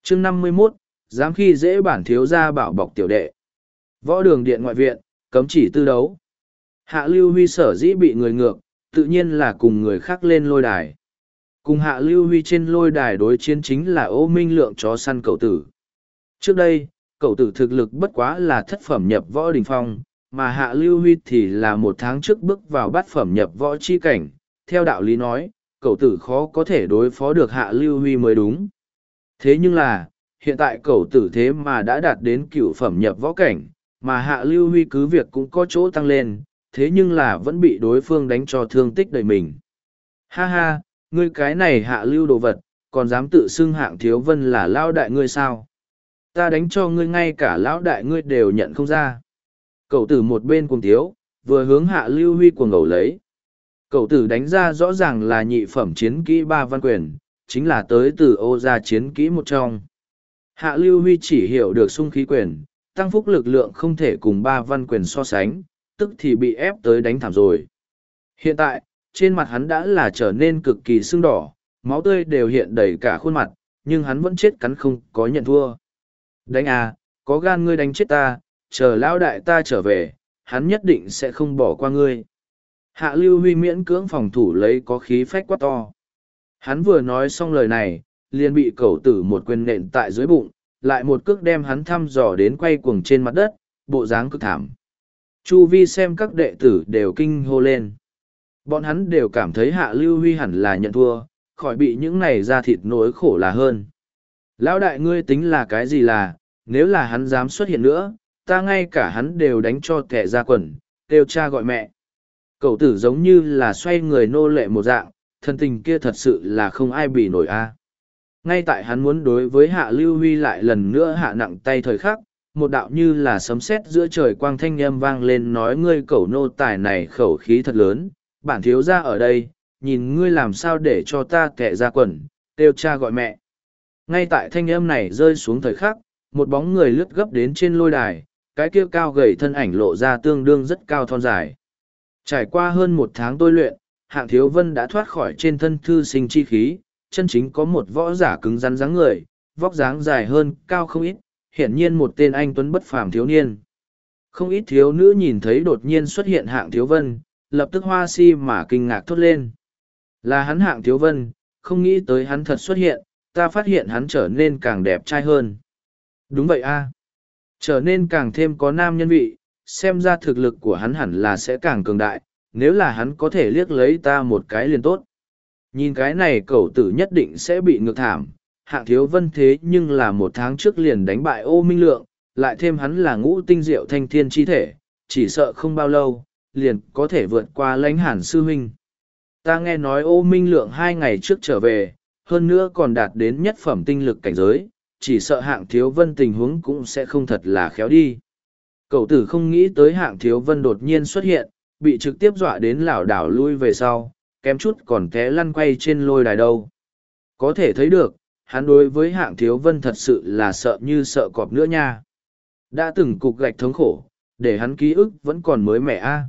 chương 51, dám khi dễ bản thiếu gia bảo bọc tiểu đệ. Võ đường điện ngoại viện, cấm chỉ tư đấu. Hạ Lưu Huy sở dĩ bị người ngược, tự nhiên là cùng người khác lên lôi đài. Cùng Hạ Lưu Huy trên lôi đài đối chiến chính là Ô Minh Lượng chó săn cậu tử. Trước đây, cậu tử thực lực bất quá là thất phẩm nhập võ đỉnh phong, mà Hạ Lưu Huy thì là một tháng trước bước vào bát phẩm nhập võ chi cảnh. Theo đạo lý nói, cậu tử khó có thể đối phó được Hạ Lưu Huy mới đúng. Thế nhưng là, hiện tại cậu tử thế mà đã đạt đến cửu phẩm nhập võ cảnh, mà Hạ Lưu Huy cứ việc cũng có chỗ tăng lên, thế nhưng là vẫn bị đối phương đánh cho thương tích đầy mình. Ha ha, ngươi cái này Hạ Lưu đồ vật, còn dám tự xưng Hạng Thiếu Vân là lão đại ngươi sao? Ta đánh cho ngươi ngay cả lão đại ngươi đều nhận không ra. Cậu tử một bên cuồng tiếu, vừa hướng Hạ Lưu Huy cuồng ngầu lấy. Cậu tử đánh ra rõ ràng là nhị phẩm chiến kỹ ba văn quyền, chính là tới từ Ô gia chiến kỹ một trong. Hạ Lưu Huy chỉ hiểu được xung khí quyền, tăng phúc lực lượng không thể cùng ba văn quyền so sánh, tức thì bị ép tới đánh thảm rồi. Hiện tại, trên mặt hắn đã là trở nên cực kỳ sưng đỏ, máu tươi đều hiện đầy cả khuôn mặt, nhưng hắn vẫn chết cắn không có nhận thua. Đánh à, có gan ngươi đánh chết ta, chờ lão đại ta trở về, hắn nhất định sẽ không bỏ qua ngươi. Hạ Lưu Huy miễn cưỡng phòng thủ lấy có khí phách quá to. Hắn vừa nói xong lời này, liền bị cẩu tử một quyền nện tại dưới bụng, lại một cước đem hắn thăm dò đến quay cuồng trên mặt đất, bộ dáng cực thảm. Chu vi xem các đệ tử đều kinh hô lên. Bọn hắn đều cảm thấy Hạ Lưu Huy hẳn là nhận thua, khỏi bị những này ra thịt nỗi khổ là hơn. Lão đại ngươi tính là cái gì là, nếu là hắn dám xuất hiện nữa, ta ngay cả hắn đều đánh cho kẻ ra quần, kêu cha gọi mẹ. Cậu tử giống như là xoay người nô lệ một dạng, thân tình kia thật sự là không ai bì nổi a. Ngay tại hắn muốn đối với Hạ Lưu Huy lại lần nữa hạ nặng tay thời khắc, một đạo như là sấm sét giữa trời quang thanh âm vang lên nói ngươi cẩu nô tài này khẩu khí thật lớn, bản thiếu gia ở đây, nhìn ngươi làm sao để cho ta kẻ ra quần, kêu cha gọi mẹ. Ngay tại thanh âm này rơi xuống thời khắc, một bóng người lướt gấp đến trên lôi đài, cái kia cao gầy thân ảnh lộ ra tương đương rất cao thon dài. Trải qua hơn một tháng tôi luyện, Hạng Thiếu Vân đã thoát khỏi trên thân thư sinh chi khí, chân chính có một võ giả cứng rắn dáng người, vóc dáng dài hơn, cao không ít, hiển nhiên một tên anh tuấn bất phàm thiếu niên. Không ít thiếu nữ nhìn thấy đột nhiên xuất hiện Hạng Thiếu Vân, lập tức hoa si mà kinh ngạc thốt lên. Là hắn Hạng Thiếu Vân, không nghĩ tới hắn thật xuất hiện, ta phát hiện hắn trở nên càng đẹp trai hơn. Đúng vậy a, trở nên càng thêm có nam nhân vị, xem ra thực lực của hắn hẳn là sẽ càng cường đại, nếu là hắn có thể liếc lấy ta một cái liền tốt. Nhìn cái này cậu tử nhất định sẽ bị ngược thảm, Hạng Thiếu Vân thế nhưng là một tháng trước liền đánh bại Ô Minh Lượng, lại thêm hắn là ngũ tinh diệu thanh thiên chi thể, chỉ sợ không bao lâu, liền có thể vượt qua lãnh hàn sư huynh. Ta nghe nói Ô Minh Lượng 2 ngày trước trở về, hơn nữa còn đạt đến nhất phẩm tinh lực cảnh giới, chỉ sợ Hạng Thiếu Vân tình huống cũng sẽ không thật là khéo đi. Cậu tử không nghĩ tới Hạng Thiếu Vân đột nhiên xuất hiện, bị trực tiếp dọa đến lảo đảo lui về sau, kém chút còn té lăn quay trên lôi đài đâu. Có thể thấy được, hắn đối với Hạng Thiếu Vân thật sự là sợ như sợ cọp nữa nha. Đã từng cục gạch thống khổ, để hắn ký ức vẫn còn mới mẻ a.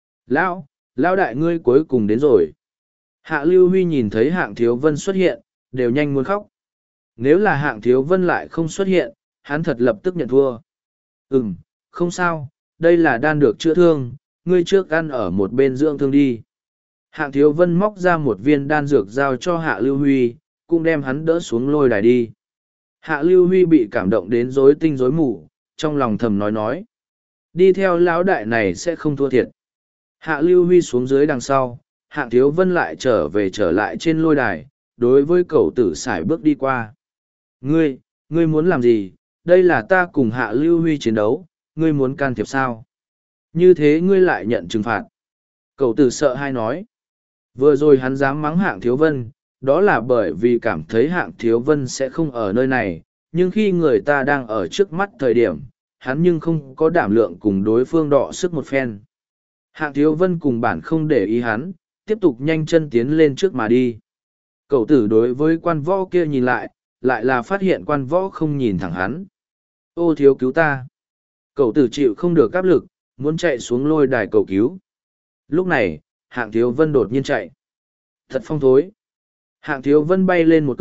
Lão đại ngươi cuối cùng đến rồi. Hạ Lưu Huy nhìn thấy Hạng Thiếu Vân xuất hiện, đều nhanh muốn khóc. Nếu là Hạng Thiếu Vân lại không xuất hiện, hắn thật lập tức nhận thua. Không sao, đây là đan được chữa thương, ngươi trước ăn ở một bên dưỡng thương đi. Hạng Thiếu Vân móc ra một viên đan dược giao cho Hạ Lưu Huy, cũng đem hắn đỡ xuống lôi đài đi. Hạ Lưu Huy bị cảm động đến rối tinh rối mù, trong lòng thầm nói. Đi theo lão đại này sẽ không thua thiệt. Hạ Lưu Huy xuống dưới đằng sau, Hạng Thiếu Vân lại trở lại trên lôi đài, đối với cậu tử sải bước đi qua. Ngươi muốn làm gì? Đây là ta cùng Hạ Lưu Huy chiến đấu, ngươi muốn can thiệp sao? Như thế ngươi lại nhận trừng phạt. Cậu tử sợ hai nói. Vừa rồi hắn dám mắng Hạng Thiếu Vân, đó là bởi vì cảm thấy Hạng Thiếu Vân sẽ không ở nơi này, nhưng khi người ta đang ở trước mắt thời điểm, hắn nhưng không có đảm lượng cùng đối phương đọ sức một phen. Hạng Thiếu Vân cùng bản không để ý hắn, tiếp tục nhanh chân tiến lên trước mà đi. Cậu tử đối với quan võ kia nhìn lại là phát hiện quan võ không nhìn thẳng hắn. Ô thiếu cứu ta. Cậu tử chịu không được áp lực, muốn chạy xuống lôi đài cầu cứu. Lúc này, Hạng Thiếu Vân đột nhiên chạy. Thật phong thối. Hạng Thiếu Vân bay lên một cước,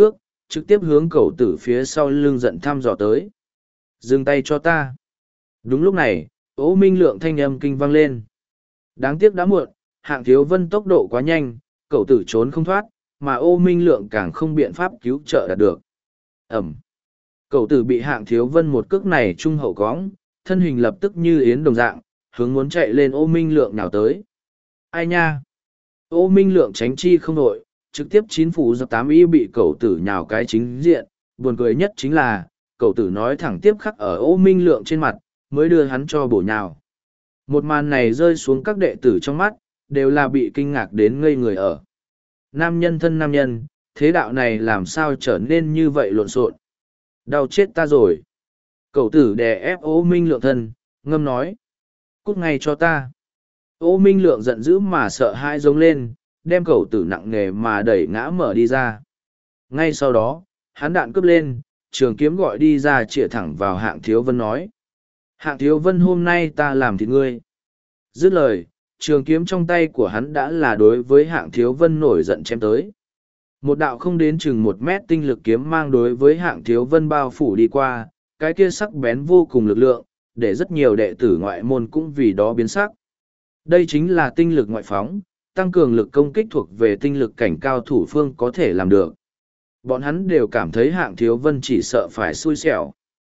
trực tiếp hướng cậu tử phía sau lưng giận thăm dò tới. Dừng tay cho ta. Đúng lúc này, Ô Minh Lượng thanh âm kinh vang lên. Đáng tiếc đã muộn, Hạng Thiếu Vân tốc độ quá nhanh, cậu tử trốn không thoát, mà Ô Minh Lượng càng không biện pháp cứu trợ đạt được. Ẩm. Cậu tử bị Hạng Thiếu Vân một cước này trung hậu cóng, thân hình lập tức như yến đồng dạng, hướng muốn chạy lên Ô Minh Lượng nào tới. Ai nha? Ô Minh Lượng tránh chi không đội, trực tiếp chín phủ dập tám y bị cậu tử nhào cái chính diện. Buồn cười nhất chính là, cậu tử nói thẳng tiếp khắc ở Ô Minh Lượng trên mặt, mới đưa hắn cho bổ nhào. Một màn này rơi xuống các đệ tử trong mắt, đều là bị kinh ngạc đến ngây người ở. Nam nhân thân nam nhân, thế đạo này làm sao trở nên như vậy lộn xộn. Đau chết ta rồi. Cậu tử đè ép Ô Minh Lượng thân, ngâm nói. Cút ngay cho ta. Ô Minh Lượng giận dữ mà sợ hãi giống lên, đem cậu tử nặng nề mà đẩy ngã mở đi ra. Ngay sau đó, hắn đạn cướp lên, trường kiếm gọi đi ra chĩa thẳng vào Hạng Thiếu Vân nói. Hạng Thiếu Vân hôm nay ta làm thịt ngươi. Dứt lời, trường kiếm trong tay của hắn đã là đối với Hạng Thiếu Vân nổi giận chém tới. Một đạo không đến chừng 1 mét tinh lực kiếm mang đối với Hạng Thiếu Vân bao phủ đi qua, cái kia sắc bén vô cùng lực lượng, để rất nhiều đệ tử ngoại môn cũng vì đó biến sắc. Đây chính là tinh lực ngoại phóng, tăng cường lực công kích thuộc về tinh lực cảnh cao thủ phương có thể làm được. Bọn hắn đều cảm thấy Hạng Thiếu Vân chỉ sợ phải xui xẻo.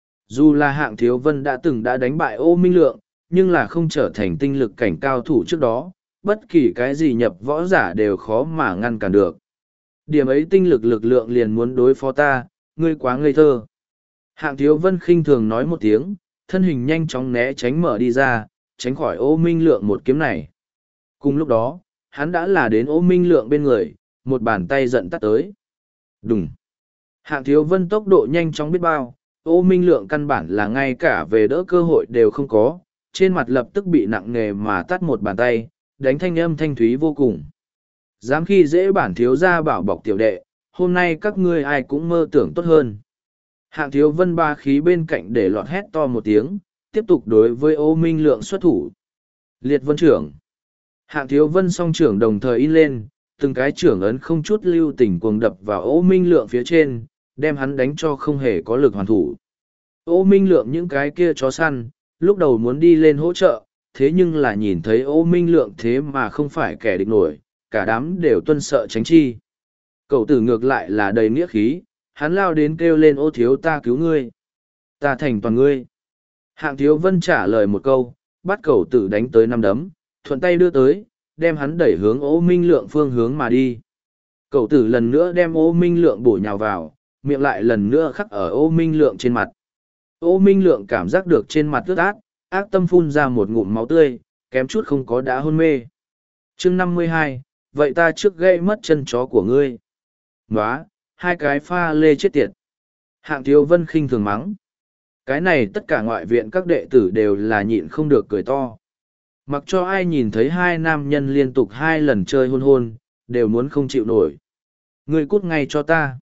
Dù là Hạng Thiếu Vân đã đánh bại Ô Minh Lượng, nhưng là không trở thành tinh lực cảnh cao thủ trước đó, bất kỳ cái gì nhập võ giả đều khó mà ngăn cản được. Điểm ấy tinh lực lực lượng liền muốn đối phó ta, ngươi quá ngây thơ. Hạng Thiếu Vân khinh thường nói một tiếng, thân hình nhanh chóng né tránh mở đi ra, tránh khỏi Ô Minh Lượng một kiếm này. Cùng lúc đó, hắn đã là đến Ô Minh Lượng bên người, một bàn tay giận tắt tới. Đùng. Hạng Thiếu Vân tốc độ nhanh chóng biết bao, Ô Minh Lượng căn bản là ngay cả về đỡ cơ hội đều không có, trên mặt lập tức bị nặng nề mà tắt một bàn tay, đánh thanh âm thanh thúy vô cùng. Dám khi dễ bản thiếu gia bảo bọc tiểu đệ, hôm nay các ngươi ai cũng mơ tưởng tốt hơn. Hạng Thiếu Vân ba khí bên cạnh để lọt hét to một tiếng, tiếp tục đối với Ô Minh Lượng xuất thủ. Liệt Vân trưởng. Hạng Thiếu Vân song trưởng đồng thời in lên, từng cái trưởng ấn không chút lưu tình cuồng đập vào Ô Minh Lượng phía trên, đem hắn đánh cho không hề có lực hoàn thủ. Ô Minh Lượng những cái kia chó săn, lúc đầu muốn đi lên hỗ trợ, thế nhưng là nhìn thấy Ô Minh Lượng thế mà không phải kẻ địch nổi, cả đám đều tuân sợ tránh chi. Cậu tử ngược lại là đầy nghĩa khí, hắn lao đến kêu lên Ô thiếu ta cứu ngươi. Ta thành toàn ngươi. Hạng Thiếu Vân trả lời một câu, bắt cậu tử đánh tới 5 đấm, thuận tay đưa tới, đem hắn đẩy hướng Ô Minh Lượng phương hướng mà đi. Cậu tử lần nữa đem Ô Minh Lượng bổ nhào vào, miệng lại lần nữa khắc ở Ô Minh Lượng trên mặt. Ô Minh Lượng cảm giác được trên mặt ướt át, ác tâm phun ra một ngụm máu tươi, kém chút không có đã hôn mê. Chương 52, vậy ta trước gây mất chân chó của ngươi. Nóa, hai cái pha lê chết tiệt. Hạng Thiếu Vân khinh thường mắng. Cái này tất cả ngoại viện các đệ tử đều là nhịn không được cười to. Mặc cho ai nhìn thấy hai nam nhân liên tục 2 lần chơi hôn hôn, đều muốn không chịu nổi. Ngươi cút ngay cho ta.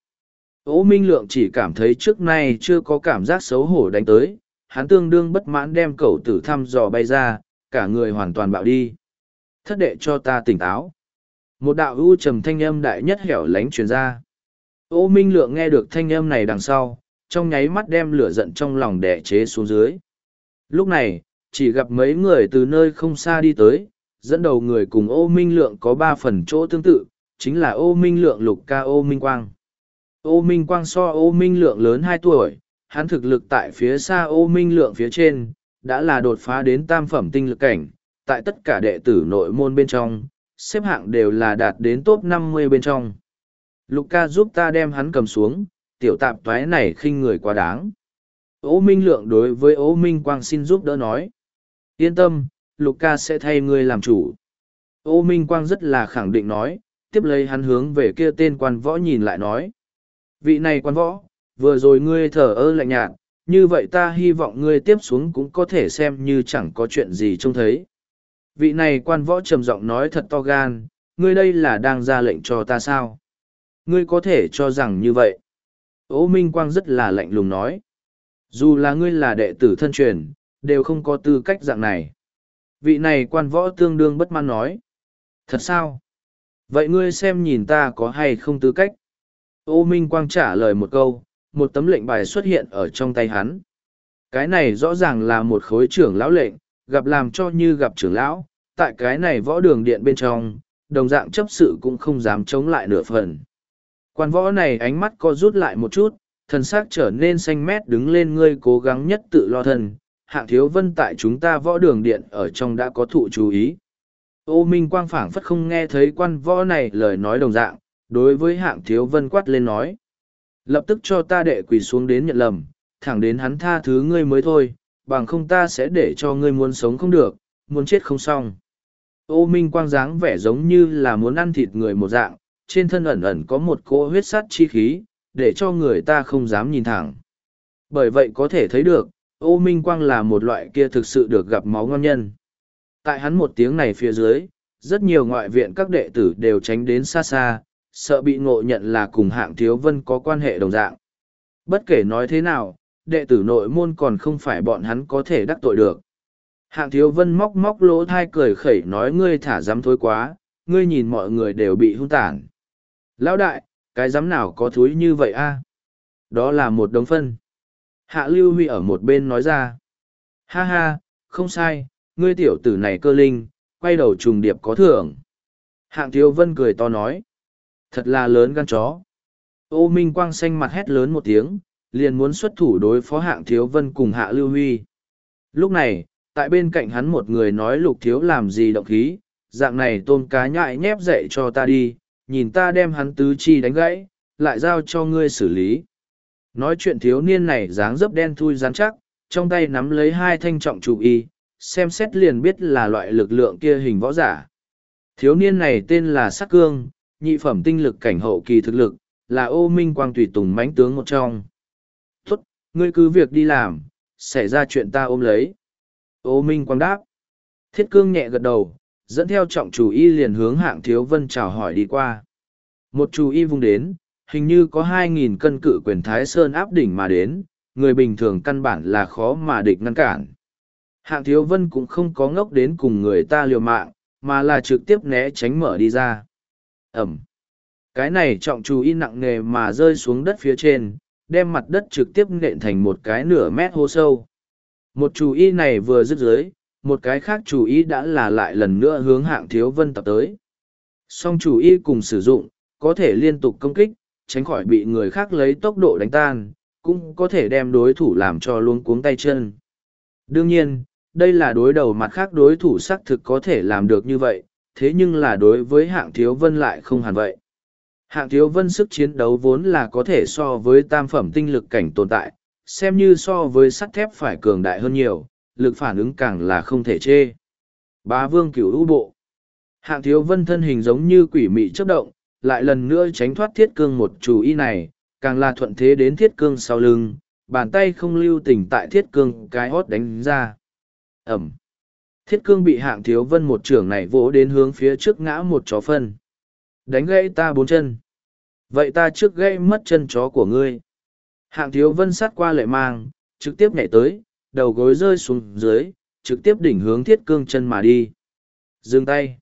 Ô Minh Lượng chỉ cảm thấy trước nay chưa có cảm giác xấu hổ đánh tới, hắn tương đương bất mãn đem cẩu tử thăm dò bay ra, cả người hoàn toàn bạo đi. Thất đệ cho ta tỉnh táo. Một đạo ưu trầm thanh âm đại nhất hẻo lánh truyền ra. Ô Minh Lượng nghe được thanh âm này đằng sau, trong nháy mắt đem lửa giận trong lòng đè chế xuống dưới. Lúc này, chỉ gặp mấy người từ nơi không xa đi tới, dẫn đầu người cùng Ô Minh Lượng có 3 phần chỗ tương tự, chính là Ô Minh Lượng Lục ca Ô Minh Quang. Ô Minh Quang so Ô Minh Lượng lớn 2 tuổi, hắn thực lực tại phía xa Ô Minh Lượng phía trên, đã là đột phá đến tam phẩm tinh lực cảnh, tại tất cả đệ tử nội môn bên trong, xếp hạng đều là đạt đến top 50 bên trong. Lục ca giúp ta đem hắn cầm xuống, tiểu tạp toái này khinh người quá đáng. Ô Minh Lượng đối với Ô Minh Quang xin giúp đỡ nói. Yên tâm, Lục ca sẽ thay ngươi làm chủ. Ô Minh Quang rất là khẳng định nói, tiếp lấy hắn hướng về kia tên quan võ nhìn lại nói. Vị này quan võ, vừa rồi ngươi thở ơ lạnh nhạt, như vậy ta hy vọng ngươi tiếp xuống cũng có thể xem như chẳng có chuyện gì trông thấy. Vị này quan võ trầm giọng nói thật to gan, ngươi đây là đang ra lệnh cho ta sao? Ngươi có thể cho rằng như vậy. Ô Minh Quang rất là lạnh lùng nói. Dù là ngươi là đệ tử thân truyền, đều không có tư cách dạng này. Vị này quan võ tương đương bất mãn nói. Thật sao? Vậy ngươi xem nhìn ta có hay không tư cách? Ô Minh Quang trả lời một câu, một tấm lệnh bài xuất hiện ở trong tay hắn. Cái này rõ ràng là một khối trưởng lão lệnh, gặp làm cho như gặp trưởng lão, tại cái này võ đường điện bên trong, đồng dạng chấp sự cũng không dám chống lại nửa phần. Quan võ này ánh mắt co rút lại một chút, thần sắc trở nên xanh mét đứng lên, ngươi cố gắng nhất tự lo thân, Hạng Thiếu Vân tại chúng ta võ đường điện ở trong đã có thụ chú ý. Ô Minh Quang phảng phất không nghe thấy quan võ này lời nói đồng dạng, đối với Hạng Thiếu Vân quát lên nói. Lập tức cho ta đệ quỳ xuống đến nhận lầm, thẳng đến hắn tha thứ ngươi mới thôi, bằng không ta sẽ để cho ngươi muốn sống không được, muốn chết không xong. Ô Minh Quang dáng vẻ giống như là muốn ăn thịt người một dạng, trên thân ẩn ẩn có một cỗ huyết sắt chi khí, để cho người ta không dám nhìn thẳng. Bởi vậy có thể thấy được, Ô Minh Quang là một loại kia thực sự được gặp máu ngon nhân. Tại hắn một tiếng này phía dưới, rất nhiều ngoại viện các đệ tử đều tránh đến xa xa, sợ bị ngộ nhận là cùng Hạng Thiếu Vân có quan hệ đồng dạng. Bất kể nói thế nào, đệ tử nội môn còn không phải bọn hắn có thể đắc tội được. Hạng Thiếu Vân móc móc lỗ thai cười khẩy nói, ngươi thả dám thối quá, ngươi nhìn mọi người đều bị hung tàn. Lão đại, cái dám nào có thúi như vậy a? Đó là một đống phân. Hạ Lưu Huy ở một bên nói ra. Ha ha, không sai, ngươi tiểu tử này cơ linh, quay đầu trùng điệp có thưởng. Hạng Thiếu Vân cười to nói. Thật là lớn gan chó. Ô Minh Quang xanh mặt hét lớn một tiếng, liền muốn xuất thủ đối phó Hạng Thiếu Vân cùng Hạ Lưu Huy. Lúc này, tại bên cạnh hắn một người nói, Lục thiếu làm gì động khí, dạng này tôm cá nhại nhép dậy cho ta đi, nhìn ta đem hắn tứ chi đánh gãy, lại giao cho ngươi xử lý. Nói chuyện thiếu niên này dáng dấp đen thui rắn chắc, trong tay nắm lấy hai thanh trọng trụ y, xem xét liền biết là loại lực lượng kia hình võ giả. Thiếu niên này tên là Sắc Cương, nhị phẩm tinh lực cảnh hậu kỳ thực lực, là Ô Minh Quang tùy tùng mãnh tướng một trong. Tốt, ngươi cứ việc đi làm, xảy ra chuyện ta ôm lấy. Ô Minh Quang đáp. Thiết Cương nhẹ gật đầu, dẫn theo trọng chủ y liền hướng Hạng Thiếu Vân chào hỏi đi qua. Một chủ y vung đến, hình như có 2.000 cân cự quyền Thái Sơn áp đỉnh mà đến, người bình thường căn bản là khó mà địch ngăn cản. Hạng Thiếu Vân cũng không có ngốc đến cùng người ta liều mạng, mà là trực tiếp né tránh mở đi ra. Ẩm. Cái này trọng chủ y nặng nề mà rơi xuống đất phía trên, đem mặt đất trực tiếp nện thành một cái nửa mét hố sâu. Một chủ y này vừa dứt dưới, một cái khác chủ y đã là lại lần nữa hướng Hạng Thiếu Vân tập tới. Song chủ y cùng sử dụng, có thể liên tục công kích, tránh khỏi bị người khác lấy tốc độ đánh tan, cũng có thể đem đối thủ làm cho luống cuống tay chân. Đương nhiên, đây là đối đầu mặt khác đối thủ xác thực có thể làm được như vậy, thế nhưng là đối với Hạng Thiếu Vân lại không hẳn vậy. Hạng Thiếu Vân sức chiến đấu vốn là có thể so với tam phẩm tinh lực cảnh tồn tại, xem như so với sắt thép phải cường đại hơn nhiều, lực phản ứng càng là không thể chê. Bá Vương Cửu U Bộ. Hạng Thiếu Vân thân hình giống như quỷ mị chớp động, lại lần nữa tránh thoát Thiết Cương một chủ y này, càng là thuận thế đến Thiết Cương sau lưng, bàn tay không lưu tình tại Thiết Cương cái hót đánh ra. Ẩm. Thiết Cương bị Hạng Thiếu Vân một trưởng này vỗ đến hướng phía trước ngã một chó phân. Đánh gãy ta 4 chân. Vậy ta trước gãy mất chân chó của ngươi. Hạng Thiếu Vân sát qua lệ mang, trực tiếp nhảy tới, đầu gối rơi xuống dưới, trực tiếp đỉnh hướng Thiết Cương chân mà đi. Dừng tay.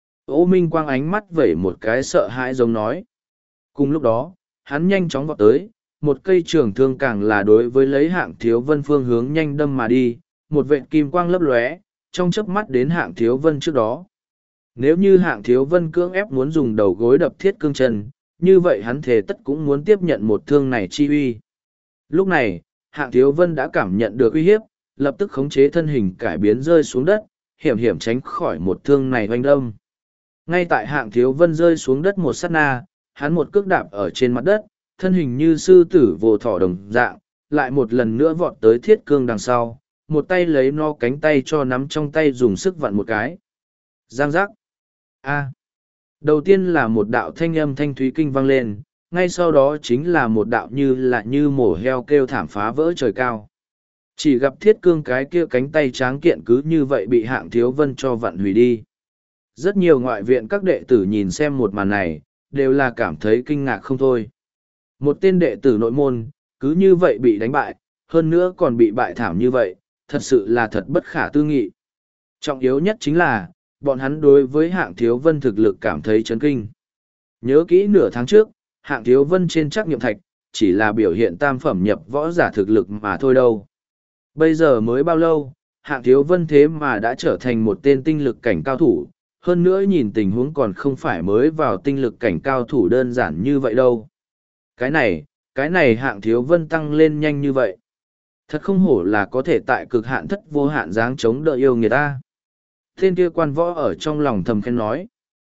Ô Minh Quang ánh mắt vẩy một cái sợ hãi giống nói. Cùng lúc đó, hắn nhanh chóng vọt tới, một cây trường thương càng là đối với lấy Hạng Thiếu Vân phương hướng nhanh đâm mà đi, một vệt kim quang lấp lóe, trong chớp mắt đến Hạng Thiếu Vân trước đó. Nếu như Hạng Thiếu Vân cưỡng ép muốn dùng đầu gối đập Thiết Cương chân, như vậy hắn thề tất cũng muốn tiếp nhận một thương này chi uy. Lúc này, Hạng Thiếu Vân đã cảm nhận được uy hiếp, lập tức khống chế thân hình cải biến rơi xuống đất, hiểm hiểm tránh khỏi một thương này oanh đâm. Ngay tại Hạng Thiếu Vân rơi xuống đất một sát na, hắn một cước đạp ở trên mặt đất, thân hình như sư tử vồ thỏ đồng dạng, lại một lần nữa vọt tới Thiết Cương đằng sau, một tay lấy nó cánh tay cho nắm trong tay dùng sức vặn một cái. Giang giác. A. Đầu tiên là một đạo thanh âm thanh thúy kinh vang lên, ngay sau đó chính là một đạo như mổ heo kêu thảm phá vỡ trời cao. Chỉ gặp Thiết Cương cái kia cánh tay tráng kiện cứ như vậy bị Hạng Thiếu Vân cho vặn hủy đi. Rất nhiều ngoại viện các đệ tử nhìn xem một màn này, đều là cảm thấy kinh ngạc không thôi. Một tên đệ tử nội môn, cứ như vậy bị đánh bại, hơn nữa còn bị bại thảm như vậy, thật sự là thật bất khả tư nghị. Trọng yếu nhất chính là, bọn hắn đối với Hạng Thiếu Vân thực lực cảm thấy chấn kinh. Nhớ kỹ nửa tháng trước, hạng thiếu vân trên trắc nghiệm thạch, chỉ là biểu hiện tam phẩm nhập võ giả thực lực mà thôi đâu. Bây giờ mới bao lâu, hạng thiếu vân thế mà đã trở thành một tên tinh lực cảnh cao thủ, hơn nữa nhìn tình huống còn không phải mới vào tinh lực cảnh cao thủ đơn giản như vậy đâu. Cái này hạng thiếu vân tăng lên nhanh như vậy. Thật không hổ là có thể tại cực hạn thất vô hạn dáng chống đỡ yêu người ta. Tên kia quan võ ở trong lòng thầm khen nói.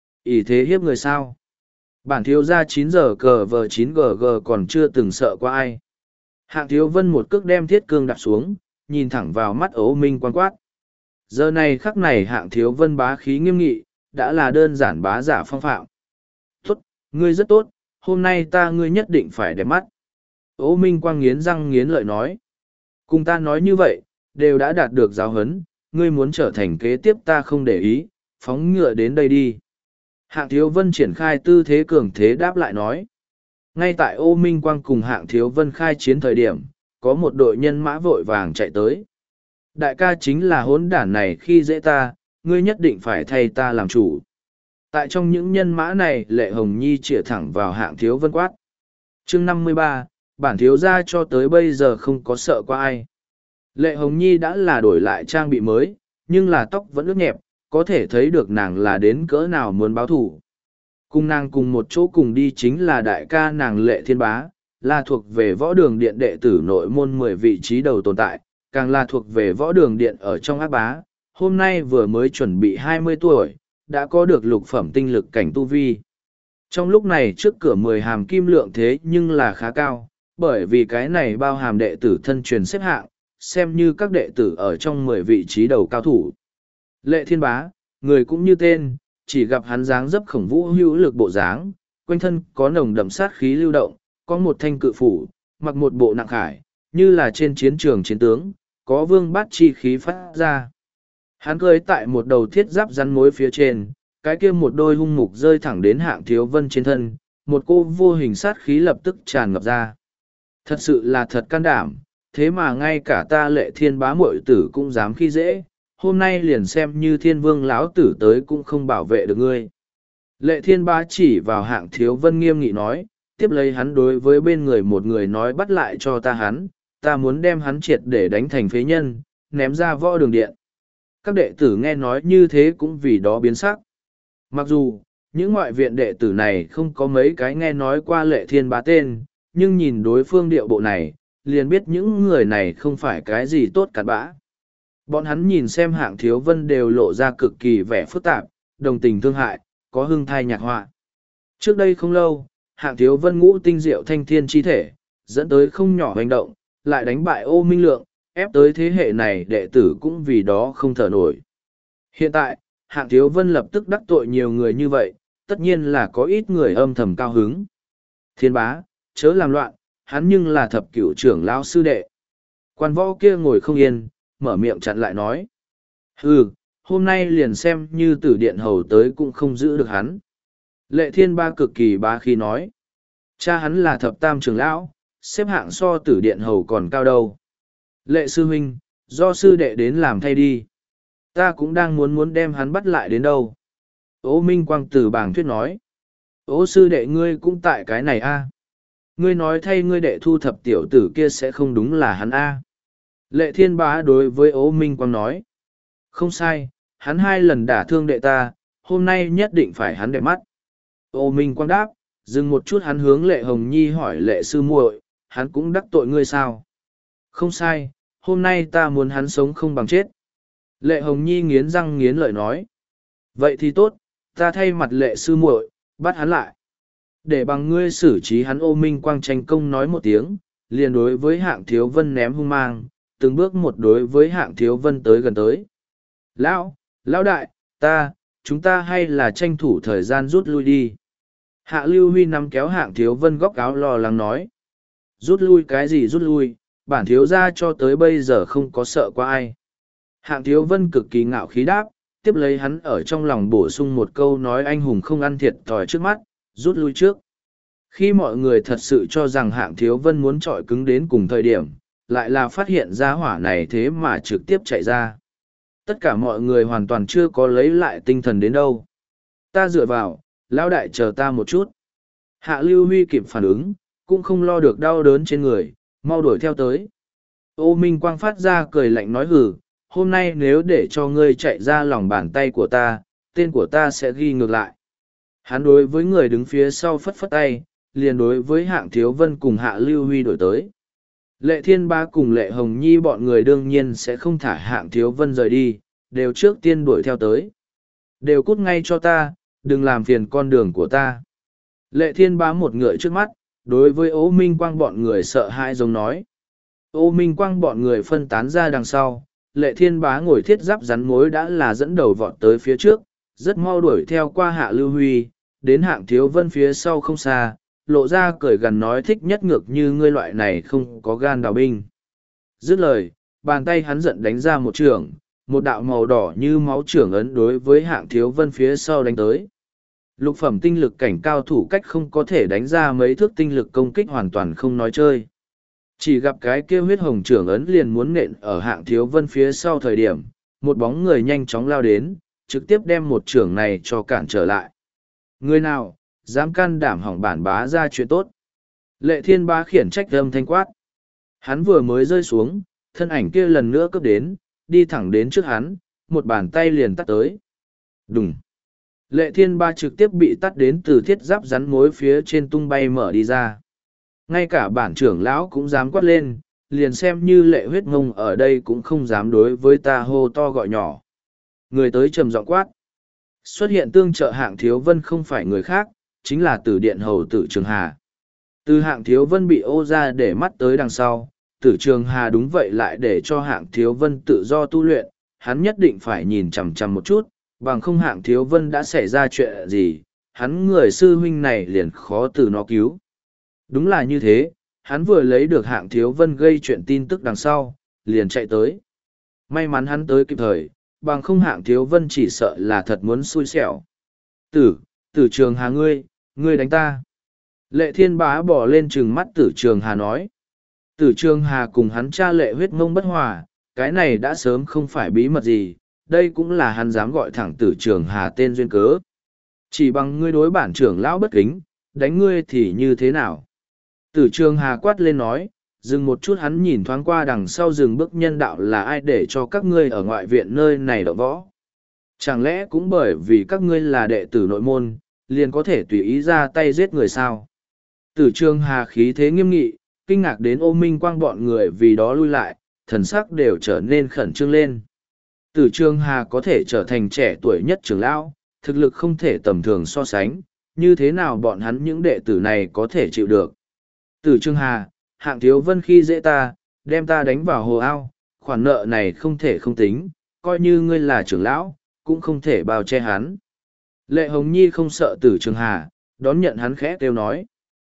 Ỷ thế hiếp người sao? Bản thiếu ra 9 giờ cờ vờ 9GG còn chưa từng sợ qua ai. Hạng thiếu vân một cước đem thiết cương đạp xuống, nhìn thẳng vào mắt Ô Minh quan quát. Giờ này khắc này hạng thiếu vân bá khí nghiêm nghị, đã là đơn giản bá giả phong phạm. Tốt, ngươi rất tốt, hôm nay ngươi nhất định phải đẹp mắt. Ô Minh quang nghiến răng nghiến lợi nói. Cùng ta nói như vậy, đều đã đạt được giáo huấn, ngươi muốn trở thành kế tiếp ta không để ý, phóng ngựa đến đây đi. Hạng thiếu vân triển khai tư thế cường thế đáp lại nói. Ngay tại Ô Minh quang cùng hạng thiếu vân khai chiến thời điểm, có một đội nhân mã vội vàng chạy tới. Đại ca chính là hỗn đản này khi dễ ta, ngươi nhất định phải thay ta làm chủ. Tại trong những nhân mã này Lệ Hồng Nhi chĩa thẳng vào hạng thiếu vân quát. Chương 53, bản thiếu gia cho tới bây giờ không có sợ qua ai. Lệ Hồng Nhi đã là đổi lại trang bị mới, nhưng là tóc vẫn ướt nhẹp, có thể thấy được nàng là đến cỡ nào muốn báo thủ. Cùng nàng cùng một chỗ cùng đi chính là đại ca nàng Lệ Thiên Bá, là thuộc về võ đường điện đệ tử nội môn 10 vị trí đầu tồn tại, càng là thuộc về võ đường điện ở trong ác bá. Hôm nay vừa mới chuẩn bị 20 tuổi, đã có được lục phẩm tinh lực cảnh tu vi. Trong lúc này trước cửa 10 hàm kim lượng thế nhưng là khá cao, bởi vì cái này bao hàm đệ tử thân truyền xếp hạng, xem như các đệ tử ở trong 10 vị trí đầu cao thủ. Lệ Thiên Bá, người cũng như tên, chỉ gặp hắn dáng dấp khổng vũ hữu lực bộ dáng, quanh thân có nồng đậm sát khí lưu động, có một thanh cự phủ, mặc một bộ nặng khải, như là trên chiến trường chiến tướng, có vương bát chi khí phát ra. Hắn cưỡi tại một đầu thiết giáp rắn mối phía trên, cái kia một đôi hung mục rơi thẳng đến hạng thiếu vân trên thân, một cô vô hình sát khí lập tức tràn ngập ra. Thật sự là thật can đảm, thế mà ngay cả ta Lệ Thiên Bá muội tử cũng dám khi dễ, hôm nay liền xem như thiên vương lão tử tới cũng không bảo vệ được ngươi. Lệ Thiên Bá chỉ vào hạng thiếu vân nghiêm nghị nói, tiếp lấy hắn đối với bên người một người nói bắt lại cho ta hắn, ta muốn đem hắn triệt để đánh thành phế nhân, ném ra võ đường điện. Các đệ tử nghe nói như thế cũng vì đó biến sắc. Mặc dù, những ngoại viện đệ tử này không có mấy cái nghe nói qua Lệ Thiên Bá tên, nhưng nhìn đối phương điệu bộ này, liền biết những người này không phải cái gì tốt cặn bã. Bọn hắn nhìn xem hạng thiếu vân đều lộ ra cực kỳ vẻ phức tạp, đồng tình thương hại, có hưng thai nhạc họa. Trước đây không lâu, hạng thiếu vân ngũ tinh diệu thanh thiên chi thể, dẫn tới không nhỏ hành động, lại đánh bại Ô Minh Lượng, ép tới thế hệ này đệ tử cũng vì đó không thở nổi. Hiện tại, hạng thiếu vân lập tức đắc tội nhiều người như vậy, tất nhiên là có ít người âm thầm cao hứng. Thiên Bá, chớ làm loạn, hắn nhưng là thập cửu trưởng lão sư đệ. Quan võ kia ngồi không yên, mở miệng chặn lại nói. Hôm nay liền xem như tử điện hầu tới cũng không giữ được hắn. Lệ Thiên Bá cực kỳ bá khí nói. Cha hắn là thập tam trưởng lão, xếp hạng so tử điện hầu còn cao đâu. Lệ sư huynh, do sư đệ đến làm thay đi. Ta cũng đang muốn đem hắn bắt lại đến đâu. Ô Minh Quang từ bảng thuyết nói. Ô sư đệ ngươi cũng tại cái này a? Ngươi nói thay ngươi đệ thu thập tiểu tử kia sẽ không đúng là hắn a? Lệ Thiên Bá đối với Ô Minh Quang nói. Không sai, hắn 2 lần đả thương đệ ta, hôm nay nhất định phải hắn đẹp mắt. Ô Minh Quang đáp, dừng một chút hắn hướng Lệ Hồng Nhi hỏi Lệ sư muội, hắn cũng đắc tội ngươi sao? Không sai, hôm nay ta muốn hắn sống không bằng chết. Lệ Hồng Nhi nghiến răng nghiến lợi nói. Vậy thì tốt, ta thay mặt Lệ sư muội, bắt hắn lại. Để bằng ngươi xử trí hắn. Ô Minh Quang tranh công nói một tiếng, liền đối với hạng thiếu vân ném hung mang, từng bước một đối với hạng thiếu vân tới gần tới. Lão đại, chúng ta hay là tranh thủ thời gian rút lui đi. Hạ Lưu Huy nắm kéo hạng thiếu vân góc áo lo lắng nói. Rút lui cái gì rút lui, bản thiếu gia cho tới bây giờ không có sợ qua ai. Hạng thiếu vân cực kỳ ngạo khí đáp, tiếp lấy hắn ở trong lòng bổ sung một câu nói anh hùng không ăn thiệt thòi trước mắt, rút lui trước. Khi mọi người thật sự cho rằng hạng thiếu vân muốn chọi cứng đến cùng thời điểm, lại là phát hiện ra hỏa này thế mà trực tiếp chạy ra. Tất cả mọi người hoàn toàn chưa có lấy lại tinh thần đến đâu. Ta dựa vào, lão đại chờ ta một chút. Hạ Lưu Huy kịp phản ứng, cũng không lo được đau đớn trên người, mau đuổi theo tới. Ô Minh Quang phát ra cười lạnh nói hừ, hôm nay nếu để cho ngươi chạy ra lòng bàn tay của ta, tên của ta sẽ ghi ngược lại. Hắn đối với người đứng phía sau phất phất tay, liền đối với Hạng Thiếu Vân cùng Hạ Lưu Huy đổi tới. Lệ Thiên Bá cùng Lệ Hồng Nhi bọn người đương nhiên sẽ không thả Hạng Thiếu Vân rời đi, đều trước tiên đuổi theo tới. Đều cút ngay cho ta, đừng làm phiền con đường của ta. Lệ Thiên Bá một ngựa trước mắt, đối với Ô Minh Quang bọn người sợ hãi giống nói. Ô Minh Quang bọn người phân tán ra đằng sau, Lệ Thiên Bá ngồi thiết giáp rắn mối đã là dẫn đầu vọt tới phía trước, rất mau đuổi theo qua Hạ Lưu Huy, đến Hạng Thiếu Vân phía sau không xa, lộ ra cười gần nói thích nhất ngược như ngươi loại này không có gan đào binh. Dứt lời, bàn tay hắn giận đánh ra một trường, một đạo màu đỏ như máu trưởng ấn đối với Hạng Thiếu Vân phía sau đánh tới. Lục phẩm tinh lực cảnh cao thủ cách không có thể đánh ra mấy thước tinh lực công kích hoàn toàn không nói chơi. Chỉ gặp cái kia huyết hồng trưởng ấn liền muốn nện ở Hạng Thiếu Vân phía sau thời điểm, một bóng người nhanh chóng lao đến, trực tiếp đem một trưởng này cho cản trở lại. Người nào, dám can đảm hỏng bản bá ra chuyện tốt. Lệ Thiên Bá khiển trách âm thanh quát. Hắn vừa mới rơi xuống, thân ảnh kia lần nữa cấp đến, đi thẳng đến trước hắn, một bàn tay liền tắt tới. Đùng. Lệ Thiên Bá trực tiếp bị tắt đến từ thiết giáp rắn mối phía trên tung bay mở đi ra. Ngay cả bản trưởng lão cũng dám quát lên, liền xem như Lệ Huyết Ngông ở đây cũng không dám đối với ta hô to gọi nhỏ. Người tới trầm giọng quát. Xuất hiện tương trợ Hạng Thiếu Vân không phải người khác, chính là Tử Điện Hầu Tử Trường Hà. Từ Hạng Thiếu Vân bị ô ra để mắt tới đằng sau, Tử Trường Hà đúng vậy lại để cho Hạng Thiếu Vân tự do tu luyện, hắn nhất định phải nhìn chằm chằm một chút, bằng không Hạng Thiếu Vân đã xảy ra chuyện gì, hắn người sư huynh này liền khó từ nó cứu. Đúng là như thế, hắn vừa lấy được Hạng Thiếu Vân gây chuyện tin tức đằng sau, liền chạy tới. May mắn hắn tới kịp thời, bằng không Hạng Thiếu Vân chỉ sợ là thật muốn xui xẻo. Tử Trường Hà ngươi đánh ta. Lệ Thiên Bá bỏ lên trừng mắt Tử Trường Hà nói. Tử Trường Hà cùng hắn cha Lệ Huyết Ngông bất hòa, cái này đã sớm không phải bí mật gì, đây cũng là hắn dám gọi thẳng Tử Trường Hà tên duyên cớ. Chỉ bằng ngươi đối bản trưởng lão bất kính, đánh ngươi thì như thế nào? Tử Trường Hà quát lên nói, dừng một chút hắn nhìn thoáng qua đằng sau rừng bước nhân đạo là ai để cho các ngươi ở ngoại viện nơi này đọ võ. Chẳng lẽ cũng bởi vì các ngươi là đệ tử nội môn, liền có thể tùy ý ra tay giết người sao? Tử Trường Hà khí thế nghiêm nghị, kinh ngạc đến Ô Minh Quang bọn người vì đó lui lại, thần sắc đều trở nên khẩn trương lên. Tử Trường Hà có thể trở thành trẻ tuổi nhất trưởng lão, thực lực không thể tầm thường so sánh, như thế nào bọn hắn những đệ tử này có thể chịu được? Tử Trường Hà, Hạng Thiếu Vân khi dễ ta, đem ta đánh vào hồ ao, khoản nợ này không thể không tính, coi như ngươi là trưởng lão, cũng không thể bao che hắn. Lệ Hồng Nhi không sợ Tử Trường Hà, đón nhận hắn khẽ kêu nói.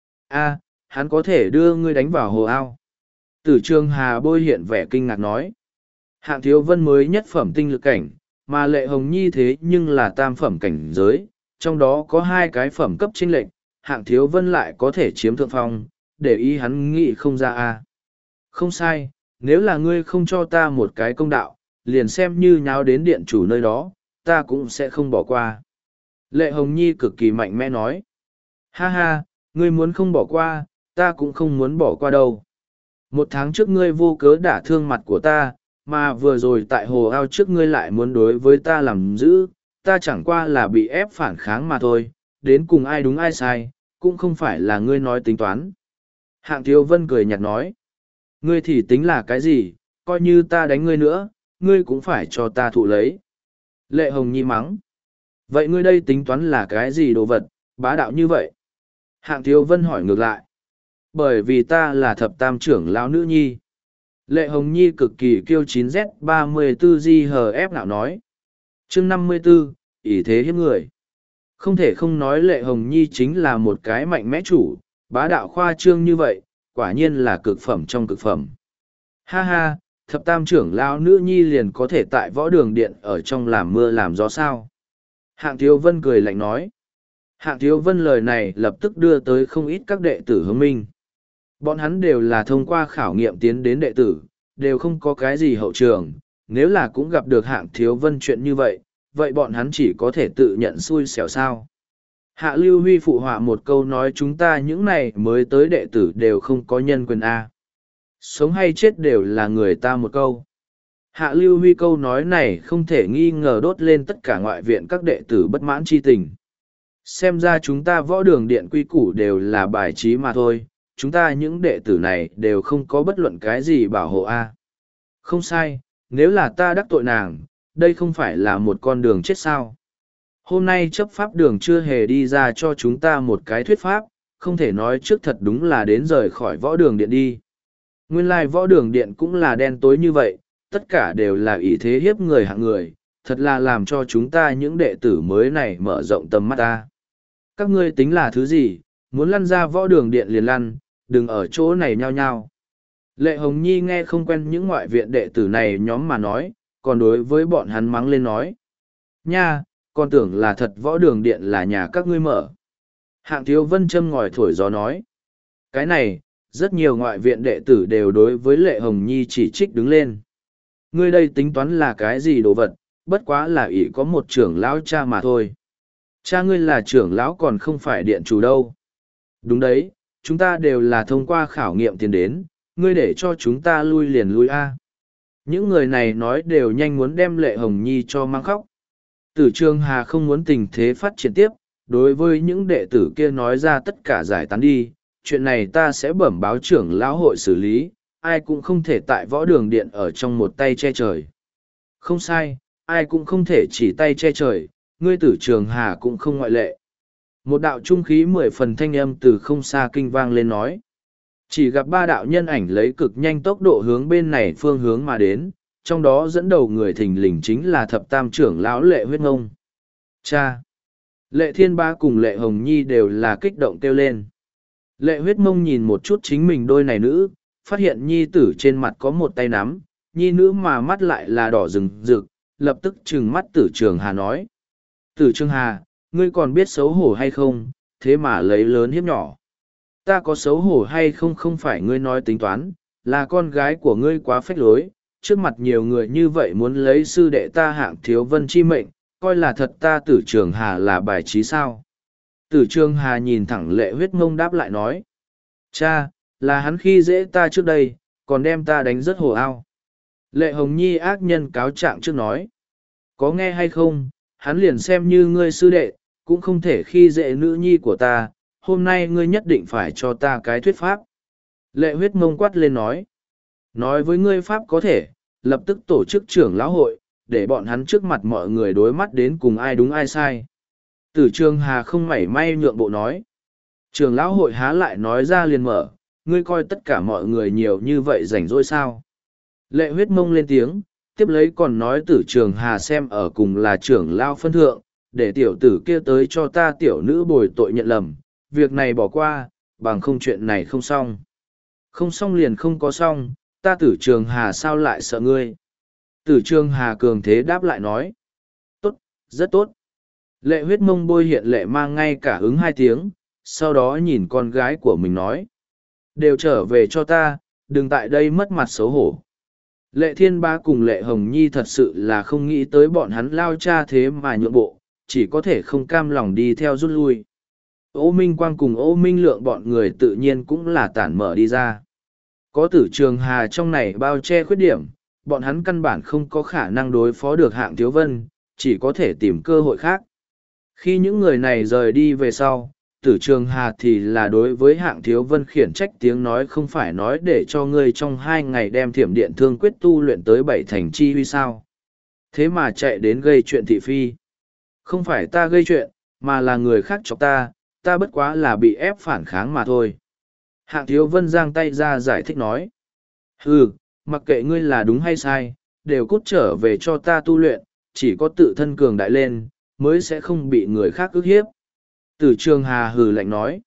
Hắn có thể đưa ngươi đánh vào hồ ao. Tử Trường Hà bôi hiện vẻ kinh ngạc nói. Hạng Thiếu Vân mới nhất phẩm tinh lực cảnh, mà Lệ Hồng Nhi thế nhưng là tam phẩm cảnh giới, trong đó có 2 cái phẩm cấp chênh lệch, Hạng Thiếu Vân lại có thể chiếm thượng phong, để ý hắn nghĩ không ra. Không sai, nếu là ngươi không cho ta một cái công đạo, liền xem như nháo đến điện chủ nơi đó, ta cũng sẽ không bỏ qua. Lệ Hồng Nhi cực kỳ mạnh mẽ nói. Ha ha, ngươi muốn không bỏ qua, ta cũng không muốn bỏ qua đâu. 1 tháng trước ngươi vô cớ đả thương mặt của ta, mà vừa rồi tại hồ ao trước ngươi lại muốn đối với ta làm dữ, ta chẳng qua là bị ép phản kháng mà thôi, đến cùng ai đúng ai sai, cũng không phải là ngươi nói tính toán. Hạng Thiếu Vân cười nhạt nói, ngươi thì tính là cái gì, coi như ta đánh ngươi nữa, ngươi cũng phải cho ta thụ lấy. Lệ Hồng Nhi mắng, vậy ngươi đây tính toán là cái gì đồ vật, bá đạo như vậy? Hạng Thiếu Vân hỏi ngược lại, bởi vì ta là thập tam trưởng lão nữ nhi. Lệ Hồng Nhi cực kỳ kiêu 9Z34GHF nào nói. Chương 54, ỷ thế hiếp người. Không thể không nói Lệ Hồng Nhi chính là một cái mạnh mẽ chủ, bá đạo khoa trương như vậy, quả nhiên là cực phẩm trong cực phẩm. Ha ha, thập tam trưởng lão nữ nhi liền có thể tại võ đường điện ở trong làm mưa làm gió sao. Hạng Thiếu Vân cười lạnh nói. Hạng Thiếu Vân lời này lập tức đưa tới không ít các đệ tử hướng minh. Bọn hắn đều là thông qua khảo nghiệm tiến đến đệ tử, đều không có cái gì hậu trường, nếu là cũng gặp được Hạng Thiếu Vân chuyện như vậy, vậy bọn hắn chỉ có thể tự nhận xui xẻo sao. Hạ Lưu Huy phụ họa một câu nói chúng ta những này mới tới đệ tử đều không có nhân quyền A. Sống hay chết đều là người ta một câu. Hạ Lưu Huy câu nói này không thể nghi ngờ đốt lên tất cả ngoại viện các đệ tử bất mãn chi tình. Xem ra chúng ta võ đường điện quy củ đều là bài trí mà thôi, chúng ta những đệ tử này đều không có bất luận cái gì bảo hộ A. Không sai, nếu là ta đắc tội nàng, đây không phải là một con đường chết sao. Hôm nay chấp pháp đường chưa hề đi ra cho chúng ta một cái thuyết pháp, không thể nói trước thật đúng là đến rời khỏi võ đường điện đi. Nguyên lai võ đường điện cũng là đen tối như vậy, tất cả đều là ý thế hiếp người hạng người, thật là làm cho chúng ta những đệ tử mới này mở rộng tầm mắt ta. Các ngươi tính là thứ gì, muốn lăn ra võ đường điện liền lăn, đừng ở chỗ này nhao nhao. Lệ Hồng Nhi nghe không quen những ngoại viện đệ tử này nhóm mà nói, còn đối với bọn hắn mắng lên nói. Nha, con tưởng là thật võ đường điện là nhà các ngươi mở. Hạng Thiếu Vân châm ngòi thổi gió nói. Cái này, rất nhiều ngoại viện đệ tử đều đối với Lệ Hồng Nhi chỉ trích đứng lên. Ngươi đây tính toán là cái gì đồ vật, bất quá là ỷ có một trưởng lão cha mà thôi. Cha ngươi là trưởng lão còn không phải điện chủ đâu. Đúng đấy, chúng ta đều là thông qua khảo nghiệm tiền đến, ngươi để cho chúng ta lui liền lui a. Những người này nói đều nhanh muốn đem Lệ Hồng Nhi cho mang khóc. Tử Trường Hà không muốn tình thế phát triển tiếp, đối với những đệ tử kia nói ra tất cả giải tán đi, chuyện này ta sẽ bẩm báo trưởng lão hội xử lý, ai cũng không thể tại võ đường điện ở trong một tay che trời. Không sai, ai cũng không thể chỉ tay che trời, ngươi Tử Trường Hà cũng không ngoại lệ. Một đạo trung khí 10 phần thanh âm từ không xa kinh vang lên nói. Chỉ gặp ba đạo nhân ảnh lấy cực nhanh tốc độ hướng bên này phương hướng mà đến, trong đó dẫn đầu người thình lình chính là thập tam trưởng lão Lệ Huyết Ngông. Cha! Lệ Thiên Ba cùng Lệ Hồng Nhi đều là kích động kêu lên. Lệ Huyết Ngông nhìn một chút chính mình đôi này nữ, phát hiện Nhi tử trên mặt có một tay nắm, Nhi nữ mà mắt lại là đỏ rừng rực, lập tức trừng mắt Tử Trường Hà nói. Tử Trường Hà, ngươi còn biết xấu hổ hay không, thế mà lấy lớn hiếp nhỏ. Ta có xấu hổ hay không không phải ngươi nói tính toán, là con gái của ngươi quá phách lối, trước mặt nhiều người như vậy muốn lấy sư đệ ta Hạng Thiếu Vân chi mệnh, coi là thật ta Tử Trường Hà là bài trí sao. Tử Trường Hà nhìn thẳng Lệ Huyết Ngông đáp lại nói. Cha, là hắn khi dễ ta trước đây, còn đem ta đánh rất hồ ao. Lệ Hồng Nhi ác nhân cáo trạng trước nói. Có nghe hay không, hắn liền xem như ngươi sư đệ, cũng không thể khi dễ nữ nhi của ta, hôm nay ngươi nhất định phải cho ta cái thuyết pháp. Lệ Huyết Ngông quát lên nói. Nói với ngươi pháp có thể, lập tức tổ chức trưởng lão hội, để bọn hắn trước mặt mọi người đối mắt đến cùng ai đúng ai sai. Tử Trường Hà không mảy may nhượng bộ nói. Trưởng lão hội há lại nói ra liền mở, ngươi coi tất cả mọi người nhiều như vậy rảnh rỗi sao. Lệ Huyết Ngông lên tiếng, tiếp lấy còn nói Tử Trường Hà xem ở cùng là trưởng lão phân thượng, để tiểu tử kia tới cho ta tiểu nữ bồi tội nhận lầm, việc này bỏ qua, bằng không chuyện này không xong. Không xong liền không có xong, ta Tử Trường Hà sao lại sợ ngươi. Tử Trường Hà cường thế đáp lại nói. Tốt, rất tốt. Lệ Huyết Ngông bôi hiện lệ mang ngay cả ứng 2 tiếng, sau đó nhìn con gái của mình nói. Đều trở về cho ta, đừng tại đây mất mặt xấu hổ. Lệ Thiên Ba cùng Lệ Hồng Nhi thật sự là không nghĩ tới bọn hắn lao cha thế mà nhượng bộ, chỉ có thể không cam lòng đi theo rút lui. Ô Minh Quang cùng Ô Minh Lượng bọn người tự nhiên cũng là tản mở đi ra. Có Tử Trường Hà trong này bao che khuyết điểm, bọn hắn căn bản không có khả năng đối phó được Hạng Thiếu Vân, chỉ có thể tìm cơ hội khác. Khi những người này rời đi về sau, Tử Trường Hà thì là đối với Hạng Thiếu Vân khiển trách tiếng nói không phải nói để cho ngươi trong 2 ngày đem thiểm điện thương quyết tu luyện tới 7 thành chi huy sao. Thế mà chạy đến gây chuyện thị phi. Không phải ta gây chuyện, mà là người khác chọc ta, ta bất quá là bị ép phản kháng mà thôi. Hạng Thiếu Vân giang tay ra giải thích nói. Ừ, mặc kệ ngươi là đúng hay sai, đều cút trở về cho ta tu luyện, chỉ có tự thân cường đại lên, mới sẽ không bị người khác ức hiếp. Tử Trường Hà hừ lạnh nói.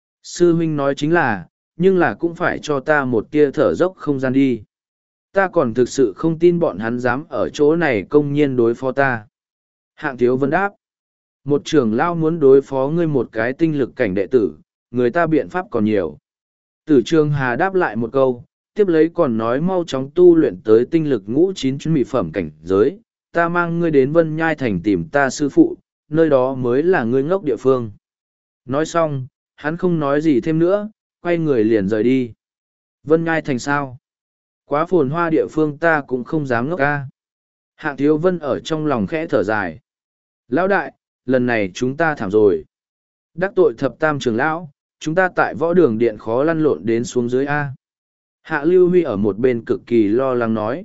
Sư huynh nói chính là, nhưng là cũng phải cho ta một tia thở dốc không gian đi. Ta còn thực sự không tin bọn hắn dám ở chỗ này công nhiên đối phó ta. Hạng Thiếu Vân đáp. Một trưởng lao muốn đối phó ngươi một cái tinh lực cảnh đệ tử, người ta biện pháp còn nhiều. Tử Trường Hà đáp lại một câu, tiếp lấy còn nói mau chóng tu luyện tới tinh lực ngũ 9 chuẩn mỹ phẩm cảnh giới, ta mang ngươi đến Vân Nhai Thành tìm ta sư phụ, nơi đó mới là ngươi ngốc địa phương. Nói xong, hắn không nói gì thêm nữa, quay người liền rời đi. Vân Ngai Thành sao? Quá phồn hoa địa phương ta cũng không dám ngốc ca. Hạng Thiếu Vân ở trong lòng khẽ thở dài. Lão đại, lần này chúng ta thảm rồi. Đắc tội thập tam trưởng lão, chúng ta tại võ đường điện khó lăn lộn đến xuống dưới A. Hạ Lưu Huy ở một bên cực kỳ lo lắng nói.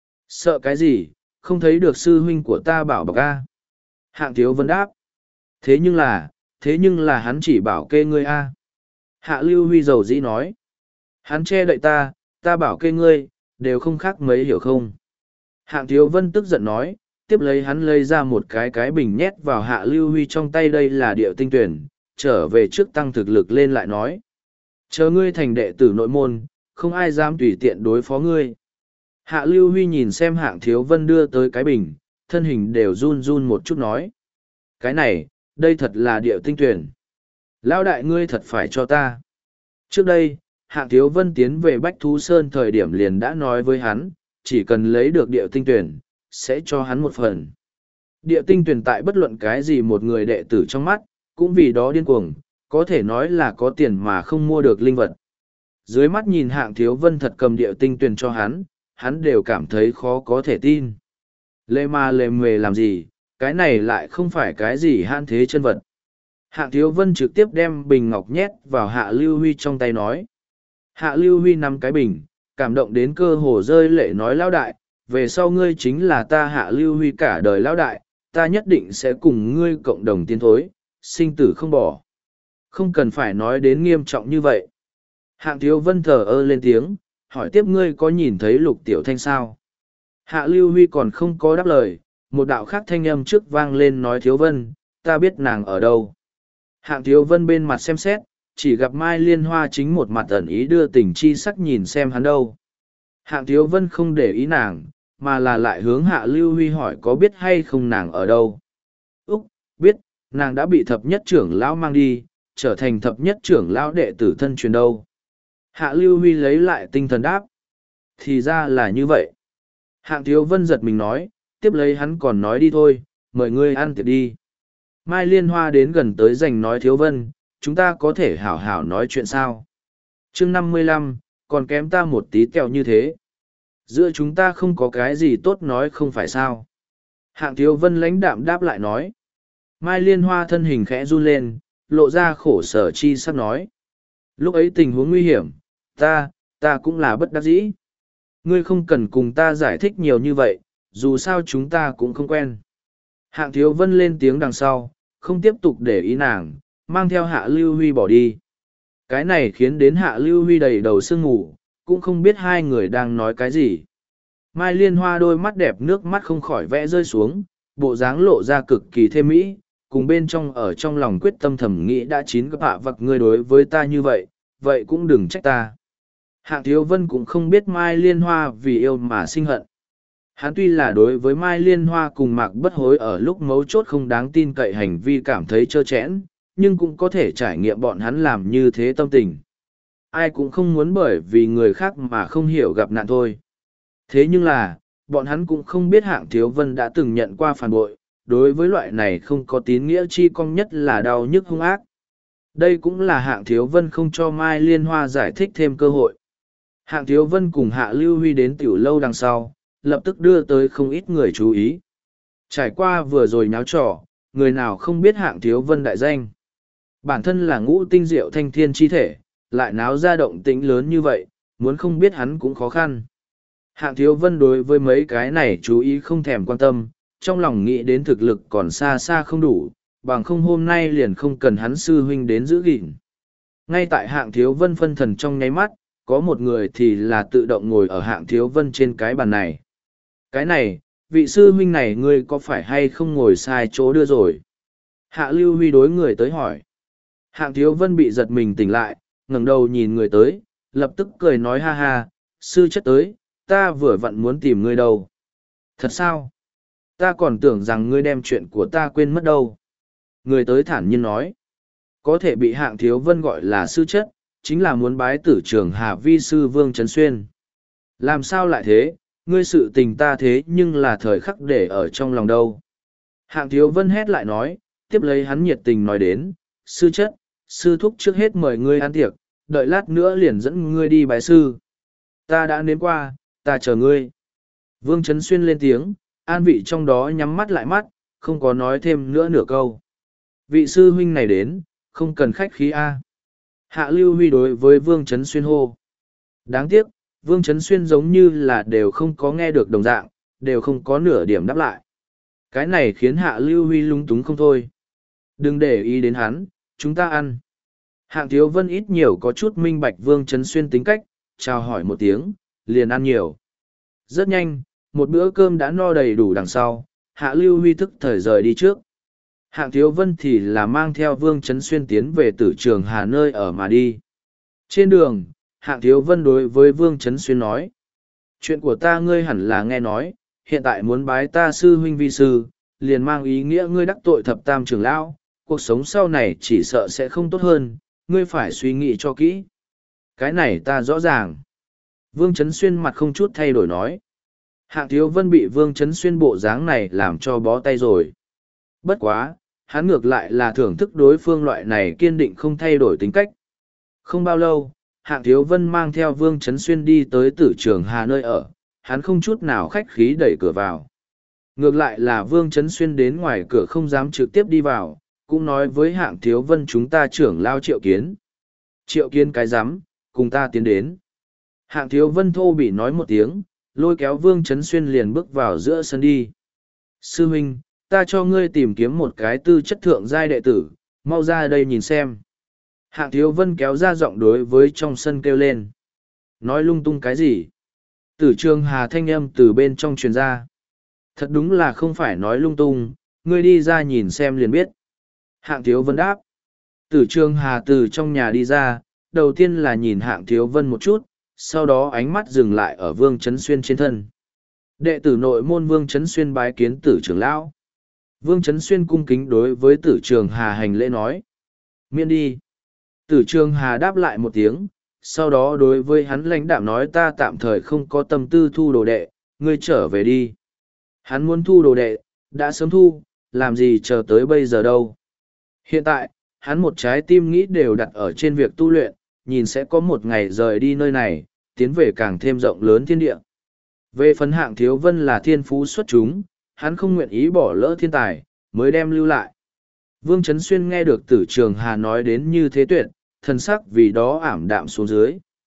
Sợ cái gì, không thấy được sư huynh của ta bảo bọc A. Hạng Thiếu Vân đáp. Thế nhưng là hắn chỉ bảo kê ngươi A. Hạ Lưu Huy dầu dĩ nói. Hắn che đậy ta bảo kê ngươi, đều không khác mấy hiểu không. Hạng Thiếu Vân tức giận nói, tiếp lấy hắn lấy ra một cái bình nhét vào Hạ Lưu Huy trong tay, đây là điệu tinh tuyển, trở về trước tăng thực lực lên lại nói. Chờ ngươi thành đệ tử nội môn, không ai dám tùy tiện đối phó ngươi. Hạ Lưu Huy nhìn xem Hạng Thiếu Vân đưa tới cái bình, thân hình đều run run một chút nói. Cái này, đây thật là điệu tinh tuyển. Lão đại ngươi thật phải cho ta. Trước đây, Hạng Thiếu Vân tiến về Bách Thú Sơn thời điểm liền đã nói với hắn, chỉ cần lấy được điệu tinh tuyển, sẽ cho hắn một phần. Điệu tinh tuyển tại bất luận cái gì một người đệ tử trong mắt, cũng vì đó điên cuồng, có thể nói là có tiền mà không mua được linh vật. Dưới mắt nhìn Hạng Thiếu Vân thật cầm điệu tinh tuyển cho hắn đều cảm thấy khó có thể tin. Lê ma lê mề làm gì, cái này lại không phải cái gì hạn thế chân vật. Hạng Thiếu Vân trực tiếp đem bình ngọc nhét vào Hạ Lưu Huy trong tay nói. Hạ Lưu Huy nắm cái bình, cảm động đến cơ hồ rơi lệ nói lão đại, về sau ngươi chính là ta Hạ Lưu Huy cả đời lão đại, ta nhất định sẽ cùng ngươi cộng đồng tiến thối, sinh tử không bỏ. Không cần phải nói đến nghiêm trọng như vậy. Hạng Thiếu Vân thờ ơ lên tiếng, hỏi tiếp ngươi có nhìn thấy Lục Tiểu Thanh sao? Hạ Lưu Huy còn không có đáp lời, một đạo khác thanh âm trước vang lên nói Thiếu Vân, ta biết nàng ở đâu. Hạng Thiếu Vân bên mặt xem xét, chỉ gặp Mai Liên Hoa chính một mặt ẩn ý đưa tình chi sắc nhìn xem hắn đâu. Hạng Thiếu Vân không để ý nàng, mà là lại hướng Hạ Lưu Huy hỏi có biết hay không nàng ở đâu. Úc, biết, nàng đã bị thập nhất trưởng lão mang đi, trở thành thập nhất trưởng lão đệ tử thân truyền đâu. Hạ Lưu Huy lấy lại tinh thần đáp. Thì ra là như vậy. Hạng Thiếu Vân giật mình nói, tiếp lấy hắn còn nói đi thôi, mời ngươi ăn tiệc đi. Mai Liên Hoa đến gần tới giành nói Thiếu Vân, chúng ta có thể hảo hảo nói chuyện sao? Chương 55, còn kém ta một tí kẹo như thế. Giữa chúng ta không có cái gì tốt nói không phải sao? Hạng Thiếu Vân lãnh đạm đáp lại nói. Mai Liên Hoa thân hình khẽ run lên, lộ ra khổ sở chi sắp nói. Lúc ấy tình huống nguy hiểm, ta cũng là bất đắc dĩ. Ngươi không cần cùng ta giải thích nhiều như vậy, dù sao chúng ta cũng không quen. Hạng Thiếu Vân lên tiếng đằng sau, không tiếp tục để ý nàng, mang theo Hạ Lưu Huy bỏ đi. Cái này khiến đến Hạ Lưu Huy đầy đầu sương ngủ, cũng không biết hai người đang nói cái gì. Mai Liên Hoa đôi mắt đẹp nước mắt không khỏi vẽ rơi xuống, bộ dáng lộ ra cực kỳ thêm mỹ, cùng bên trong ở trong lòng quyết tâm thầm nghĩ đã chín cái bạ vặc ngươi đối với ta như vậy, vậy cũng đừng trách ta. Hạng Thiếu Vân cũng không biết Mai Liên Hoa vì yêu mà sinh hận. Hắn tuy là đối với Mai Liên Hoa cùng Mạc Bất Hối ở lúc mấu chốt không đáng tin cậy hành vi cảm thấy trơ trẽn, nhưng cũng có thể trải nghiệm bọn hắn làm như thế tâm tình. Ai cũng không muốn bởi vì người khác mà không hiểu gặp nạn thôi. Thế nhưng là, bọn hắn cũng không biết Hạng Thiếu Vân đã từng nhận qua phản bội, đối với loại này không có tín nghĩa chi cong nhất là đau nhức hung ác. Đây cũng là Hạng Thiếu Vân không cho Mai Liên Hoa giải thích thêm cơ hội. Hạng Thiếu Vân cùng Hạ Lưu Huy đến tiểu lâu đằng sau, lập tức đưa tới không ít người chú ý. Trải qua vừa rồi nháo trò, người nào không biết Hạng Thiếu Vân đại danh. Bản thân là ngũ tinh diệu thanh thiên chi thể, lại náo ra động tĩnh lớn như vậy, muốn không biết hắn cũng khó khăn. Hạng Thiếu Vân đối với mấy cái này chú ý không thèm quan tâm, trong lòng nghĩ đến thực lực còn xa xa không đủ, bằng không hôm nay liền không cần hắn sư huynh đến giữ gìn. Ngay tại Hạng Thiếu Vân phân thần trong nháy mắt, có một người thì là tự động ngồi ở Hạng Thiếu Vân trên cái bàn này. Cái này, vị sư huynh này ngươi có phải hay không ngồi sai chỗ đưa rồi? Hạ Lưu Huy đối người tới hỏi. Hạng Thiếu Vân bị giật mình tỉnh lại, ngẩng đầu nhìn người tới, lập tức cười nói ha ha, sư chất tới, ta vừa vặn muốn tìm ngươi đâu. Thật sao? Ta còn tưởng rằng ngươi đem chuyện của ta quên mất đâu. Người tới thản nhiên nói. Có thể bị Hạng Thiếu Vân gọi là sư chất, chính là muốn bái tử trưởng Hà Vi sư Vương Trấn Xuyên. Làm sao lại thế, ngươi sự tình ta thế nhưng là thời khắc để ở trong lòng đâu. Hạng Thiếu Vân hét lại nói, tiếp lấy hắn nhiệt tình nói đến, sư chất, sư thúc trước hết mời ngươi ăn tiệc, đợi lát nữa liền dẫn ngươi đi bái sư. Ta đã nếm qua, ta chờ ngươi. Vương Trấn Xuyên lên tiếng, An Vị trong đó nhắm mắt lại mắt, không có nói thêm nữa nửa câu. Vị sư huynh này đến, không cần khách khí A. Hạ Lưu Huy đối với Vương Trấn Xuyên hô. Đáng tiếc, Vương Trấn Xuyên giống như là đều không có nghe được đồng dạng, đều không có nửa điểm đáp lại. Cái này khiến Hạ Lưu Huy lung túng không thôi. Đừng để ý đến hắn, chúng ta ăn. Hạng Thiếu Vân ít nhiều có chút minh bạch Vương Trấn Xuyên tính cách, chào hỏi một tiếng, liền ăn nhiều. Rất nhanh, một bữa cơm đã no đầy đủ đằng sau, Hạ Lưu Huy thức thời rời đi trước. Hạng Thiếu Vân thì là mang theo Vương Trấn Xuyên tiến về Tử Trường Hà nơi ở mà đi. Trên đường, Hạng Thiếu Vân đối với Vương Trấn Xuyên nói. Chuyện của ta ngươi hẳn là nghe nói, hiện tại muốn bái ta sư huynh vi sư, liền mang ý nghĩa ngươi đắc tội thập tam trưởng lão, cuộc sống sau này chỉ sợ sẽ không tốt hơn, ngươi phải suy nghĩ cho kỹ. Cái này ta rõ ràng. Vương Trấn Xuyên mặt không chút thay đổi nói. Hạng Thiếu Vân bị Vương Trấn Xuyên bộ dáng này làm cho bó tay rồi. Bất quá, hắn ngược lại là thưởng thức đối phương loại này kiên định không thay đổi tính cách. Không bao lâu, Hạng Thiếu Vân mang theo Vương Trấn Xuyên đi tới Tử Trường Hà nơi ở, hắn không chút nào khách khí đẩy cửa vào. Ngược lại là Vương Trấn Xuyên đến ngoài cửa không dám trực tiếp đi vào, cũng nói với Hạng Thiếu Vân chúng ta trưởng lao Triệu Kiến. Triệu Kiến cái rắm cùng ta tiến đến. Hạng Thiếu Vân thô bỉ nói một tiếng, lôi kéo Vương Trấn Xuyên liền bước vào giữa sân đi. Sư huynh, ta cho ngươi tìm kiếm một cái tư chất thượng giai đệ tử, mau ra đây nhìn xem. Hạng Thiếu Vân kéo ra giọng đối với trong sân kêu lên. Nói lung tung cái gì? Tử Trường Hà thanh âm từ bên trong truyền ra. Thật đúng là không phải nói lung tung, ngươi đi ra nhìn xem liền biết. Hạng Thiếu Vân đáp. Tử Trường Hà từ trong nhà đi ra, đầu tiên là nhìn Hạng Thiếu Vân một chút, sau đó ánh mắt dừng lại ở Vương Trấn Xuyên trên thân. Đệ tử nội môn Vương Trấn Xuyên bái kiến Tử Trường Lão. Vương Trấn Xuyên cung kính đối với Tử Trường Hà hành lễ nói. Miễn đi. Tử Trường Hà đáp lại một tiếng, sau đó đối với hắn lãnh đạm nói ta tạm thời không có tâm tư thu đồ đệ, ngươi trở về đi. Hắn muốn thu đồ đệ, đã sớm thu, làm gì chờ tới bây giờ đâu. Hiện tại, hắn một trái tim nghĩ đều đặt ở trên việc tu luyện, nhìn sẽ có một ngày rời đi nơi này, tiến về càng thêm rộng lớn thiên địa. Về phần Hạng Thiếu Vân là thiên phú xuất chúng, hắn không nguyện ý bỏ lỡ thiên tài, mới đem lưu lại. Vương Trấn Xuyên nghe được Tử Trường Hà nói đến như thế tuyệt, thần sắc vì đó ảm đạm xuống dưới.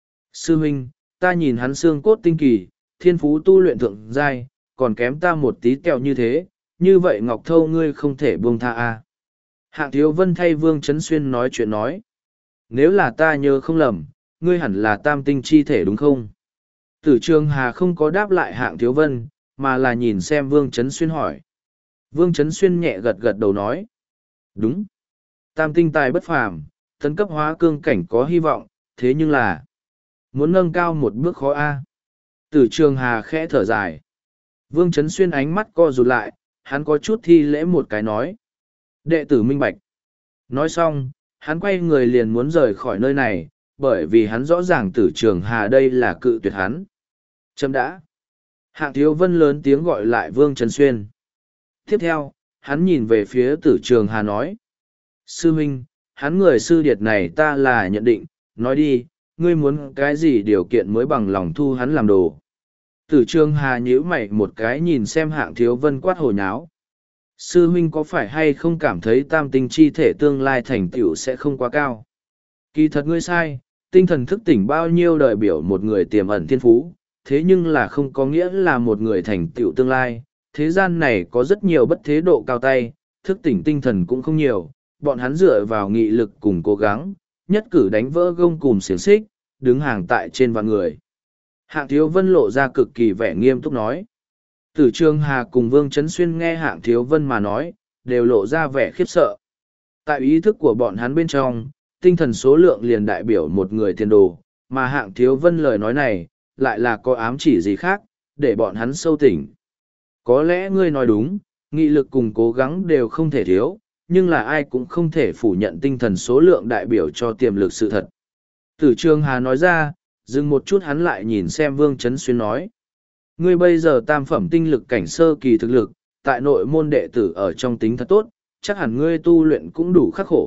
Sư huynh, ta nhìn hắn xương cốt tinh kỳ, thiên phú tu luyện thượng giai, còn kém ta một tí kẹo như thế, như vậy Ngọc Thâu ngươi không thể buông tha a. Hạng Thiếu Vân thay Vương Trấn Xuyên nói chuyện nói. Nếu là ta nhớ không lầm, ngươi hẳn là tam tinh chi thể đúng không? Tử Trường Hà không có đáp lại Hạng Thiếu Vân, mà là nhìn xem Vương Trấn Xuyên hỏi. Vương Trấn Xuyên nhẹ gật gật đầu nói. Đúng. Tam tinh tài bất phàm, tấn cấp hóa cương cảnh có hy vọng, thế nhưng là muốn nâng cao một bước khó a. Tử Trường Hà khẽ thở dài. Vương Trấn Xuyên ánh mắt co rụt lại, hắn có chút thi lễ một cái nói. Đệ tử minh bạch. Nói xong, hắn quay người liền muốn rời khỏi nơi này, bởi vì hắn rõ ràng Tử Trường Hà đây là cự tuyệt hắn. Chấm đã. Hạng Thiếu Vân lớn tiếng gọi lại Vương Trấn Xuyên. Tiếp theo, hắn nhìn về phía Tử Trường Hà nói. Sư huynh, hắn người sư điệt này ta là nhận định, nói đi, ngươi muốn cái gì điều kiện mới bằng lòng thu hắn làm đồ. Tử Trường Hà nhíu mày một cái nhìn xem Hạng Thiếu Vân quát hồi nháo. Sư huynh có phải hay không cảm thấy tam tinh chi thể tương lai thành tựu sẽ không quá cao? Kỳ thật ngươi sai, tinh thần thức tỉnh bao nhiêu đời biểu một người tiềm ẩn thiên phú, thế nhưng là không có nghĩa là một người thành tựu tương lai. Thế gian này có rất nhiều bất thế độ cao tay, thức tỉnh tinh thần cũng không nhiều, bọn hắn dựa vào nghị lực cùng cố gắng, nhất cử đánh vỡ gông cùm xiềng xích, đứng hàng tại trên vạn người. Hạng Thiếu Vân lộ ra cực kỳ vẻ nghiêm túc nói. Tử Trường Hà cùng Vương Trấn Xuyên nghe Hạng Thiếu Vân mà nói, đều lộ ra vẻ khiếp sợ. Tại ý thức của bọn hắn bên trong, tinh thần số lượng liền đại biểu một người tiền đồ, mà Hạng Thiếu Vân lời nói này, lại là có ám chỉ gì khác, để bọn hắn sâu tỉnh. Có lẽ ngươi nói đúng, nghị lực cùng cố gắng đều không thể thiếu, nhưng là ai cũng không thể phủ nhận tinh thần số lượng đại biểu cho tiềm lực sự thật. Tử Trường Hà nói ra, dừng một chút hắn lại nhìn xem Vương Trấn Xuyên nói. Ngươi bây giờ tam phẩm tinh lực cảnh sơ kỳ thực lực, tại nội môn đệ tử ở trong tính thật tốt, chắc hẳn ngươi tu luyện cũng đủ khắc khổ,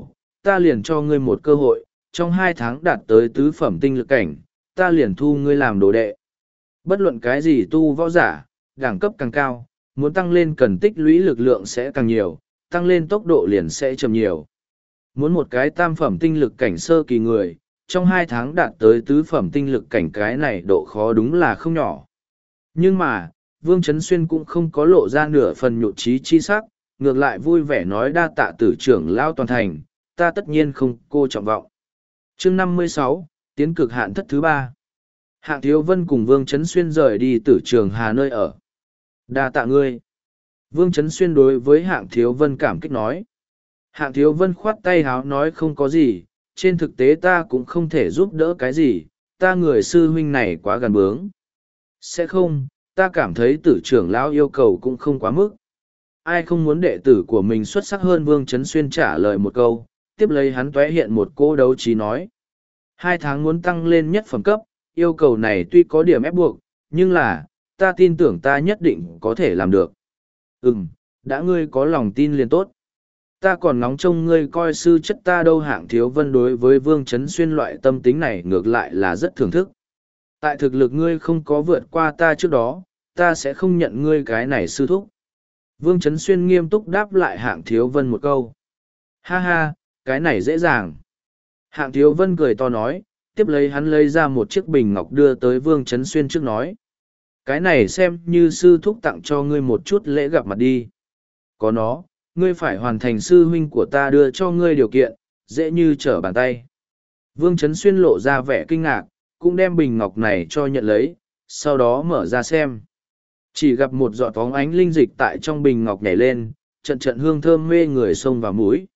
ta liền cho ngươi một cơ hội, trong 2 tháng đạt tới tứ phẩm tinh lực cảnh, ta liền thu ngươi làm đồ đệ. Bất luận cái gì tu võ giả, đẳng cấp càng cao, muốn tăng lên cần tích lũy lực lượng sẽ càng nhiều, tăng lên tốc độ liền sẽ chậm nhiều. Muốn một cái tam phẩm tinh lực cảnh sơ kỳ người, trong 2 tháng đạt tới tứ phẩm tinh lực cảnh, cái này độ khó đúng là không nhỏ. Nhưng mà, Vương Chấn Xuyên cũng không có lộ ra nửa phần nhụt chí chi sắc, ngược lại vui vẻ nói đa tạ tử trưởng lao toàn thành, ta tất nhiên không cô trọng vọng. Chương 56, tiến cực hạn thất thứ 3. Hạng Thiếu Vân cùng Vương Chấn Xuyên rời đi Tử Trường Hà nơi ở. Đa tạ ngươi. Vương Chấn Xuyên đối với Hạng Thiếu Vân cảm kích nói. Hạng Thiếu Vân khoát tay háo nói không có gì, trên thực tế ta cũng không thể giúp đỡ cái gì, ta người sư huynh này quá gần bướng. Sẽ không, ta cảm thấy Tử trưởng lão yêu cầu cũng không quá mức. Ai không muốn đệ tử của mình xuất sắc hơn? Vương Chấn Xuyên trả lời một câu, tiếp lấy hắn tóe hiện một cô đấu trí nói. 2 tháng muốn tăng lên nhất phẩm cấp, yêu cầu này tuy có điểm ép buộc, nhưng là, ta tin tưởng ta nhất định có thể làm được. Đã ngươi có lòng tin liền tốt. Ta còn ngóng trông ngươi coi sư chất ta đâu. Hạng Thiếu Vân đối với Vương Chấn Xuyên loại tâm tính này ngược lại là rất thưởng thức. Tại thực lực ngươi không có vượt qua ta trước đó, ta sẽ không nhận ngươi cái này sư thúc. Vương Chấn Xuyên nghiêm túc đáp lại Hạng Thiếu Vân một câu. Ha ha, cái này dễ dàng. Hạng Thiếu Vân cười to nói, tiếp lấy hắn lấy ra một chiếc bình ngọc đưa tới Vương Chấn Xuyên trước nói. Cái này xem như sư thúc tặng cho ngươi một chút lễ gặp mặt đi. Có nó, ngươi phải hoàn thành sư huynh của ta đưa cho ngươi điều kiện, dễ như trở bàn tay. Vương Chấn Xuyên lộ ra vẻ kinh ngạc, cũng đem bình ngọc này cho nhận lấy, sau đó mở ra xem. Chỉ gặp một giọt phóng ánh linh dịch tại trong bình ngọc nhảy lên, trận trận hương thơm mê người xông vào mũi.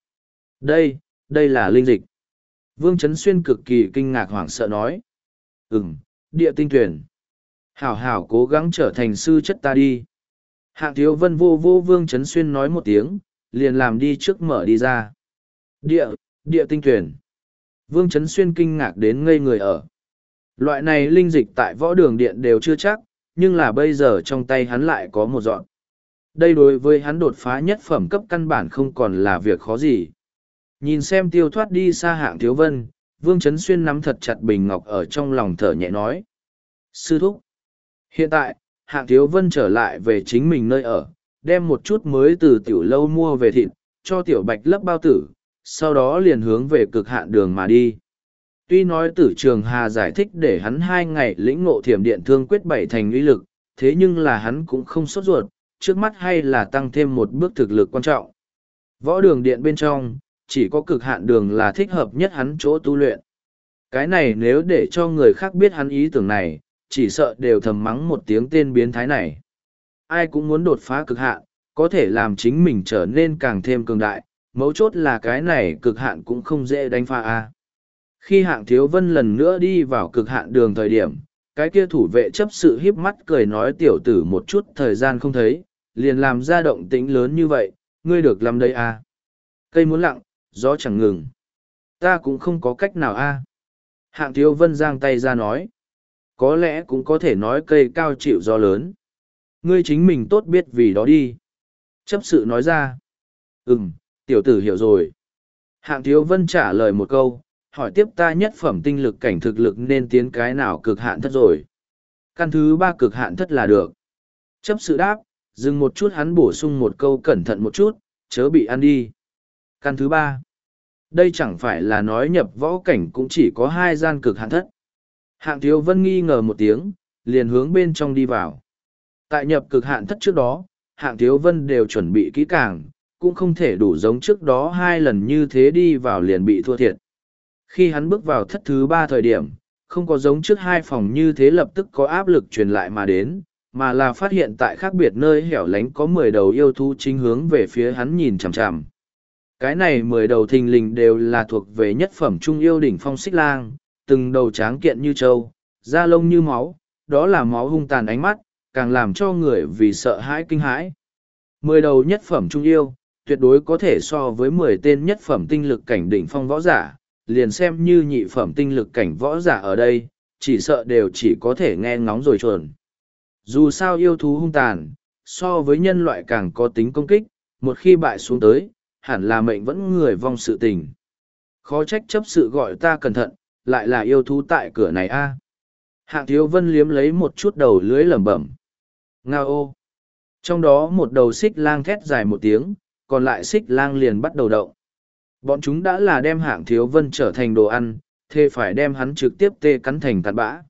Đây là linh dịch. Vương Chấn Xuyên cực kỳ kinh ngạc hoảng sợ nói. Địa tinh tuyển. Hảo hảo cố gắng trở thành sư chất ta đi. Hạng Thiếu Vân vô Vương Chấn Xuyên nói một tiếng, liền làm đi trước mở đi ra. Địa tinh tuyển. Vương Chấn Xuyên kinh ngạc đến ngây người ở. Loại này linh dịch tại võ đường điện đều chưa chắc, nhưng là bây giờ trong tay hắn lại có một dọn. Đây đối với hắn đột phá nhất phẩm cấp căn bản không còn là việc khó gì. Nhìn xem tiêu thoát đi xa Hạng Thiếu Vân, Vương Chấn Xuyên nắm thật chặt bình ngọc ở trong lòng thở nhẹ nói. Sư thúc. Hiện tại, Hạng Thiếu Vân trở lại về chính mình nơi ở, đem một chút mới từ tiểu lâu mua về thịt, cho tiểu bạch lấp bao tử, sau đó liền hướng về cực hạn đường mà đi. Tuy nói Tử Trường Hà giải thích để hắn 2 ngày lĩnh ngộ thiểm điện thương quyết 7 thành uy lực, thế nhưng là hắn cũng không sốt ruột, trước mắt hay là tăng thêm một bước thực lực quan trọng. Võ đường điện bên trong, chỉ có cực hạn đường là thích hợp nhất hắn chỗ tu luyện. Cái này nếu để cho người khác biết hắn ý tưởng này, chỉ sợ đều thầm mắng một tiếng tên biến thái này. Ai cũng muốn đột phá cực hạn, có thể làm chính mình trở nên càng thêm cường đại, mấu chốt là cái này cực hạn cũng không dễ đánh phá a. Khi Hạng Thiếu Vân lần nữa đi vào cực hạn đường thời điểm, cái kia thủ vệ chấp sự híp mắt cười nói tiểu tử một chút thời gian không thấy, liền làm ra động tĩnh lớn như vậy, ngươi được làm đây a. Cây muốn lặng, gió chẳng ngừng. Ta cũng không có cách nào a. Hạng Thiếu Vân giang tay ra nói. Có lẽ cũng có thể nói cây cao chịu gió lớn. Ngươi chính mình tốt biết vì đó đi. Chấp sự nói ra. Tiểu tử hiểu rồi. Hạng Thiếu Vân trả lời một câu, hỏi tiếp ta nhất phẩm tinh lực cảnh thực lực nên tiến cái nào cực hạn thất rồi. Căn thứ 3 cực hạn thất là được. Chấp sự đáp, dừng một chút hắn bổ sung một câu cẩn thận một chút, chớ bị ăn đi. Căn thứ 3. Đây chẳng phải là nói nhập võ cảnh cũng chỉ có 2 gian cực hạn thất. Hạng Thiếu Vân nghi ngờ một tiếng, liền hướng bên trong đi vào. Tại nhập cực hạn thất trước đó, Hạng Thiếu Vân đều chuẩn bị kỹ càng, cũng không thể đủ giống trước đó 2 lần như thế đi vào liền bị thua thiệt. Khi hắn bước vào thất thứ 3 thời điểm, không có giống trước 2 phòng như thế lập tức có áp lực truyền lại mà đến, mà là phát hiện tại khác biệt nơi hẻo lánh có 10 đầu yêu thú chính hướng về phía hắn nhìn chằm chằm. Cái này 10 đầu thình lình đều là thuộc về nhất phẩm trung yêu đỉnh phong xích lang, từng đầu tráng kiện như trâu, da lông như máu, đó là máu hung tàn ánh mắt, càng làm cho người vì sợ hãi kinh hãi. 10 đầu nhất phẩm trung yêu, tuyệt đối có thể so với 10 tên nhất phẩm tinh lực cảnh đỉnh phong võ giả, liền xem như nhị phẩm tinh lực cảnh võ giả ở đây, chỉ sợ đều chỉ có thể nghe ngóng rồi chuồn. Dù sao yêu thú hung tàn, so với nhân loại càng có tính công kích, một khi bại xuống tới, hẳn là mệnh vẫn người vong sự tình. Khó trách chấp sự gọi ta cẩn thận, lại là yêu thú tại cửa này a. Hạng Thiếu Vân liếm lấy một chút đầu lưới lẩm bẩm. Ngao ô. Trong đó một đầu xích lang thét dài một tiếng, còn lại xích lang liền bắt đầu động. Bọn chúng đã là đem Hạng Thiếu Vân trở thành đồ ăn, thế phải đem hắn trực tiếp tê cắn thành tạt bã.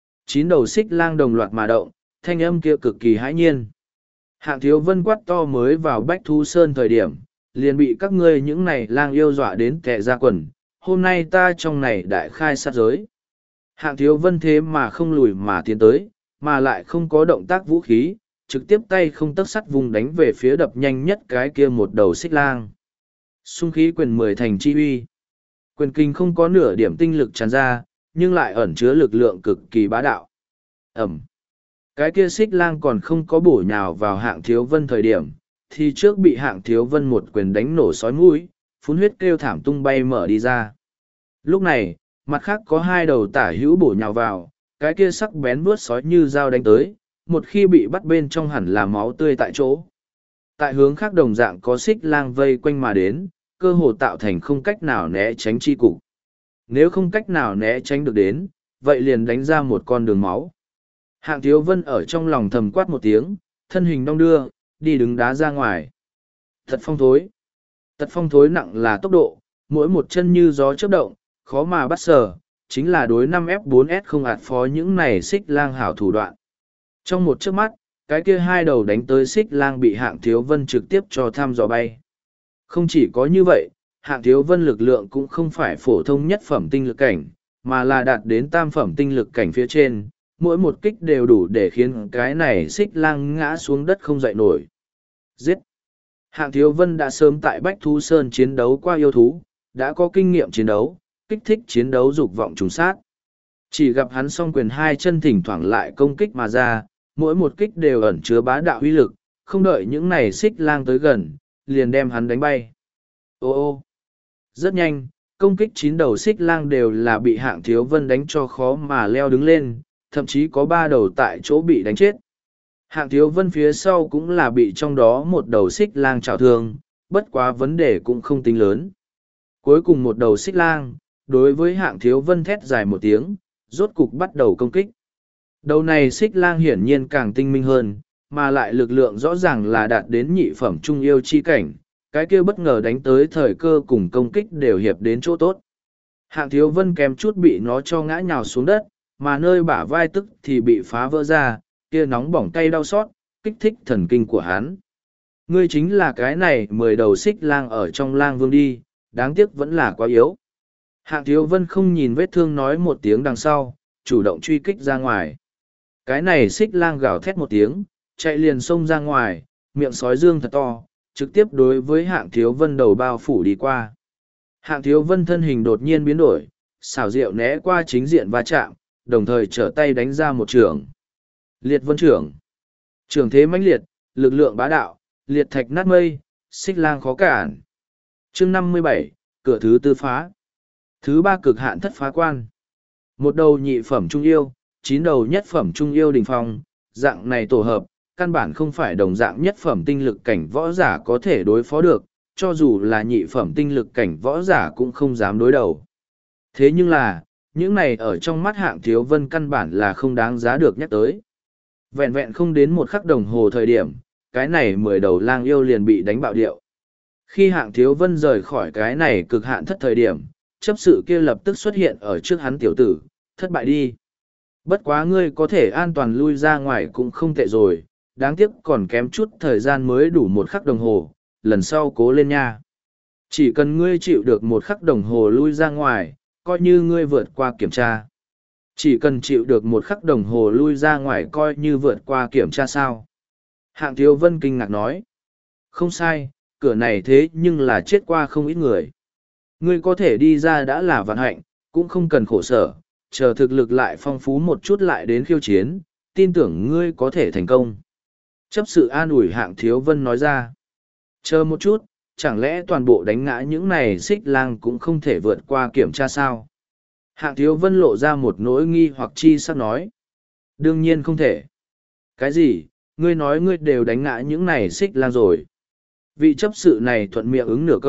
9 đầu xích lang đồng loạt mà động, thanh âm kia cực kỳ hãi nhiên. Hạng Thiếu Vân quát to mới vào Bách Thú Sơn thời điểm, liền bị các ngươi những này lang yêu dọa đến kẻ ra quần, hôm nay ta trong này đại khai sát giới. Hạng Thiếu Vân thế mà không lùi mà tiến tới, mà lại không có động tác vũ khí, trực tiếp tay không tấc sắt vùng đánh về phía đập nhanh nhất cái kia một đầu xích lang. Xung khí quyền 10 thành chi uy. Quyền kinh không có nửa điểm tinh lực tràn ra, nhưng lại ẩn chứa lực lượng cực kỳ bá đạo. Ẩm. Cái kia xích lang còn không có bổ nhào vào Hạng Thiếu Vân thời điểm, thì trước bị Hạng Thiếu Vân một quyền đánh nổ sói mũi, phun huyết kêu thảm tung bay mở đi ra. Lúc này, mặt khác có 2 đầu tả hữu bổ nhào vào, cái kia sắc bén vuốt sói như dao đánh tới, một khi bị bắt bên trong hẳn là máu tươi tại chỗ. Tại hướng khác đồng dạng có xích lang vây quanh mà đến, cơ hồ tạo thành không cách nào né tránh chi cục. Nếu không cách nào né tránh được đến, vậy liền đánh ra một con đường máu. Hạng Thiếu Vân ở trong lòng thầm quát một tiếng, thân hình đong đưa, đi đứng đá ra ngoài. Tật phong thối. Tật phong thối nặng là tốc độ, mỗi một chân như gió chớp động, khó mà bắt sờ, chính là đối 5F4S không ạt phó những này xích lang hảo thủ đoạn. Trong một chớp mắt, cái kia 2 đầu đánh tới xích lang bị Hạng Thiếu Vân trực tiếp cho tham dò bay. Không chỉ có như vậy, Hạng Thiếu Vân lực lượng cũng không phải phổ thông nhất phẩm tinh lực cảnh, mà là đạt đến tam phẩm tinh lực cảnh phía trên, mỗi một kích đều đủ để khiến cái này xích lang ngã xuống đất không dậy nổi. Giết! Hạng Thiếu Vân đã sớm tại Bách Thú Sơn chiến đấu qua yêu thú, đã có kinh nghiệm chiến đấu, kích thích chiến đấu dục vọng trùng sát. Chỉ gặp hắn song quyền 2 chân thỉnh thoảng lại công kích mà ra, mỗi một kích đều ẩn chứa bá đạo uy lực, không đợi những này xích lang tới gần, liền đem hắn đánh bay. Ô ô! Rất nhanh, công kích 9 đầu xích lang đều là bị Hạng Thiếu Vân đánh cho khó mà leo đứng lên, thậm chí có 3 đầu tại chỗ bị đánh chết. Hạng Thiếu Vân phía sau cũng là bị trong đó một đầu xích lang trào thương, bất quá vấn đề cũng không tính lớn. Cuối cùng một đầu xích lang, đối với Hạng Thiếu Vân thét dài một tiếng, rốt cục bắt đầu công kích. Đầu này xích lang hiển nhiên càng tinh minh hơn, mà lại lực lượng rõ ràng là đạt đến nhị phẩm trung yêu chi cảnh, cái kia bất ngờ đánh tới thời cơ cùng công kích đều hiệp đến chỗ tốt. Hạng Thiếu Vân kèm chút bị nó cho ngã nhào xuống đất, mà nơi bả vai tức thì bị phá vỡ ra, kia nóng bỏng tay đau xót, kích thích thần kinh của hắn. Ngươi chính là cái này 10 đầu xích lang ở trong lang vương đi, đáng tiếc vẫn là quá yếu. Hạng Thiếu Vân không nhìn vết thương nói một tiếng đằng sau, chủ động truy kích ra ngoài. Cái này xích lang gào thét một tiếng, chạy liền xông ra ngoài, miệng sói dương thật to, trực tiếp đối với Hạng Thiếu Vân đầu bao phủ đi qua. Hạng Thiếu Vân thân hình đột nhiên biến đổi, xảo diệu né qua chính diện va chạm, đồng thời trở tay đánh ra một trường. Liệt vân trưởng. Trường thế mãnh liệt, lực lượng bá đạo, liệt thạch nát mây, xích lang khó cản. Chương 57, cửa thứ tư phá. Thứ 3 cực hạn thất phá quan. Một đầu nhị phẩm trung yêu, 9 đầu nhất phẩm trung yêu đỉnh phong, dạng này tổ hợp, căn bản không phải đồng dạng nhất phẩm tinh lực cảnh võ giả có thể đối phó được, cho dù là nhị phẩm tinh lực cảnh võ giả cũng không dám đối đầu. Thế nhưng là, những này ở trong mắt Hạng Thiếu Vân căn bản là không đáng giá được nhắc tới. Vẹn vẹn không đến một khắc đồng hồ thời điểm, cái này 10 đầu lang yêu liền bị đánh bạo điệu. Khi Hạng Thiếu Vân rời khỏi cái này cực hạn thất thời điểm, chấp sự kia lập tức xuất hiện ở trước hắn tiểu tử, thất bại đi. Bất quá ngươi có thể an toàn lui ra ngoài cũng không tệ rồi, đáng tiếc còn kém chút thời gian mới đủ một khắc đồng hồ, lần sau cố lên nha. Chỉ cần ngươi chịu được một khắc đồng hồ lui ra ngoài, coi như ngươi vượt qua kiểm tra. Chỉ cần chịu được một khắc đồng hồ lui ra ngoài coi như vượt qua kiểm tra sao. Hạng Thiếu Vân kinh ngạc nói. Không sai, cửa này thế nhưng là chết qua không ít người. Ngươi có thể đi ra đã là vạn hạnh, cũng không cần khổ sở, chờ thực lực lại phong phú một chút lại đến khiêu chiến, tin tưởng ngươi có thể thành công. Chấp sự an ủi Hạng Thiếu Vân nói ra. Chờ một chút, chẳng lẽ toàn bộ đánh ngã những này xích lang cũng không thể vượt qua kiểm tra sao? Hạng Thiếu Vân lộ ra một nỗi nghi hoặc chi sắc nói. Đương nhiên không thể. Cái gì, ngươi nói ngươi đều đánh ngã những này xích lang rồi. Vị chấp sự này thuận miệng ứng nửa câu,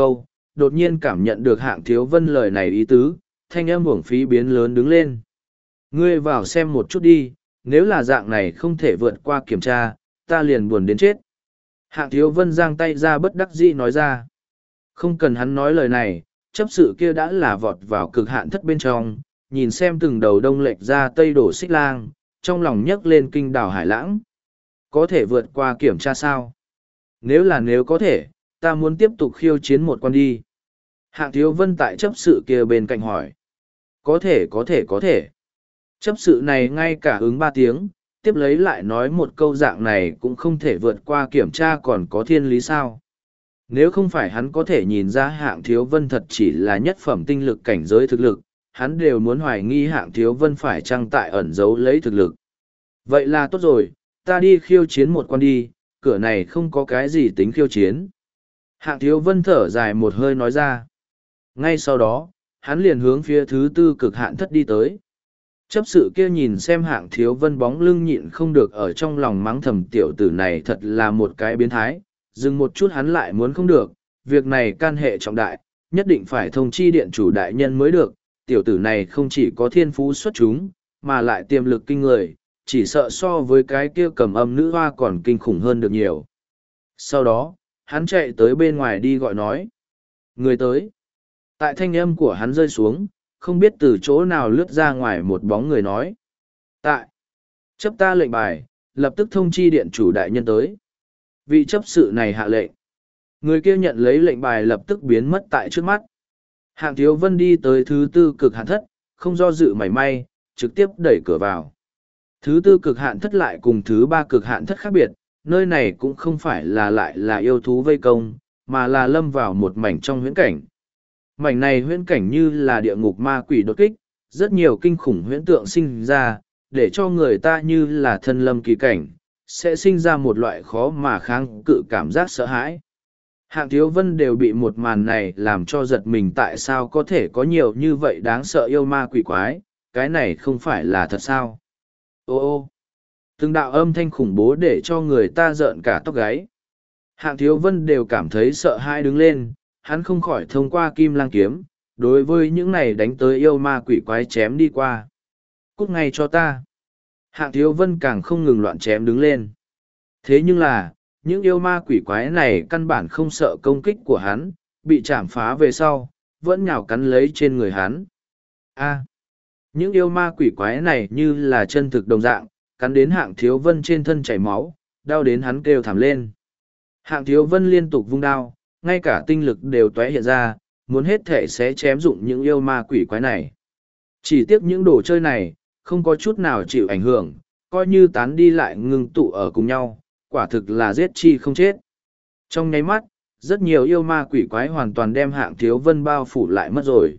đột nhiên cảm nhận được Hạng Thiếu Vân lời này ý tứ, thanh âm uổng phí biến lớn đứng lên. Ngươi vào xem một chút đi, nếu là dạng này không thể vượt qua kiểm tra, ta liền buồn đến chết. Hạng Thiếu Vân giang tay ra bất đắc dĩ nói ra. Không cần hắn nói lời này, chấp sự kia đã là vọt vào cực hạn thất bên trong, nhìn xem từng đầu đông lệch ra tây đổ xích lang, trong lòng nhấc lên kinh đảo hải lãng. Có thể vượt qua kiểm tra sao? Nếu có thể, ta muốn tiếp tục khiêu chiến một con đi. Hạng Thiếu Vân tại chấp sự kia bên cạnh hỏi. Có thể. Chấp sự này ngay cả ứng 3 tiếng, tiếp lấy lại nói một câu dạng này cũng không thể vượt qua kiểm tra còn có thiên lý sao. Nếu không phải hắn có thể nhìn ra Hạng Thiếu Vân thật chỉ là nhất phẩm tinh lực cảnh giới thực lực, hắn đều muốn hoài nghi Hạng Thiếu Vân phải chăng tại ẩn giấu lấy thực lực. Vậy là tốt rồi, ta đi khiêu chiến một con đi, cửa này không có cái gì tính khiêu chiến. Hạng Thiếu Vân thở dài một hơi nói ra. Ngay sau đó, hắn liền hướng phía thứ tư cực hạn thất đi tới. Chấp sự kia nhìn xem Hạng Thiếu Vân bóng lưng nhịn không được ở trong lòng mắng thầm tiểu tử này thật là một cái biến thái, dừng một chút hắn lại muốn không được, việc này can hệ trọng đại, nhất định phải thông chi điện chủ đại nhân mới được, tiểu tử này không chỉ có thiên phú xuất chúng, mà lại tiềm lực kinh người, chỉ sợ so với cái kia cầm âm nữ hoa còn kinh khủng hơn được nhiều. Sau đó, hắn chạy tới bên ngoài đi gọi nói. Người tới. Tại thanh âm của hắn rơi xuống, không biết từ chỗ nào lướt ra ngoài một bóng người nói. Tại. Chấp ta lệnh bài, lập tức thông chi điện chủ đại nhân tới. Vị chấp sự này hạ lệnh. Người kia nhận lấy lệnh bài lập tức biến mất tại trước mắt. Hạng Thiếu Vân đi tới thứ tư cực hạn thất, không do dự mảy may, trực tiếp đẩy cửa vào. Thứ tư cực hạn thất lại cùng thứ ba cực hạn thất khác biệt, nơi này cũng không phải là yêu thú vây công, mà là lâm vào một mảnh trong huyễn cảnh. Mảnh này huyễn cảnh như là địa ngục ma quỷ đột kích, rất nhiều kinh khủng huyễn tượng sinh ra, để cho người ta như là thân lâm kỳ cảnh, sẽ sinh ra một loại khó mà kháng cự cảm giác sợ hãi. Hạng Thiếu Vân đều bị một màn này làm cho giật mình tại sao có thể có nhiều như vậy đáng sợ yêu ma quỷ quái, cái này không phải là thật sao. Ô từng đạo âm thanh khủng bố để cho người ta rợn cả tóc gáy. Hạng Thiếu Vân đều cảm thấy sợ hãi đứng lên, hắn không khỏi thông qua kim lang kiếm, đối với những này đánh tới yêu ma quỷ quái chém đi qua. Cút ngay cho ta. Hạng Thiếu Vân càng không ngừng loạn chém đứng lên. Thế nhưng là, những yêu ma quỷ quái này căn bản không sợ công kích của hắn, bị chạm phá về sau, vẫn nhào cắn lấy trên người hắn. Những yêu ma quỷ quái này như là chân thực đồng dạng, cắn đến Hạng Thiếu Vân trên thân chảy máu, đau đến hắn kêu thảm lên. Hạng Thiếu Vân liên tục vung đao, ngay cả tinh lực đều tóe hiện ra, muốn hết thể sẽ chém dụng những yêu ma quỷ quái này. Chỉ tiếc những đồ chơi này, không có chút nào chịu ảnh hưởng, coi như tán đi lại ngưng tụ ở cùng nhau, quả thực là giết chi không chết. Trong nháy mắt, rất nhiều yêu ma quỷ quái hoàn toàn đem Hạng Thiếu Vân bao phủ lại mất rồi.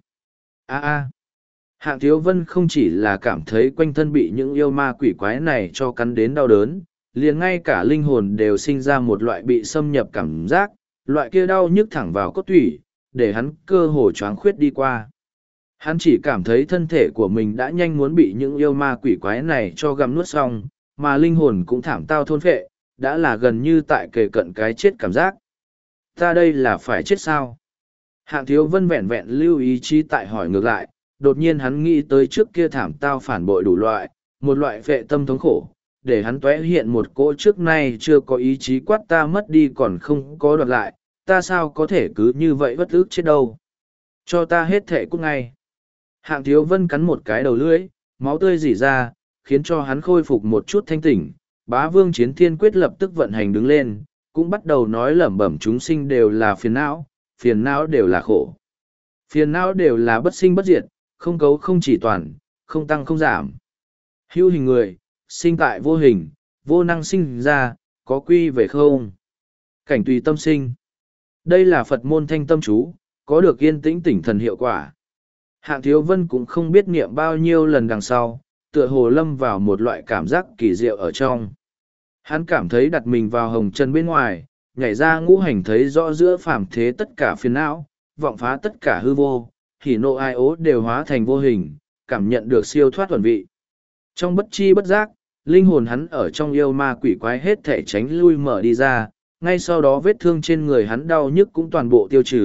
Hạng Thiếu Vân không chỉ là cảm thấy quanh thân bị những yêu ma quỷ quái này cho cắn đến đau đớn, liền ngay cả linh hồn đều sinh ra một loại bị xâm nhập cảm giác, loại kia đau nhức thẳng vào cốt tủy, để hắn cơ hồ choáng khuyết đi qua. Hắn chỉ cảm thấy thân thể của mình đã nhanh muốn bị những yêu ma quỷ quái này cho gặm nuốt xong, mà linh hồn cũng thảm tao thôn phệ, đã là gần như tại kề cận cái chết cảm giác. Ta đây là phải chết sao? Hạng Thiếu Vân vẹn vẹn lưu ý chí tại hỏi ngược lại, đột nhiên hắn nghĩ tới trước kia thảm tao phản bội đủ loại, một loại phệ tâm thống khổ, để hắn tóe hiện một cỗ trước nay chưa có ý chí quát ta mất đi còn không có đoạt lại, ta sao có thể cứ như vậy bất ức chết đâu. Cho ta hết thể cút ngay. Hạng Thiếu Vân cắn một cái đầu lưỡi, máu tươi rỉ ra, khiến cho hắn khôi phục một chút thanh tỉnh. Bá Vương Chiến Thiên Quyết lập tức vận hành đứng lên, cũng bắt đầu nói lẩm bẩm chúng sinh đều là phiền não đều là khổ. Phiền não đều là bất sinh bất diệt, không cấu không chỉ toàn, không tăng không giảm. Hữu hình người, sinh tại vô hình, vô năng sinh ra, có quy về không. Cảnh tùy tâm sinh. Đây là Phật môn thanh tâm chú, có được yên tĩnh tỉnh thần hiệu quả. Hạng Thiếu Vân cũng không biết niệm bao nhiêu lần đằng sau, tựa hồ lâm vào một loại cảm giác kỳ diệu ở trong. Hắn cảm thấy đặt mình vào hồng chân bên ngoài, nhảy ra ngũ hành thấy rõ giữa phàm thế tất cả phiền não, vọng phá tất cả hư vô, hỉ nộ ai ố đều hóa thành vô hình, cảm nhận được siêu thoát thuần vị. Trong bất chi bất giác, linh hồn hắn ở trong yêu ma quỷ quái hết thể tránh lui mở đi ra, ngay sau đó vết thương trên người hắn đau nhức cũng toàn bộ tiêu trừ,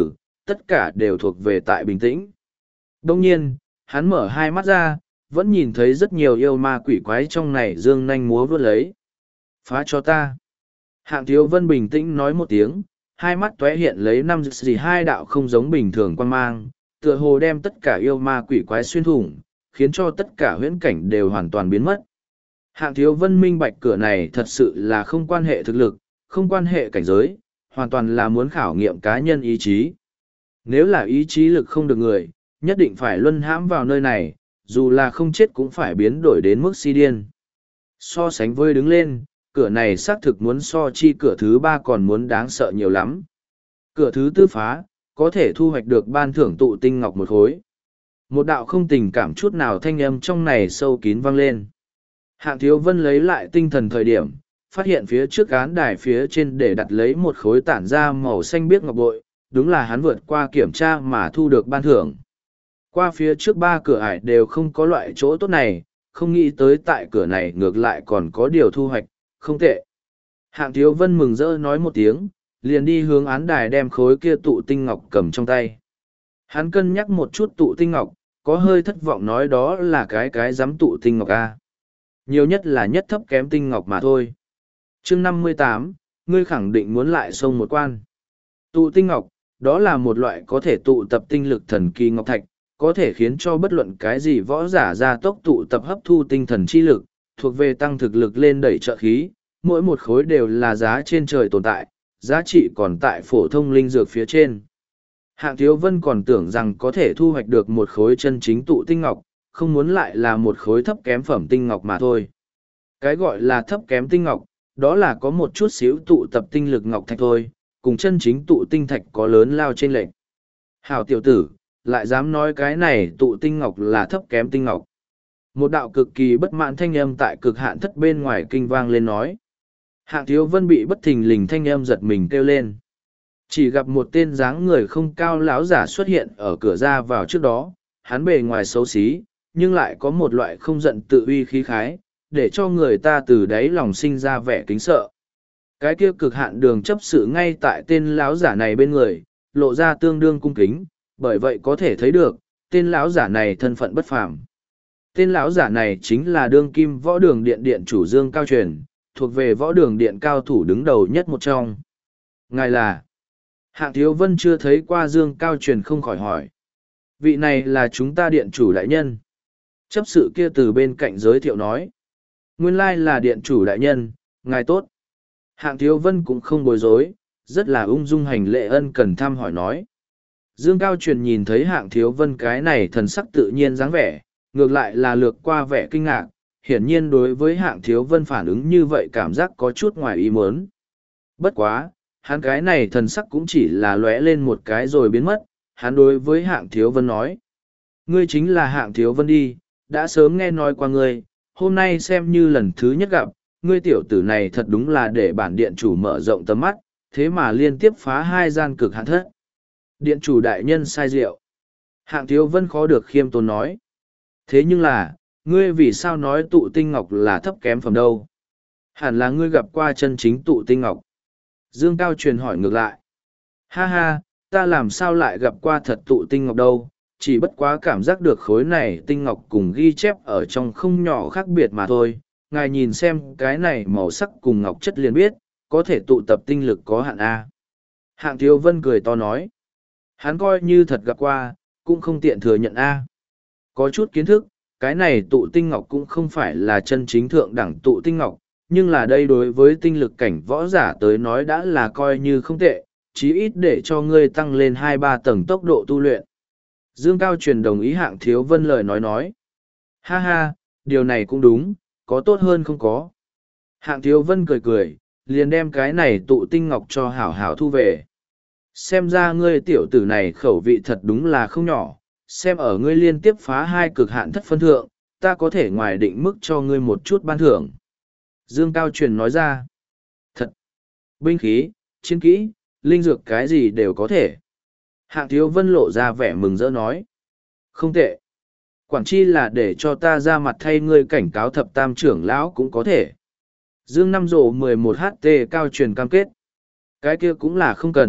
tất cả đều thuộc về tại bình tĩnh. Đông nhiên, hắn mở hai mắt ra, vẫn nhìn thấy rất nhiều yêu ma quỷ quái trong này dương nanh múa vớt lấy. Phá cho ta. Hạng Thiếu Vân bình tĩnh nói một tiếng, hai mắt tóe hiện lấy năm gì hai đạo không giống bình thường quan mang, tựa hồ đem tất cả yêu ma quỷ quái xuyên thủng, khiến cho tất cả huyễn cảnh đều hoàn toàn biến mất. Hạng Thiếu Vân minh bạch cửa này thật sự là không quan hệ thực lực, không quan hệ cảnh giới, hoàn toàn là muốn khảo nghiệm cá nhân ý chí. Nếu là ý chí lực không được người, nhất định phải luân hãm vào nơi này, dù là không chết cũng phải biến đổi đến mức si điên. So sánh với đứng lên, cửa này xác thực muốn so chi cửa thứ ba còn muốn đáng sợ nhiều lắm. Cửa thứ tư phá, có thể thu hoạch được ban thưởng tụ tinh ngọc một khối. Một đạo không tình cảm chút nào thanh âm trong này sâu kín vang lên. Hạng Thiếu Vân lấy lại tinh thần thời điểm, phát hiện phía trước án đài phía trên để đặt lấy một khối tản ra màu xanh biếc ngọc bội, đúng là hắn vượt qua kiểm tra mà thu được ban thưởng. Qua phía trước ba cửa ải đều không có loại chỗ tốt này, không nghĩ tới tại cửa này ngược lại còn có điều thu hoạch, không tệ. Hạng Thiếu Vân mừng rỡ nói một tiếng, liền đi hướng án đài đem khối kia tụ tinh ngọc cầm trong tay. Hắn cân nhắc một chút tụ tinh ngọc, có hơi thất vọng nói đó là cái dám tụ tinh ngọc a. Nhiều nhất là nhất thấp kém tinh ngọc mà thôi. Chương 58, ngươi khẳng định muốn lại xông một quan. Tụ tinh ngọc, đó là một loại có thể tụ tập tinh lực thần kỳ ngọc thạch, có thể khiến cho bất luận cái gì võ giả gia tốc tụ tập hấp thu tinh thần chi lực, thuộc về tăng thực lực lên đẩy trợ khí, mỗi một khối đều là giá trên trời tồn tại, giá trị còn tại phổ thông linh dược phía trên. Hạng Thiếu Vân còn tưởng rằng có thể thu hoạch được một khối chân chính tụ tinh ngọc, không muốn lại là một khối thấp kém phẩm tinh ngọc mà thôi. Cái gọi là thấp kém tinh ngọc, đó là có một chút xíu tụ tập tinh lực ngọc thạch thôi, cùng chân chính tụ tinh thạch có lớn lao trên lệch. Hảo tiểu tử, lại dám nói cái này tụ tinh ngọc là thấp kém tinh ngọc. Một đạo cực kỳ bất mãn thanh âm tại cực hạn thất bên ngoài kinh vang lên nói. Hạng Thiếu Vân bị bất thình lình thanh âm giật mình kêu lên. Chỉ gặp một tên dáng người không cao láo giả xuất hiện ở cửa ra vào trước đó, hắn bề ngoài xấu xí, nhưng lại có một loại không giận tự uy khí khái, để cho người ta từ đáy lòng sinh ra vẻ kính sợ. Cái kia cực hạn đường chấp sự ngay tại tên láo giả này bên người, lộ ra tương đương cung kính, bởi vậy có thể thấy được, tên láo giả này thân phận bất phàm. Tên lão giả này chính là đương kim võ đường điện điện chủ Dương Cao Truyền, thuộc về võ đường điện cao thủ đứng đầu nhất một trong. Ngài là, Hạng Thiếu Vân chưa thấy qua Dương Cao Truyền không khỏi hỏi. Vị này là chúng ta điện chủ đại nhân. Chấp sự kia từ bên cạnh giới thiệu nói. Nguyên lai là điện chủ đại nhân, ngài tốt. Hạng Thiếu Vân cũng không bối rối, rất là ung dung hành lễ ân cần thăm hỏi nói. Dương Cao Truyền nhìn thấy Hạng Thiếu Vân cái này thần sắc tự nhiên dáng vẻ, ngược lại là lược qua vẻ kinh ngạc, hiển nhiên đối với Hạng Thiếu Vân phản ứng như vậy cảm giác có chút ngoài ý muốn. Bất quá, hắn cái này thần sắc cũng chỉ là lóe lên một cái rồi biến mất, hắn đối với Hạng Thiếu Vân nói. Ngươi chính là Hạng Thiếu Vân đi, đã sớm nghe nói qua ngươi, hôm nay xem như lần thứ nhất gặp, ngươi tiểu tử này thật đúng là để bản điện chủ mở rộng tầm mắt, thế mà liên tiếp phá hai gian cực hạn thất. Điện chủ đại nhân sai diệu. Hạng Thiếu Vân khó được khiêm tốn nói. Thế nhưng là, ngươi vì sao nói tụ tinh ngọc là thấp kém phẩm đâu? Hẳn là ngươi gặp qua chân chính tụ tinh ngọc. Dương Cao Truyền hỏi ngược lại. Ha ha, ta làm sao lại gặp qua thật tụ tinh ngọc đâu? Chỉ bất quá cảm giác được khối này tinh ngọc cùng ghi chép ở trong không nhỏ khác biệt mà thôi. Ngài nhìn xem cái này màu sắc cùng ngọc chất liền biết, có thể tụ tập tinh lực có hạn A. Hạng Thiếu Vân cười to nói. Hắn coi như thật gặp qua, cũng không tiện thừa nhận A. Có chút kiến thức, cái này tụ tinh ngọc cũng không phải là chân chính thượng đẳng tụ tinh ngọc, nhưng là đây đối với tinh lực cảnh võ giả tới nói đã là coi như không tệ, chí ít để cho ngươi tăng lên 2-3 tầng tốc độ tu luyện. Dương Cao Truyền đồng ý Hạng Thiếu Vân lời nói. Ha ha, điều này cũng đúng, có tốt hơn không có. Hạng Thiếu Vân cười, liền đem cái này tụ tinh ngọc cho hảo hảo thu về. Xem ra ngươi tiểu tử này khẩu vị thật đúng là không nhỏ, xem ở ngươi liên tiếp phá hai cực hạn thất phân thượng, ta có thể ngoài định mức cho ngươi một chút ban thưởng. Dương Cao Truyền nói ra. Thật! Binh khí, chiến kỹ, linh dược cái gì đều có thể. Hạng Thiếu Vân lộ ra vẻ mừng rỡ nói. Không tệ. Quản chi là để cho ta ra mặt thay ngươi cảnh cáo thập tam trưởng lão cũng có thể. Dương Năm Rộ 11HT Cao Truyền cam kết. Cái kia cũng là không cần,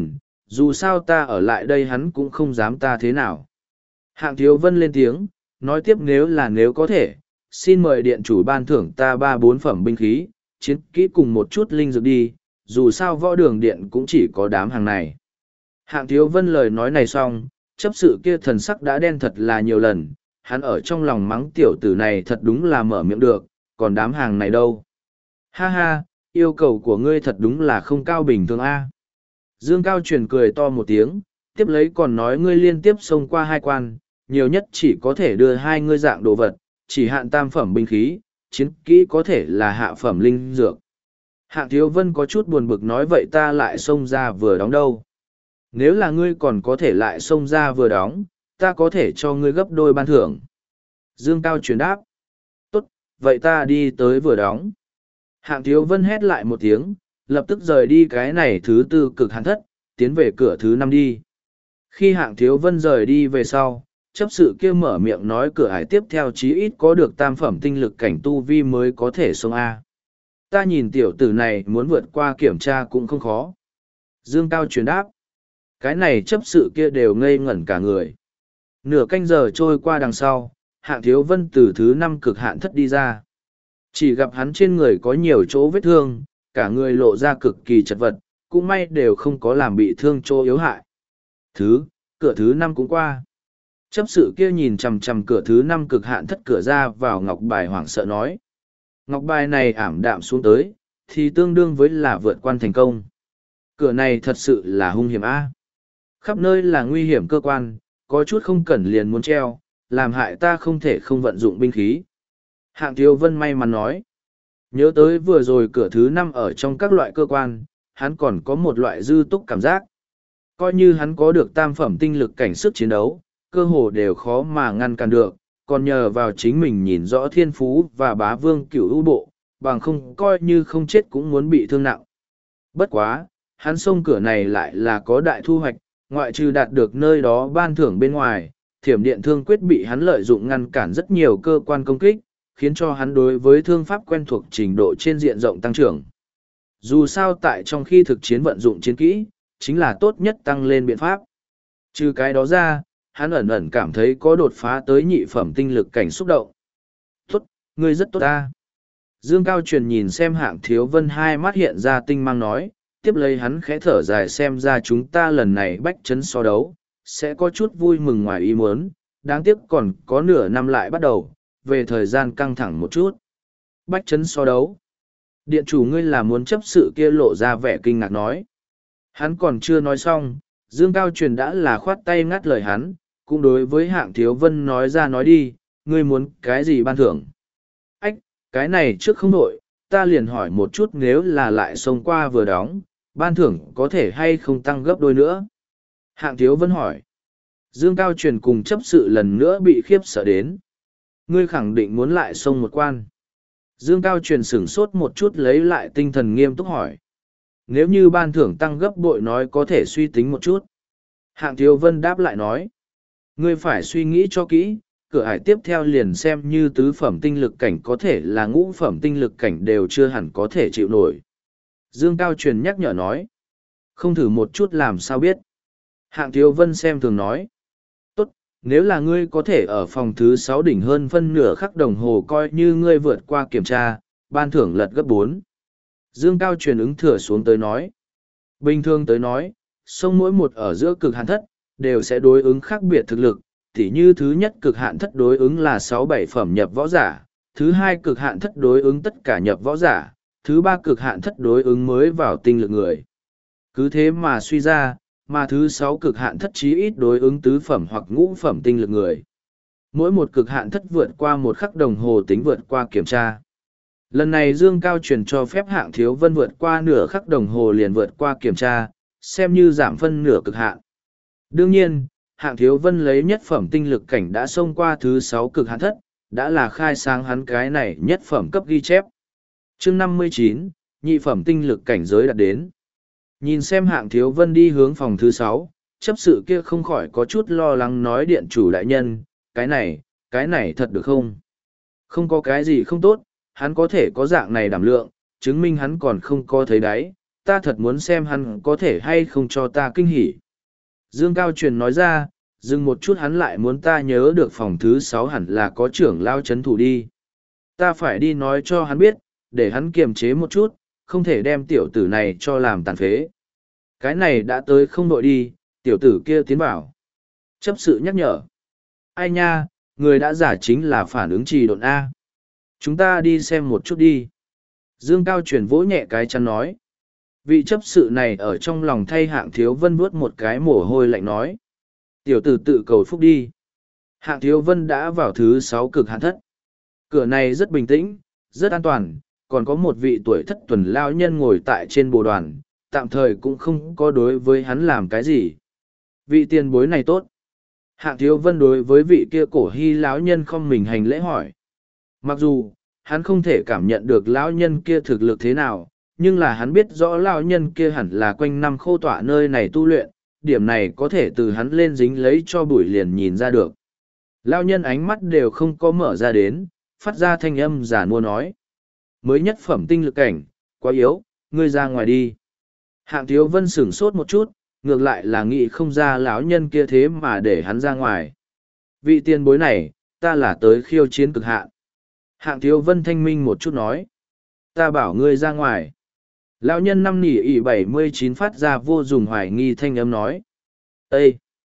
dù sao ta ở lại đây hắn cũng không dám ta thế nào. Hạng Thiếu Vân lên tiếng, nói tiếp nếu có thể, xin mời điện chủ ban thưởng ta 3-4 phẩm binh khí, chiến kỹ cùng một chút linh dược đi, dù sao võ đường điện cũng chỉ có đám hàng này. Hạng Thiếu Vân lời nói này xong, chấp sự kia thần sắc đã đen thật là nhiều lần, hắn ở trong lòng mắng tiểu tử này thật đúng là mở miệng được, còn đám hàng này đâu. Ha ha, yêu cầu của ngươi thật đúng là không cao bình thường a. Dương Cao Truyền cười to một tiếng, tiếp lấy còn nói ngươi liên tiếp xông qua 2 quan, nhiều nhất chỉ có thể đưa 2 ngươi dạng đồ vật, chỉ hạn tam phẩm binh khí, chiến kỹ có thể là hạ phẩm linh dược. Hạng Thiếu Vân có chút buồn bực nói vậy ta lại xông ra vừa đóng đâu. Nếu là ngươi còn có thể lại xông ra vừa đóng, ta có thể cho ngươi gấp đôi ban thưởng. Dương Cao Truyền đáp. Tốt, vậy ta đi tới vừa đóng. Hạng Thiếu Vân hét lại một tiếng, lập tức rời đi cái này thứ 4 cực hạn thất, tiến về cửa thứ 5 đi. Khi Hạng Thiếu Vân rời đi về sau, chấp sự kia mở miệng nói cửa ải tiếp theo chí ít có được tam phẩm tinh lực cảnh tu vi mới có thể xông A. Ta nhìn tiểu tử này muốn vượt qua kiểm tra cũng không khó. Dương Cao Truyền đáp. Cái này chấp sự kia đều ngây ngẩn cả người. Nửa canh giờ trôi qua đằng sau, Hạng Thiếu Vân từ thứ 5 cực hạn thất đi ra. Chỉ gặp hắn trên người có nhiều chỗ vết thương, cả người lộ ra cực kỳ chật vật, cũng may đều không có làm bị thương chỗ yếu hại. Cửa thứ 5 cũng qua. Chấp sự kia nhìn chằm chằm cửa thứ 5 cực hạn thất cửa ra vào ngọc bài hoảng sợ nói. Ngọc bài này ảm đạm xuống tới, thì tương đương với là vượt quan thành công. Cửa này thật sự là hung hiểm a. Khắp nơi là nguy hiểm cơ quan, có chút không cẩn liền muốn treo, làm hại ta không thể không vận dụng binh khí. Hạng Thiếu Vân may mắn nói. Nhớ tới vừa rồi cửa thứ 5 ở trong các loại cơ quan, hắn còn có một loại dư túc cảm giác. Coi như hắn có được tam phẩm tinh lực cảnh sức chiến đấu, cơ hồ đều khó mà ngăn cản được, còn nhờ vào chính mình nhìn rõ thiên phú và bá vương cửu ưu bộ, bằng không coi như không chết cũng muốn bị thương nặng. Bất quá, hắn xông cửa này lại là có đại thu hoạch, ngoại trừ đạt được nơi đó ban thưởng bên ngoài, thiểm điện thương quyết bị hắn lợi dụng ngăn cản rất nhiều cơ quan công kích, khiến cho hắn đối với thương pháp quen thuộc trình độ trên diện rộng tăng trưởng. Dù sao tại trong khi thực chiến vận dụng chiến kỹ, chính là tốt nhất tăng lên biện pháp. Trừ cái đó ra, hắn ẩn ẩn cảm thấy có đột phá tới nhị phẩm tinh lực cảnh xúc động. Tốt, ngươi rất tốt ta. Dương Cao Truyền nhìn xem Hạng Thiếu Vân hai mắt hiện ra tinh mang nói, tiếp lấy hắn khẽ thở dài xem ra chúng ta lần này bách chấn so đấu, sẽ có chút vui mừng ngoài ý muốn, đáng tiếc còn có nửa năm lại bắt đầu, về thời gian căng thẳng một chút. Bách chấn so đấu. Điện chủ ngươi là muốn chấp sự kia lộ ra vẻ kinh ngạc nói. Hắn còn chưa nói xong, Dương Cao Truyền đã là khoát tay ngắt lời hắn, cũng đối với Hạng Thiếu Vân nói ra nói đi, ngươi muốn cái gì ban thưởng. Ách, cái này trước không đổi, ta liền hỏi một chút nếu là lại xông qua vừa đóng, ban thưởng có thể hay không tăng gấp đôi nữa. Hạng Thiếu Vân hỏi. Dương Cao Truyền cùng chấp sự lần nữa bị khiếp sợ đến. Ngươi khẳng định muốn lại xông một quan. Dương Cao Truyền sửng sốt một chút lấy lại tinh thần nghiêm túc hỏi. Nếu như ban thưởng tăng gấp bội nói có thể suy tính một chút. Hạng Thiếu Vân đáp lại nói. Ngươi phải suy nghĩ cho kỹ, cửa ải tiếp theo liền xem như tứ phẩm tinh lực cảnh có thể là ngũ phẩm tinh lực cảnh đều chưa hẳn có thể chịu nổi. Dương Cao Truyền nhắc nhở nói. Không thử một chút làm sao biết. Hạng Thiếu Vân xem thường nói. Tốt, nếu là ngươi có thể ở phòng thứ 6 đỉnh hơn phân nửa khắc đồng hồ coi như ngươi vượt qua kiểm tra, ban thưởng lật gấp 4. Dương Cao Truyền ứng thừa xuống tới nói. Bình thường tới nói, sông mỗi một ở giữa cực hạn thất, đều sẽ đối ứng khác biệt thực lực, tỉ như thứ nhất cực hạn thất đối ứng là 6-7 phẩm nhập võ giả, thứ hai cực hạn thất đối ứng tất cả nhập võ giả, thứ ba cực hạn thất đối ứng mới vào tinh lực người. Cứ thế mà suy ra, mà thứ 6 cực hạn thất chí ít đối ứng tứ phẩm hoặc ngũ phẩm tinh lực người. Mỗi một cực hạn thất vượt qua một khắc đồng hồ tính vượt qua kiểm tra. Lần này Dương Cao Truyền cho phép Hạng Thiếu Vân vượt qua nửa khắc đồng hồ liền vượt qua kiểm tra, xem như giảm phân nửa cực hạn. Đương nhiên, Hạng Thiếu Vân lấy nhất phẩm tinh lực cảnh đã xông qua thứ 6 cực hạn thất, đã là khai sáng hắn cái này nhất phẩm cấp ghi chép. Chương 59, nhị phẩm tinh lực cảnh giới đạt đến. Nhìn xem Hạng Thiếu Vân đi hướng phòng thứ 6, chấp sự kia không khỏi có chút lo lắng nói điện chủ đại nhân, cái này thật được không? Không có cái gì không tốt, hắn có thể có dạng này đảm lượng, chứng minh hắn còn không có thấy đáy, ta thật muốn xem hắn có thể hay không cho ta kinh hỉ. Dương Cao Truyền nói ra, dừng một chút hắn lại muốn ta nhớ được phòng thứ 6 hẳn là có trưởng lao chấn thủ đi. Ta phải đi nói cho hắn biết, để hắn kiềm chế một chút, không thể đem tiểu tử này cho làm tàn phế. Cái này đã tới không đội đi, tiểu tử kia tiến bảo. Chấp sự nhắc nhở. Ai nha, người đã giả chính là phản ứng trì độn A. Chúng ta đi xem một chút đi. Dương Cao Truyền vỗ nhẹ cái chắn nói. Vị chấp sự này ở trong lòng thay Hạng Thiếu Vân vuốt một cái mồ hôi lạnh nói. Tiểu tử tự cầu phúc đi. Hạng Thiếu Vân đã vào thứ 6 cực hạn thất. Cửa này rất bình tĩnh, rất an toàn, còn có một vị tuổi thất tuần lao nhân ngồi tại trên bồ đoàn, tạm thời cũng không có đối với hắn làm cái gì. Vị tiền bối này tốt. Hạng Thiếu Vân đối với vị kia cổ hy lão nhân không mình hành lễ hỏi. Mặc dù, hắn không thể cảm nhận được lão nhân kia thực lực thế nào, nhưng là hắn biết rõ lão nhân kia hẳn là quanh năm khô tọa nơi này tu luyện, điểm này có thể từ hắn lên dính lấy cho bụi liền nhìn ra được. Lão nhân ánh mắt đều không có mở ra đến, phát ra thanh âm giả mua nói. Mới nhất phẩm tinh lực cảnh, quá yếu, ngươi ra ngoài đi. Hạng Thiếu Vân sửng sốt một chút, ngược lại là nghĩ không ra lão nhân kia thế mà để hắn ra ngoài. Vị tiền bối này, ta là tới khiêu chiến cực hạn. Hạng Thiếu Vân thanh minh một chút nói. Ta bảo ngươi ra ngoài. Lão nhân năm nỉ ỉ 79 phát ra vô dùng hoài nghi thanh âm nói. Ê!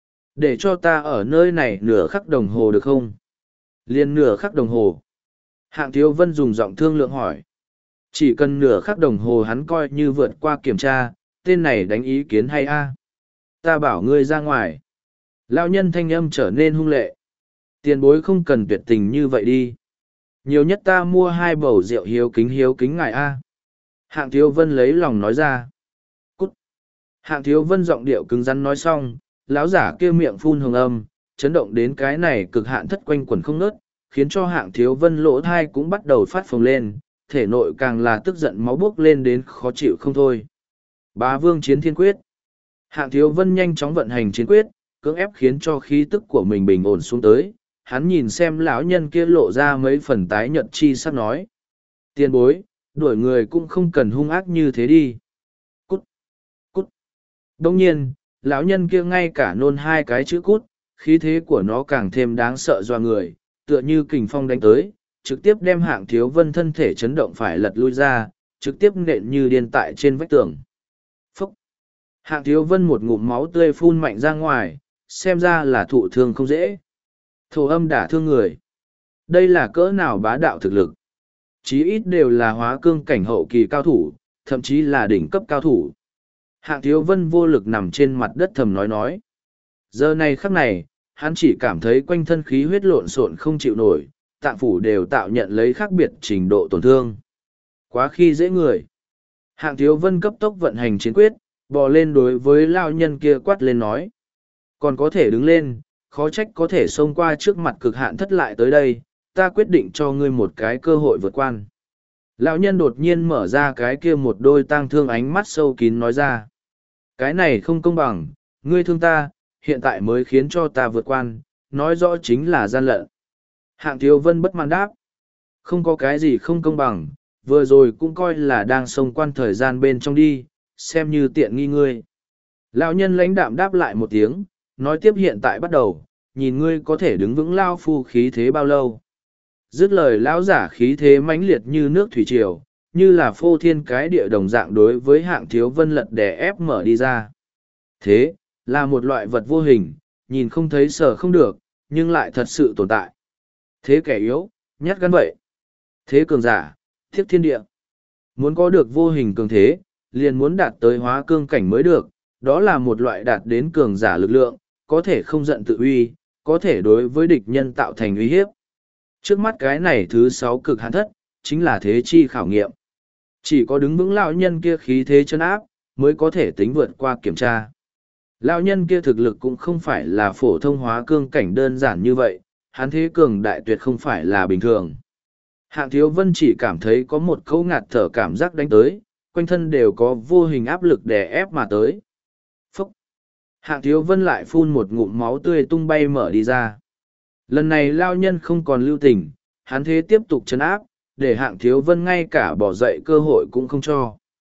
Để cho ta ở nơi này nửa khắc đồng hồ được không? Liên nửa khắc đồng hồ. Hạng Thiếu Vân dùng giọng thương lượng hỏi. Chỉ cần nửa khắc đồng hồ hắn coi như vượt qua kiểm tra, tên này đánh ý kiến hay a? Ta bảo ngươi ra ngoài. Lão nhân thanh âm trở nên hung lệ. Tiền bối không cần tuyệt tình như vậy đi. Nhiều nhất ta mua 2 bầu rượu hiếu kính ngài a. Hạng Thiếu Vân lấy lòng nói ra. Cút. Hạng Thiếu Vân giọng điệu cứng rắn nói xong, lão giả kia miệng phun hồng âm, chấn động đến cái này cực hạn thất quanh quẩn không ngớt, khiến cho Hạng Thiếu Vân lỗ thai cũng bắt đầu phát phồng lên, thể nội càng là tức giận máu buốc lên đến khó chịu không thôi. Bá Vương Chiến Thiên Quyết. Hạng Thiếu Vân nhanh chóng vận hành chiến quyết, cưỡng ép khiến cho khí tức của mình bình ổn xuống tới. Hắn nhìn xem lão nhân kia lộ ra mấy phần tái nhợt chi sắc nói. Tiền bối, đuổi người cũng không cần hung ác như thế đi. Cút, cút. Đông nhiên, lão nhân kia ngay cả nôn 2 cái chữ cút, khí thế của nó càng thêm đáng sợ doa người, tựa như kình phong đánh tới, trực tiếp đem Hạng Thiếu Vân thân thể chấn động phải lật lui ra, trực tiếp nện như điên tại trên vách tường. Phúc! Hạng Thiếu Vân một ngụm máu tươi phun mạnh ra ngoài, xem ra là thụ thương không dễ. Thổ âm đả thương người. Đây là cỡ nào bá đạo thực lực. Chí ít đều là hóa cương cảnh hậu kỳ cao thủ, thậm chí là đỉnh cấp cao thủ. Hạng Thiếu Vân vô lực nằm trên mặt đất thầm nói. Giờ này khắc này, hắn chỉ cảm thấy quanh thân khí huyết lộn xộn không chịu nổi, tạng phủ đều tạo nhận lấy khác biệt trình độ tổn thương. Quá khi dễ người. Hạng Thiếu Vân cấp tốc vận hành chiến quyết, bò lên đối với lao nhân kia quát lên nói. Còn có thể đứng lên, khó trách có thể xông qua trước mặt cực hạn thất lại tới đây, ta quyết định cho ngươi một cái cơ hội vượt quan. Lão nhân đột nhiên mở ra cái kia một đôi tang thương ánh mắt sâu kín nói ra. Cái này không công bằng, ngươi thương ta, hiện tại mới khiến cho ta vượt quan, nói rõ chính là gian lận. Hạng Thiếu Vân bất mãn đáp. Không có cái gì không công bằng, vừa rồi cũng coi là đang xông quan thời gian bên trong đi, xem như tiện nghi ngươi. Lão nhân lãnh đạm đáp lại một tiếng, nói tiếp hiện tại bắt đầu, nhìn ngươi có thể đứng vững lao phu khí thế bao lâu. Dứt lời lão giả khí thế mãnh liệt như nước thủy triều, như là phô thiên cái địa đồng dạng đối với Hạng Thiếu Vân lật đè ép mở đi ra. Thế, là một loại vật vô hình, nhìn không thấy sở không được, nhưng lại thật sự tồn tại. Thế kẻ yếu, nhát gan vậy. Thế cường giả, thiết thiên địa. Muốn có được vô hình cường thế, liền muốn đạt tới hóa cương cảnh mới được, đó là một loại đạt đến cường giả lực lượng, có thể không giận tự uy, có thể đối với địch nhân tạo thành uy hiếp. Trước mắt cái này thứ 6 cực hạn thất, chính là thế chi khảo nghiệm. Chỉ có đứng vững lão nhân kia khí thế chân áp, mới có thể tính vượt qua kiểm tra. Lão nhân kia thực lực cũng không phải là phổ thông hóa cương cảnh đơn giản như vậy, hắn thế cường đại tuyệt không phải là bình thường. Hạng Thiếu Vân chỉ cảm thấy có một câu ngạt thở cảm giác đánh tới, quanh thân đều có vô hình áp lực đè ép mà tới. Phúc! Hạng Thiếu Vân lại phun một ngụm máu tươi tung bay mở đi ra. Lần này lao nhân không còn lưu tình, hắn thế tiếp tục trấn áp, để Hạng Thiếu Vân ngay cả bỏ dậy cơ hội cũng không cho.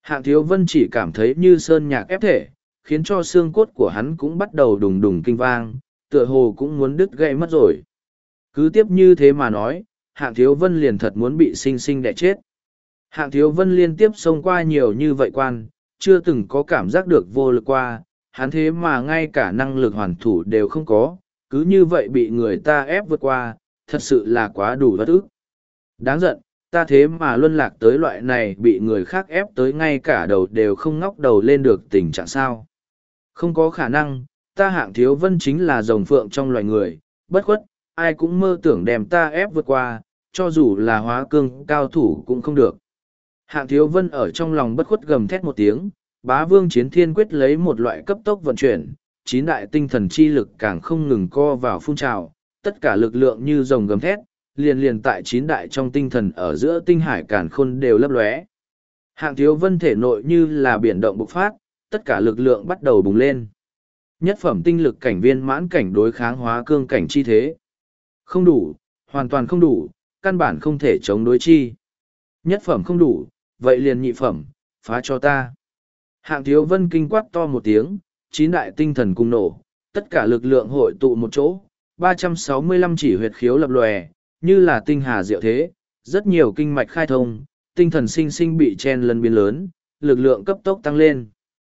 Hạng Thiếu Vân chỉ cảm thấy như sơn nhạc ép thể, khiến cho xương cốt của hắn cũng bắt đầu đùng đùng kinh vang, tựa hồ cũng muốn đứt gãy mất rồi. Cứ tiếp như thế mà nói, Hạng Thiếu Vân liền thật muốn bị sinh sinh đẻ chết. Hạng Thiếu Vân liên tiếp xông qua nhiều như vậy quan, chưa từng có cảm giác được vô lực qua, hắn thế mà ngay cả năng lực hoàn thủ đều không có, cứ như vậy bị người ta ép vượt qua, thật sự là quá đủ bất ức. Đáng giận, ta thế mà luân lạc tới loại này bị người khác ép tới ngay cả đầu đều không ngóc đầu lên được tình trạng sao. Không có khả năng, ta Hạng Thiếu Vân chính là rồng phượng trong loài người, bất khuất, ai cũng mơ tưởng đem ta ép vượt qua, cho dù là hóa cương cao thủ cũng không được. Hạng Thiếu Vân ở trong lòng bất khuất gầm thét một tiếng, Bá Vương Chiến Thiên Quyết lấy một loại cấp tốc vận chuyển, chín đại tinh thần chi lực càng không ngừng co vào phun trào, tất cả lực lượng như rồng gầm thét, liền liền tại chín đại trong tinh thần ở giữa tinh hải càn khôn đều lấp lóe. Hạng Thiếu Vân thể nội như là biển động bộc phát, tất cả lực lượng bắt đầu bùng lên. Nhất phẩm tinh lực cảnh viên mãn cảnh đối kháng hóa cương cảnh chi thế. Không đủ, hoàn toàn không đủ, căn bản không thể chống đối chi. Nhất phẩm không đủ, vậy liền nhị phẩm, phá cho ta. Hạng Thiếu Vân kinh quát to một tiếng, chín đại tinh thần cùng nổ, tất cả lực lượng hội tụ một chỗ, 365 chỉ huyệt khiếu lập lòe, như là tinh hà diệu thế, rất nhiều kinh mạch khai thông, tinh thần sinh sinh bị chen lấn biến lớn, lực lượng cấp tốc tăng lên.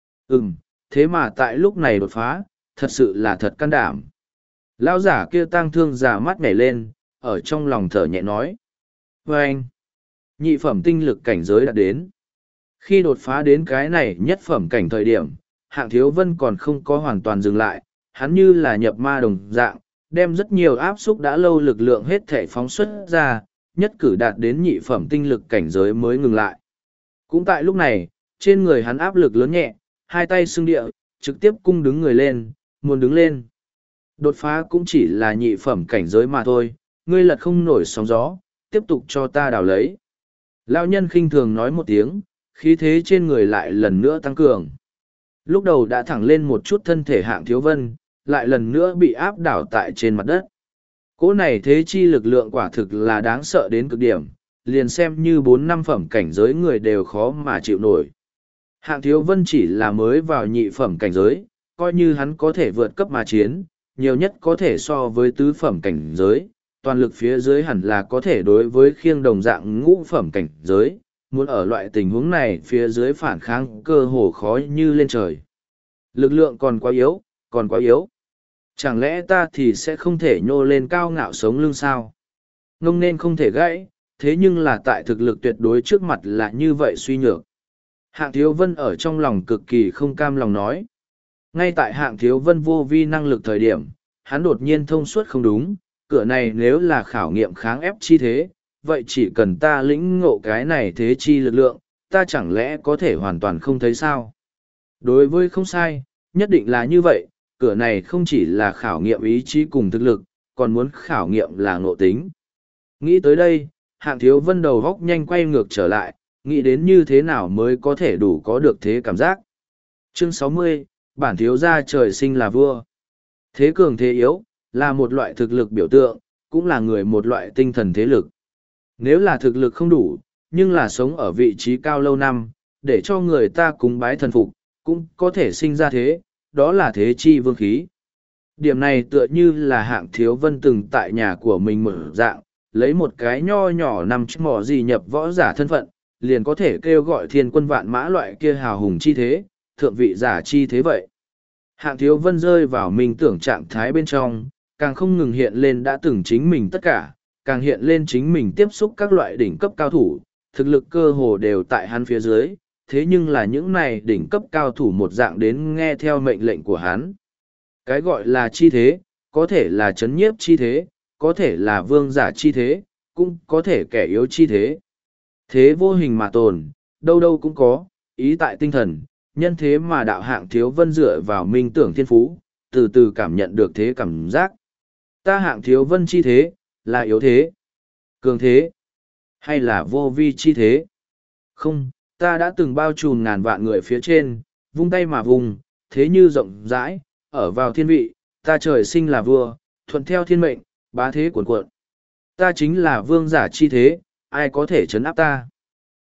Thế mà tại lúc này đột phá, thật sự là thật can đảm. Lão giả kia tang thương giả mắt nhảy lên, ở trong lòng thở nhẹ nói. Vâng! Nhị phẩm tinh lực cảnh giới đã đến. Khi đột phá đến cái này nhất phẩm cảnh thời điểm, Hạng Thiếu Vân còn không có hoàn toàn dừng lại, hắn như là nhập ma đồng dạng, đem rất nhiều áp xúc đã lâu lực lượng hết thể phóng xuất ra, nhất cử đạt đến nhị phẩm tinh lực cảnh giới mới ngừng lại. Cũng tại lúc này, trên người hắn áp lực lớn nhẹ, hai tay xưng địa, trực tiếp cung đứng người lên, muốn đứng lên. Đột phá cũng chỉ là nhị phẩm cảnh giới mà thôi, ngươi lật không nổi sóng gió, tiếp tục cho ta đào lấy. Lão nhân khinh thường nói một tiếng, khí thế trên người lại lần nữa tăng cường. Lúc đầu đã thẳng lên một chút thân thể Hạng Thiếu Vân, lại lần nữa bị áp đảo tại trên mặt đất. Cỗ này thế chi lực lượng quả thực là đáng sợ đến cực điểm, liền xem như 4-5 phẩm cảnh giới người đều khó mà chịu nổi. Hạng Thiếu Vân chỉ là mới vào nhị phẩm cảnh giới, coi như hắn có thể vượt cấp mà chiến, nhiều nhất có thể so với tứ phẩm cảnh giới, toàn lực phía dưới hẳn là có thể đối với khiêng đồng dạng ngũ phẩm cảnh giới, muốn ở loại tình huống này phía dưới phản kháng cơ hồ khó như lên trời. Lực lượng còn quá yếu, còn quá yếu. Chẳng lẽ ta thì sẽ không thể nhô lên cao ngạo sống lưng sao? Ngông nên không thể gãy, thế nhưng là tại thực lực tuyệt đối trước mặt là như vậy suy nhược. Hạng Thiếu Vân ở trong lòng cực kỳ không cam lòng nói. Ngay tại Hạng Thiếu Vân vô vi năng lực thời điểm, hắn đột nhiên thông suốt không đúng, cửa này nếu là khảo nghiệm kháng ép chi thế, vậy chỉ cần ta lĩnh ngộ cái này thế chi lực lượng, ta chẳng lẽ có thể hoàn toàn không thấy sao? Đối với không sai, nhất định là như vậy, cửa này không chỉ là khảo nghiệm ý chí cùng thực lực, còn muốn khảo nghiệm là ngộ tính. Nghĩ tới đây, Hạng Thiếu Vân đầu góc nhanh quay ngược trở lại, nghĩ đến như thế nào mới có thể đủ có được thế cảm giác. Chương 60, bản thiếu gia trời sinh là vua. Thế cường thế yếu, là một loại thực lực biểu tượng, cũng là người một loại tinh thần thế lực. Nếu là thực lực không đủ, nhưng là sống ở vị trí cao lâu năm, để cho người ta cúng bái thần phục, cũng có thể sinh ra thế, đó là thế chi vương khí. Điểm này tựa như là Hạng Thiếu Vân từng tại nhà của mình mở dạng, lấy một cái nho nhỏ nằm mỏ gì nhập võ giả thân phận, liền có thể kêu gọi thiên quân vạn mã loại kia hào hùng chi thế, thượng vị giả chi thế vậy. Hạng Thiếu Vân rơi vào mình tưởng trạng thái bên trong, càng không ngừng hiện lên đã từng chính mình tất cả, càng hiện lên chính mình tiếp xúc các loại đỉnh cấp cao thủ, thực lực cơ hồ đều tại hắn phía dưới, thế nhưng là những này đỉnh cấp cao thủ một dạng đến nghe theo mệnh lệnh của hắn. Cái gọi là chi thế, có thể là chấn nhiếp chi thế, có thể là vương giả chi thế, cũng có thể kẻ yếu chi thế. Thế vô hình mà tồn, đâu đâu cũng có, ý tại tinh thần, nhân thế mà đạo Hạng Thiếu Vân dựa vào minh tưởng thiên phú, từ từ cảm nhận được thế cảm giác. Ta Hạng Thiếu Vân chi thế, là yếu thế, cường thế, hay là vô vi chi thế? Không, ta đã từng bao trùm ngàn vạn người phía trên, vung tay mà vùng, thế như rộng rãi, ở vào thiên vị, ta trời sinh là vua, thuận theo thiên mệnh, bá thế cuồn cuộn. Ta chính là vương giả chi thế, ai có thể chấn áp ta?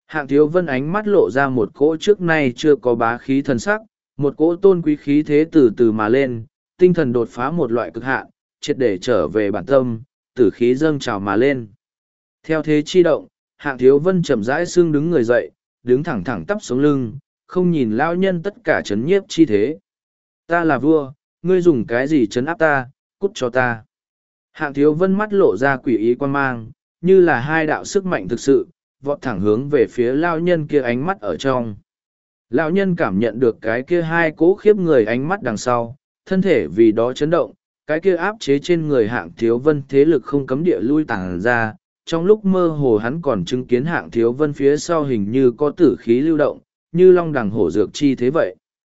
Hạng Thiếu Vân ánh mắt lộ ra một cỗ trước nay chưa có bá khí thần sắc, một cỗ tôn quý khí thế từ từ mà lên, tinh thần đột phá một loại cực hạn, triệt để trở về bản tâm, tử khí dâng trào mà lên. Theo thế chi động, Hạng Thiếu Vân chậm rãi xương đứng người dậy, đứng thẳng thẳng tắp sống lưng, không nhìn lão nhân tất cả chấn nhiếp chi thế. Ta là vua, ngươi dùng cái gì chấn áp ta, cút cho ta. Hạng Thiếu Vân mắt lộ ra quỷ ý quan mang, như là hai đạo sức mạnh thực sự, vọt thẳng hướng về phía lão nhân kia ánh mắt ở trong. Lão nhân cảm nhận được cái kia hai cỗ khiếp người ánh mắt đằng sau, thân thể vì đó chấn động, cái kia áp chế trên người Hạng Thiếu Vân thế lực không cấm địa lui tàng ra. Trong lúc mơ hồ hắn còn chứng kiến Hạng Thiếu Vân phía sau hình như có tử khí lưu động, như long đằng hổ dược chi thế vậy.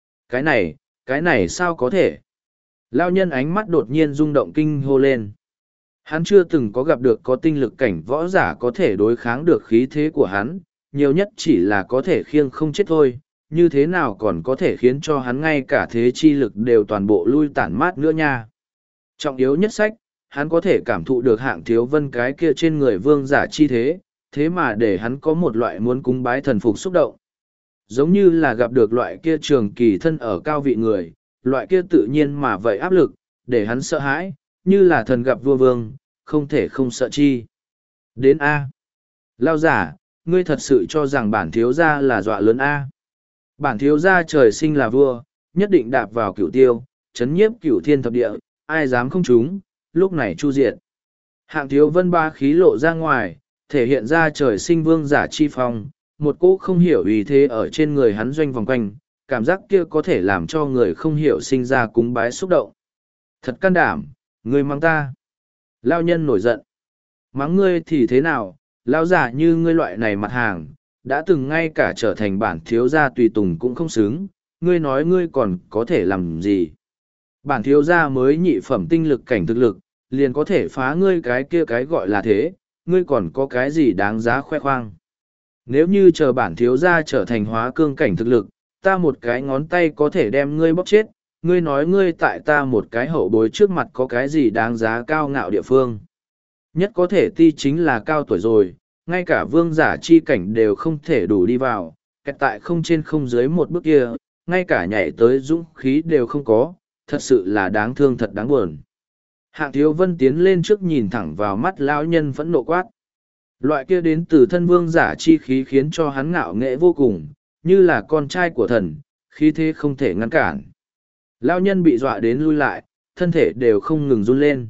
Cái này sao có thể? Lão nhân ánh mắt đột nhiên rung động kinh hô lên. Hắn chưa từng có gặp được có tinh lực cảnh võ giả có thể đối kháng được khí thế của hắn, nhiều nhất chỉ là có thể khiêng không chết thôi, như thế nào còn có thể khiến cho hắn ngay cả thế chi lực đều toàn bộ lui tản mát nữa nha. Trọng yếu nhất sách, hắn có thể cảm thụ được Hạng Thiếu Vân cái kia trên người vương giả chi thế, thế mà để hắn có một loại muốn cúng bái thần phục xúc động. Giống như là gặp được loại kia trường kỳ thân ở cao vị người, loại kia tự nhiên mà vậy áp lực, để hắn sợ hãi, như là thần gặp vua vương, không thể không sợ chi. Đến A. Lao giả, ngươi thật sự cho rằng bản thiếu gia là dọa lớn A. Bản thiếu gia trời sinh là vua, nhất định đạp vào cửu tiêu, chấn nhiếp cửu thiên thập địa, ai dám không trúng, lúc này chu diệt. Hạng Thiếu Vân ba khí lộ ra ngoài, thể hiện ra trời sinh vương giả chi phong, một cỗ không hiểu ý thế ở trên người hắn doanh vòng quanh, cảm giác kia có thể làm cho người không hiểu sinh ra cúng bái xúc động. Thật can đảm, ngươi mắng ta. Lao nhân nổi giận. Mắng ngươi thì thế nào, lao giả như ngươi loại này mặt hàng, đã từng ngay cả trở thành bản thiếu gia tùy tùng cũng không xứng, ngươi nói ngươi còn có thể làm gì. Bản thiếu gia mới nhị phẩm tinh lực cảnh thực lực, liền có thể phá ngươi cái kia cái gọi là thế, ngươi còn có cái gì đáng giá khoe khoang. Nếu như chờ bản thiếu gia trở thành hóa cương cảnh thực lực, ta một cái ngón tay có thể đem ngươi bóc chết, ngươi nói ngươi tại ta một cái hậu bối trước mặt có cái gì đáng giá cao ngạo địa phương. Nhất có thể ti chính là cao tuổi rồi, ngay cả vương giả chi cảnh đều không thể đủ đi vào, kẹt tại không trên không dưới một bước kia, ngay cả nhảy tới dũng khí đều không có, thật sự là đáng thương thật đáng buồn. Hạng Thiếu Vân tiến lên trước nhìn thẳng vào mắt lão nhân phẫn nộ quát. Loại kia đến từ thân vương giả chi khí khiến cho hắn ngạo nghễ vô cùng, như là con trai của thần, khí thế không thể ngăn cản. Lão nhân bị dọa đến lui lại, thân thể đều không ngừng run lên.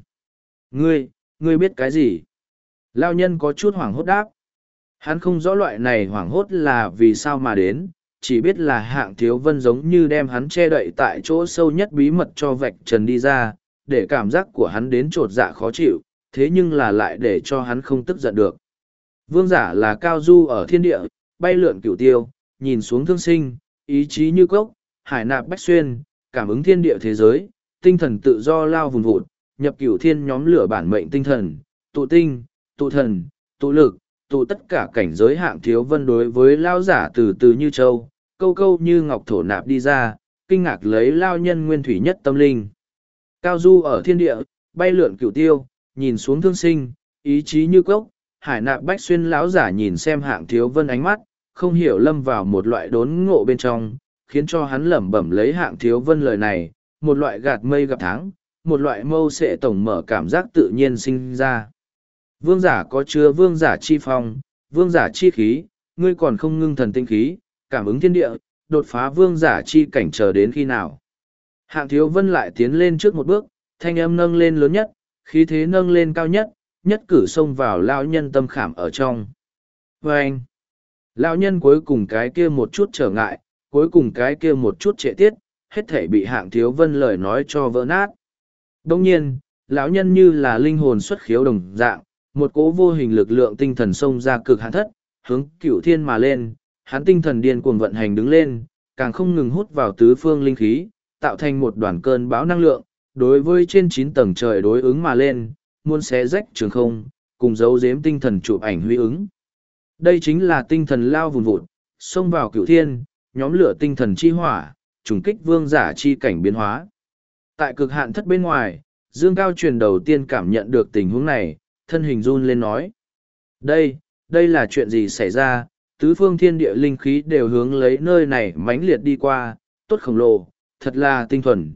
Ngươi biết cái gì? Lão nhân có chút hoảng hốt đáp. Hắn không rõ loại này hoảng hốt là vì sao mà đến, chỉ biết là Hạng Thiếu Vân giống như đem hắn che đậy tại chỗ sâu nhất bí mật cho vạch trần đi ra, để cảm giác của hắn đến trột dạ khó chịu, thế nhưng là lại để cho hắn không tức giận được. Vương giả là cao du ở thiên địa, bay lượn cửu tiêu, nhìn xuống thương sinh, ý chí như cốc, hải nạp bách xuyên, cảm ứng thiên địa thế giới, tinh thần tự do lao vùn vụt, nhập cửu thiên nhóm lửa bản mệnh tinh thần, tụ tinh, tụ thần, tụ lực, tụ tất cả cảnh giới. Hạng Thiếu Vân đối với lao giả từ từ như châu, câu câu như ngọc thổ nạp đi ra, kinh ngạc lấy lao nhân nguyên thủy nhất tâm linh. Cao du ở thiên địa, bay lượn cửu tiêu, nhìn xuống thương sinh, ý chí như cốc, hải nạp bách xuyên. Lão giả nhìn xem Hạng Thiếu Vân ánh mắt, không hiểu lâm vào một loại đốn ngộ bên trong, khiến cho hắn lẩm bẩm lấy Hạng Thiếu Vân lời này, một loại gạt mây gặp tháng, một loại mâu sệ tổng mở cảm giác tự nhiên sinh ra. Vương giả có chứa vương giả chi phong, vương giả chi khí, ngươi còn không ngưng thần tinh khí, cảm ứng thiên địa, đột phá vương giả chi cảnh chờ đến khi nào. Hạng Thiếu Vân lại tiến lên trước một bước, thanh âm nâng lên lớn nhất, khí thế nâng lên cao nhất, nhất cử xông vào lão nhân tâm khảm ở trong. Và anh, lão nhân cuối cùng cái kia một chút trở ngại, cuối cùng cái kia một chút trệ tiết, hết thể bị Hạng Thiếu Vân lời nói cho vỡ nát. Đồng nhiên, lão nhân như là linh hồn xuất khiếu đồng dạng, một cỗ vô hình lực lượng tinh thần xông ra cực hạn thất, hướng cửu thiên mà lên, hắn tinh thần điên cuồng vận hành đứng lên, càng không ngừng hút vào tứ phương linh khí, tạo thành một đoàn cơn bão năng lượng, đối với trên 9 tầng trời đối ứng mà lên, muốn xé rách trường không, cùng giấu giếm tinh thần chụp ảnh huy ứng. Đây chính là tinh thần lao vùn vụt, xông vào cửu thiên, nhóm lửa tinh thần chi hỏa, trùng kích vương giả chi cảnh biến hóa. Tại cực hạn thất bên ngoài, Dương Cao Truyền đầu tiên cảm nhận được tình huống này, thân hình run lên nói. Đây là chuyện gì xảy ra, tứ phương thiên địa linh khí đều hướng lấy nơi này mãnh liệt đi qua, tốt khổng lồ, thật là tinh thuần,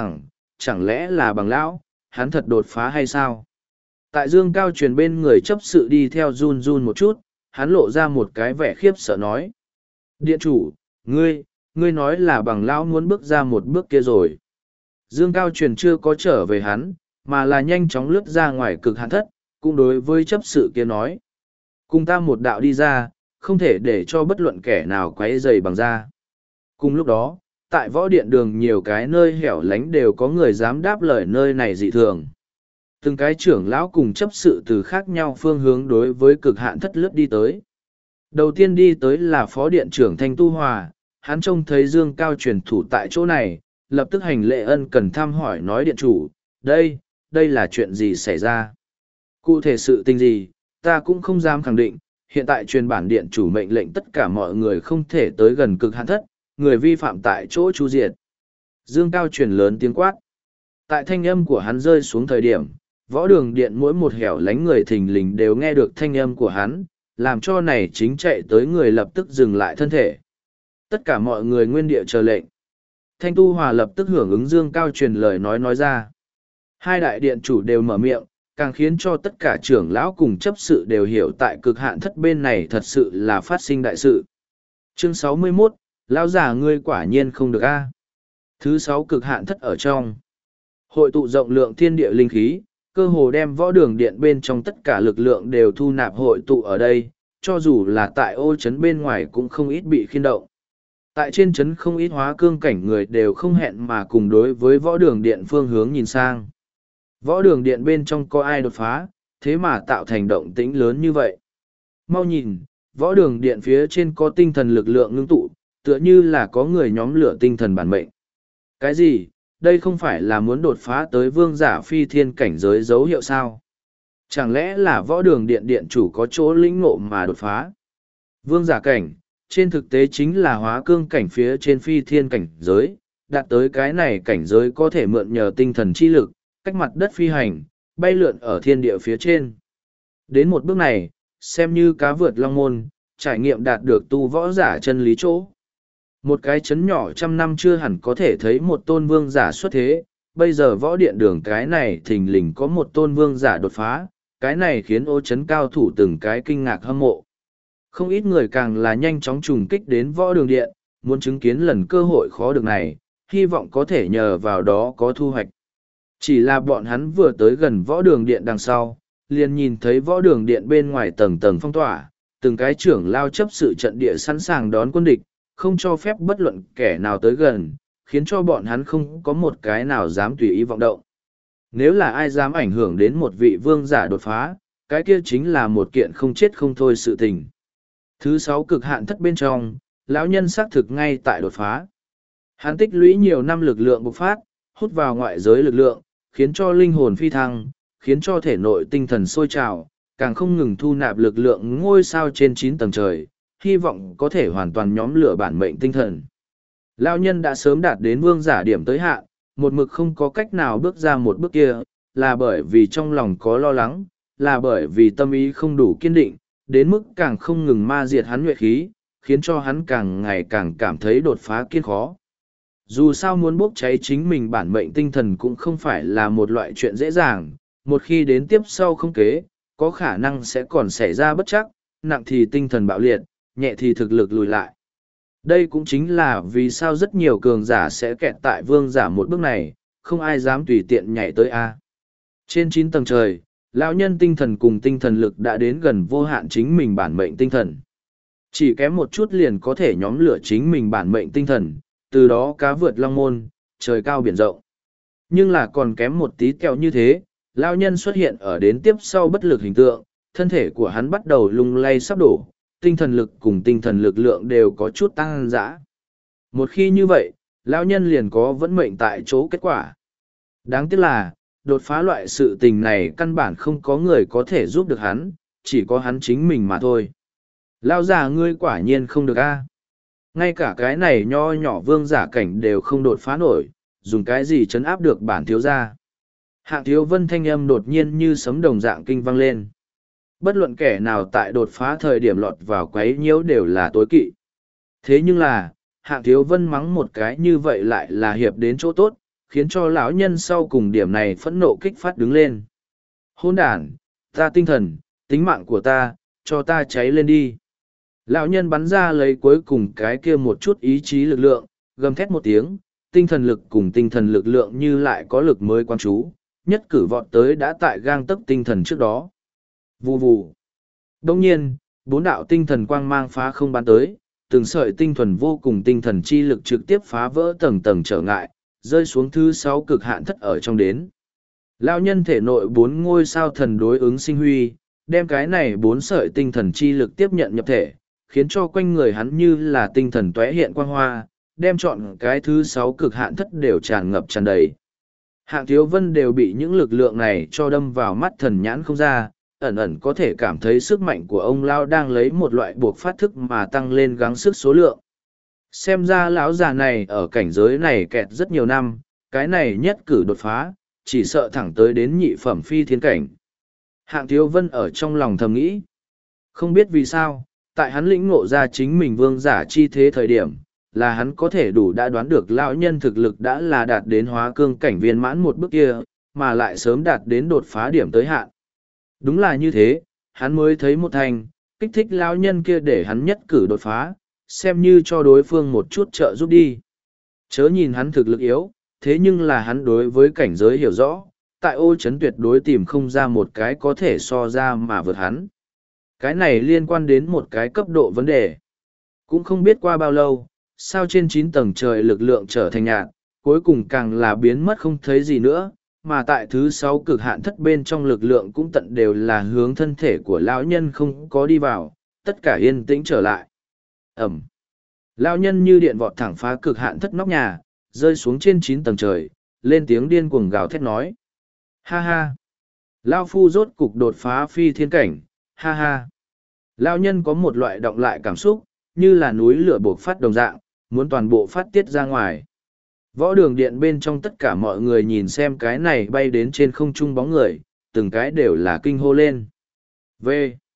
chẳng lẽ là bằng lão, hắn thật đột phá hay sao? Tại Dương Cao Truyền bên người chấp sự đi theo run run một chút, hắn lộ ra một cái vẻ khiếp sợ nói. Điện chủ, ngươi nói là bằng lão muốn bước ra một bước kia rồi. Dương Cao Truyền chưa có trở về hắn, mà là nhanh chóng lướt ra ngoài cực hạn thất, cũng đối với chấp sự kia nói. Cùng ta một đạo đi ra, không thể để cho bất luận kẻ nào quấy rầy bằng ra. Cùng lúc đó, tại võ điện đường nhiều cái nơi hẻo lánh đều có người dám đáp lời nơi này dị thường. Từng cái trưởng lão cùng chấp sự từ khác nhau phương hướng đối với cực hạn thất lướt đi tới. Đầu tiên đi tới là phó điện trưởng Thanh Tu Hòa, hắn trông thấy Dương Cao Truyền thủ tại chỗ này, lập tức hành lễ ân cần thăm hỏi nói điện chủ, đây là chuyện gì xảy ra? Cụ thể sự tình gì, ta cũng không dám khẳng định, hiện tại truyền bản điện chủ mệnh lệnh tất cả mọi người không thể tới gần cực hạn thất, người vi phạm tại chỗ chu diệt. Dương Cao Truyền lớn tiếng quát. Tại thanh âm của hắn rơi xuống thời điểm, võ đường điện mỗi một hẻo lánh người thình lình đều nghe được thanh âm của hắn, làm cho này chính chạy tới người lập tức dừng lại thân thể. Tất cả mọi người nguyên địa chờ lệnh. Thanh Tu Hòa lập tức hưởng ứng Dương Cao Truyền lời nói ra. Hai đại điện chủ đều mở miệng, càng khiến cho tất cả trưởng lão cùng chấp sự đều hiểu tại cực hạn thất bên này thật sự là phát sinh đại sự. Chương 61, lão già ngươi quả nhiên không được a. Thứ 6 cực hạn thất ở trong. Hội tụ rộng lượng thiên địa linh khí, cơ hồ đem võ đường điện bên trong tất cả lực lượng đều thu nạp hội tụ ở đây, cho dù là tại ô trấn bên ngoài cũng không ít bị khiên động. Tại trên trấn không ít hóa cương cảnh người đều không hẹn mà cùng đối với võ đường điện phương hướng nhìn sang. Võ đường điện bên trong có ai đột phá, thế mà tạo thành động tĩnh lớn như vậy. Mau nhìn, võ đường điện phía trên có tinh thần lực lượng ngưng tụ, tựa như là có người nhóm lửa tinh thần bản mệnh. Cái gì? Đây không phải là muốn đột phá tới vương giả phi thiên cảnh giới dấu hiệu sao? Chẳng lẽ là võ đường điện điện chủ có chỗ lĩnh ngộ mà đột phá? Vương giả cảnh, trên thực tế chính là hóa cương cảnh phía trên phi thiên cảnh giới, đạt tới cái này cảnh giới có thể mượn nhờ tinh thần chi lực, cách mặt đất phi hành, bay lượn ở thiên địa phía trên. Đến một bước này, xem như cá vượt long môn, trải nghiệm đạt được tu võ giả chân lý chỗ. Một cái chấn nhỏ trăm năm chưa hẳn có thể thấy một tôn vương giả xuất thế, bây giờ võ điện đường cái này thình lình có một tôn vương giả đột phá, cái này khiến ô chấn cao thủ từng cái kinh ngạc hâm mộ. Không ít người càng là nhanh chóng trùng kích đến võ đường điện, muốn chứng kiến lần cơ hội khó được này, hy vọng có thể nhờ vào đó có thu hoạch. Chỉ là bọn hắn vừa tới gần võ đường điện đằng sau, liền nhìn thấy võ đường điện bên ngoài tầng tầng phong tỏa, từng cái trưởng lao chấp sự trận địa sẵn sàng đón quân địch, không cho phép bất luận kẻ nào tới gần, khiến cho bọn hắn không có một cái nào dám tùy ý vọng động. Nếu là ai dám ảnh hưởng đến một vị vương giả đột phá, cái kia chính là một kiện không chết không thôi sự tình. Thứ 6 cực hạn thất bên trong, lão nhân xác thực ngay tại đột phá. Hắn tích lũy nhiều năm lực lượng bộc phát, hút vào ngoại giới lực lượng, khiến cho linh hồn phi thăng, khiến cho thể nội tinh thần sôi trào, càng không ngừng thu nạp lực lượng ngôi sao trên 9 tầng trời, hy vọng có thể hoàn toàn nhóm lửa bản mệnh tinh thần. Lão nhân đã sớm đạt đến vương giả điểm tới hạn, một mực không có cách nào bước ra một bước kia, là bởi vì trong lòng có lo lắng, là bởi vì tâm ý không đủ kiên định, đến mức càng không ngừng ma diệt hắn nhuệ khí, khiến cho hắn càng ngày càng cảm thấy đột phá kiên khó. Dù sao muốn bốc cháy chính mình bản mệnh tinh thần cũng không phải là một loại chuyện dễ dàng, một khi đến tiếp sau không kế, có khả năng sẽ còn xảy ra bất chắc, nặng thì tinh thần bạo liệt, nhẹ thì thực lực lùi lại. Đây cũng chính là vì sao rất nhiều cường giả sẽ kẹt tại vương giả một bước này, không ai dám tùy tiện nhảy tới A. Trên 9 tầng trời, lão nhân tinh thần cùng tinh thần lực đã đến gần vô hạn chính mình bản mệnh tinh thần. Chỉ kém một chút liền có thể nhóm lửa chính mình bản mệnh tinh thần, từ đó cá vượt long môn, trời cao biển rộng. Nhưng là còn kém một tí kẹo như thế, lão nhân xuất hiện ở đến tiếp sau bất lực hình tượng, thân thể của hắn bắt đầu lung lay sắp đổ, tinh thần lực cùng tinh thần lực lượng đều có chút tăng dã. Một khi như vậy, lão nhân liền có vẫn mệnh tại chỗ kết quả. Đáng tiếc là, đột phá loại sự tình này căn bản không có người có thể giúp được hắn, chỉ có hắn chính mình mà thôi. Lão già ngươi quả nhiên không được a. Ngay cả cái này nho nhỏ vương giả cảnh đều không đột phá nổi, dùng cái gì trấn áp được bản thiếu gia. Hạng thiếu vân thanh âm đột nhiên như sấm đồng dạng kinh vang lên. Bất luận kẻ nào tại đột phá thời điểm lọt vào quấy nhiễu đều là tối kỵ. Thế nhưng là, Hạng Thiếu Vân mắng một cái như vậy lại là hiệp đến chỗ tốt, khiến cho lão nhân sau cùng điểm này phẫn nộ kích phát đứng lên. Hôn đàn, ta tinh thần, tính mạng của ta, cho ta cháy lên đi. Lão nhân bắn ra lấy cuối cùng cái kia một chút ý chí lực lượng, gầm thét một tiếng, tinh thần lực cùng tinh thần lực lượng như lại có lực mới quan chú, nhất cử vọt tới đã tại gang tấc tinh thần trước đó. Vù vù. Đông nhiên, bốn đạo tinh thần quang mang phá không bắn tới, từng sợi tinh thuần vô cùng tinh thần chi lực trực tiếp phá vỡ tầng tầng trở ngại, rơi xuống thứ sáu cực hạn thất ở trong đến. Lão nhân thể nội bốn ngôi sao thần đối ứng sinh huy, đem cái này bốn sợi tinh thần chi lực tiếp nhận nhập thể, khiến cho quanh người hắn như là tinh thần tóe hiện quang hoa, đem chọn cái thứ sáu cực hạn thất đều tràn ngập tràn đầy. Hạng Thiếu Vân đều bị những lực lượng này cho đâm vào mắt thần nhãn không ra, ẩn ẩn có thể cảm thấy sức mạnh của ông Lao đang lấy một loại buộc phát thức mà tăng lên gắng sức số lượng. Xem ra lão già này ở cảnh giới này kẹt rất nhiều năm, cái này nhất cử đột phá, chỉ sợ thẳng tới đến nhị phẩm phi thiên cảnh. Hạng Thiếu Vân ở trong lòng thầm nghĩ. Không biết vì sao, tại hắn lĩnh ngộ ra chính mình vương giả chi thế thời điểm, là hắn có thể đủ đã đoán được lão nhân thực lực đã là đạt đến hóa cương cảnh viên mãn một bước kia, mà lại sớm đạt đến đột phá điểm tới hạn. Đúng là như thế, hắn mới thấy một thành, kích thích lão nhân kia để hắn nhất cử đột phá, xem như cho đối phương một chút trợ giúp đi. Chớ nhìn hắn thực lực yếu, thế nhưng là hắn đối với cảnh giới hiểu rõ, tại ô chấn tuyệt đối tìm không ra một cái có thể so ra mà vượt hắn. Cái này liên quan đến một cái cấp độ vấn đề. Cũng không biết qua bao lâu, sao trên 9 tầng trời lực lượng trở thành nhạt, cuối cùng càng là biến mất không thấy gì nữa, mà tại thứ 6 cực hạn thất bên trong lực lượng cũng tận đều là hướng thân thể của lão nhân không có đi vào, tất cả yên tĩnh trở lại. Ẩm. Lão nhân như điện vọt thẳng phá cực hạn thất nóc nhà, rơi xuống trên 9 tầng trời, lên tiếng điên cuồng gào thét nói. Ha ha. Lão phu rốt cục đột phá phi thiên cảnh, ha ha. Lão nhân có một loại động lại cảm xúc, như là núi lửa bộc phát đồng dạng, muốn toàn bộ phát tiết ra ngoài. Võ đường điện bên trong tất cả mọi người nhìn xem cái này bay đến trên không trung bóng người, từng cái đều là kinh hô lên. V.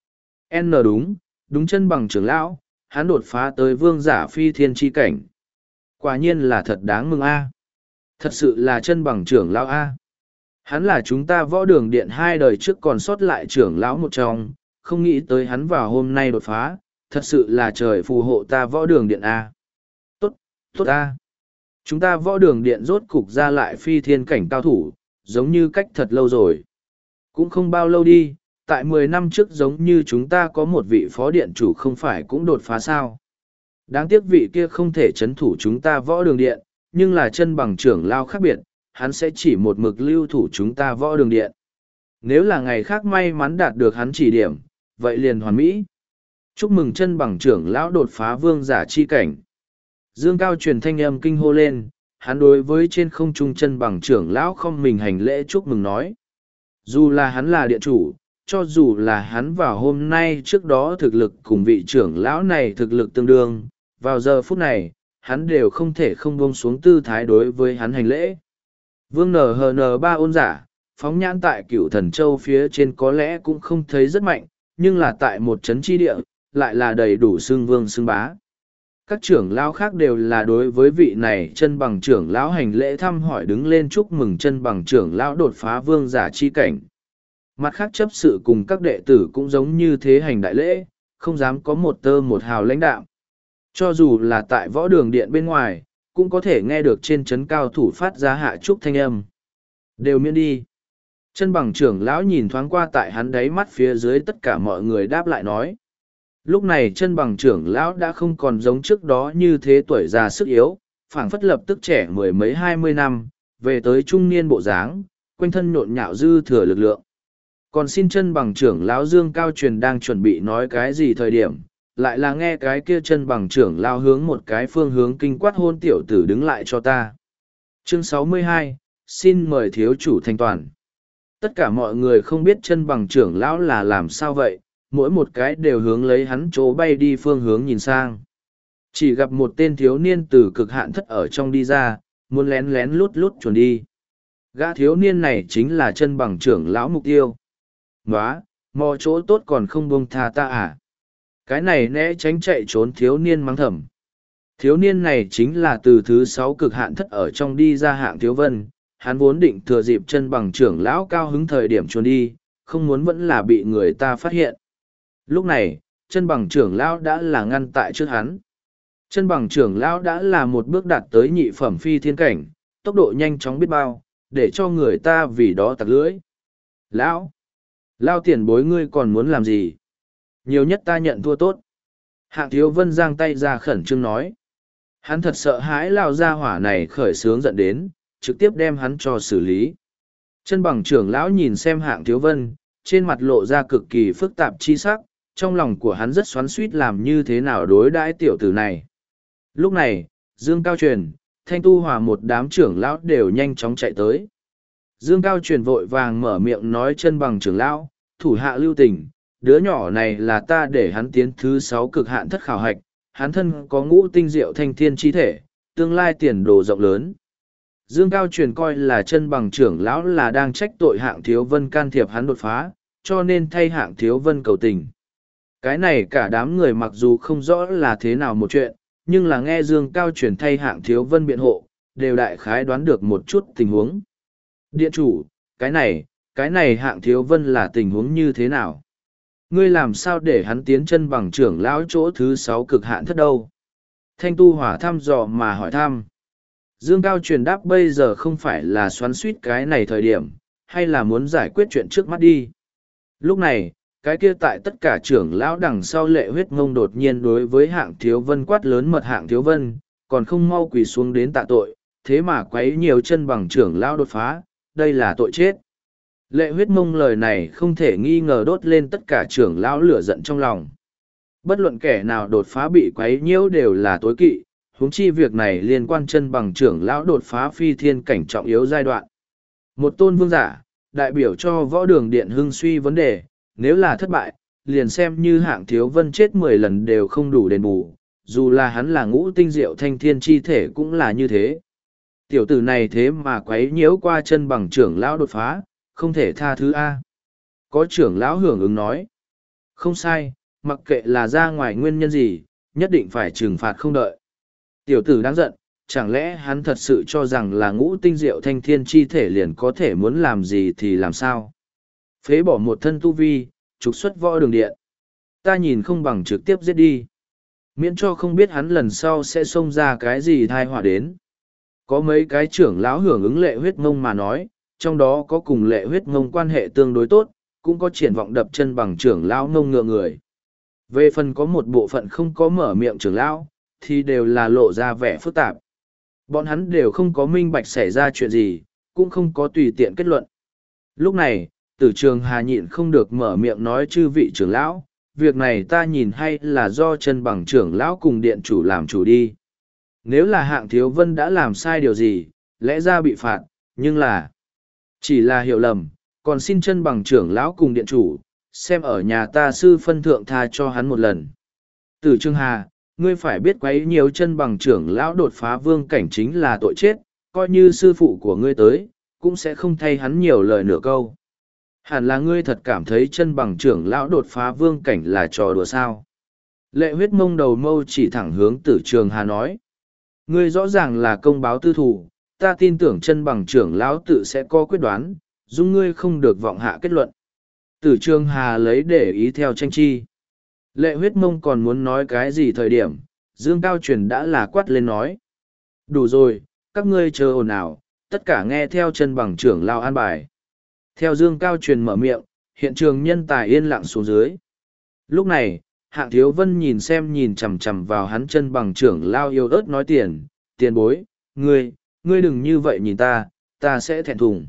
N đúng chân bằng trưởng lão, hắn đột phá tới vương giả phi thiên chi cảnh. Quả nhiên là thật đáng mừng a. Thật sự là chân bằng trưởng lão a. Hắn là chúng ta võ đường điện 2 đời trước còn sót lại trưởng lão một trong, không nghĩ tới hắn vào hôm nay đột phá, thật sự là trời phù hộ ta võ đường điện a. Tốt, tốt a. Chúng ta võ đường điện rốt cục ra lại phi thiên cảnh cao thủ, giống như cách thật lâu rồi. Cũng không bao lâu đi, tại 10 năm trước giống như chúng ta có một vị phó điện chủ không phải cũng đột phá sao. Đáng tiếc vị kia không thể chấn thủ chúng ta võ đường điện, nhưng là chân bằng trưởng lao khác biệt, hắn sẽ chỉ một mực lưu thủ chúng ta võ đường điện. Nếu là ngày khác may mắn đạt được hắn chỉ điểm, vậy liền hoàn mỹ. Chúc mừng chân bằng trưởng lão đột phá vương giả chi cảnh. Dương Cao truyền thanh âm kinh hô lên, hắn đối với trên không trung chân bằng trưởng lão không mình hành lễ chúc mừng nói. Dù là hắn là điện chủ, cho dù là hắn vào hôm nay trước đó thực lực cùng vị trưởng lão này thực lực tương đương, vào giờ phút này, hắn đều không thể không buông xuống tư thái đối với hắn hành lễ. Vương NHN3 ôn giả, phóng nhãn tại Cửu Thần Châu phía trên có lẽ cũng không thấy rất mạnh, nhưng là tại một chấn chi địa, lại là đầy đủ xưng vương xưng bá. Các trưởng lão khác đều là đối với vị này chân bằng trưởng lão hành lễ thăm hỏi đứng lên chúc mừng chân bằng trưởng lão đột phá vương giả chi cảnh. Mặt khác chấp sự cùng các đệ tử cũng giống như thế hành đại lễ, không dám có một tơ một hào lãnh đạo. Cho dù là tại võ đường điện bên ngoài, cũng có thể nghe được trên chấn cao thủ phát ra hạ trúc thanh âm. Đều miễn đi. Chân bằng trưởng lão nhìn thoáng qua tại hắn đáy mắt phía dưới tất cả mọi người đáp lại nói. Lúc này chân bằng trưởng lão đã không còn giống trước đó như thế tuổi già sức yếu, phảng phất lập tức trẻ mười mấy 20 năm, về tới trung niên bộ dáng, quanh thân nhộn nhạo dư thừa lực lượng. Còn xin chân bằng trưởng lão Dương Cao Truyền đang chuẩn bị nói cái gì thời điểm, lại là nghe cái kia chân bằng trưởng lão hướng một cái phương hướng kinh quát hôn tiểu tử đứng lại cho ta. Chương 62, xin mời thiếu chủ thanh toàn. Tất cả mọi người không biết chân bằng trưởng lão là làm sao vậy, mỗi một cái đều hướng lấy hắn chỗ bay đi phương hướng nhìn sang. Chỉ gặp một tên thiếu niên từ cực hạn thất ở trong đi ra, muốn lén lén lút lút chuồn đi. Gã thiếu niên này chính là chân bằng trưởng lão mục tiêu. Nóa, mò chỗ tốt còn không buông tha ta à? Cái này né tránh chạy trốn thiếu niên mắng thầm. Thiếu niên này chính là từ thứ 6 cực hạn thất ở trong đi ra Hạng Thiếu Vân, hắn vốn định thừa dịp chân bằng trưởng lão cao hứng thời điểm trốn đi, không muốn vẫn là bị người ta phát hiện. Lúc này, chân bằng trưởng lão đã là ngăn tại trước hắn. Chân bằng trưởng lão đã là một bước đạt tới nhị phẩm phi thiên cảnh, tốc độ nhanh chóng biết bao, để cho người ta vì đó tặc lưỡi. Lão! Lao tiền bối ngươi còn muốn làm gì? Nhiều nhất ta nhận thua tốt. Hạng Thiếu Vân giang tay ra khẩn trương nói. Hắn thật sợ hãi lao ra hỏa này khởi sướng giận đến, trực tiếp đem hắn cho xử lý. Chân bằng trưởng lão nhìn xem Hạng Thiếu Vân, trên mặt lộ ra cực kỳ phức tạp chi sắc, trong lòng của hắn rất xoắn xuýt làm như thế nào đối đãi tiểu tử này. Lúc này, Dương Cao Truyền, Thanh Tu Hòa một đám trưởng lão đều nhanh chóng chạy tới. Dương Cao Truyền vội vàng mở miệng nói chân bằng trưởng lão, thủ hạ lưu tình, đứa nhỏ này là ta để hắn tiến thứ 6 cực hạn thất khảo hạch, hắn thân có ngũ tinh diệu thanh thiên chi thể, tương lai tiền đồ rộng lớn. Dương Cao Truyền coi là chân bằng trưởng lão là đang trách tội Hạng Thiếu Vân can thiệp hắn đột phá, cho nên thay Hạng Thiếu Vân cầu tình. Cái này cả đám người mặc dù không rõ là thế nào một chuyện, nhưng là nghe Dương Cao Truyền thay Hạng Thiếu Vân biện hộ, đều đại khái đoán được một chút tình huống. Điện chủ, cái này Hạng Thiếu Vân là tình huống như thế nào? Ngươi làm sao để hắn tiến chân bằng trưởng lão chỗ thứ 6 cực hạn thất đâu? Thanh Tu Hỏa thăm dò mà hỏi thăm. Dương Cao Truyền đáp bây giờ không phải là xoắn suýt cái này thời điểm, hay là muốn giải quyết chuyện trước mắt đi. Lúc này, cái kia tại tất cả trưởng lão đằng sau Lệ Huyết Ngông đột nhiên đối với Hạng Thiếu Vân quát lớn mật Hạng Thiếu Vân, còn không mau quỳ xuống đến tạ tội, thế mà quấy nhiều chân bằng trưởng lão đột phá, đây là tội chết. Lệ Huyết Ngông lời này không thể nghi ngờ đốt lên tất cả trưởng lão lửa giận trong lòng. Bất luận kẻ nào đột phá bị quấy nhiễu đều là tối kỵ, huống chi việc này liên quan chân bằng trưởng lão đột phá phi thiên cảnh trọng yếu giai đoạn. Một tôn vương giả, đại biểu cho võ đường điện hưng suy vấn đề, nếu là thất bại, liền xem như Hạng Thiếu Vân chết 10 lần đều không đủ đền bù, dù là hắn là ngũ tinh diệu thanh thiên chi thể cũng là như thế. Tiểu tử này thế mà quấy nhiễu qua chân bằng trưởng lão đột phá, không thể tha thứ A. Có trưởng lão hưởng ứng nói. Không sai, mặc kệ là ra ngoài nguyên nhân gì, nhất định phải trừng phạt không đợi. Tiểu tử đáng giận, chẳng lẽ hắn thật sự cho rằng là ngũ tinh diệu thanh thiên chi thể liền có thể muốn làm gì thì làm sao? Phế bỏ một thân tu vi, trục xuất võ đường điện. Ta nhìn không bằng trực tiếp giết đi. Miễn cho không biết hắn lần sau sẽ xông ra cái gì thai họa đến. Có mấy cái trưởng lão hưởng ứng Lệ Huyết Ngông mà nói, trong đó có cùng Lệ Huyết Ngông quan hệ tương đối tốt, cũng có triển vọng đập chân bằng trưởng lão ngông ngựa người. Về phần có một bộ phận không có mở miệng trưởng lão, thì đều là lộ ra vẻ phức tạp. Bọn hắn đều không có minh bạch xảy ra chuyện gì, cũng không có tùy tiện kết luận. Lúc này, Tử Trường Hà nhịn không được mở miệng nói chư vị trưởng lão, việc này ta nhìn hay là do chân bằng trưởng lão cùng điện chủ làm chủ đi. Nếu là Hạng Thiếu Vân đã làm sai điều gì, lẽ ra bị phạt, nhưng là chỉ là hiểu lầm, còn xin chân bằng trưởng lão cùng điện chủ, xem ở nhà ta sư phân thượng tha cho hắn một lần. Tử Trường Hà, ngươi phải biết quấy nhiều chân bằng trưởng lão đột phá vương cảnh chính là tội chết, coi như sư phụ của ngươi tới, cũng sẽ không thay hắn nhiều lời nửa câu. Hẳn là ngươi thật cảm thấy chân bằng trưởng lão đột phá vương cảnh là trò đùa sao. Lệ Huyết Mông đầu mâu chỉ thẳng hướng Tử Trường Hà nói. Ngươi rõ ràng là công báo tư thủ, ta tin tưởng chân bằng trưởng lão tự sẽ có quyết đoán, dung ngươi không được vọng hạ kết luận. Tử Trường Hà lấy để ý theo tranh chi. Lệ Huyết Mông còn muốn nói cái gì thời điểm, Dương Cao Truyền đã là quát lên nói. Đủ rồi, các ngươi chờ ồn ào, tất cả nghe theo chân bằng trưởng lão an bài. Theo Dương Cao Truyền mở miệng, hiện trường nhân tài yên lặng xuống dưới. Lúc này, Hạng Thiếu Vân nhìn xem nhìn chằm chằm vào hắn chân bằng trưởng lão yêu ớt nói tiền bối, ngươi đừng như vậy nhìn ta sẽ thẹn thùng.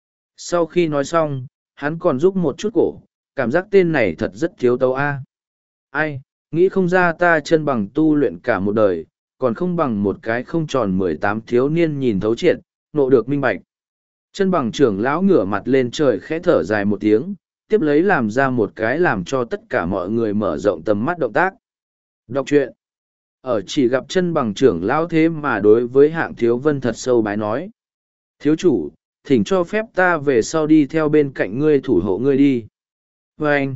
Sau khi nói xong, hắn còn giúp một chút cổ, cảm giác tên này thật rất thiếu tấu a. Ai, nghĩ không ra ta chân bằng tu luyện cả một đời, còn không bằng một cái không tròn 18 thiếu niên nhìn thấu triệt, nộ được minh bạch. Chân bằng trưởng lão ngửa mặt lên trời khẽ thở dài một tiếng, tiếp lấy làm ra một cái làm cho tất cả mọi người mở rộng tầm mắt động tác. Đọc truyện. Ở chỉ gặp chân bằng trưởng lão thế mà đối với Hạng Thiếu Vân thật sâu bái nói. Thiếu chủ, thỉnh cho phép ta về sau đi theo bên cạnh ngươi thủ hộ ngươi đi. Và anh,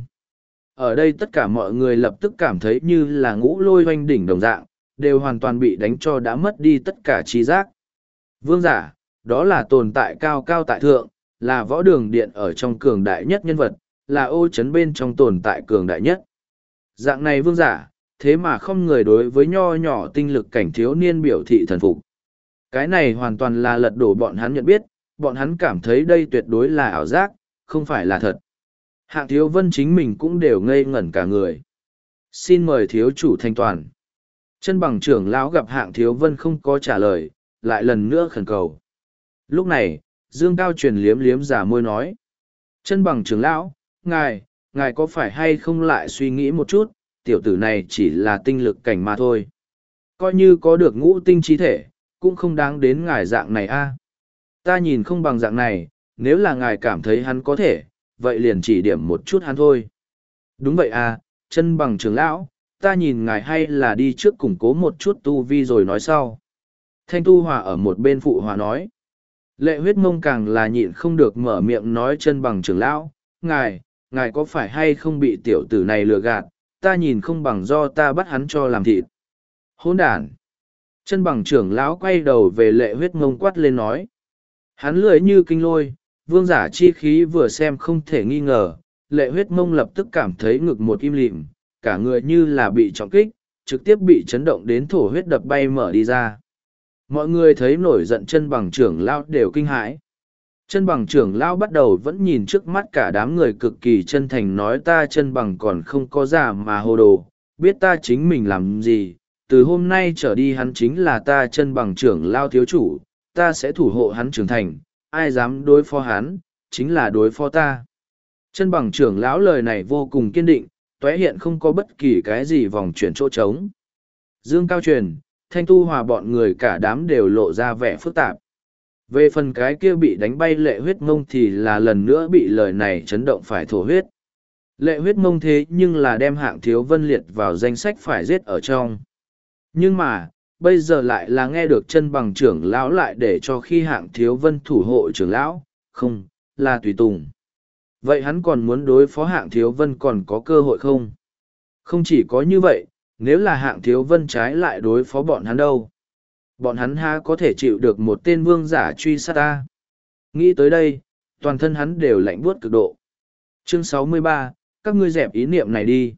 ở đây tất cả mọi người lập tức cảm thấy như là ngũ lôi oanh đỉnh đồng dạng, đều hoàn toàn bị đánh cho đã mất đi tất cả trí giác. Vương giả, đó là tồn tại cao cao tại thượng, là võ đường điện ở trong cường đại nhất nhân vật, là ô chấn bên trong tồn tại cường đại nhất. Dạng này vương giả, thế mà không người đối với nho nhỏ tinh lực cảnh thiếu niên biểu thị thần phục. Cái này hoàn toàn là lật đổ bọn hắn nhận biết, bọn hắn cảm thấy đây tuyệt đối là ảo giác, không phải là thật. Hạng Thiếu Vân chính mình cũng đều ngây ngẩn cả người. Xin mời thiếu chủ thanh toàn. Chân bằng trưởng lão gặp Hạng Thiếu Vân không có trả lời, lại lần nữa khẩn cầu. Lúc này, Dương Cao Truyền liếm liếm giả môi nói. Chân bằng trưởng lão, ngài có phải hay không lại suy nghĩ một chút, tiểu tử này chỉ là tinh lực cảnh mà thôi. Coi như có được ngũ tinh trí thể, cũng không đáng đến ngài dạng này a. Ta nhìn không bằng dạng này, nếu là ngài cảm thấy hắn có thể, vậy liền chỉ điểm một chút hắn thôi. Đúng vậy à, chân bằng trưởng lão, ta nhìn ngài hay là đi trước củng cố một chút tu vi rồi nói sau. Thanh Tu Hòa ở một bên phụ hòa nói. Lệ Huyết Mông càng là nhịn không được mở miệng nói chân bằng trưởng lão, ngài có phải hay không bị tiểu tử này lừa gạt, ta nhìn không bằng do ta bắt hắn cho làm thịt. Hỗn đản. Chân bằng trưởng lão quay đầu về Lệ Huyết Mông quát lên nói. Hắn lười như kinh lôi, vương giả chi khí vừa xem không thể nghi ngờ, Lệ Huyết Mông lập tức cảm thấy ngực một im lìm, cả người như là bị trọng kích, trực tiếp bị chấn động đến thổ huyết đập bay mở đi ra. Mọi người thấy nổi giận chân bằng trưởng lão đều kinh hãi. Chân bằng trưởng lão bắt đầu vẫn nhìn trước mắt cả đám người cực kỳ chân thành nói ta chân bằng còn không có già mà hồ đồ, biết ta chính mình làm gì, từ hôm nay trở đi hắn chính là ta chân bằng trưởng lão thiếu chủ, ta sẽ thủ hộ hắn trưởng thành, ai dám đối phó hắn, chính là đối phó ta. Chân bằng trưởng lão lời này vô cùng kiên định, tóe hiện không có bất kỳ cái gì vòng chuyển chỗ trống. Dương Cao Truyền, Thanh Tu Hòa bọn người cả đám đều lộ ra vẻ phức tạp. Về phần cái kia bị đánh bay Lệ Huyết Mông thì là lần nữa bị lời này chấn động phải thổ huyết. Lệ Huyết Mông thế nhưng là đem Hạng Thiếu Vân liệt vào danh sách phải giết ở trong. Nhưng mà, bây giờ lại là nghe được chân bằng trưởng lão lại để cho khi Hạng Thiếu Vân thủ hộ trưởng lão, không, là tùy tùng. Vậy hắn còn muốn đối phó Hạng Thiếu Vân còn có cơ hội không? Không chỉ có như vậy, nếu là Hạng Thiếu Vân trái lại đối phó bọn hắn đâu? Bọn hắn ha có thể chịu được một tên vương giả truy sát ta. Nghĩ tới đây, toàn thân hắn đều lạnh buốt cực độ. Chương 63, các ngươi dẹp ý niệm này đi.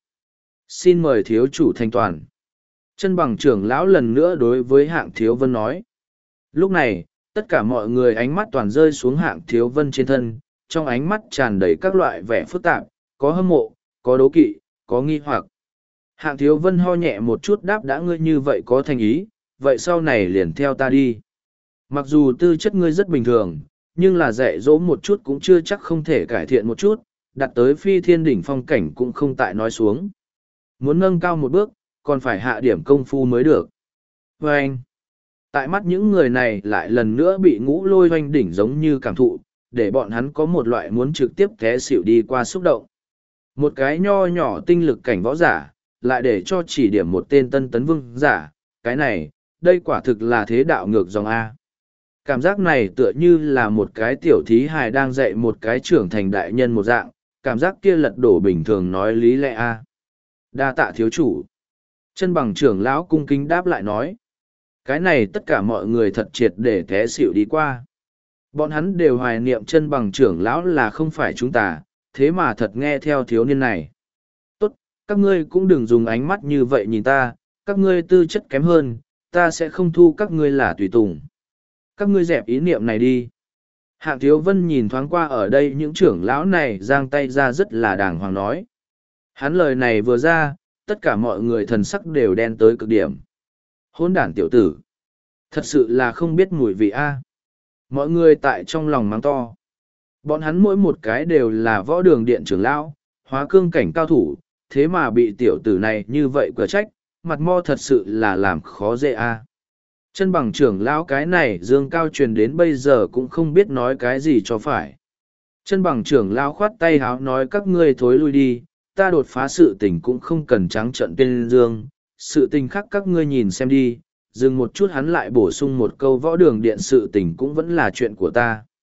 Xin mời thiếu chủ thanh toàn. Chân bằng trưởng lão lần nữa đối với Hạng Thiếu Vân nói. Lúc này, tất cả mọi người ánh mắt toàn rơi xuống Hạng Thiếu Vân trên thân, trong ánh mắt tràn đầy các loại vẻ phức tạp, có hâm mộ, có đố kỵ, có nghi hoặc. Hạng Thiếu Vân ho nhẹ một chút đáp đã ngươi như vậy có thành ý, vậy sau này liền theo ta đi. Mặc dù tư chất ngươi rất bình thường, nhưng là dạy dỗ một chút cũng chưa chắc không thể cải thiện một chút, đặt tới phi thiên đỉnh phong cảnh cũng không tại nói xuống. Muốn nâng cao một bước, còn phải hạ điểm công phu mới được. Và anh, tại mắt những người này lại lần nữa bị ngũ lôi hoanh đỉnh giống như cảm thụ, để bọn hắn có một loại muốn trực tiếp té xỉu đi qua xúc động. Một cái nho nhỏ tinh lực cảnh võ giả, lại để cho chỉ điểm một tên tân tấn vương giả, cái này, đây quả thực là thế đạo ngược dòng A. Cảm giác này tựa như là một cái tiểu thí hài đang dạy một cái trưởng thành đại nhân một dạng, cảm giác kia lật đổ bình thường nói lý lẽ A. Đa tạ thiếu chủ. Chân bằng trưởng lão cung kính đáp lại nói. Cái này tất cả mọi người thật triệt để té xỉu đi qua. Bọn hắn đều hoài niệm chân bằng trưởng lão là không phải chúng ta, thế mà thật nghe theo thiếu niên này. Tốt, các ngươi cũng đừng dùng ánh mắt như vậy nhìn ta, các ngươi tư chất kém hơn, ta sẽ không thu các ngươi là tùy tùng. Các ngươi dẹp ý niệm này đi. Hạng Thiếu Vân nhìn thoáng qua ở đây những trưởng lão này giang tay ra rất là đàng hoàng nói. Hắn lời này vừa ra, tất cả mọi người thần sắc đều đen tới cực điểm. Hôn đản tiểu tử. Thật sự là không biết mùi vị a. Mọi người tại trong lòng mắng to. Bọn hắn mỗi một cái đều là võ đường điện trưởng lão, hóa cương cảnh cao thủ, thế mà bị tiểu tử này như vậy cửa trách, mặt mo thật sự là làm khó dễ a. Chân bằng trưởng lão cái này Dương Cao Truyền đến bây giờ cũng không biết nói cái gì cho phải. Chân bằng trưởng lão khoát tay háo nói các ngươi thối lui đi, ta đột phá sự tình cũng không cần trắng trận tên Dương, sự tình khác các ngươi nhìn xem đi. Dừng một chút hắn lại bổ sung một câu võ đường điện sự tình cũng vẫn là chuyện của ta.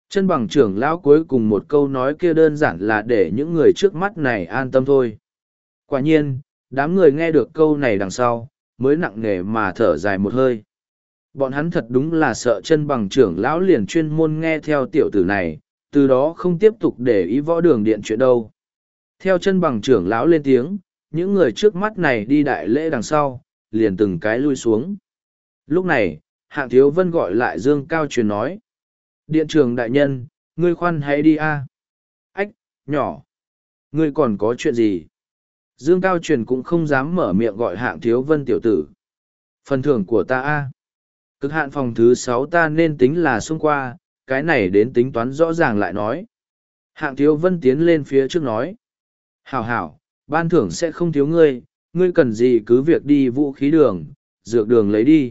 Chân bằng trưởng lão cuối cùng một câu nói kia đơn giản là để những người trước mắt này an tâm thôi. Quả nhiên, đám người nghe được câu này đằng sau, mới nặng nề mà thở dài một hơi. Bọn hắn thật đúng là sợ chân bằng trưởng lão liền chuyên môn nghe theo tiểu tử này, từ đó không tiếp tục để ý võ đường điện chuyện đâu. Theo chân bằng trưởng lão lên tiếng, những người trước mắt này đi đại lễ đằng sau, liền từng cái lui xuống. Lúc này, Hạng Thiếu Vân gọi lại Dương Cao Truyền nói. Điện trưởng đại nhân, ngươi khoan hãy đi a. Ách, nhỏ. Ngươi còn có chuyện gì? Dương Cao Truyền cũng không dám mở miệng gọi Hạng Thiếu Vân tiểu tử. Phần thưởng của ta a. Cực hạn phòng thứ 6 ta nên tính là xông qua, cái này đến tính toán rõ ràng lại nói. Hạng Thiếu Vân tiến lên phía trước nói. Hảo hảo, ban thưởng sẽ không thiếu ngươi, ngươi cần gì cứ việc đi vũ khí đường, dược đường lấy đi.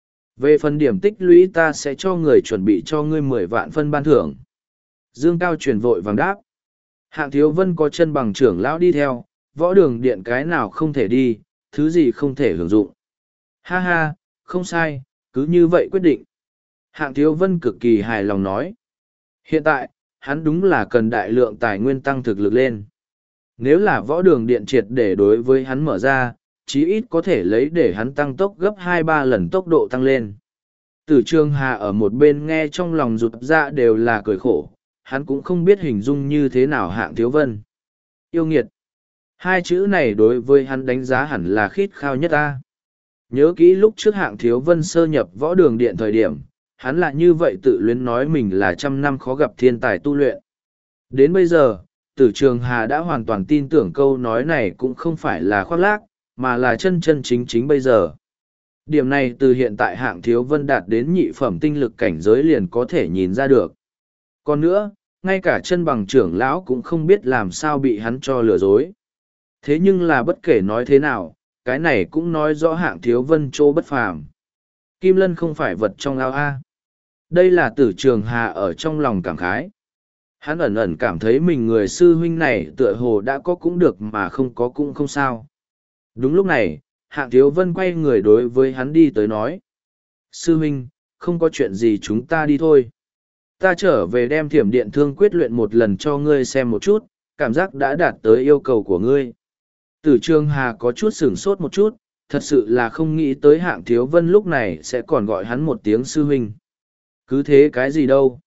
Về phần điểm tích lũy ta sẽ cho người chuẩn bị cho ngươi 10 vạn phân ban thưởng. Dương Cao Truyền vội vàng đáp. Hạng Thiếu Vân có chân bằng trưởng lão đi theo, võ đường điện cái nào không thể đi, thứ gì không thể hưởng dụng. Ha ha, không sai, cứ như vậy quyết định. Hạng Thiếu Vân cực kỳ hài lòng nói. Hiện tại, hắn đúng là cần đại lượng tài nguyên tăng thực lực lên. Nếu là võ đường điện triệt để đối với hắn mở ra, chí ít có thể lấy để hắn tăng tốc gấp 2-3 lần tốc độ tăng lên. Tử Trường Hà ở một bên nghe trong lòng rụt ra đều là cười khổ, hắn cũng không biết hình dung như thế nào Hạng Thiếu Vân. Yêu nghiệt. Hai chữ này đối với hắn đánh giá hẳn là khít khao nhất ta. Nhớ kỹ lúc trước Hạng Thiếu Vân sơ nhập võ đường điện thời điểm, hắn lại như vậy tự luyến nói mình là 100 năm khó gặp thiên tài tu luyện. Đến bây giờ, Tử Trường Hà đã hoàn toàn tin tưởng câu nói này cũng không phải là khoác lác, mà là chân chân chính chính bây giờ. Điểm này từ hiện tại Hạng Thiếu Vân đạt đến nhị phẩm tinh lực cảnh giới liền có thể nhìn ra được. Còn nữa, ngay cả chân bằng trưởng lão cũng không biết làm sao bị hắn cho lừa dối. Thế nhưng là bất kể nói thế nào, cái này cũng nói rõ Hạng Thiếu Vân chỗ bất phàm. Kim Lân không phải vật trong ao A. Đây là Tử Trường Hà ở trong lòng cảm khái. Hắn ẩn ẩn cảm thấy mình người sư huynh này tựa hồ đã có cũng được mà không có cũng không sao. Đúng lúc này, Hạng Thiếu Vân quay người đối với hắn đi tới nói. Sư huynh, không có chuyện gì chúng ta đi thôi. Ta trở về đem thiểm điện thương quyết luyện một lần cho ngươi xem một chút, cảm giác đã đạt tới yêu cầu của ngươi. Tử Trường Hà có chút sửng sốt một chút, thật sự là không nghĩ tới Hạng Thiếu Vân lúc này sẽ còn gọi hắn một tiếng sư huynh. Cứ thế cái gì đâu.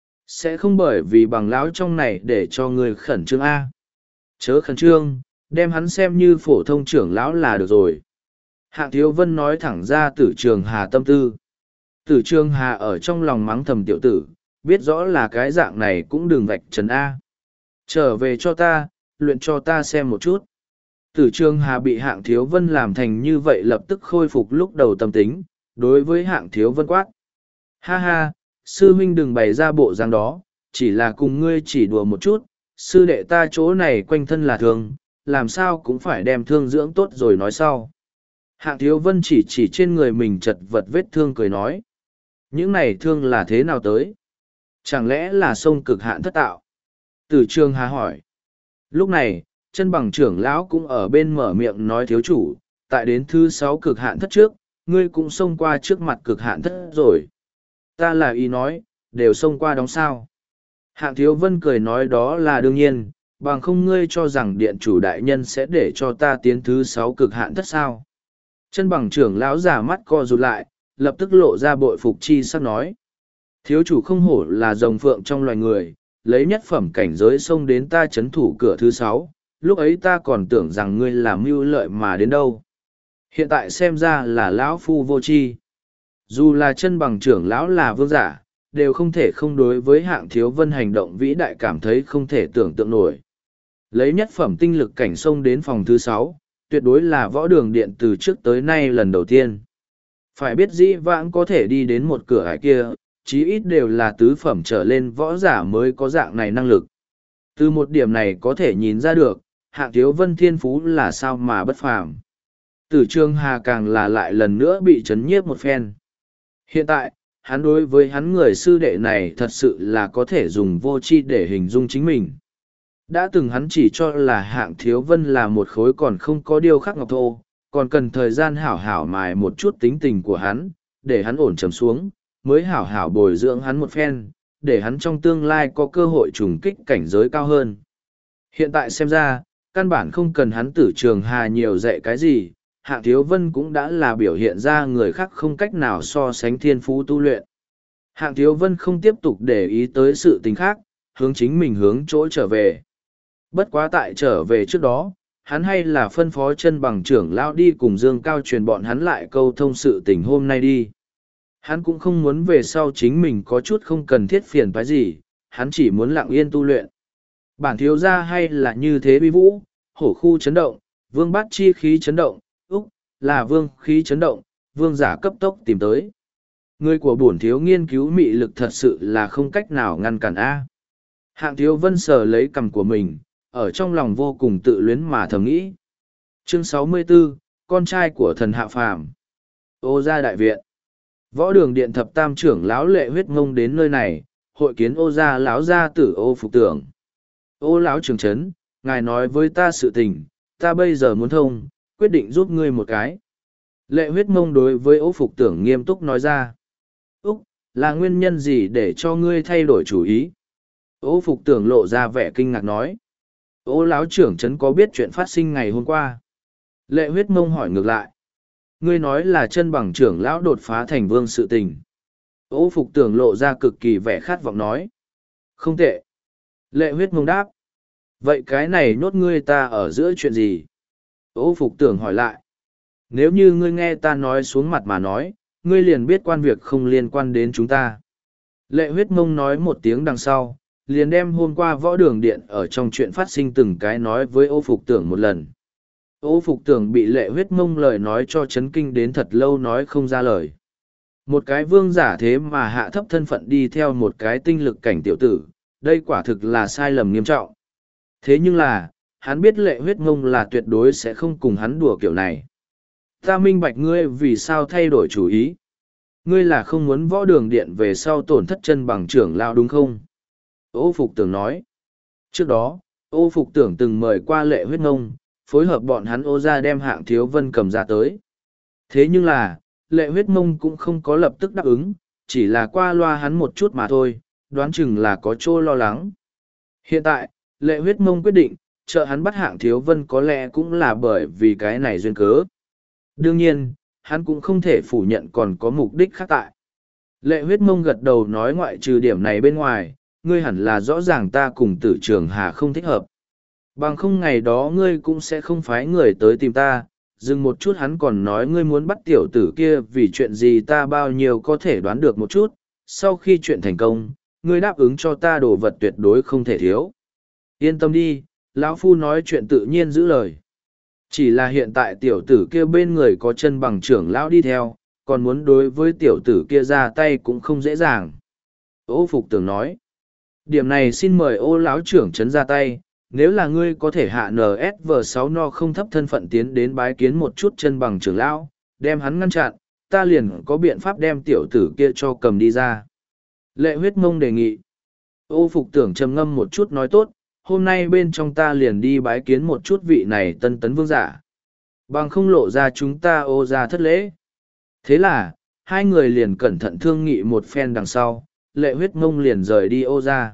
Sẽ không bởi vì bằng lão trong này để cho người khẩn trương A. Chớ khẩn trương, đem hắn xem như phổ thông trưởng lão là được rồi. Hạng Thiếu Vân nói thẳng ra Tử Trường Hà tâm tư. Tử Trường Hà ở trong lòng mắng thầm tiểu tử, biết rõ là cái dạng này cũng đừng vạch trần A. Trở về cho ta, luyện cho ta xem một chút. Tử Trường Hà bị Hạng Thiếu Vân làm thành như vậy lập tức khôi phục lúc đầu tâm tính, đối với Hạng Thiếu Vân quát. Ha ha, sư huynh đừng bày ra bộ dáng đó, chỉ là cùng ngươi chỉ đùa một chút, sư đệ ta chỗ này quanh thân là thương, làm sao cũng phải đem thương dưỡng tốt rồi nói sau. Hạng Thiếu Vân chỉ trên người mình chật vật vết thương cười nói. Những này thương là thế nào tới? Chẳng lẽ là sông cực hạn thất tạo? Tử Trường Hà hỏi. Lúc này, chân bằng trưởng lão cũng ở bên mở miệng nói thiếu chủ, tại đến thứ 6 cực hạn thất trước, ngươi cũng xông qua trước mặt cực hạn thất rồi. Ta là ý nói, đều xông qua đóng sao. Hạng Thiếu Vân cười nói đó là đương nhiên, bằng không ngươi cho rằng điện chủ đại nhân sẽ để cho ta tiến thứ 6 cực hạn thất sao. Chân bằng trưởng lão giả mắt co rụt lại, lập tức lộ ra bội phục chi sắc nói. Thiếu chủ không hổ là rồng phượng trong loài người, lấy nhất phẩm cảnh giới xông đến ta chấn thủ cửa thứ 6, lúc ấy ta còn tưởng rằng ngươi làm mưu lợi mà đến đâu. Hiện tại xem ra là lão phu vô tri. Dù là chân bằng trưởng lão là vương giả, đều không thể không đối với Hạng Thiếu Vân hành động vĩ đại cảm thấy không thể tưởng tượng nổi. Lấy nhất phẩm tinh lực cảnh xông đến phòng thứ 6, tuyệt đối là võ đường điện từ trước tới nay lần đầu tiên. Phải biết dĩ vãng có thể đi đến một cửa ải kia, chí ít đều là tứ phẩm trở lên võ giả mới có dạng này năng lực. Từ một điểm này có thể nhìn ra được, Hạng Thiếu Vân thiên phú là sao mà bất phàm. Tử Trường Hà càng là lại lần nữa bị chấn nhiếp một phen. Hiện tại, hắn đối với hắn người sư đệ này thật sự là có thể dùng vô tri để hình dung chính mình. Đã từng hắn chỉ cho là Hạng Thiếu Vân là một khối còn không có điêu khắc ngọc thô, còn cần thời gian hảo hảo mài một chút tính tình của hắn, để hắn ổn trầm xuống, mới hảo hảo bồi dưỡng hắn một phen, để hắn trong tương lai có cơ hội trùng kích cảnh giới cao hơn. Hiện tại xem ra, căn bản không cần hắn Tử Trường Hà nhiều dạy cái gì, Hạng Thiếu Vân cũng đã là biểu hiện ra người khác không cách nào so sánh thiên phú tu luyện. Hạng Thiếu Vân không tiếp tục để ý tới sự tình khác, hướng chính mình hướng chỗ trở về. Bất quá tại trở về trước đó, hắn hay là phân phó Chân Bằng trưởng lão đi cùng Dương Cao truyền bọn hắn lại câu thông sự tình hôm nay đi. Hắn cũng không muốn về sau chính mình có chút không cần thiết phiền toái gì, hắn chỉ muốn lặng yên tu luyện. Bản thiếu gia hay là như thế bi vũ, hổ khu chấn động, vương bát chi khí chấn động, úc, là vương khí chấn động, vương giả cấp tốc tìm tới. Người của bổn thiếu nghiên cứu mị lực thật sự là không cách nào ngăn cản A. Hạng Thiếu Vân sờ lấy cằm của mình, ở trong lòng vô cùng tự luyến mà thầm nghĩ. Chương 64, con trai của thần hạ phàm. Ô gia đại viện. Võ đường điện thập tam trưởng lão Lệ Huyết Ngông đến nơi này, hội kiến Ô gia lão gia tử Ô Phục Tưởng. Ô lão trưởng trấn, ngài nói với ta sự tình, ta bây giờ muốn thông, quyết định giúp ngươi một cái. Lệ Huyết Ngông đối với Ô Phục Tưởng nghiêm túc nói ra. Úc, là nguyên nhân gì để cho ngươi thay đổi chủ ý? Ô Phục Tưởng lộ ra vẻ kinh ngạc nói. Ô lão trưởng trấn có biết chuyện phát sinh ngày hôm qua? Lệ Huyết Ngông hỏi ngược lại. Ngươi nói là Chân Bằng trưởng lão đột phá thành vương sự tình. Ô Phục Tưởng lộ ra cực kỳ vẻ khát vọng nói. Không tệ. Lệ Huyết Ngông đáp. Vậy cái này nhốt ngươi ta ở giữa chuyện gì? Ô Phục Tưởng hỏi lại. Nếu như ngươi nghe ta nói xuống mặt mà nói, ngươi liền biết quan việc không liên quan đến chúng ta. Lệ Huyết Ngông nói một tiếng đằng sau, liền đem hôm qua võ đường điện ở trong chuyện phát sinh từng cái nói với Ô Phục Tưởng một lần. Ô Phục Tưởng bị Lệ Huyết Ngông lời nói cho chấn kinh đến thật lâu nói không ra lời. Một cái vương giả thế mà hạ thấp thân phận đi theo một cái tinh lực cảnh tiểu tử, đây quả thực là sai lầm nghiêm trọng. Thế nhưng là, hắn biết Lệ Huyết Ngông là tuyệt đối sẽ không cùng hắn đùa kiểu này. Ta minh bạch ngươi vì sao thay đổi chủ ý. Ngươi là không muốn võ đường điện về sau tổn thất Chân Bằng trưởng lão đúng không? Ô Phục Tưởng nói. Trước đó, Ô Phục Tưởng từng mời qua Lệ Huyết Ngông, phối hợp bọn hắn Ô gia đem Hạng Thiếu Vân cầm ra tới. Thế nhưng là, Lệ Huyết Ngông cũng không có lập tức đáp ứng, chỉ là qua loa hắn một chút mà thôi, đoán chừng là có chỗ lo lắng. Hiện tại, Lệ Huyết Ngông quyết định, trợ hắn bắt Hạng Thiếu Vân có lẽ cũng là bởi vì cái này duyên cớ. Đương nhiên, hắn cũng không thể phủ nhận còn có mục đích khác tại. Lệ Huyết Ngông gật đầu nói ngoại trừ điểm này bên ngoài, ngươi hẳn là rõ ràng ta cùng Tử Trường Hà không thích hợp. Bằng không ngày đó ngươi cũng sẽ không phái người tới tìm ta, dừng một chút hắn còn nói ngươi muốn bắt tiểu tử kia vì chuyện gì ta bao nhiêu có thể đoán được một chút, sau khi chuyện thành công, ngươi đáp ứng cho ta đồ vật tuyệt đối không thể thiếu. Yên tâm đi, lão phu nói chuyện tự nhiên giữ lời. Chỉ là hiện tại tiểu tử kia bên người có Chân Bằng trưởng lão đi theo, còn muốn đối với tiểu tử kia ra tay cũng không dễ dàng. Ô Phục Tưởng nói, điểm này xin mời Ô lão trưởng trấn ra tay, nếu là ngươi có thể hạ NSV6 no không thấp thân phận tiến đến bái kiến một chút Chân Bằng trưởng lão, đem hắn ngăn chặn, ta liền có biện pháp đem tiểu tử kia cho cầm đi ra. Lệ Huyết Ngông đề nghị. Ô Phục Tưởng trầm ngâm một chút nói tốt, hôm nay bên trong ta liền đi bái kiến một chút vị này tân tấn vương giả. Bằng không lộ ra chúng ta Ô gia thất lễ. Thế là, hai người liền cẩn thận thương nghị một phen đằng sau, Lệ Huyết Ngông liền rời đi Ô gia.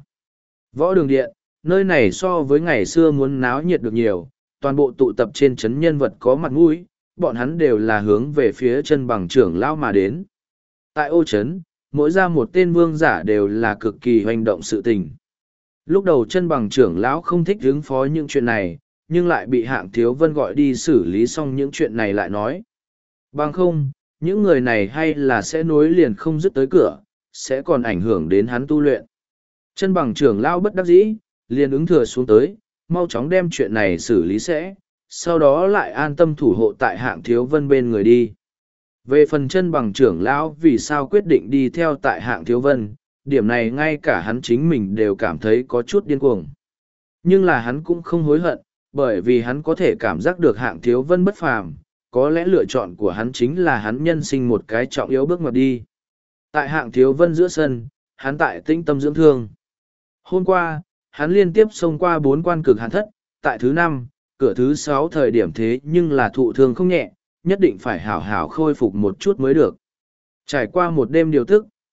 Võ đường điện, nơi này so với ngày xưa muốn náo nhiệt được nhiều, toàn bộ tụ tập trên chấn nhân vật có mặt mũi, bọn hắn đều là hướng về phía Chân Bằng trưởng lão mà đến. Tại Ô trấn, mỗi ra một tên vương giả đều là cực kỳ hoành động sự tình. Lúc đầu Chân Bằng trưởng lão không thích ứng phó những chuyện này, nhưng lại bị Hạng Thiếu Vân gọi đi xử lý xong những chuyện này lại nói. Bằng không, những người này hay là sẽ nối liền không dứt tới cửa, sẽ còn ảnh hưởng đến hắn tu luyện. Chân Bằng trưởng lão bất đắc dĩ, liền ứng thừa xuống tới, mau chóng đem chuyện này xử lý sẽ, sau đó lại an tâm thủ hộ tại Hạng Thiếu Vân bên người đi. Về phần Chân Bằng trưởng lão vì sao quyết định đi theo tại Hạng Thiếu Vân, điểm này ngay cả hắn chính mình đều cảm thấy có chút điên cuồng. Nhưng là hắn cũng không hối hận, bởi vì hắn có thể cảm giác được Hạng Thiếu Vân bất phàm, có lẽ lựa chọn của hắn chính là hắn nhân sinh một cái trọng yếu bước ngoặt đi. Tại Hạng Thiếu Vân giữa sân, hắn tại tĩnh tâm dưỡng thương. Hôm qua, hắn liên tiếp xông qua 4 quan cực hạn thất, tại thứ 5, cửa thứ 6 thời điểm thế nhưng là thụ thương không nhẹ, nhất định phải hảo hảo khôi phục một chút mới được. Trải qua một đêm điều tức,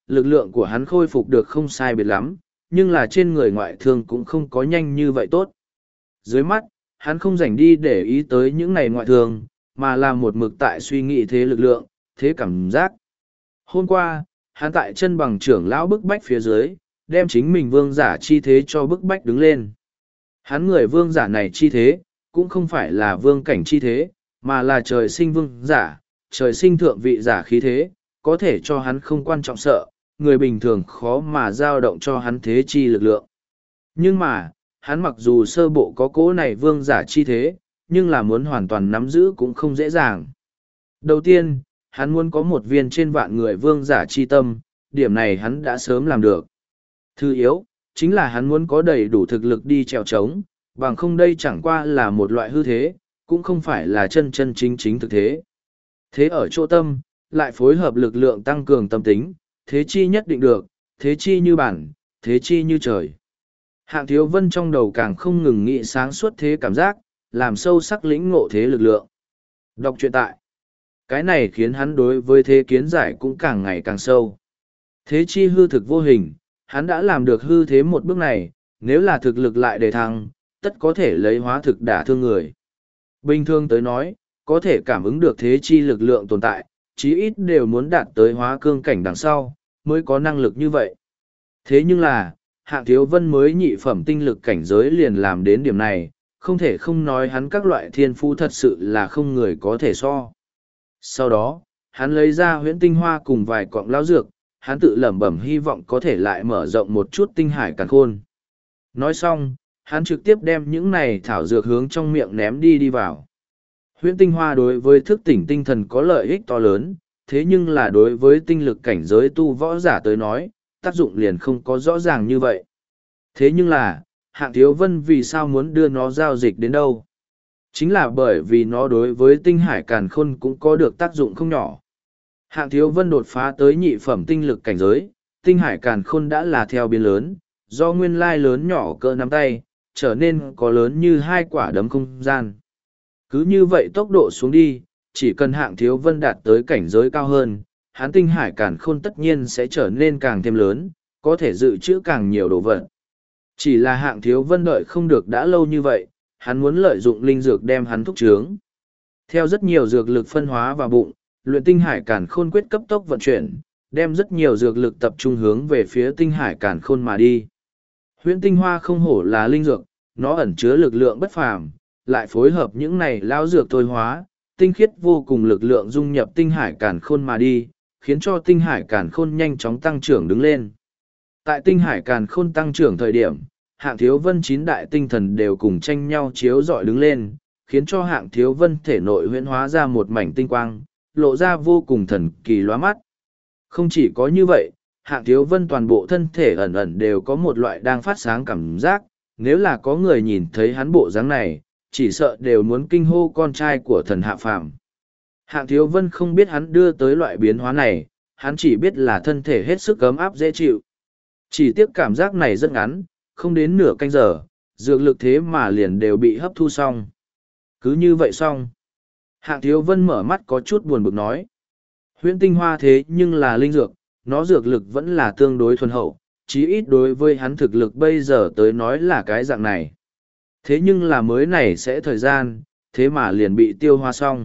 lực lượng của hắn khôi phục được không sai biệt lắm, nhưng là trên người ngoại thương cũng không có nhanh như vậy tốt. Dưới mắt, hắn không rảnh đi để ý tới những này ngoại thương, mà là một mực tại suy nghĩ thế lực lượng, thế cảm giác. Hôm qua, hắn tại chân bằng trưởng lão bức bách phía dưới, đem chính mình vương giả chi thế cho bức bách đứng lên. Hắn người vương giả này chi thế, cũng không phải là vương cảnh chi thế, mà là trời sinh vương giả, trời sinh thượng vị giả khí thế, có thể cho hắn không quan trọng sợ, người bình thường khó mà dao động cho hắn thế chi lực lượng. Nhưng mà, hắn mặc dù sơ bộ có cỗ này vương giả chi thế, nhưng là muốn hoàn toàn nắm giữ cũng không dễ dàng. Đầu tiên, hắn muốn có một viên trên vạn người vương giả chi tâm, điểm này hắn đã sớm làm được. Thứ yếu, chính là hắn muốn có đầy đủ thực lực đi trèo trống, bằng không đây chẳng qua là một loại hư thế, cũng không phải là chân chân chính chính thực thế. Thế ở chỗ tâm, lại phối hợp lực lượng tăng cường tâm tính, thế chi nhất định được, thế chi như bản, thế chi như trời. Hạng Thiếu Vân trong đầu càng không ngừng nghĩ sáng suốt thế cảm giác, làm sâu sắc lĩnh ngộ thế lực lượng. Đọc truyện tại. Cái này khiến hắn đối với thế kiến giải cũng càng ngày càng sâu. Thế chi hư thực vô hình, hắn đã làm được hư thế một bước này, nếu là thực lực lại đề thăng, tất có thể lấy hóa thực đả thương người. Bình thường tới nói, có thể cảm ứng được thế chi lực lượng tồn tại, chí ít đều muốn đạt tới hóa cương cảnh đằng sau, mới có năng lực như vậy. Thế nhưng là, Hạng Thiếu Vân mới nhị phẩm tinh lực cảnh giới liền làm đến điểm này, không thể không nói hắn các loại thiên phú thật sự là không người có thể so. Sau đó, hắn lấy ra huyễn tinh hoa cùng vài cọng lão dược, hắn tự lẩm bẩm hy vọng có thể lại mở rộng một chút tinh hải càn khôn. Nói xong, hắn trực tiếp đem những này thảo dược hướng trong miệng ném đi vào. Huyễn tinh hoa đối với thức tỉnh tinh thần có lợi ích to lớn, thế nhưng là đối với tinh lực cảnh giới tu võ giả tới nói, tác dụng liền không có rõ ràng như vậy. Thế nhưng là, Hạng Thiếu Vân vì sao muốn đưa nó giao dịch đến đâu? Chính là bởi vì nó đối với tinh hải càn khôn cũng có được tác dụng không nhỏ. Hạng Thiếu Vân đột phá tới nhị phẩm tinh lực cảnh giới, tinh hải càn khôn đã là theo biến lớn, do nguyên lai lớn nhỏ cỡ nắm tay, trở nên có lớn như hai quả đấm không gian. Cứ như vậy tốc độ xuống đi, chỉ cần Hạng Thiếu Vân đạt tới cảnh giới cao hơn, hắn tinh hải càn khôn tất nhiên sẽ trở nên càng thêm lớn, có thể dự trữ càng nhiều đồ vật. Chỉ là Hạng Thiếu Vân đợi không được đã lâu như vậy, hắn muốn lợi dụng linh dược đem hắn thúc trướng. Theo rất nhiều dược lực phân hóa vào bụng, luyện tinh hải càn khôn quyết cấp tốc vận chuyển, đem rất nhiều dược lực tập trung hướng về phía tinh hải càn khôn mà đi. Huyễn tinh hoa không hổ là linh dược, nó ẩn chứa lực lượng bất phàm, lại phối hợp những này lao dược thôi hóa, tinh khiết vô cùng lực lượng dung nhập tinh hải càn khôn mà đi, khiến cho tinh hải càn khôn nhanh chóng tăng trưởng đứng lên. Tại tinh hải càn khôn tăng trưởng thời điểm, Hạng Thiếu Vân 9 đại tinh thần đều cùng tranh nhau chiếu rọi đứng lên, khiến cho Hạng Thiếu Vân thể nội huyễn hóa ra một mảnh tinh quang, lộ ra vô cùng thần kỳ lóa mắt. Không chỉ có như vậy, Hạng Thiếu Vân toàn bộ thân thể ẩn ẩn đều có một loại đang phát sáng cảm giác, nếu là có người nhìn thấy hắn bộ dáng này, chỉ sợ đều muốn kinh hô con trai của thần hạ phàm. Hạng Thiếu Vân không biết hắn đưa tới loại biến hóa này, hắn chỉ biết là thân thể hết sức ấm áp dễ chịu. Chỉ tiếc cảm giác này rất ngắn, không đến nửa canh giờ, dược lực thế mà liền đều bị hấp thu xong. Cứ như vậy xong. Hạng Thiếu Vân mở mắt có chút buồn bực nói. Huyễn tinh hoa thế nhưng là linh dược, nó dược lực vẫn là tương đối thuần hậu, chí ít đối với hắn thực lực bây giờ tới nói là cái dạng này. Thế nhưng là mới này sẽ thời gian, thế mà liền bị tiêu hóa xong.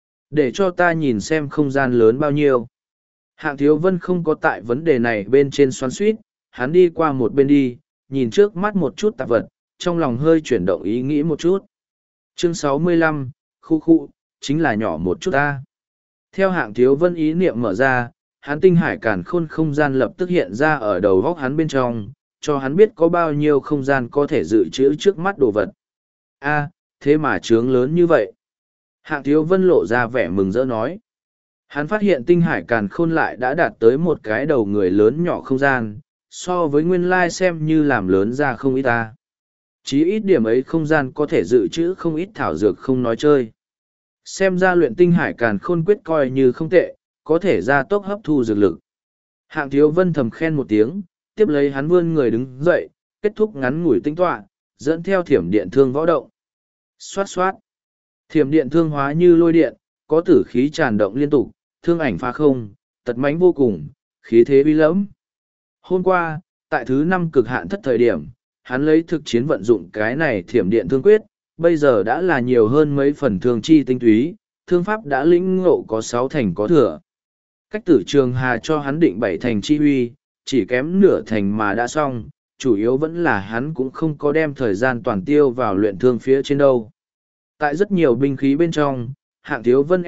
Để cho ta nhìn xem không gian lớn bao nhiêu. Hạng Thiếu Vân không có tại vấn đề này bên trên xoắn suýt, hắn đi qua một bên đi, nhìn trước mắt một chút tạp vật, trong lòng hơi chuyển động ý nghĩ một chút. Chương 65, khu, chính là nhỏ một chút ta. Theo Hạng Thiếu Vân ý niệm mở ra, hắn tinh hải càn khôn không gian lập tức hiện ra ở đầu góc hắn bên trong, cho hắn biết có bao nhiêu không gian có thể dự trữ trước mắt đồ vật. A, thế mà trướng lớn như vậy. Hạng Thiếu Vân lộ ra vẻ mừng rỡ nói. Hắn phát hiện tinh hải càn khôn lại đã đạt tới một cái đầu người lớn nhỏ không gian, so với nguyên lai xem như làm lớn ra không ít ta. Chí ít điểm ấy không gian có thể dự trữ không ít thảo dược không nói chơi. Xem ra luyện tinh hải càn khôn quyết coi như không tệ, có thể gia tốc hấp thu dược lực. Hạng Thiếu Vân thầm khen một tiếng, tiếp lấy hắn vươn người đứng dậy, kết thúc ngắn ngủi tinh tọa, dẫn theo thiểm điện thương võ động. Xoát xoát. Thiểm điện thương hóa như lôi điện, có tử khí tràn động liên tục, thương ảnh phá không, tật mãnh vô cùng, khí thế uy lẫm. Hôm qua, tại thứ 5 cực hạn thất thời điểm, hắn lấy thực chiến vận dụng cái này thiểm điện thương quyết, bây giờ đã là nhiều hơn mấy phần thương chi tinh túy, thương pháp đã lĩnh ngộ có 6 thành có thừa. Cách Tử Trường Hà cho hắn định 7 thành chi huy, chỉ kém nửa thành mà đã xong, chủ yếu vẫn là hắn cũng không có đem thời gian toàn tiêu vào luyện thương phía trên đâu. Tại rất nhiều binh khí bên trong, Hạng Thiếu Vân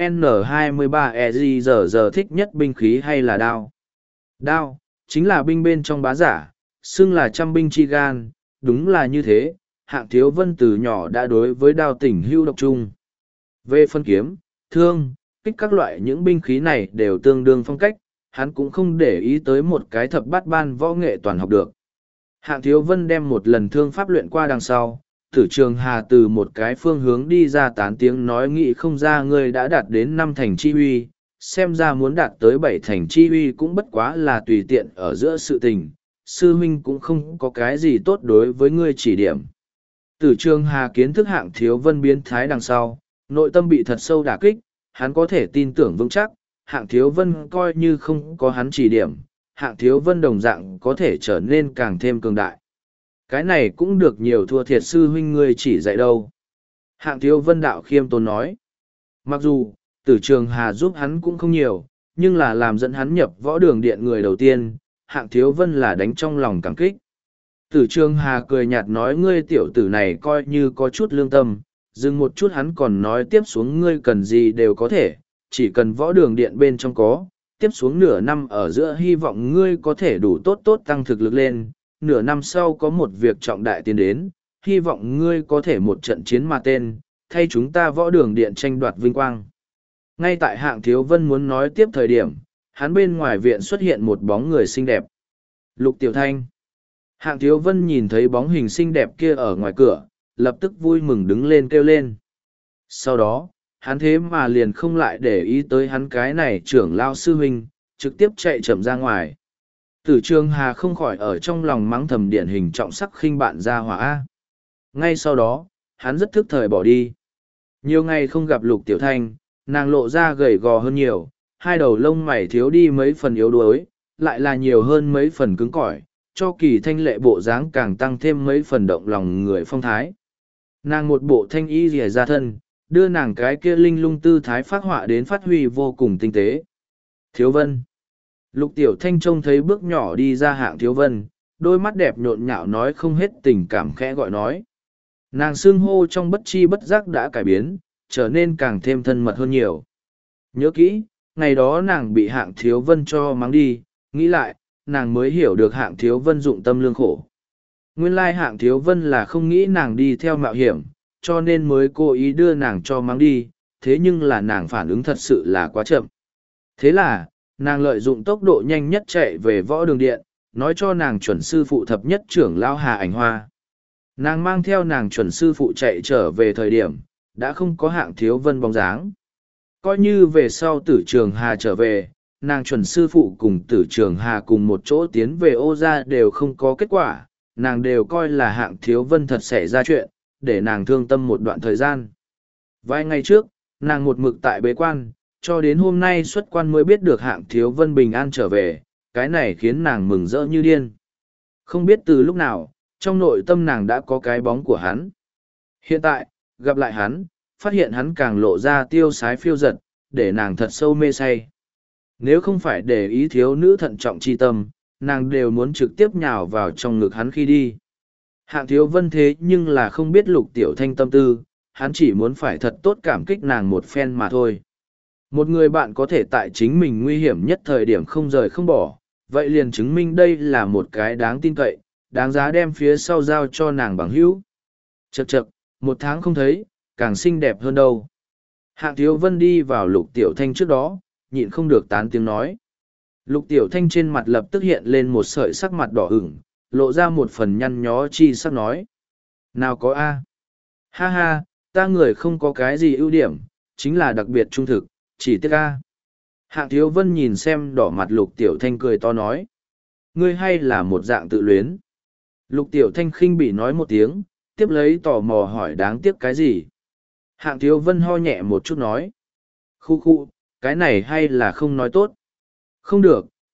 N23EG giờ thích nhất binh khí hay là đao. Đao, chính là binh bên trong bá giả, xưng là trăm binh chi gan, đúng là như thế, Hạng Thiếu Vân từ nhỏ đã đối với đao tình hưu độc trung. Về phân kiếm, thương, kích các loại những binh khí này đều tương đương phong cách, hắn cũng không để ý tới một cái thập bát ban võ nghệ toàn học được. Hạng Thiếu Vân đem một lần thương pháp luyện qua đằng sau, Tử Trường Hà từ một cái phương hướng đi ra tán tiếng nói nghĩ không ra ngươi đã đạt đến 5 thành chi huy, xem ra muốn đạt tới 7 thành chi huy cũng bất quá là tùy tiện ở giữa sự tình, sư huynh cũng không có cái gì tốt đối với ngươi chỉ điểm. Tử Trường Hà kiến thức Hạng Thiếu Vân biến thái đằng sau, nội tâm bị thật sâu đả kích, hắn có thể tin tưởng vững chắc, Hạng Thiếu Vân coi như không có hắn chỉ điểm, Hạng Thiếu Vân đồng dạng có thể trở nên càng thêm cường đại. Cái này cũng được nhiều thua thiệt sư huynh ngươi chỉ dạy đâu. Hạng Thiếu Vân đạo khiêm tốn nói. Mặc dù, Tử Trường Hà giúp hắn cũng không nhiều, nhưng là làm dẫn hắn nhập võ đường điện người đầu tiên, Hạng Thiếu Vân là đánh trong lòng cảm kích. Tử Trường Hà cười nhạt nói ngươi tiểu tử này coi như có chút lương tâm, dừng một chút hắn còn nói tiếp xuống ngươi cần gì đều có thể, chỉ cần võ đường điện bên trong có, tiếp xuống nửa năm ở giữa hy vọng ngươi có thể đủ tốt tốt tăng thực lực lên, nửa năm sau có một việc trọng đại tiến đến, hy vọng ngươi có thể một trận chiến mà tên, thay chúng ta võ đường điện tranh đoạt vinh quang. Ngay tại Hạng Thiếu Vân muốn nói tiếp thời điểm, hắn bên ngoài viện xuất hiện một bóng người xinh đẹp. Lục Tiểu Thanh. Hạng Thiếu Vân nhìn thấy bóng hình xinh đẹp kia ở ngoài cửa, lập tức vui mừng đứng lên kêu lên. Sau đó, hắn thế mà liền không lại để ý tới hắn cái này trưởng lao sư huynh, trực tiếp chạy chậm ra ngoài. Tử Trường Hà không khỏi ở trong lòng mắng thầm điển hình trọng sắc khinh bạn ra hỏa. Ngay sau đó, hắn rất thức thời bỏ đi. Nhiều ngày không gặp Lục Tiểu Thanh, nàng lộ ra gầy gò hơn nhiều, hai đầu lông mày thiếu đi mấy phần yếu đuối, lại là nhiều hơn mấy phần cứng cỏi, cho Kỳ Thanh lệ bộ dáng càng tăng thêm mấy phần động lòng người phong thái. Nàng một bộ thanh y rìa ra thân, đưa nàng cái kia linh lung tư thái phát họa đến phát huy vô cùng tinh tế. Thiếu Vân. Lục Tiểu Thanh trông thấy bước nhỏ đi ra Hạng Thiếu Vân, đôi mắt đẹp nhộn nhạo nói không hết tình cảm khẽ gọi nói. Nàng xưng hô trong bất chi bất giác đã cải biến, trở nên càng thêm thân mật hơn nhiều. Nhớ kỹ, ngày đó nàng bị Hạng Thiếu Vân cho mắng đi, nghĩ lại, nàng mới hiểu được Hạng Thiếu Vân dụng tâm lương khổ. Nguyên lai Hạng Thiếu Vân là không nghĩ nàng đi theo mạo hiểm, cho nên mới cố ý đưa nàng cho mắng đi, thế nhưng là nàng phản ứng thật sự là quá chậm. Thế là, nàng lợi dụng tốc độ nhanh nhất chạy về võ đường điện, nói cho nàng chuẩn sư phụ thập nhất trưởng lao Hà Ảnh Hoa. Nàng mang theo nàng chuẩn sư phụ chạy trở về thời điểm, đã không có Hạng Thiếu Vân bóng dáng. Coi như về sau Tử Trường Hà trở về, nàng chuẩn sư phụ cùng Tử Trường Hà cùng một chỗ tiến về Ô gia đều không có kết quả, nàng đều coi là Hạng Thiếu Vân thật xảy ra chuyện, để nàng thương tâm một đoạn thời gian. Vài ngày trước, nàng một mực tại bế quan, cho đến hôm nay xuất quan mới biết được Hạng Thiếu Vân bình an trở về, cái này khiến nàng mừng rỡ như điên. Không biết từ lúc nào, trong nội tâm nàng đã có cái bóng của hắn. Hiện tại, gặp lại hắn, phát hiện hắn càng lộ ra tiêu sái phiêu giật, để nàng thật sâu mê say. Nếu không phải để ý thiếu nữ thận trọng chi tâm, nàng đều muốn trực tiếp nhào vào trong ngực hắn khi đi. Hạng Thiếu Vân thế nhưng là không biết Lục Tiểu Thanh tâm tư, hắn chỉ muốn phải thật tốt cảm kích nàng một phen mà thôi. Một người bạn có thể tại chính mình nguy hiểm nhất thời điểm không rời không bỏ, vậy liền chứng minh đây là một cái đáng tin cậy, đáng giá đem phía sau giao cho nàng bằng hữu. Chậc chậc, một tháng không thấy, càng xinh đẹp hơn đâu. Hạng Thiếu Vân đi vào Lục Tiểu Thanh trước đó, nhịn không được tán tiếng nói. Lục Tiểu Thanh trên mặt lập tức hiện lên một sợi sắc mặt đỏ ửng, lộ ra một phần nhăn nhó chi sắc nói. Nào có A. Ha ha, ta người không có cái gì ưu điểm, chính là đặc biệt trung thực, chỉ tiếc A. Hạng Thiếu Vân nhìn xem đỏ mặt Lục Tiểu Thanh cười to nói. Ngươi hay là một dạng tự luyến. Lục Tiểu Thanh khinh bỉ nói một tiếng, tiếp lấy tò mò hỏi đáng tiếc cái gì. Hạng Thiếu Vân ho nhẹ một chút nói. Khu khu, cái này hay là không nói tốt. Không được,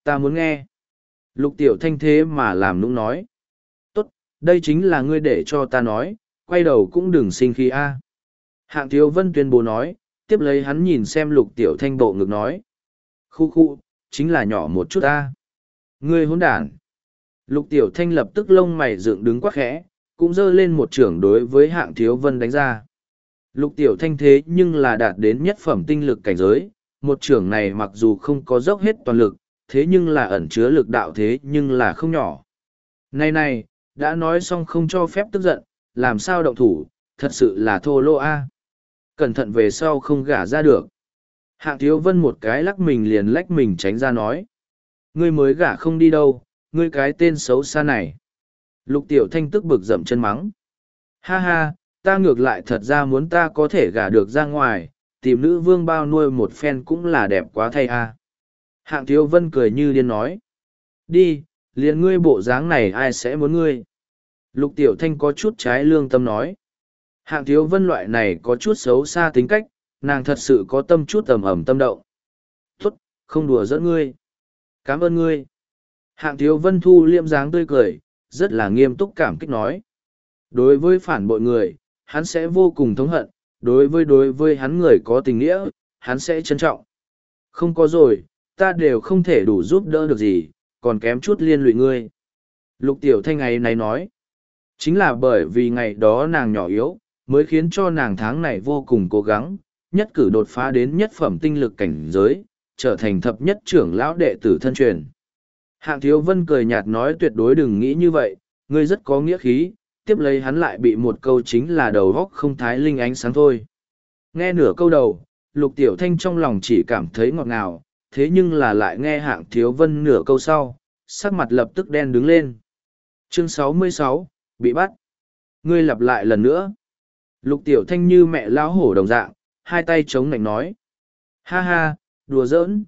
Ta muốn nghe. Lục tiểu thanh thế mà làm nũng nói. Tốt, đây chính là ngươi để cho ta nói, quay đầu cũng đừng sinh khí a. Hạng Thiếu Vân tuyên bố nói, tiếp lấy hắn nhìn xem lục tiểu thanh bộ ngực nói. Khu khu, chính là nhỏ một chút a. Ngươi hỗn đản. Lục tiểu thanh lập tức lông mày dựng đứng quắc khẽ, cũng giơ lên một chưởng đối với Hạng Thiếu Vân đánh ra. Lục tiểu thanh thế nhưng là đạt đến nhất phẩm tinh lực cảnh giới, một chưởng này mặc dù không có dốc hết toàn lực, thế nhưng là ẩn chứa lực đạo thế nhưng là không nhỏ. Này này, đã nói xong không cho phép tức giận, làm sao động thủ, thật sự là thô lỗ a. Cẩn thận về sau không gả ra được. Hạng Thiếu Vân một cái lắc mình liền lách mình tránh ra nói. Ngươi mới gả không đi đâu, ngươi cái tên xấu xa này. Lục tiểu thanh tức bực dậm chân mắng. Ha ha, ta ngược lại thật ra muốn ta có thể gả được ra ngoài, tìm nữ vương bao nuôi một phen cũng là đẹp quá thay a. Hạng Thiếu Vân cười như điên nói. Đi, liền ngươi bộ dáng này ai sẽ muốn ngươi. Lục tiểu thanh có chút trái lương tâm nói. Hạng Thiếu Vân loại này có chút xấu xa tính cách, nàng thật sự có tâm chút ẩm ẩm tâm động. Tốt, không đùa giỡn ngươi. Cảm ơn ngươi. Hạng Thiếu Vân thu liêm dáng tươi cười, rất là nghiêm túc cảm kích nói. Đối với phản bội người, hắn sẽ vô cùng thống hận, đối với hắn người có tình nghĩa, hắn sẽ trân trọng. Không có rồi, ta đều không thể đủ giúp đỡ được gì, còn kém chút liên lụy ngươi. Lục tiểu thanh ngày này nói, chính là bởi vì ngày đó nàng nhỏ yếu, mới khiến cho nàng tháng này vô cùng cố gắng, nhất cử đột phá đến nhất phẩm tinh lực cảnh giới, trở thành thập nhất trưởng lão đệ tử thân truyền. Hạng Thiếu Vân cười nhạt nói tuyệt đối đừng nghĩ như vậy, ngươi rất có nghĩa khí, tiếp lấy hắn lại bị một câu chính là đầu góc không thái linh ánh sáng thôi. Nghe nửa câu đầu, Lục Tiểu Thanh trong lòng chỉ cảm thấy ngọt ngào, thế nhưng là lại nghe Hạng Thiếu Vân nửa câu sau, sắc mặt lập tức đen đứng lên. Chương 66, bị bắt. Ngươi lặp lại lần nữa. Lục Tiểu Thanh như mẹ lão hổ đồng dạng, hai tay chống nạnh nói. Ha ha, đùa giỡn,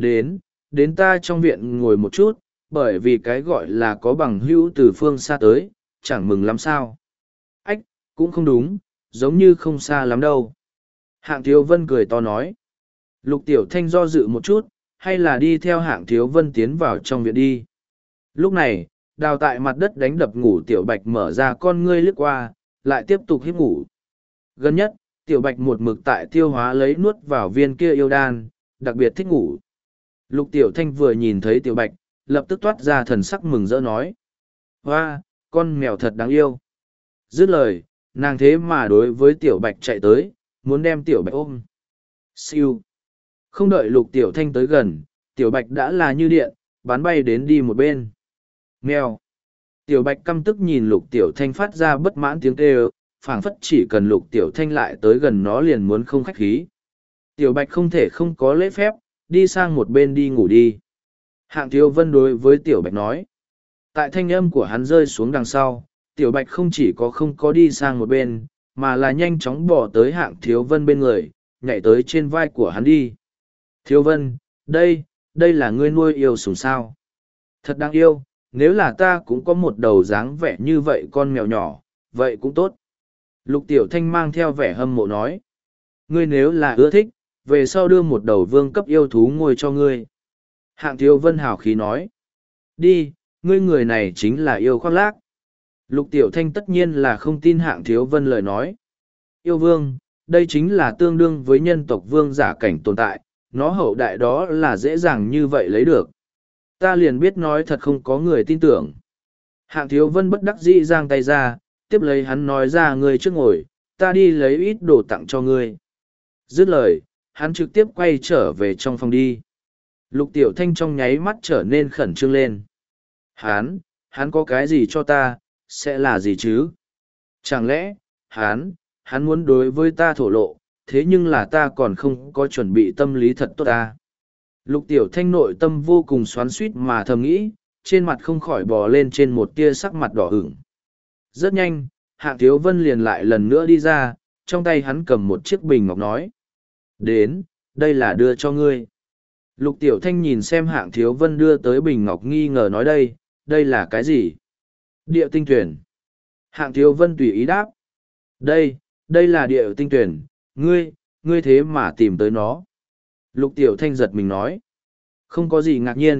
đến ta trong viện ngồi một chút, bởi vì cái gọi là có bằng hữu từ phương xa tới, chẳng mừng lắm sao. Ách, cũng không đúng, giống như không xa lắm đâu. Hạng Thiếu Vân cười to nói. Lục Tiểu Thanh do dự một chút, hay là đi theo Hạng Thiếu Vân tiến vào trong viện đi. Lúc này, đào tại mặt đất đánh đập ngủ Tiểu Bạch mở ra con ngươi lướt qua, lại tiếp tục hiếp ngủ. Gần nhất, Tiểu Bạch một mực tại tiêu hóa lấy nuốt vào viên kia yêu đan, đặc biệt thích ngủ. Lục Tiểu Thanh vừa nhìn thấy Tiểu Bạch, lập tức toát ra thần sắc mừng rỡ nói. Hoa, con mèo thật đáng yêu. Dứt lời, nàng thế mà đối với Tiểu Bạch chạy tới, muốn đem Tiểu Bạch ôm. Siêu. Không đợi Lục Tiểu Thanh tới gần, Tiểu Bạch đã là như điện, bắn bay đến đi một bên. Mèo. Tiểu Bạch căm tức nhìn Lục Tiểu Thanh phát ra bất mãn tiếng kêu, phảng phất chỉ cần Lục Tiểu Thanh lại tới gần nó liền muốn không khách khí. Tiểu Bạch không thể không có lễ phép, đi sang một bên đi ngủ đi. Hạng Thiếu Vân đối với Tiểu Bạch nói. Tại thanh âm của hắn rơi xuống đằng sau, Tiểu Bạch không chỉ có không có đi sang một bên, mà là nhanh chóng bỏ tới Hạng Thiếu Vân bên người, nhảy tới trên vai của hắn đi. Thiếu Vân, đây là ngươi nuôi yêu sủng sao. Thật đáng yêu, nếu là ta cũng có một đầu dáng vẻ như vậy con mèo nhỏ, vậy cũng tốt. Lục Tiểu Thanh mang theo vẻ hâm mộ nói. Ngươi nếu là ưa thích, về sau đưa một đầu vương cấp yêu thú ngồi cho ngươi. Hạng Thiếu Vân hào khí nói. Đi, ngươi người này chính là yêu khoác lác. Lục Tiểu Thanh tất nhiên là không tin Hạng Thiếu Vân lời nói. Yêu vương, đây chính là tương đương với nhân tộc vương giả cảnh tồn tại, nó hậu đại đó là dễ dàng như vậy lấy được. Ta liền biết nói thật không có người tin tưởng. Hạng Thiếu Vân bất đắc dĩ giang tay ra, tiếp lấy hắn nói ra ngươi trước ngồi, ta đi lấy ít đồ tặng cho ngươi. Dứt lời, hắn trực tiếp quay trở về trong phòng đi. Lục Tiểu Thanh trong nháy mắt trở nên khẩn trương lên. Hắn có cái gì cho ta, sẽ là gì chứ? Chẳng lẽ, hắn muốn đối với ta thổ lộ, thế nhưng là ta còn không có chuẩn bị tâm lý thật tốt ta. Lục Tiểu Thanh nội tâm vô cùng xoắn xuýt mà thầm nghĩ, trên mặt không khỏi bò lên trên một tia sắc mặt đỏ ửng. Rất nhanh, Hạng Thiếu Vân liền lại lần nữa đi ra, trong tay hắn cầm một chiếc bình ngọc nói. Đến, đây là đưa cho ngươi. Lục Tiểu Thanh nhìn xem Hạng Thiếu Vân đưa tới bình ngọc nghi ngờ nói đây là cái gì? Địa tinh tuyển. Hạng Thiếu Vân tùy ý đáp. Đây là địa tinh tuyển, ngươi thế mà tìm tới nó. Lục Tiểu Thanh giật mình nói. Không có gì ngạc nhiên,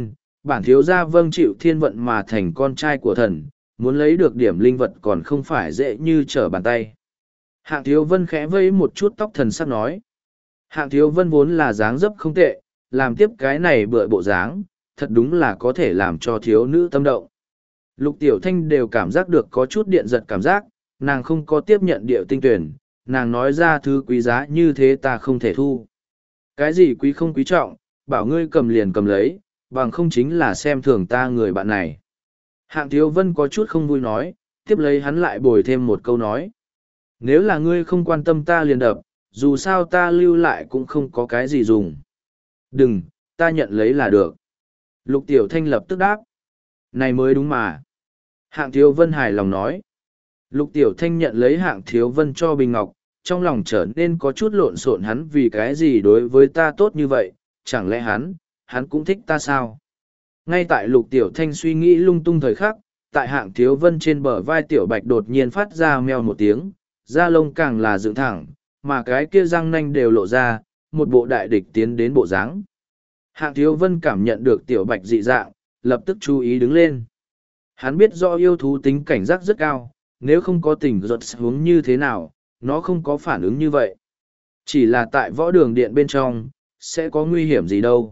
Bản thiếu gia vâng chịu thiên vận mà thành con trai của thần, muốn lấy được điểm linh vật còn không phải dễ như trở bàn tay. Hạng Thiếu Vân khẽ vây một chút tóc thần sắc nói. Hạng Thiếu Vân vốn là dáng dấp không tệ, làm tiếp cái này bựa bộ dáng, thật đúng là có thể làm cho thiếu nữ tâm động. Lục Tiểu Thanh đều cảm giác được có chút điện giật cảm giác, nàng không có tiếp nhận điệu tinh tuyển, nàng nói ra thứ quý giá như thế ta không thể thu. Cái gì quý không quý trọng, bảo ngươi cầm liền cầm lấy, bằng không chính là xem thường ta người bạn này. Hạng Thiếu Vân có chút không vui nói, tiếp lấy hắn lại bồi thêm một câu nói. Nếu là ngươi không quan tâm ta liền đập, dù sao ta lưu lại cũng không có cái gì dùng. Đừng, ta nhận lấy là được. Lục Tiểu Thanh lập tức đáp. Này mới đúng mà. Hạng Thiếu Vân hài lòng nói. Lục Tiểu Thanh nhận lấy Hạng Thiếu Vân cho bình ngọc, trong lòng trở nên có chút lộn xộn hắn vì cái gì đối với ta tốt như vậy, chẳng lẽ hắn cũng thích ta sao? Ngay tại Lục Tiểu Thanh suy nghĩ lung tung thời khắc, tại Hạng Thiếu Vân trên bờ vai Tiểu Bạch đột nhiên phát ra meo một tiếng, da lông càng là dựng thẳng, mà cái kia răng nanh đều lộ ra, một bộ đại địch tiến đến bộ dáng. Hạng Thiếu Vân cảm nhận được Tiểu Bạch dị dạng, lập tức chú ý đứng lên. Hắn biết do yêu thú tính cảnh giác rất cao, nếu không có tình giật hướng như thế nào, nó không có phản ứng như vậy. Chỉ là tại võ đường điện bên trong, sẽ có nguy hiểm gì đâu.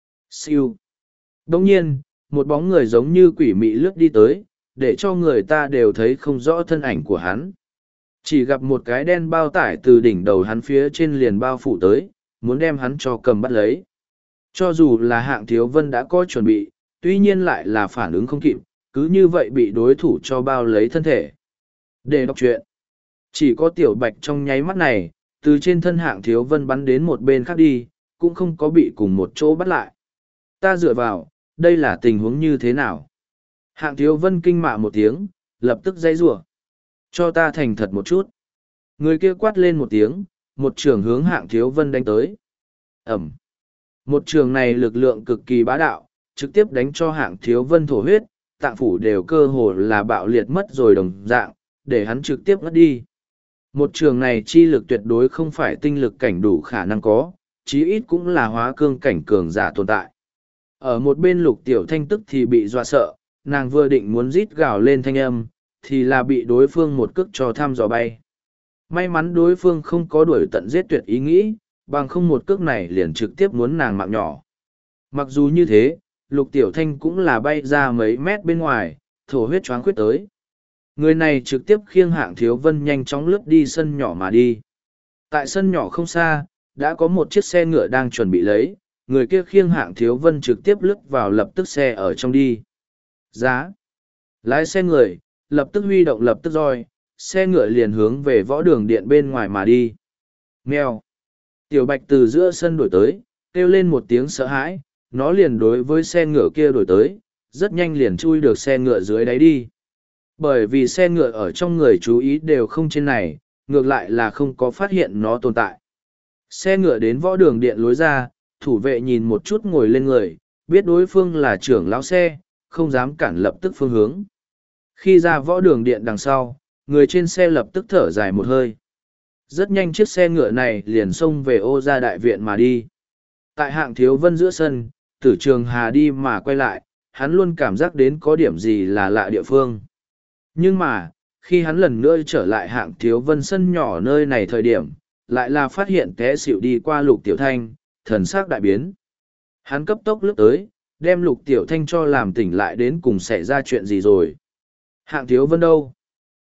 Siêu. Đồng nhiên, một bóng người giống như quỷ mị lướt đi tới, để cho người ta đều thấy không rõ thân ảnh của hắn. Chỉ gặp một cái đen bao tải từ đỉnh đầu hắn phía trên liền bao phủ tới, muốn đem hắn cho cầm bắt lấy. Cho dù là Hạng Thiếu Vân đã có chuẩn bị, tuy nhiên lại là phản ứng không kịp, cứ như vậy bị đối thủ cho bao lấy thân thể. Để đọc truyện, chỉ có Tiểu Bạch trong nháy mắt này, từ trên thân Hạng Thiếu Vân bắn đến một bên khác đi, cũng không có bị cùng một chỗ bắt lại. Ta dựa vào, đây là tình huống như thế nào? Hạng Thiếu Vân kinh mạ một tiếng, lập tức dây rủa. Cho ta thành thật một chút. Người kia quát lên một tiếng, một trường hướng Hạng Thiếu Vân đánh tới. Ẩm. Một trường này lực lượng cực kỳ bá đạo, trực tiếp đánh cho Hạng Thiếu Vân thổ huyết, tạng phủ đều cơ hồ là bạo liệt mất rồi đồng dạng, để hắn trực tiếp ngất đi. Một trường này chi lực tuyệt đối không phải tinh lực cảnh đủ khả năng có, chí ít cũng là hóa cương cảnh cường giả tồn tại. Ở một bên Lục Tiểu Thanh tức thì bị dọa sợ, nàng vừa định muốn rít gào lên thanh âm, thì là bị đối phương một cước cho thăm dò bay. May mắn đối phương không có đuổi tận giết tuyệt ý nghĩ, bằng không một cước này liền trực tiếp muốn nàng mạng nhỏ. Mặc dù như thế, Lục Tiểu Thanh cũng là bay ra mấy mét bên ngoài, thổ huyết choáng khuyết tới. Người này trực tiếp khiêng Hạng Thiếu Vân nhanh chóng lướt đi sân nhỏ mà đi. Tại sân nhỏ không xa, đã có một chiếc xe ngựa đang chuẩn bị lấy, người kia khiêng Hạng Thiếu Vân trực tiếp lướt vào lập tức xe ở trong đi. Giá. Lái xe người, lập tức huy động lập tức roi, xe ngựa liền hướng về võ đường điện bên ngoài mà đi. Mèo. Tiểu Bạch từ giữa sân đổi tới, kêu lên một tiếng sợ hãi, nó liền đối với xe ngựa kia đổi tới, rất nhanh liền chui được xe ngựa dưới đáy đi. Bởi vì xe ngựa ở trong người chú ý đều không trên này, ngược lại là không có phát hiện nó tồn tại. Xe ngựa đến võ đường điện lối ra, thủ vệ nhìn một chút ngồi lên người, biết đối phương là trưởng lão xe, không dám cản lập tức phương hướng. Khi ra võ đường điện đằng sau, người trên xe lập tức thở dài một hơi. Rất nhanh chiếc xe ngựa này liền xông về Ô Gia đại viện mà đi. Tại Hạng Thiếu Vân giữa sân, Tử Trường Hà đi mà quay lại, hắn luôn cảm giác đến có điểm gì là lạ địa phương. Nhưng mà, khi hắn lần nữa trở lại Hạng Thiếu Vân sân nhỏ nơi này thời điểm, lại là phát hiện té xỉu đi qua Lục Tiểu Thanh, thần sắc đại biến. Hắn cấp tốc lướt tới, đem Lục Tiểu Thanh cho làm tỉnh lại đến cùng xảy ra chuyện gì rồi. Hạng Thiếu Vân đâu?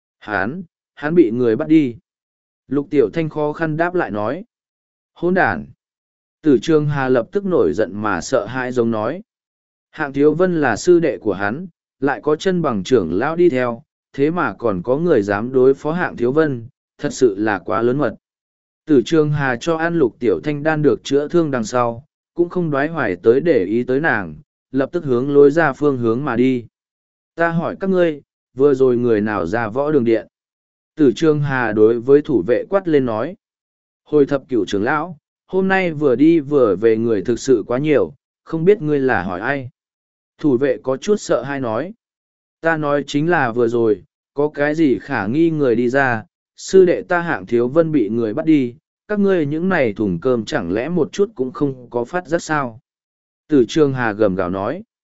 Hắn bị người bắt đi. Lục Tiểu Thanh khó khăn đáp lại nói. Hỗn đản. Tử Trường Hà lập tức nổi giận mà sợ hãi giống nói. Hạng Thiếu Vân là sư đệ của hắn, lại có chân bằng trưởng lão đi theo, thế mà còn có người dám đối phó Hạng Thiếu Vân, thật sự là quá lớn mật. Tử Trường Hà cho ăn Lục Tiểu Thanh đan được chữa thương đằng sau, cũng không đoái hoài tới để ý tới nàng, lập tức hướng lối ra phương hướng mà đi. Ta hỏi các ngươi, vừa rồi người nào ra võ đường điện? Tử Trường Hà đối với thủ vệ quát lên nói. Hồi thập cửu trưởng lão, hôm nay vừa đi vừa về người thực sự quá nhiều, không biết ngươi là hỏi ai. Thủ vệ có chút sợ hay nói. Ta nói chính là vừa rồi, có cái gì khả nghi người đi ra, sư đệ ta Hạng Thiếu Vân bị người bắt đi, các ngươi những này thùng cơm chẳng lẽ một chút cũng không có phát rất sao. Tử Trường Hà gầm gào nói.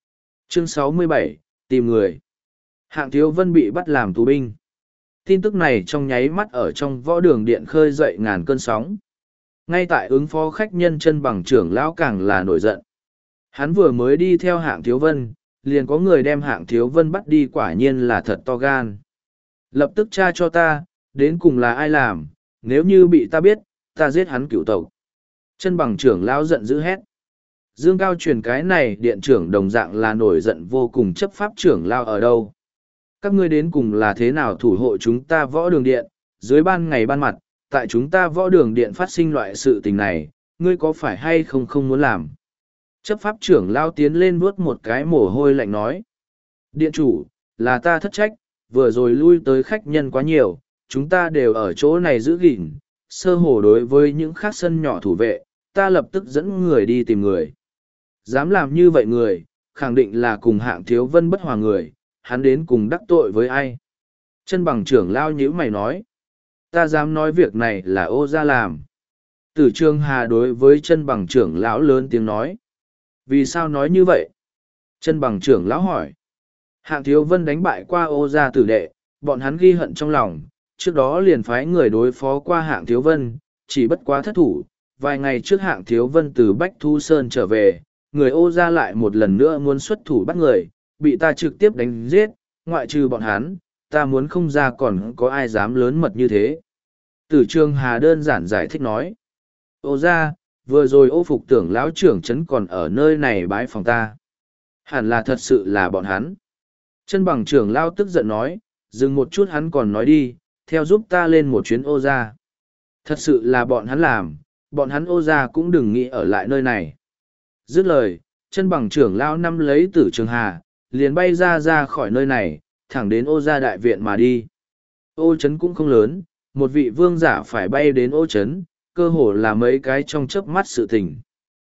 Chương 67, tìm người. Hạng Thiếu Vân bị bắt làm tù binh. Tin tức này trong nháy mắt ở trong võ đường điện khơi dậy ngàn cơn sóng. Ngay tại ứng phó khách nhân chân bằng trưởng lão càng là nổi giận. Hắn vừa mới đi theo Hạng Thiếu Vân, liền có người đem Hạng Thiếu Vân bắt đi, quả nhiên là thật to gan. Lập tức tra cho ta, đến cùng là ai làm, nếu như bị ta biết, ta giết hắn cửu tộc. Chân bằng trưởng lão giận dữ hét. Dương Cao truyền cái này điện trưởng đồng dạng là nổi giận vô cùng, chấp pháp trưởng lão ở đâu. Các ngươi đến cùng là thế nào thủ hộ chúng ta võ đường điện, dưới ban ngày ban mặt, tại chúng ta võ đường điện phát sinh loại sự tình này, ngươi có phải hay không không muốn làm. Chấp pháp trưởng lao tiến lên vuốt một cái mồ hôi lạnh nói. Điện chủ, là ta thất trách, vừa rồi lui tới khách nhân quá nhiều, chúng ta đều ở chỗ này giữ gìn, sơ hồ đối với những khác sân nhỏ thủ vệ, ta lập tức dẫn người đi tìm người. Dám làm như vậy người, khẳng định là cùng Hạng Thiếu Vân bất hòa người, hắn đến cùng đắc tội với ai. Chân bằng trưởng lao nhíu mày nói. Ta dám nói việc này là Ô gia làm. Tử Trường Hà đối với chân bằng trưởng lão lớn tiếng nói. Vì sao nói như vậy? Chân bằng trưởng lão hỏi. Hạng Thiếu Vân đánh bại qua Ô gia tử đệ, bọn hắn ghi hận trong lòng, trước đó liền phái người đối phó qua Hạng Thiếu Vân, chỉ bất quá thất thủ. Vài ngày trước Hạng Thiếu Vân từ Bách Thu Sơn trở về, người Ô gia lại một lần nữa muốn xuất thủ bắt người, bị ta trực tiếp đánh giết, ngoại trừ bọn hắn, ta muốn không ra còn có ai dám lớn mật như thế. Tử Trường Hà đơn giản giải thích nói. Ô gia, vừa rồi Ô Phục Tưởng lão trưởng trấn còn ở nơi này bái phòng ta. Hẳn là thật sự là bọn hắn. Chân bằng trưởng lão tức giận nói, dừng một chút hắn còn nói đi, theo giúp ta lên một chuyến Ô gia. Thật sự là bọn hắn làm, bọn hắn Ô gia cũng đừng nghĩ ở lại nơi này. Dứt lời, chân bằng trưởng lão nắm lấy Tử Trường Hà, liền bay ra khỏi nơi này, thẳng đến Ô gia đại viện mà đi. Ô trấn cũng không lớn, một vị vương giả phải bay đến Ô trấn, cơ hồ là mấy cái trong chớp mắt sự tình.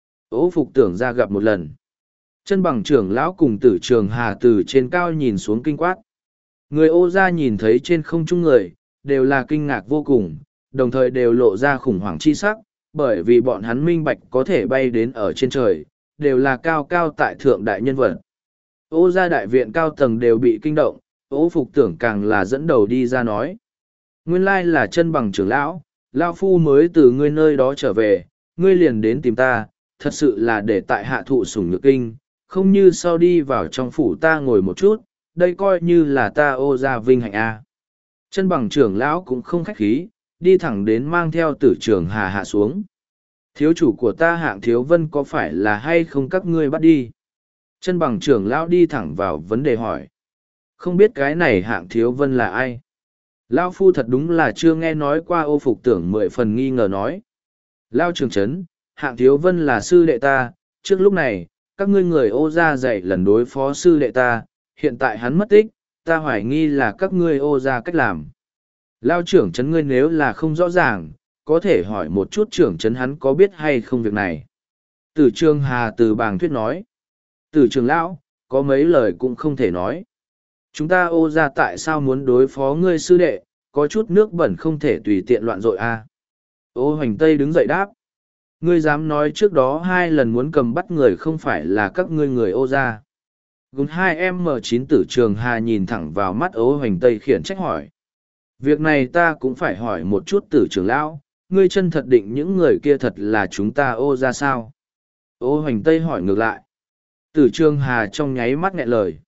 Ô Phục Tưởng ra gặp một lần. Chân bằng trưởng lão cùng Tử Trường Hà từ trên cao nhìn xuống kinh quát. Người Ô gia nhìn thấy trên không trung người, đều là kinh ngạc vô cùng, đồng thời đều lộ ra khủng hoảng chi sắc, bởi vì bọn hắn minh bạch có thể bay đến ở trên trời, đều là cao cao tại thượng đại nhân vật. Ô gia đại viện cao tầng đều bị kinh động, Ô Phục Tưởng càng là dẫn đầu đi ra nói. Nguyên lai là chân bằng trưởng lão, lão phu mới từ ngươi nơi đó trở về, ngươi liền đến tìm ta, thật sự là để tại hạ thụ sủng nhược kinh, không như sau đi vào trong phủ ta ngồi một chút, đây coi như là ta Ô gia vinh hạnh a. Chân bằng trưởng lão cũng không khách khí, đi thẳng đến mang theo Tử Trường Hà hạ xuống. Thiếu chủ của ta Hạng Thiếu Vân có phải là hay không các ngươi bắt đi? Chân bằng trưởng lão đi thẳng vào vấn đề hỏi. Không biết cái này Hạng Thiếu Vân là ai? Lão phu thật đúng là chưa nghe nói qua. Ô Phục Tưởng 10 phần nghi ngờ nói. Lão trưởng trấn, Hạng Thiếu Vân là sư đệ ta, trước lúc này, các ngươi người Ô gia dạy lần đối phó sư đệ ta, hiện tại hắn mất tích, ta hoài nghi là các ngươi Ô gia cách làm. Lão trưởng trấn ngươi nếu là không rõ ràng, có thể hỏi một chút trưởng trấn hắn có biết hay không việc này. Tử Trường Hà từ bàng thuyết nói. Tử Trường lão, có mấy lời cũng không thể nói. Chúng ta Ô gia tại sao muốn đối phó ngươi sư đệ, có chút nước bẩn không thể tùy tiện loạn dội a. Ô Hoành Tây đứng dậy đáp. Ngươi dám nói trước đó 2 lần muốn cầm bắt người không phải là các ngươi người Ô gia. Gùn 2M9 Tử Trường Hà nhìn thẳng vào mắt Ô Hoành Tây khiển trách hỏi. Việc này ta cũng phải hỏi một chút Tử Trường lão, ngươi chân thật định những người kia thật là chúng ta Ô gia sao? Ô Hoành Tây hỏi ngược lại. Tử Trường Hà trong nháy mắt nghẹn lời.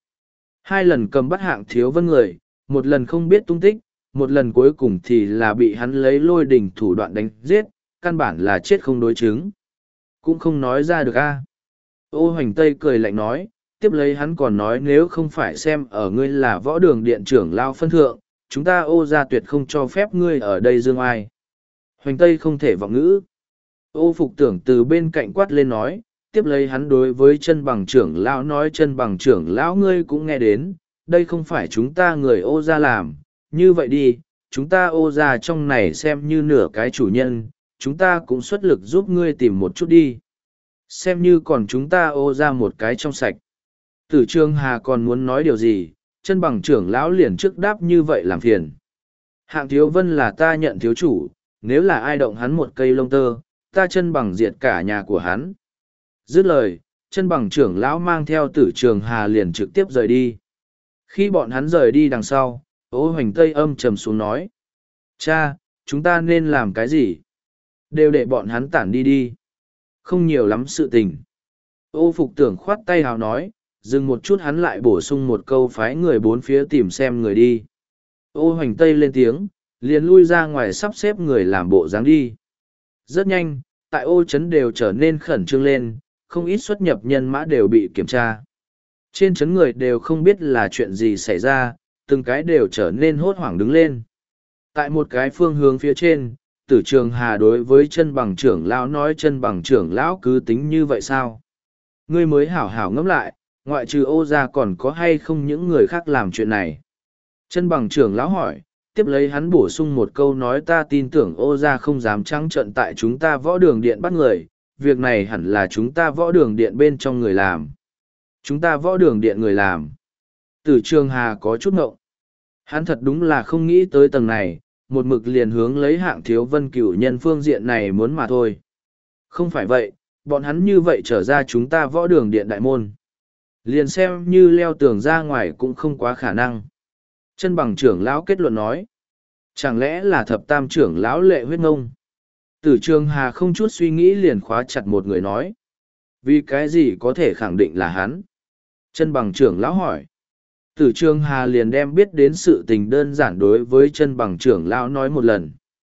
2 lần cầm bắt Hạng Thiếu Vân người, một lần không biết tung tích, một lần cuối cùng thì là bị hắn lấy lôi đình thủ đoạn đánh giết, căn bản là chết không đối chứng. Cũng không nói ra được a. Ô Hoành Tây cười lạnh nói, tiếp lấy hắn còn nói nếu không phải xem ở ngươi là võ đường điện trưởng lao phân thượng, chúng ta Ô gia tuyệt không cho phép ngươi ở đây dương ai. Hoành Tây không thể vọng ngữ. Ô Phục Tưởng từ bên cạnh quát lên nói, tiếp lấy hắn đối với chân bằng trưởng lão nói chân bằng trưởng lão ngươi cũng nghe đến, đây không phải chúng ta người Ô gia làm, như vậy đi, chúng ta Ô gia trong này xem như nửa cái chủ nhân, chúng ta cũng xuất lực giúp ngươi tìm một chút đi. Xem như còn chúng ta Ô gia một cái trong sạch. Tử Trường Hà còn muốn nói điều gì, chân bằng trưởng lão liền trước đáp như vậy làm phiền. Hạng Thiếu Vân là ta nhận thiếu chủ, nếu là ai động hắn một cây lông tơ, ta chân bằng diệt cả nhà của hắn. Dứt lời, chân bằng trưởng lão mang theo Tử Trường Hà liền trực tiếp rời đi. Khi bọn hắn rời đi đằng sau, Ô Hoành Tây âm trầm xuống nói. Cha, chúng ta nên làm cái gì? Đều để bọn hắn tản đi đi. Không nhiều lắm sự tình. Ô Phục Tưởng khoát tay hào nói, dừng một chút hắn lại bổ sung một câu phái người bốn phía tìm xem người đi. Ô Hoành Tây lên tiếng, liền lui ra ngoài sắp xếp người làm bộ dáng đi. Rất nhanh, tại ô trấn đều trở nên khẩn trương lên, không ít xuất nhập nhân mã đều bị kiểm tra. Trên trấn người đều không biết là chuyện gì xảy ra, từng cái đều trở nên hốt hoảng đứng lên. Tại một cái phương hướng phía trên, Tử Trường Hà đối với chân bằng trưởng lão nói chân bằng trưởng lão cứ tính như vậy sao? Ngươi mới hảo hảo ngẫm lại, ngoại trừ ô gia còn có hay không những người khác làm chuyện này? Chân bằng trưởng lão hỏi, tiếp lấy hắn bổ sung một câu nói ta tin tưởng ô gia không dám trắng trợn tại chúng ta võ đường điện bắt người, việc này hẳn là chúng ta võ đường điện bên trong người làm. Chúng ta võ đường điện người làm. Tử Trường Hà có chút ngộng. Hắn thật đúng là không nghĩ tới tầng này, một mực liền hướng lấy hạng thiếu vân cửu nhân phương diện này muốn mà thôi. Không phải vậy, bọn hắn như vậy trở ra chúng ta võ đường điện đại môn. Liền xem như leo tường ra ngoài cũng không quá khả năng. Chân bằng trưởng lão kết luận nói. Chẳng lẽ là thập tam trưởng lão Lệ Huyết Ngông? Tử Trường Hà không chút suy nghĩ liền khóa chặt một người nói. Vì cái gì có thể khẳng định là hắn? Chân bằng trưởng lão hỏi. Tử Trường Hà liền đem biết đến sự tình đơn giản đối với chân bằng trưởng lão nói một lần.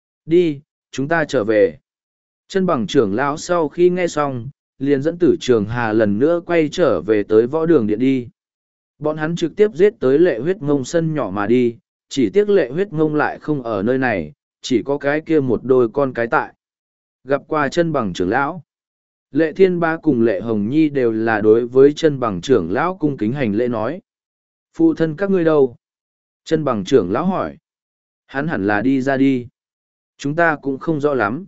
Đi, chúng ta trở về. Chân bằng trưởng lão sau khi nghe xong, liền dẫn Tử Trường Hà lần nữa quay trở về tới võ đường điện đi. Bọn hắn trực tiếp giết tới Lệ Huyết Ngông sân nhỏ mà đi, chỉ tiếc Lệ Huyết Ngông lại không ở nơi này, chỉ có cái kia một đôi con cái tại. Gặp qua chân bằng trưởng lão, Lệ Thiên Ba cùng Lệ Hồng Nhi đều là đối với chân bằng trưởng lão cung kính hành lễ nói. Phụ thân các ngươi đâu? Chân bằng trưởng lão hỏi. Hắn hẳn là đi ra đi. Chúng ta cũng không rõ lắm.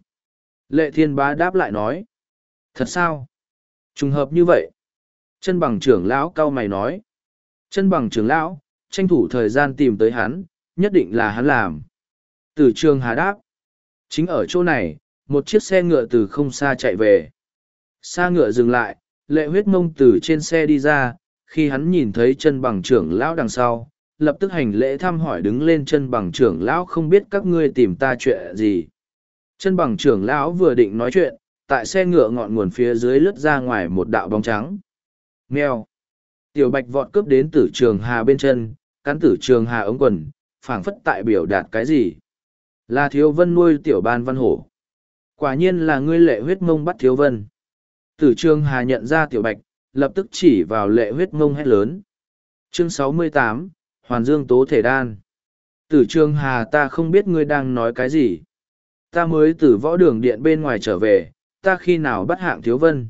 Lệ Thiên Bá đáp lại nói. Thật sao? Trùng hợp như vậy. Chân bằng trưởng lão cau mày nói. Chân bằng trưởng lão, tranh thủ thời gian tìm tới hắn, nhất định là hắn làm. Tử Trường Hà đáp. Chính ở chỗ này, một chiếc xe ngựa từ không xa chạy về. Xa ngựa dừng lại, Lệ Huyết Mông từ trên xe đi ra, khi hắn nhìn thấy chân bằng trưởng lão đằng sau, lập tức hành lễ thăm hỏi đứng lên chân bằng trưởng lão không biết các ngươi tìm ta chuyện gì. Chân bằng trưởng lão vừa định nói chuyện, tại xe ngựa ngọn nguồn phía dưới lướt ra ngoài một đạo bóng trắng. Mèo. Tiểu Bạch vọt cướp đến Tử Trường Hà bên chân, cắn Tử Trường Hà ống quần, phảng phất tại biểu đạt cái gì. Là Thiếu Vân nuôi Tiểu Ban Văn Hổ. Quả nhiên là ngươi Lệ Huyết Mông bắt Thiếu Vân. Tử Trường Hà nhận ra Tiểu Bạch, lập tức chỉ vào Lệ Huyết Mông hét lớn. Chương 68, Hoàn Dương Tố Thể Đan. Tử Trường Hà ta không biết ngươi đang nói cái gì. Ta mới từ võ đường điện bên ngoài trở về, ta khi nào bắt hạng Thiếu Vân.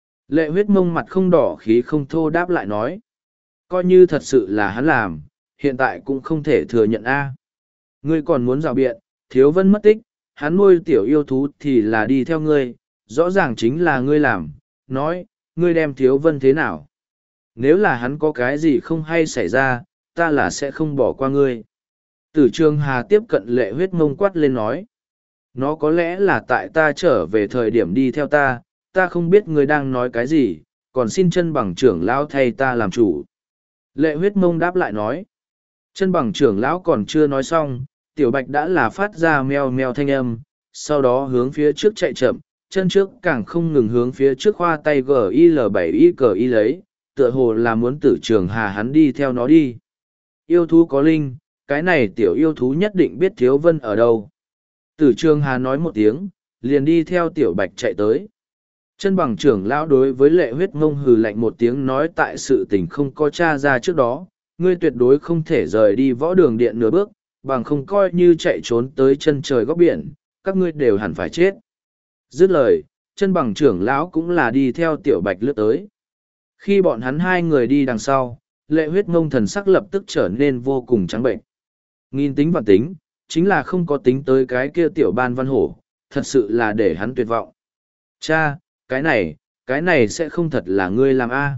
Lệ Huyết Mông mặt không đỏ khí không thô đáp lại nói. Coi như thật sự là hắn làm, hiện tại cũng không thể thừa nhận a. Ngươi còn muốn rào biện, Thiếu Vân mất tích, hắn nuôi tiểu yêu thú thì là đi theo ngươi, rõ ràng chính là ngươi làm, nói, ngươi đem Thiếu Vân thế nào? Nếu là hắn có cái gì không hay xảy ra, ta là sẽ không bỏ qua ngươi. Tử Trường Hà tiếp cận Lệ Huyết Mông quát lên nói. Nó có lẽ là tại ta trở về thời điểm đi theo ta, ta không biết ngươi đang nói cái gì, còn xin chân bằng trưởng lão thay ta làm chủ. Lệ Huyết Mông đáp lại nói. Chân bằng trưởng lão còn chưa nói xong, Tiểu Bạch đã là phát ra meo meo thanh âm, sau đó hướng phía trước chạy chậm, chân trước càng không ngừng hướng phía trước khoa tay GIL7Y lấy, tựa hồ là muốn Tử Trường Hà hắn đi theo nó đi. Yêu thú có linh, cái này tiểu yêu thú nhất định biết Thiếu Vân ở đâu. Tử Trường Hà nói một tiếng, liền đi theo Tiểu Bạch chạy tới. Chân bằng trưởng lão đối với Lệ Huyết Mông hừ lạnh một tiếng nói tại sự tình không có tra ra trước đó, ngươi tuyệt đối không thể rời đi võ đường điện nửa bước, bằng không coi như chạy trốn tới chân trời góc biển, các ngươi đều hẳn phải chết. Dứt lời, chân bằng trưởng lão cũng là đi theo Tiểu Bạch lướt tới. Khi bọn hắn hai người đi đằng sau, Lệ Huyết Mông thần sắc lập tức trở nên vô cùng trắng bệnh. Nghìn tính và tính, chính là không có tính tới cái kia Tiểu Ban Văn Hổ, thật sự là để hắn tuyệt vọng. Cha, cái này sẽ không thật là ngươi làm a?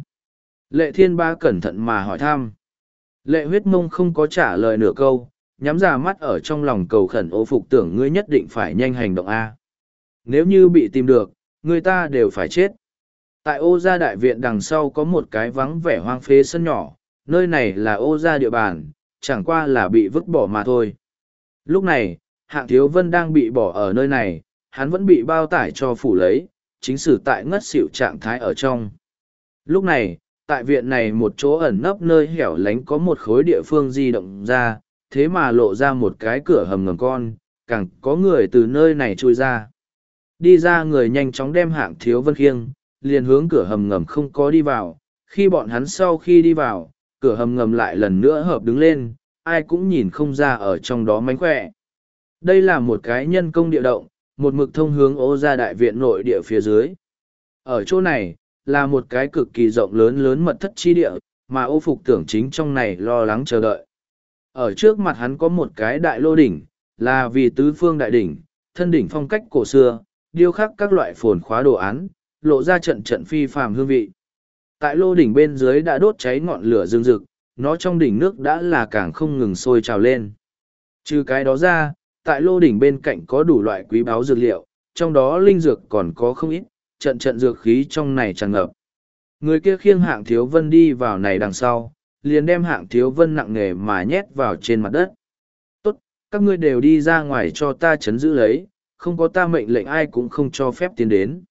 Lệ Thiên Ba cẩn thận mà hỏi thăm. Lệ Huyết Mông không có trả lời nửa câu, nhắm ra mắt ở trong lòng cầu khẩn Ô Phục Tưởng ngươi nhất định phải nhanh hành động a. Nếu như bị tìm được, người ta đều phải chết. Tại Ô Gia đại viện đằng sau có một cái vắng vẻ hoang phế sân nhỏ, nơi này là Ô Gia địa bàn, chẳng qua là bị vứt bỏ mà thôi. Lúc này, Hạng Thiếu Vân đang bị bỏ ở nơi này, hắn vẫn bị bao tải cho phủ lấy, chính sử tại ngất xỉu trạng thái ở trong. Lúc này, tại viện này một chỗ ẩn nấp nơi hẻo lánh có một khối địa phương di động ra, thế mà lộ ra một cái cửa hầm ngầm con, càng có người từ nơi này trôi ra. Đi ra người nhanh chóng đem Hạng Thiếu Vân khiêng, liền hướng cửa hầm ngầm không có đi vào. Khi bọn hắn sau khi đi vào, cửa hầm ngầm lại lần nữa hợp đứng lên, ai cũng nhìn không ra ở trong đó mánh khỏe. Đây là một cái nhân công địa động, một mực thông hướng Ô Gia đại viện nội địa phía dưới. Ở chỗ này, là một cái cực kỳ rộng lớn lớn mật thất chi địa, mà Ô Phục Tưởng chính trong này lo lắng chờ đợi. Ở trước mặt hắn có một cái đại lô đỉnh, là vì tứ phương đại đỉnh, thân đỉnh phong cách cổ xưa, điêu khắc các loại phồn khóa đồ án, lộ ra trận trận phi phàm hương vị. Tại lô đỉnh bên dưới đã đốt cháy ngọn lửa rừng rực, nó trong đỉnh nước đã là càng không ngừng sôi trào lên. Trừ cái đó ra, tại lô đỉnh bên cạnh có đủ loại quý báu dược liệu, trong đó linh dược còn có không ít, trận trận dược khí trong này tràn ngập. Người kia khiêng Hạng Thiếu Vân đi vào này đằng sau, liền đem Hạng Thiếu Vân nặng nề mà nhét vào trên mặt đất. Tốt, các ngươi đều đi ra ngoài cho ta chấn giữ lấy, không có ta mệnh lệnh ai cũng không cho phép tiến đến.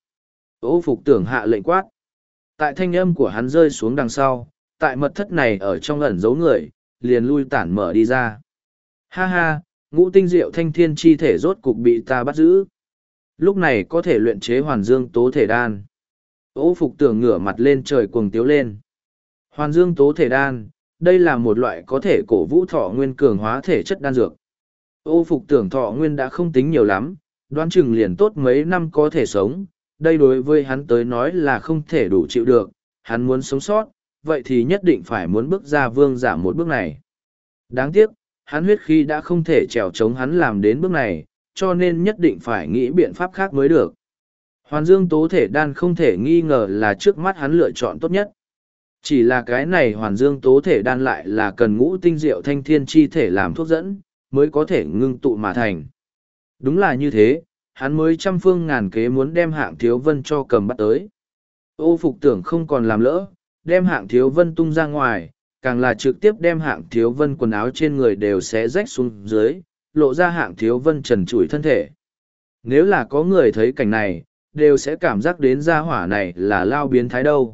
Ô Phục Tưởng hạ lệnh quát. Tại thanh âm của hắn rơi xuống đằng sau, tại mật thất này ở trong ẩn giấu người, liền lui tản mở đi ra. Ha ha, ngũ tinh diệu thanh thiên chi thể rốt cục bị ta bắt giữ. Lúc này có thể luyện chế hoàn dương tố thể đan. Ô Phục Tưởng ngửa mặt lên trời cuồng tiếu lên. Hoàn dương tố thể đan, đây là một loại có thể cổ vũ thọ nguyên cường hóa thể chất đan dược. Ô Phục Tưởng thọ nguyên đã không tính nhiều lắm, đoán chừng liền tốt mấy năm có thể sống. Đây đối với hắn tới nói là không thể đủ chịu được, hắn muốn sống sót, vậy thì nhất định phải muốn bước ra vương giả một bước này. Đáng tiếc, hắn huyết khí đã không thể trèo chống hắn làm đến bước này, cho nên nhất định phải nghĩ biện pháp khác mới được. Hoàn dương tố thể đan không thể nghi ngờ là trước mắt hắn lựa chọn tốt nhất. Chỉ là cái này hoàn dương tố thể đan lại là cần ngũ tinh diệu thanh thiên chi thể làm thuốc dẫn, mới có thể ngưng tụ mà thành. Đúng là như thế, hắn mới trăm phương ngàn kế muốn đem Hạng Thiếu Vân cho cầm bắt tới. Ô Phục Tưởng không còn làm lỡ, đem Hạng Thiếu Vân tung ra ngoài, càng là trực tiếp đem Hạng Thiếu Vân quần áo trên người đều xé rách xuống dưới, lộ ra Hạng Thiếu Vân trần trụi thân thể. Nếu là có người thấy cảnh này, đều sẽ cảm giác đến gia hỏa này là lao biến thái đâu.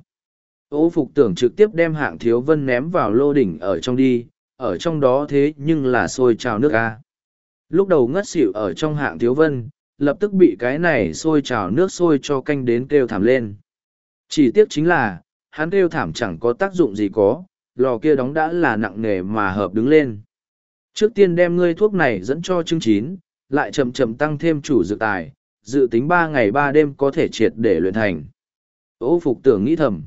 Ô Phục Tưởng trực tiếp đem Hạng Thiếu Vân ném vào lô đỉnh ở trong đi, ở trong đó thế nhưng là sôi trào nước ga. Lúc đầu ngất xỉu ở trong Hạng Thiếu Vân, lập tức bị cái này sôi trào nước sôi cho canh đến kêu thảm lên. Chỉ tiếc chính là, hắn kêu thảm chẳng có tác dụng gì có, lò kia đóng đã là nặng nề mà hợp đứng lên. Trước tiên đem ngươi thuốc này dẫn cho chương chín, lại chậm chậm tăng thêm chủ dược tài, dự tính 3 ngày 3 đêm có thể triệt để luyện thành. Ô Phục Tưởng nghĩ thầm.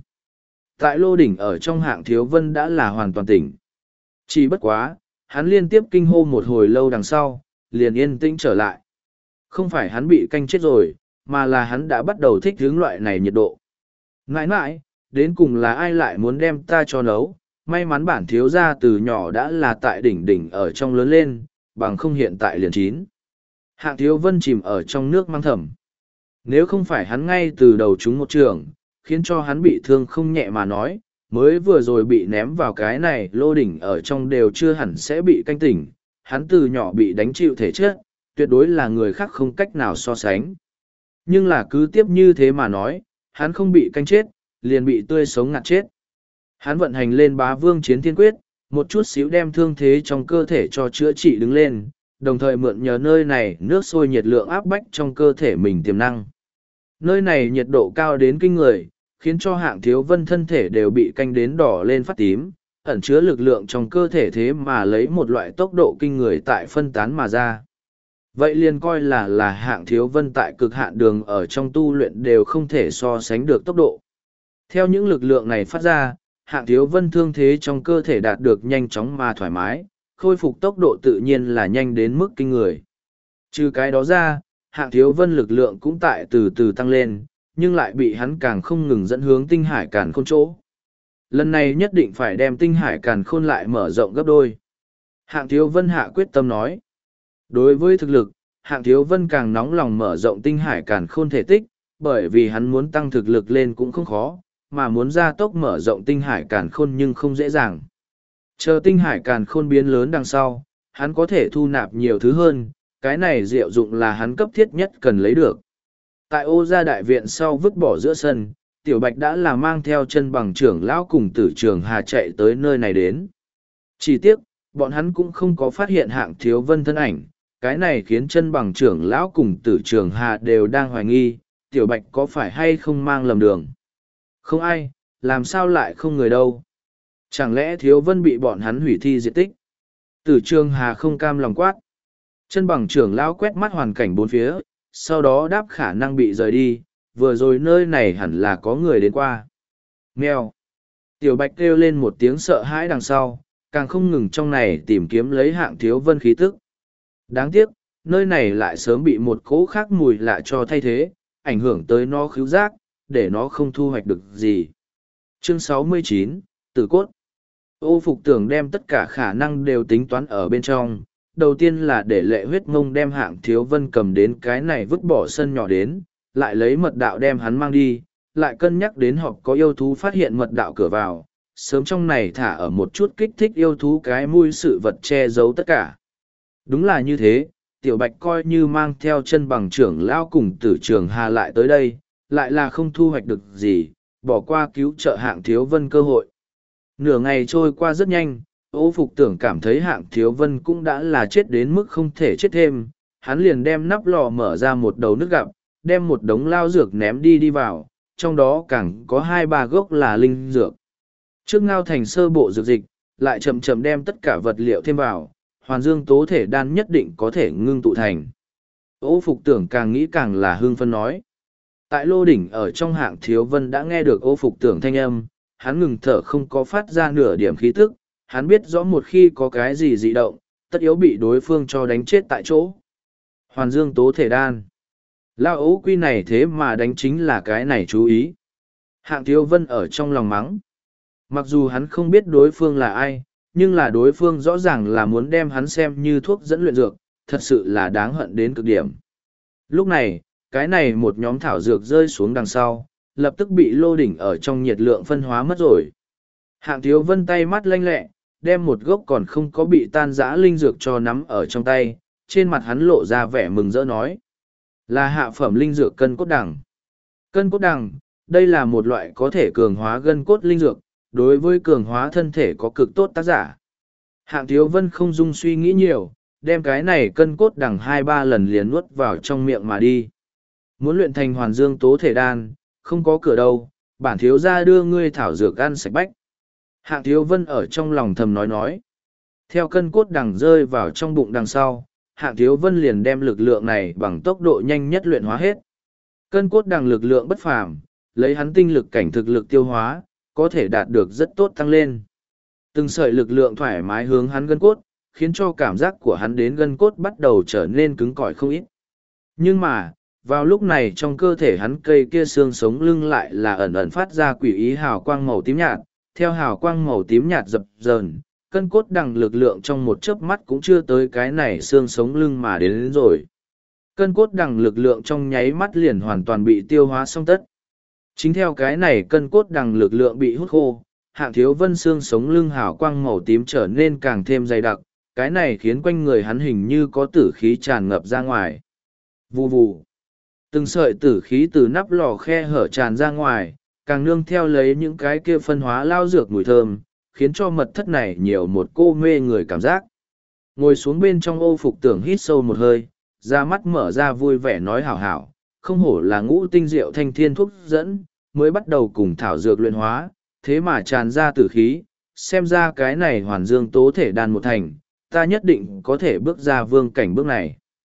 Tại lô đỉnh ở trong Hạng Thiếu Vân đã là hoàn toàn tỉnh. Chỉ bất quá, hắn liên tiếp kinh hô một hồi lâu đằng sau, liền yên tĩnh trở lại. Không phải hắn bị canh chết rồi, mà là hắn đã bắt đầu thích hướng loại này nhiệt độ. Ngại ngại, đến cùng là ai lại muốn đem ta cho nấu, may mắn bản thiếu gia từ nhỏ đã là tại đỉnh đỉnh ở trong lớn lên, bằng không hiện tại liền chín. Hạng Thiếu Vân chìm ở trong nước mang thầm. Nếu không phải hắn ngay từ đầu trúng một trường, khiến cho hắn bị thương không nhẹ mà nói, mới vừa rồi bị ném vào cái này lô đỉnh ở trong đều chưa hẳn sẽ bị canh tỉnh, hắn từ nhỏ bị đánh chịu thể chất, tuyệt đối là người khác không cách nào so sánh. Nhưng là cứ tiếp như thế mà nói, hắn không bị canh chết, liền bị tươi sống ngạt chết. Hắn vận hành lên Bá Vương Chiến Thiên Quyết, một chút xíu đem thương thế trong cơ thể cho chữa trị đứng lên, đồng thời mượn nhờ nơi này nước sôi nhiệt lượng áp bách trong cơ thể mình tiềm năng. Nơi này nhiệt độ cao đến kinh người, khiến cho Hạng Thiếu Vân thân thể đều bị canh đến đỏ lên phát tím, ẩn chứa lực lượng trong cơ thể thế mà lấy một loại tốc độ kinh người tại phân tán mà ra. Vậy liền coi là Hạng Thiếu Vân tại cực hạn đường ở trong tu luyện đều không thể so sánh được tốc độ. Theo những lực lượng này phát ra, Hạng Thiếu Vân thương thế trong cơ thể đạt được nhanh chóng mà thoải mái, khôi phục tốc độ tự nhiên là nhanh đến mức kinh người. Trừ cái đó ra, Hạng Thiếu Vân lực lượng cũng tại từ từ tăng lên, nhưng lại bị hắn càng không ngừng dẫn hướng tinh hải càn khôn chỗ. Lần này nhất định phải đem tinh hải càn khôn lại mở rộng gấp đôi. Hạng Thiếu Vân hạ quyết tâm nói. Đối với thực lực, Hạng Thiếu Vân càng nóng lòng mở rộng tinh hải càn khôn thể tích, bởi vì hắn muốn tăng thực lực lên cũng không khó, mà muốn gia tốc mở rộng tinh hải càn khôn nhưng không dễ dàng. Chờ tinh hải càn khôn biến lớn đằng sau, hắn có thể thu nạp nhiều thứ hơn, cái này diệu dụng là hắn cấp thiết nhất cần lấy được. Tại Ô Gia đại viện sau vứt bỏ giữa sân, Tiểu Bạch đã là mang theo chân bằng trưởng lão cùng Tử Trường Hà chạy tới nơi này đến. Chỉ tiếc, bọn hắn cũng không có phát hiện Hạng Thiếu Vân thân ảnh, cái này khiến chân bằng trưởng lão cùng Tử Trường Hà đều đang hoài nghi, Tiểu Bạch có phải hay không mang lầm đường. Không ai, làm sao lại không người đâu. Chẳng lẽ Thiếu Vân bị bọn hắn hủy thi diệt tích? Tử Trường Hà không cam lòng quát. Chân bằng trưởng lão quét mắt hoàn cảnh bốn phía, sau đó đáp khả năng bị rời đi, vừa rồi nơi này hẳn là có người đến qua. Mèo. Tiểu Bạch kêu lên một tiếng sợ hãi đằng sau, càng không ngừng trong này tìm kiếm lấy Hạng Thiếu Vân khí tức. Đáng tiếc, nơi này lại sớm bị một cỗ khác mùi lạ cho thay thế, ảnh hưởng tới nó khứu giác, để nó không thu hoạch được gì. Chương 69, Tử Cốt. Ô Phục Tưởng đem tất cả khả năng đều tính toán ở bên trong. Đầu tiên là để Lệ Huyết Mông đem Hạng Thiếu Vân cầm đến cái này vứt bỏ sân nhỏ đến, lại lấy mật đạo đem hắn mang đi, lại cân nhắc đến họp có yêu thú phát hiện mật đạo cửa vào, sớm trong này thả ở một chút kích thích yêu thú cái mùi sự vật che giấu tất cả. Đúng là như thế, Tiểu Bạch coi như mang theo chân bằng trưởng lão cùng Tử Trường Hà lại tới đây, lại là không thu hoạch được gì, bỏ qua cứu trợ Hạng Thiếu Vân cơ hội. Nửa ngày trôi qua rất nhanh, Ô Phục Tưởng cảm thấy Hạng Thiếu Vân cũng đã là chết đến mức không thể chết thêm, hắn liền đem nắp lò mở ra một đầu nước gặm, đem một đống lao dược ném đi vào, trong đó càng có 2-3 gốc là linh dược. Trước ngao thành sơ bộ dược dịch, lại chậm chậm đem tất cả vật liệu thêm vào, hoàn dương tố thể đan nhất định có thể ngưng tụ thành. Ô Phục Tưởng càng nghĩ càng là hưng phấn nói. Tại lô đỉnh ở trong Hạng Thiếu Vân đã nghe được Ô Phục Tưởng thanh âm, hắn ngừng thở không có phát ra nửa điểm khí tức, hắn biết rõ một khi có cái gì dị động, tất yếu bị đối phương cho đánh chết tại chỗ. Hoàn dương tố thể đan. Lao ấu quy này thế mà đánh chính là cái này chú ý. Hạng Thiếu Vân ở trong lòng mắng. Mặc dù hắn không biết đối phương là ai, nhưng là đối phương rõ ràng là muốn đem hắn xem như thuốc dẫn luyện dược, thật sự là đáng hận đến cực điểm. Lúc này, cái này một nhóm thảo dược rơi xuống đằng sau, lập tức bị lô đỉnh ở trong nhiệt lượng phân hóa mất rồi. Hạng Thiếu Vân tay mắt lanh lẹ, đem một gốc còn không có bị tan rã linh dược cho nắm ở trong tay, trên mặt hắn lộ ra vẻ mừng rỡ nói. Là hạ phẩm linh dược cân cốt đằng. Cân cốt đằng, đây là một loại có thể cường hóa gân cốt linh dược, đối với cường hóa thân thể có cực tốt tác giả. Hạng Thiếu Vân không dung suy nghĩ nhiều, đem cái này cân cốt đằng 2-3 lần liền nuốt vào trong miệng mà đi. Muốn luyện thành hoàn dương tố thể đan, không có cửa đâu, bản thiếu gia đưa ngươi thảo dược ăn sạch bách. Hạng Thiếu Vân ở trong lòng thầm nói. Theo cân cốt đằng rơi vào trong bụng đằng sau, Hạng Thiếu Vân liền đem lực lượng này bằng tốc độ nhanh nhất luyện hóa hết. Cân cốt đằng lực lượng bất phàm, lấy hắn tinh lực cảnh thực lực tiêu hóa, có thể đạt được rất tốt tăng lên. Từng sợi lực lượng thoải mái hướng hắn gân cốt, khiến cho cảm giác của hắn đến gân cốt bắt đầu trở nên cứng cỏi không ít. Nhưng mà, vào lúc này trong cơ thể hắn cây kia xương sống lưng lại là ẩn ẩn phát ra quỷ ý hào quang màu tím nhạt, theo hào quang màu tím nhạt dập dờn, cân cốt đằng lực lượng trong một chớp mắt cũng chưa tới cái này xương sống lưng mà đến rồi. Cân cốt đằng lực lượng trong nháy mắt liền hoàn toàn bị tiêu hóa xong tất. Chính theo cái này cân cốt đằng lực lượng bị hút khô, Hạng Thiếu Vân xương sống lưng hào quang màu tím trở nên càng thêm dày đặc, cái này khiến quanh người hắn hình như có tử khí tràn ngập ra ngoài. Vù vù. Từng sợi tử khí từ nắp lò khe hở tràn ra ngoài, càng nương theo lấy những cái kia phân hóa lao dược mùi thơm, khiến cho mật thất này nhiều một cô mê người cảm giác. Ngồi xuống bên trong Ô Phục Tưởng hít sâu một hơi, ra mắt mở ra vui vẻ nói hảo hảo, không hổ là ngũ tinh diệu thanh thiên thuốc dẫn, mới bắt đầu cùng thảo dược luyện hóa, thế mà tràn ra tử khí, xem ra cái này hoàn dương tố thể đan một thành, ta nhất định có thể bước ra vương cảnh bước này.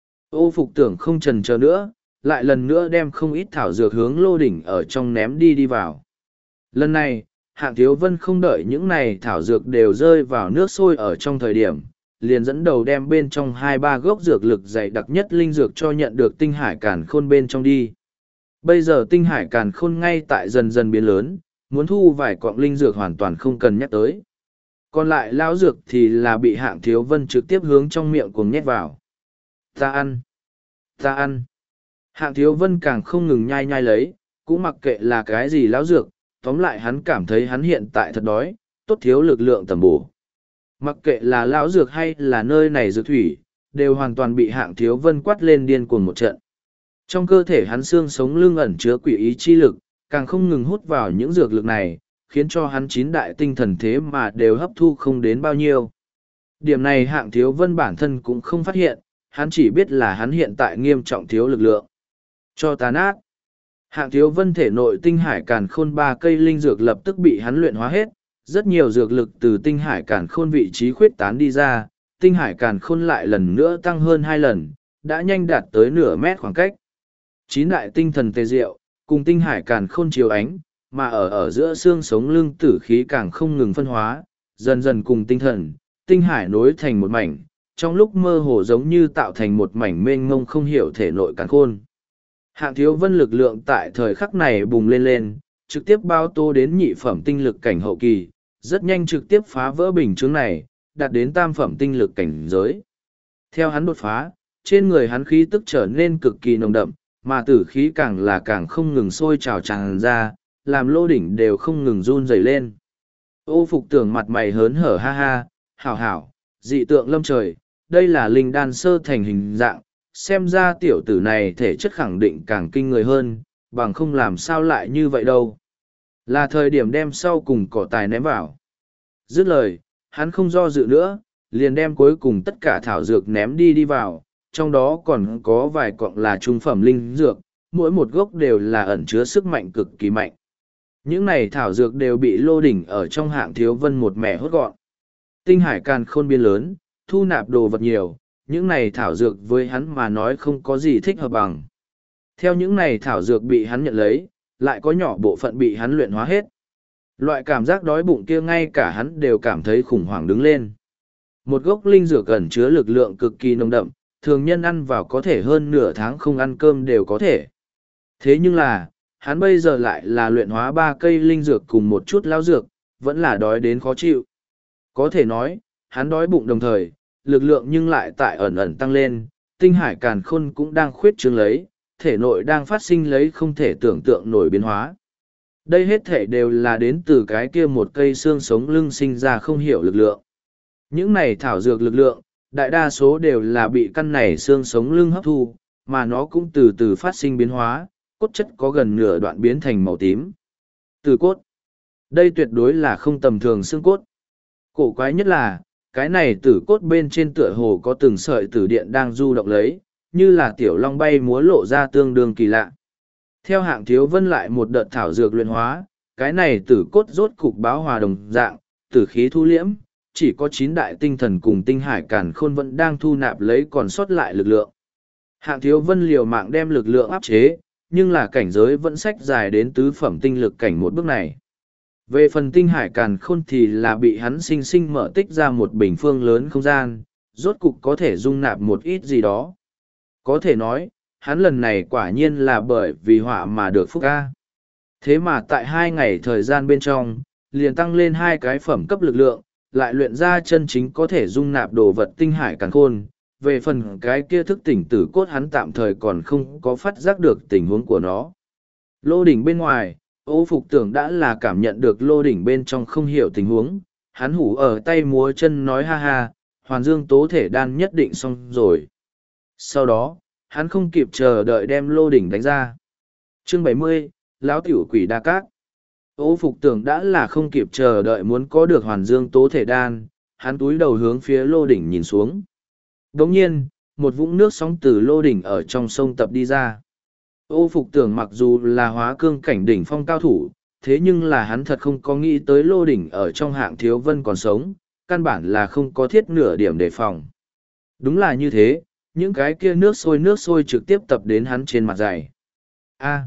Ô Phục Tưởng không chần chờ nữa, lại lần nữa đem không ít thảo dược hướng lô đỉnh ở trong ném đi vào. Lần này, Hạng Thiếu Vân không đợi những này thảo dược đều rơi vào nước sôi ở trong thời điểm, liền dẫn đầu đem bên trong 2-3 gốc dược lực dày đặc nhất linh dược cho nhận được tinh hải càn khôn bên trong đi. Bây giờ tinh hải càn khôn ngay tại dần dần biến lớn, muốn thu vài cọng linh dược hoàn toàn không cần nhắc tới. Còn lại lao dược thì là bị Hạng Thiếu Vân trực tiếp hướng trong miệng cuồng nhét vào. Ta ăn! Ta ăn! Hạng Thiếu Vân càng không ngừng nhai nhai lấy, cũng mặc kệ là cái gì lão dược, tóm lại hắn cảm thấy hắn hiện tại thật đói, tốt thiếu lực lượng tầm bổ. Mặc kệ là lão dược hay là nơi này dược thủy, đều hoàn toàn bị Hạng Thiếu Vân quát lên điên cuồng một trận. Trong cơ thể hắn xương sống lưng ẩn chứa quỷ ý chi lực, càng không ngừng hút vào những dược lực này, khiến cho hắn chín đại tinh thần thế mà đều hấp thu không đến bao nhiêu. Điểm này Hạng Thiếu Vân bản thân cũng không phát hiện, hắn chỉ biết là hắn hiện tại nghiêm trọng thiếu lực lượng. Cho ta nát. Hạng Thiếu Vân thể nội tinh hải càn khôn 3 cây linh dược lập tức bị hắn luyện hóa hết, rất nhiều dược lực từ tinh hải càn khôn vị trí khuyết tán đi ra, tinh hải càn khôn lại lần nữa tăng hơn 2 lần, đã nhanh đạt tới nửa mét khoảng cách. Chín đại tinh thần tề diệu, cùng tinh hải càn khôn chiếu ánh, mà ở giữa xương sống lưng tử khí càng không ngừng phân hóa, dần dần cùng tinh thần, tinh hải nối thành một mảnh, trong lúc mơ hồ giống như tạo thành một mảnh mênh mông không hiểu thể nội càn khôn. Hạng Thiếu Vân lực lượng tại thời khắc này bùng lên lên, trực tiếp bao tô đến nhị phẩm tinh lực cảnh hậu kỳ, rất nhanh trực tiếp phá vỡ bình chướng này, đạt đến tam phẩm tinh lực cảnh giới. Theo hắn đột phá, trên người hắn khí tức trở nên cực kỳ nồng đậm, mà tử khí càng là càng không ngừng sôi trào tràn ra, làm lô đỉnh đều không ngừng run rẩy lên. Ô Phục Tưởng mặt mày hớn hở ha ha, hảo hảo, dị tượng lâm trời, đây là linh đan sơ thành hình dạng, xem ra tiểu tử này thể chất khẳng định càng kinh người hơn, bằng không làm sao lại như vậy đâu. Là thời điểm đem sau cùng cỏ tài ném vào. Dứt lời, hắn không do dự nữa, liền đem cuối cùng tất cả thảo dược ném đi vào, trong đó còn có vài cọng là trung phẩm linh dược, mỗi một gốc đều là ẩn chứa sức mạnh cực kỳ mạnh. Những này thảo dược đều bị lô đỉnh ở trong Hạng Thiếu Vân một mẻ hốt gọn. Tinh hải càn khôn biên lớn, thu nạp đồ vật nhiều, những này thảo dược với hắn mà nói không có gì thích hợp bằng. Theo những này thảo dược bị hắn nhận lấy, lại có nhỏ bộ phận bị hắn luyện hóa hết. Loại cảm giác đói bụng kia ngay cả hắn đều cảm thấy khủng hoảng đứng lên. Một gốc linh dược ẩn chứa lực lượng cực kỳ nồng đậm, thường nhân ăn vào có thể hơn nửa tháng không ăn cơm đều có thể. Thế nhưng là, hắn bây giờ lại là luyện hóa 3 cây linh dược cùng một chút lao dược, vẫn là đói đến khó chịu. Có thể nói, hắn đói bụng đồng thời, lực lượng nhưng lại tại ẩn ẩn tăng lên, tinh hải càn khôn cũng đang khuyết trương lấy, thể nội đang phát sinh lấy không thể tưởng tượng nổi biến hóa. Đây hết thể đều là đến từ cái kia một cây xương sống lưng sinh ra không hiểu lực lượng. Những này thảo dược lực lượng, đại đa số đều là bị căn này xương sống lưng hấp thu, mà nó cũng từ từ phát sinh biến hóa, cốt chất có gần nửa đoạn biến thành màu tím. Từ cốt. Đây tuyệt đối là không tầm thường xương cốt. Cổ quái nhất là, cái này tử cốt bên trên tựa hồ có từng sợi tử điện đang du động lấy, như là tiểu long bay múa lộ ra tương đương kỳ lạ. Theo Hạng Thiếu Vân lại một đợt thảo dược luyện hóa, cái này tử cốt rốt cục báo hòa đồng dạng, tử khí thu liễm, chỉ có 9 đại tinh thần cùng tinh hải càn khôn vẫn đang thu nạp lấy còn sót lại lực lượng. Hạng Thiếu Vân liều mạng đem lực lượng áp chế, nhưng là cảnh giới vẫn sách dài đến tứ phẩm tinh lực cảnh một bước này. Về phần tinh hải càn khôn thì là bị hắn sinh sinh mở tích ra một bình phương lớn không gian, rốt cục có thể dung nạp một ít gì đó. Có thể nói, hắn lần này quả nhiên là bởi vì họa mà được phúc ca. Thế mà tại 2 ngày thời gian bên trong, liền tăng lên 2 cái phẩm cấp lực lượng, lại luyện ra chân chính có thể dung nạp đồ vật tinh hải càn khôn. Về phần cái kia thức tỉnh tử cốt hắn tạm thời còn không có phát giác được tình huống của nó. Lô đỉnh bên ngoài, Ô Phục Tưởng đã là cảm nhận được lô đỉnh bên trong không hiểu tình huống, hắn hủ ở tay múa chân nói ha ha, hoàn dương tố thể đan nhất định xong rồi. Sau đó, hắn không kịp chờ đợi đem lô đỉnh đánh ra. Chương 70, Lão Tiểu Quỷ Đa Cát. Ô Phục Tưởng đã là không kịp chờ đợi muốn có được hoàn dương tố thể đan, hắn túi đầu hướng phía lô đỉnh nhìn xuống. Đồng nhiên, một vũng nước sóng từ lô đỉnh ở trong sông tập đi ra. Ô Phục Tưởng mặc dù là hóa cương cảnh đỉnh phong cao thủ, thế nhưng là hắn thật không có nghĩ tới lô đỉnh ở trong Hạng Thiếu Vân còn sống, căn bản là không có thiết nửa điểm đề phòng. Đúng là như thế, những cái kia nước sôi trực tiếp tập đến hắn trên mặt giày. A.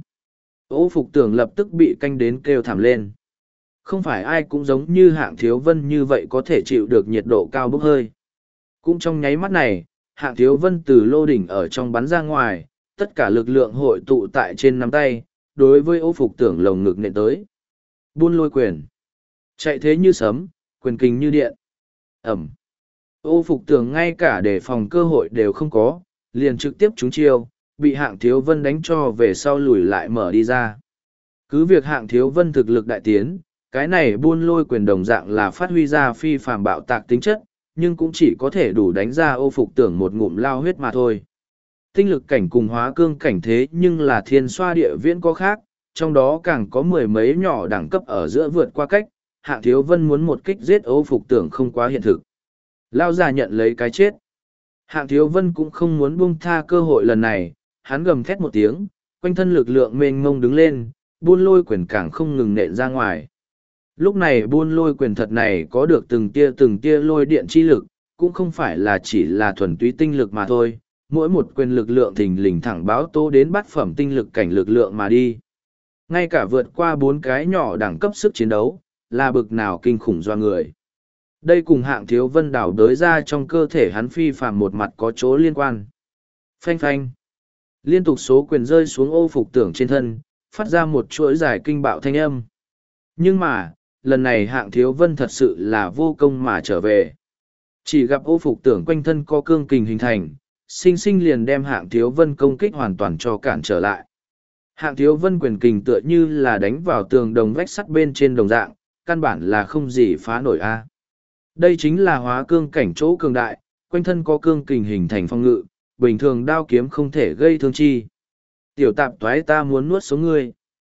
Ô Phục Tưởng lập tức bị canh đến kêu thảm lên. Không phải ai cũng giống như Hạng Thiếu Vân như vậy có thể chịu được nhiệt độ cao bốc hơi. Cũng trong nháy mắt này, Hạng Thiếu Vân từ lô đỉnh ở trong bắn ra ngoài, tất cả lực lượng hội tụ tại trên nắm tay, đối với Ô Phục Tưởng lồng ngực nện tới. Buôn lôi quyền. Chạy thế như sấm, quyền kình như điện. Ẩm. Ô Phục Tưởng ngay cả để phòng cơ hội đều không có, liền trực tiếp trúng chiêu, bị Hạng Thiếu Vân đánh cho về sau lùi lại mở đi ra. Cứ việc Hạng Thiếu Vân thực lực đại tiến, cái này buôn lôi quyền đồng dạng là phát huy ra phi phàm bạo tạc tính chất, nhưng cũng chỉ có thể đủ đánh ra Ô Phục Tưởng một ngụm lao huyết mà thôi. Tinh lực cảnh cùng hóa cương cảnh thế nhưng là thiên xoa địa viễn có khác, trong đó càng có mười mấy nhỏ đẳng cấp ở giữa vượt qua cách, Hạng Thiếu Vân muốn một kích giết Ô Phục Tưởng không quá hiện thực. Lao già nhận lấy cái chết. Hạng Thiếu Vân cũng không muốn buông tha cơ hội lần này, hắn gầm thét một tiếng, quanh thân lực lượng mênh mông đứng lên, buôn lôi quyền càng không ngừng nện ra ngoài. Lúc này buôn lôi quyền thật này có được từng tia lôi điện chi lực, cũng không phải là chỉ là thuần túy tinh lực mà thôi, mỗi một quyền lực lượng thình lình thẳng báo tố đến bát phẩm tinh lực cảnh lực lượng mà đi. Ngay cả vượt qua 4 cái nhỏ đẳng cấp sức chiến đấu, là bực nào kinh khủng do người. Đây cùng Hạng Thiếu Vân đảo đới ra trong cơ thể hắn phi phàm một mặt có chỗ liên quan. Phanh phanh. Liên tục số quyền rơi xuống Ô Phục Tưởng trên thân, phát ra một chuỗi dài kinh bạo thanh âm. Nhưng mà, lần này Hạng Thiếu Vân thật sự là vô công mà trở về. Chỉ gặp Ô Phục Tưởng quanh thân có cương kình hình thành, sinh sinh liền đem Hạng Thiếu Vân công kích hoàn toàn cho cản trở lại. Hạng Thiếu Vân quyền kình tựa như là đánh vào tường đồng vách sắt bên trên đồng dạng, căn bản là không gì phá nổi a. Đây chính là hóa cương cảnh chỗ cường đại, quanh thân có cương kình hình thành phong ngự, bình thường đao kiếm không thể gây thương chi. Tiểu tạp toái ta muốn nuốt sống ngươi.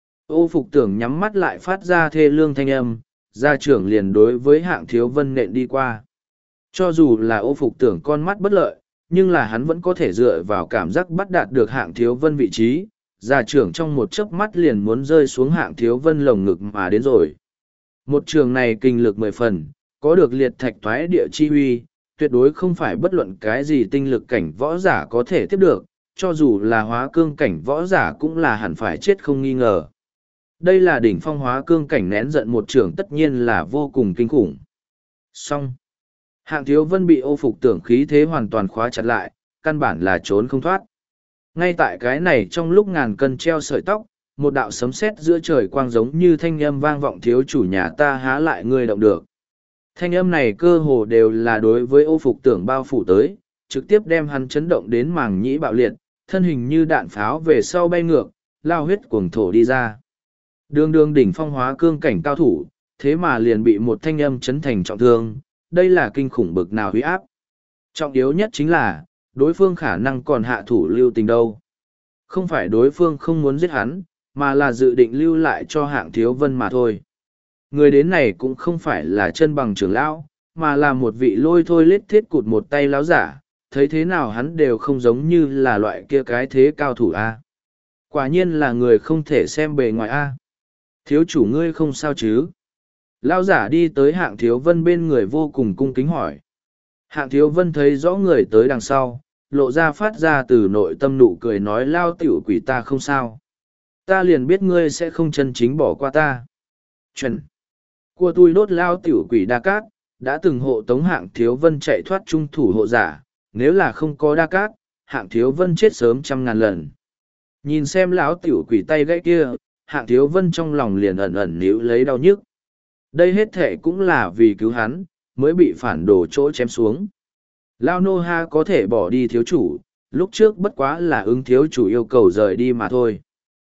Ô Phục Tưởng nhắm mắt lại phát ra thê lương thanh âm, gia trưởng liền đối với Hạng Thiếu Vân nện đi qua. Cho dù là Ô Phục Tưởng con mắt bất lợi, nhưng là hắn vẫn có thể dựa vào cảm giác bắt đạt được Hạng Thiếu Vân vị trí, gia trưởng trong một chớp mắt liền muốn rơi xuống Hạng Thiếu Vân lồng ngực mà đến rồi. Một trường này kinh lực 10 phần, có được liệt thạch thoái địa chi huy, tuyệt đối không phải bất luận cái gì tinh lực cảnh võ giả có thể tiếp được, cho dù là hóa cương cảnh võ giả cũng là hẳn phải chết không nghi ngờ. Đây là đỉnh phong hóa cương cảnh nén giận một trường tất nhiên là vô cùng kinh khủng. Xong. Hạng Thiếu Vân bị Ô Phục Tưởng khí thế hoàn toàn khóa chặt lại, căn bản là trốn không thoát. Ngay tại cái này trong lúc ngàn cân treo sợi tóc, một đạo sấm sét giữa trời quang giống như thanh âm vang vọng thiếu chủ nhà ta há lại ngươi động được. Thanh âm này cơ hồ đều là đối với Ô Phục Tưởng bao phủ tới, trực tiếp đem hắn chấn động đến màng nhĩ bạo liệt, thân hình như đạn pháo về sau bay ngược, lao huyết cuồng thổ đi ra. Đường đường đỉnh phong hóa cương cảnh cao thủ, thế mà liền bị một thanh âm chấn thành trọng thương, đây là kinh khủng bực nào huy áp. Trọng yếu nhất chính là, đối phương khả năng còn hạ thủ lưu tình đâu. Không phải đối phương không muốn giết hắn, mà là dự định lưu lại cho Hạng Thiếu Vân mà thôi. Người đến này cũng không phải là chân bằng trưởng lão, mà là một vị lôi thôi lết thiết cụt một tay láo giả, thấy thế nào hắn đều không giống như là loại kia cái thế cao thủ A. Quả nhiên là người không thể xem bề ngoài A. Thiếu chủ ngươi không sao chứ? Lao giả đi tới Hạng Thiếu Vân bên người vô cùng cung kính hỏi. Hạng Thiếu Vân thấy rõ người tới đằng sau, lộ ra phát ra từ nội tâm nụ cười nói lao tiểu quỷ ta không sao. Ta liền biết ngươi sẽ không chân chính bỏ qua ta. Chuẩn. Của tôi đốt lao tiểu quỷ Đa Cát, đã từng hộ tống Hạng Thiếu Vân chạy thoát trung thủ hộ giả, nếu là không có Đa Cát, Hạng Thiếu Vân chết sớm 100.000 lần. Nhìn xem lão tiểu quỷ tay gãy kia, Hạng Thiếu Vân trong lòng liền ẩn ẩn níu lấy đau nhức. Đây hết thể cũng là vì cứu hắn, mới bị phản đồ chỗ chém xuống. Lao Nô Ha có thể bỏ đi thiếu chủ, lúc trước bất quá là ứng thiếu chủ yêu cầu rời đi mà thôi.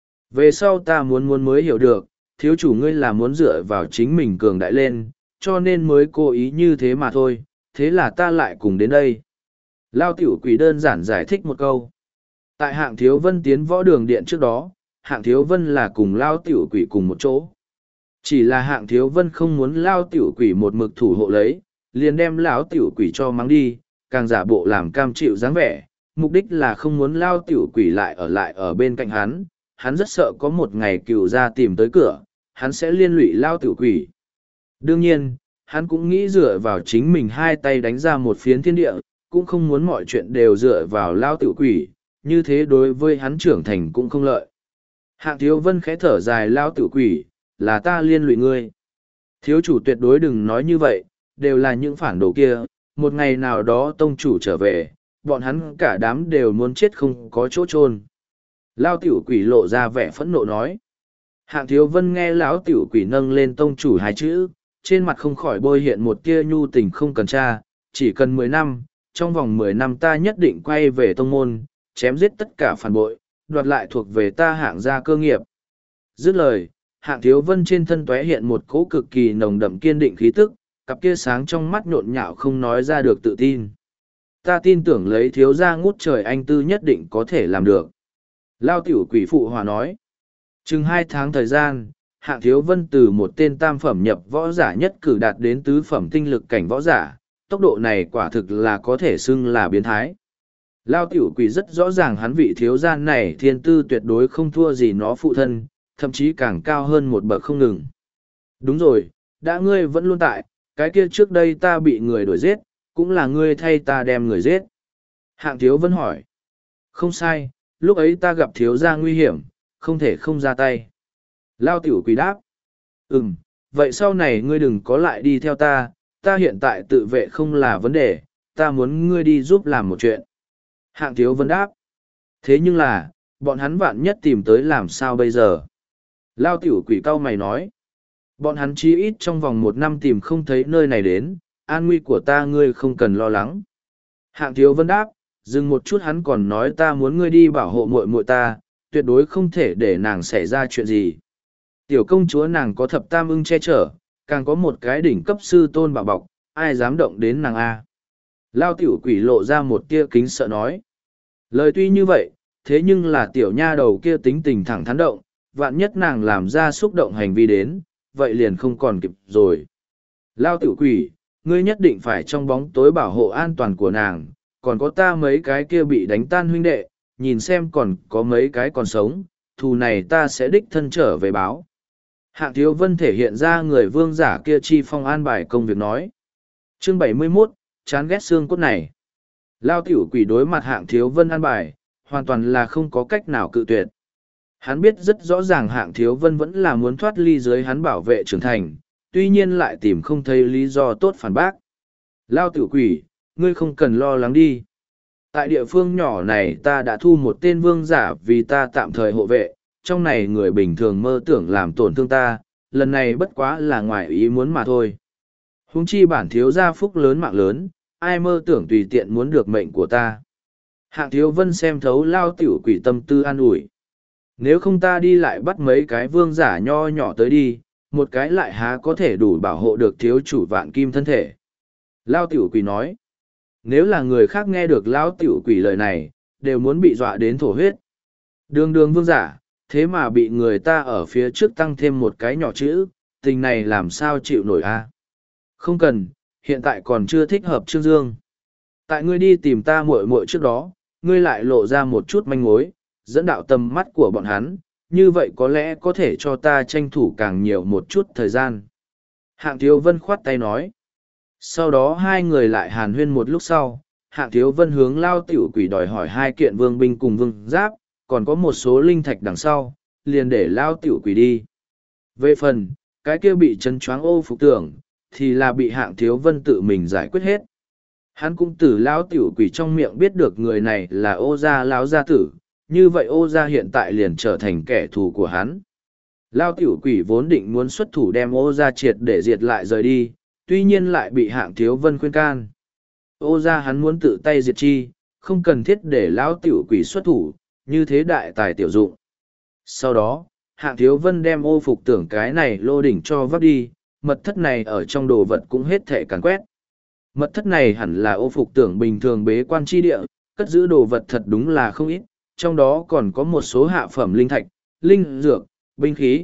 Về sau ta muốn mới hiểu được, thiếu chủ ngươi là muốn dựa vào chính mình cường đại lên, cho nên mới cố ý như thế mà thôi, thế là ta lại cùng đến đây. Lao tiểu quỷ đơn giản giải thích một câu. Tại Hạng Thiếu Vân tiến võ đường điện trước đó, Hạng Thiếu Vân là cùng Lao tiểu quỷ cùng một chỗ. Chỉ là Hạng Thiếu Vân không muốn Lao tiểu quỷ một mực thủ hộ lấy, liền đem lão tiểu quỷ cho mắng đi, càng giả bộ làm cam chịu dáng vẻ, mục đích là không muốn Lao tiểu quỷ lại ở bên cạnh hắn rất sợ có một ngày cựu ra tìm tới cửa, hắn sẽ liên lụy Lao tiểu quỷ. Đương nhiên, hắn cũng nghĩ dựa vào chính mình hai tay đánh ra một phiến thiên địa, cũng không muốn mọi chuyện đều dựa vào Lao tiểu quỷ, như thế đối với hắn trưởng thành cũng không lợi. Hạng Thiếu Vân khẽ thở dài Lao tiểu quỷ, là ta liên lụy ngươi. Thiếu chủ tuyệt đối đừng nói như vậy, đều là những phản đồ kia, một ngày nào đó tông chủ trở về, bọn hắn cả đám đều muốn chết không có chỗ chôn. Lao tiểu quỷ lộ ra vẻ phẫn nộ nói. Hạng Thiếu Vân nghe lão tiểu quỷ nâng lên tông chủ hai chữ, trên mặt không khỏi bôi hiện một tia nhu tình không cần tra, chỉ cần 10 năm, trong vòng 10 năm ta nhất định quay về tông môn, chém giết tất cả phản bội, đoạt lại thuộc về ta Hạng gia cơ nghiệp. Dứt lời, Hạng Thiếu Vân trên thân tóe hiện một cỗ cực kỳ nồng đậm kiên định khí tức, cặp kia sáng trong mắt nhộn nhạo không nói ra được tự tin. Ta tin tưởng lấy thiếu gia ngút trời anh tư nhất định có thể làm được. Lao tiểu quỷ phụ hòa nói. Chừng 2 tháng thời gian, Hạng Thiếu Vân từ một tên tam phẩm nhập võ giả nhất cử đạt đến tứ phẩm tinh lực cảnh võ giả, tốc độ này quả thực là có thể xưng là biến thái. Lao tiểu quỷ rất rõ ràng hắn vị thiếu gia này thiên tư tuyệt đối không thua gì nó phụ thân, thậm chí càng cao hơn một bậc không ngừng. Đúng rồi, đã ngươi vẫn luôn tại, cái kia trước đây ta bị người đuổi giết, cũng là ngươi thay ta đem người giết. Hạng Thiếu Vân hỏi. Không sai, lúc ấy ta gặp thiếu gia nguy hiểm, không thể không ra tay. Lao tiểu quỷ đáp. Vậy sau này ngươi đừng có lại đi theo ta hiện tại tự vệ không là vấn đề, ta muốn ngươi đi giúp làm một chuyện. Hạng Thiếu Vân đáp. Thế nhưng là, bọn hắn vạn nhất tìm tới làm sao bây giờ? Lao tiểu quỷ cau mày nói. Bọn hắn chí ít trong vòng 1 năm tìm không thấy nơi này đến, an nguy của ta ngươi không cần lo lắng. Hạng Thiếu Vân đáp, dừng một chút hắn còn nói ta muốn ngươi đi bảo hộ muội muội ta, tuyệt đối không thể để nàng xảy ra chuyện gì. Tiểu công chúa nàng có thập tam ưng che chở, càng có một cái đỉnh cấp sư tôn bảo bọc, ai dám động đến nàng a? Lao tiểu quỷ lộ ra một tia kính sợ nói. Lời tuy như vậy, thế nhưng là tiểu nha đầu kia tính tình thẳng thắn động, vạn nhất nàng làm ra xúc động hành vi đến, vậy liền không còn kịp rồi. Lao tiểu quỷ, ngươi nhất định phải trong bóng tối bảo hộ an toàn của nàng, còn có ta mấy cái kia bị đánh tan huynh đệ, nhìn xem còn có mấy cái còn sống, thù này ta sẽ đích thân trở về báo. Hạng Thiếu Vân thể hiện ra người vương giả kia chi phong an bài công việc nói. Chương 71, chán ghét xương cốt này. Lao tiểu quỷ đối mặt Hạng Thiếu Vân an bài, hoàn toàn là không có cách nào cự tuyệt. Hắn biết rất rõ ràng Hạng Thiếu Vân vẫn là muốn thoát ly dưới hắn bảo vệ trưởng thành, tuy nhiên lại tìm không thấy lý do tốt phản bác. Lao tiểu quỷ, ngươi không cần lo lắng đi. Tại địa phương nhỏ này ta đã thu một tên vương giả vì ta tạm thời hộ vệ, trong này người bình thường mơ tưởng làm tổn thương ta, lần này bất quá là ngoài ý muốn mà thôi. Huống chi bản thiếu gia phúc lớn mạng lớn, ai mơ tưởng tùy tiện muốn được mệnh của ta. Hạng Thiếu Vân xem thấu Lao tiểu quỷ tâm tư an ủi. Nếu không ta đi lại bắt mấy cái vương giả nho nhỏ tới đi, một cái lại há có thể đủ bảo hộ được thiếu chủ vạn kim thân thể. Lao tiểu quỷ nói. Nếu là người khác nghe được Lão tiểu quỷ lời này, đều muốn bị dọa đến thổ huyết. Đường đường vương giả, thế mà bị người ta ở phía trước tăng thêm một cái nhỏ chữ, tình này làm sao chịu nổi a? Không cần, hiện tại còn chưa thích hợp Trương Dương. Tại ngươi đi tìm ta muội muội trước đó, ngươi lại lộ ra một chút manh mối, dẫn đạo tầm mắt của bọn hắn, như vậy có lẽ có thể cho ta tranh thủ càng nhiều một chút thời gian. Hạng Thiếu Vân khoát tay nói. Sau đó hai người lại hàn huyên một lúc sau, Hạng Thiếu Vân hướng Lao tiểu quỷ đòi hỏi 2 kiện vương binh cùng vương giáp, còn có một số linh thạch đằng sau, liền để Lao tiểu quỷ đi. Về phần, cái kia bị chân choáng ô phục tưởng, thì là bị Hạng Thiếu Vân tự mình giải quyết hết. Hắn cũng từ Lao tiểu quỷ trong miệng biết được người này là Ô gia Lão gia tử, như vậy Ô gia hiện tại liền trở thành kẻ thù của hắn. Lao tiểu quỷ vốn định muốn xuất thủ đem Ô gia triệt để diệt lại rời đi, tuy nhiên lại bị Hạng Thiếu Vân khuyên can. Ô gia hắn muốn tự tay diệt chi, không cần thiết để Lão tiểu quỷ xuất thủ, như thế đại tài tiểu dụng. Sau đó, Hạng Thiếu Vân đem ô phục tưởng cái này lô đỉnh cho vấp đi, mật thất này ở trong đồ vật cũng hết thể càn quét. Mật thất này hẳn là ô phục tưởng bình thường bế quan tri địa, cất giữ đồ vật thật đúng là không ít, trong đó còn có một số hạ phẩm linh thạch, linh dược, binh khí.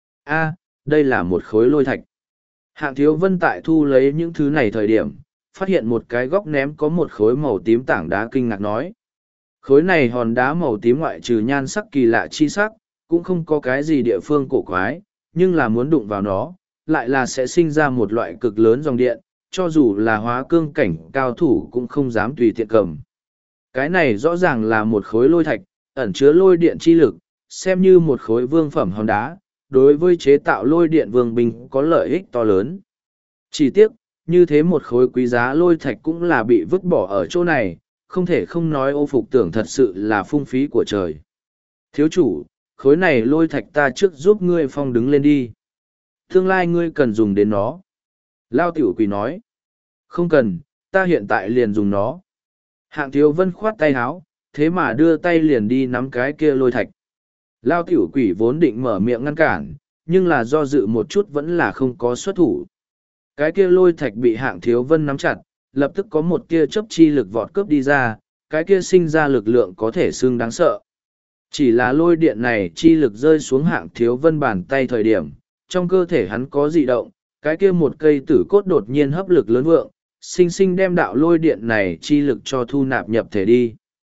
A, đây là một khối lôi thạch. Hạng Thiếu Vân tại thu lấy những thứ này thời điểm, phát hiện một cái góc ném có một khối màu tím tảng đá kinh ngạc nói. Khối này hòn đá màu tím ngoại trừ nhan sắc kỳ lạ chi sắc, cũng không có cái gì địa phương cổ quái, nhưng là muốn đụng vào nó, lại là sẽ sinh ra một loại cực lớn dòng điện, cho dù là hóa cương cảnh cao thủ cũng không dám tùy tiện cầm. Cái này rõ ràng là một khối lôi thạch, ẩn chứa lôi điện chi lực, xem như một khối vương phẩm hòn đá, đối với chế tạo lôi điện vương binh có lợi ích to lớn. Chỉ tiếc, như thế một khối quý giá lôi thạch cũng là bị vứt bỏ ở chỗ này, không thể không nói ô phục tưởng thật sự là phung phí của trời. Thiếu chủ, khối này lôi thạch ta trước giúp ngươi phong đứng lên đi. Tương lai ngươi cần dùng đến nó. Lao tiểu quỷ nói. Không cần, ta hiện tại liền dùng nó. Hạng Thiếu Vân khoát tay áo, thế mà đưa tay liền đi nắm cái kia lôi thạch. Lao tiểu quỷ vốn định mở miệng ngăn cản, nhưng là do dự một chút vẫn là không có xuất thủ. Cái kia lôi thạch bị Hạng Thiếu Vân nắm chặt, lập tức có một tia chớp chi lực vọt cướp đi ra, cái kia sinh ra lực lượng có thể xưng đáng sợ. Chỉ là lôi điện này chi lực rơi xuống Hạng Thiếu Vân bàn tay thời điểm, trong cơ thể hắn có dị động, cái kia một cây tử cốt đột nhiên hấp lực lớn vượng, sinh sinh đem đạo lôi điện này chi lực cho thu nạp nhập thể đi.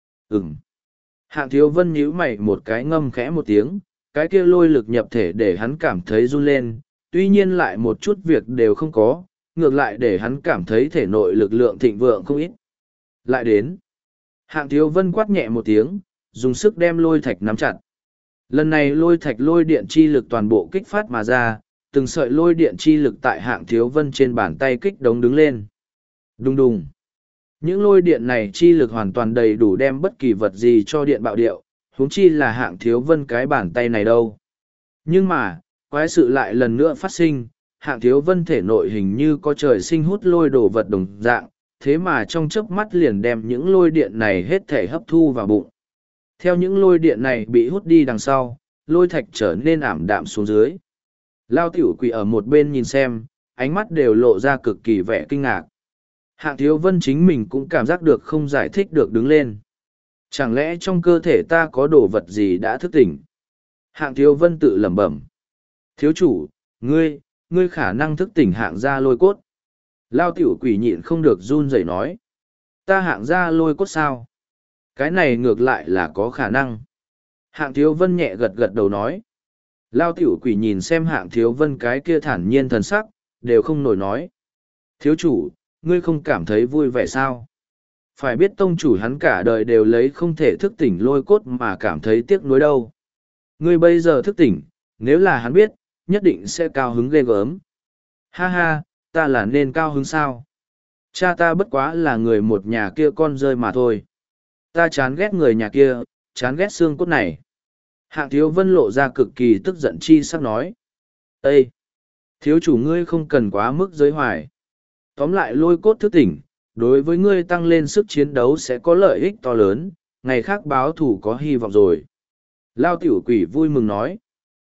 Hạng Thiếu Vân nhíu mày một cái ngâm khẽ một tiếng, cái kia lôi lực nhập thể để hắn cảm thấy run lên, tuy nhiên lại một chút việc đều không có, ngược lại để hắn cảm thấy thể nội lực lượng thịnh vượng không ít. Lại đến. Hạng Thiếu Vân quát nhẹ một tiếng, dùng sức đem lôi thạch nắm chặt. Lần này lôi thạch lôi điện chi lực toàn bộ kích phát mà ra, từng sợi lôi điện chi lực tại Hạng Thiếu Vân trên bàn tay kích đống đứng lên. Đùng đùng. Những lôi điện này chi lực hoàn toàn đầy đủ đem bất kỳ vật gì cho điện bạo điệu, huống chi là Hạng Thiếu Vân cái bàn tay này đâu. Nhưng mà, quái sự lại lần nữa phát sinh, Hạng Thiếu Vân thể nội hình như có trời sinh hút lôi đồ vật đồng dạng, thế mà trong chớp mắt liền đem những lôi điện này hết thể hấp thu vào bụng. Theo những lôi điện này bị hút đi đằng sau, lôi thạch trở nên ảm đạm xuống dưới. Lao tiểu quỷ ở một bên nhìn xem, ánh mắt đều lộ ra cực kỳ vẻ kinh ngạc. Hạng Thiếu Vân chính mình cũng cảm giác được không giải thích được đứng lên. Chẳng lẽ trong cơ thể ta có đồ vật gì đã thức tỉnh? Hạng Thiếu Vân tự lẩm bẩm. Thiếu chủ, ngươi khả năng thức tỉnh hạng gia lôi cốt. Lao tiểu quỷ nhịn không được run rẩy nói. Ta hạng gia lôi cốt sao? Cái này ngược lại là có khả năng. Hạng Thiếu Vân nhẹ gật gật đầu nói. Lao tiểu quỷ nhìn xem Hạng Thiếu Vân cái kia thản nhiên thần sắc, đều không nổi nói. Thiếu chủ, ngươi không cảm thấy vui vẻ sao? Phải biết tông chủ hắn cả đời đều lấy không thể thức tỉnh lôi cốt mà cảm thấy tiếc nuối đâu. Ngươi bây giờ thức tỉnh, nếu là hắn biết, nhất định sẽ cao hứng ghê gớm. Ha ha, ta là nên cao hứng sao? Cha ta bất quá là người một nhà kia con rơi mà thôi. Ta chán ghét người nhà kia, chán ghét xương cốt này. Hạng Thiếu Vân lộ ra cực kỳ tức giận chi sắc nói. Ê! Thiếu chủ ngươi không cần quá mức giới hoài. Tóm lại lôi cốt thức tỉnh, đối với ngươi tăng lên sức chiến đấu sẽ có lợi ích to lớn, ngày khác báo thủ có hy vọng rồi. Lao tiểu quỷ vui mừng nói.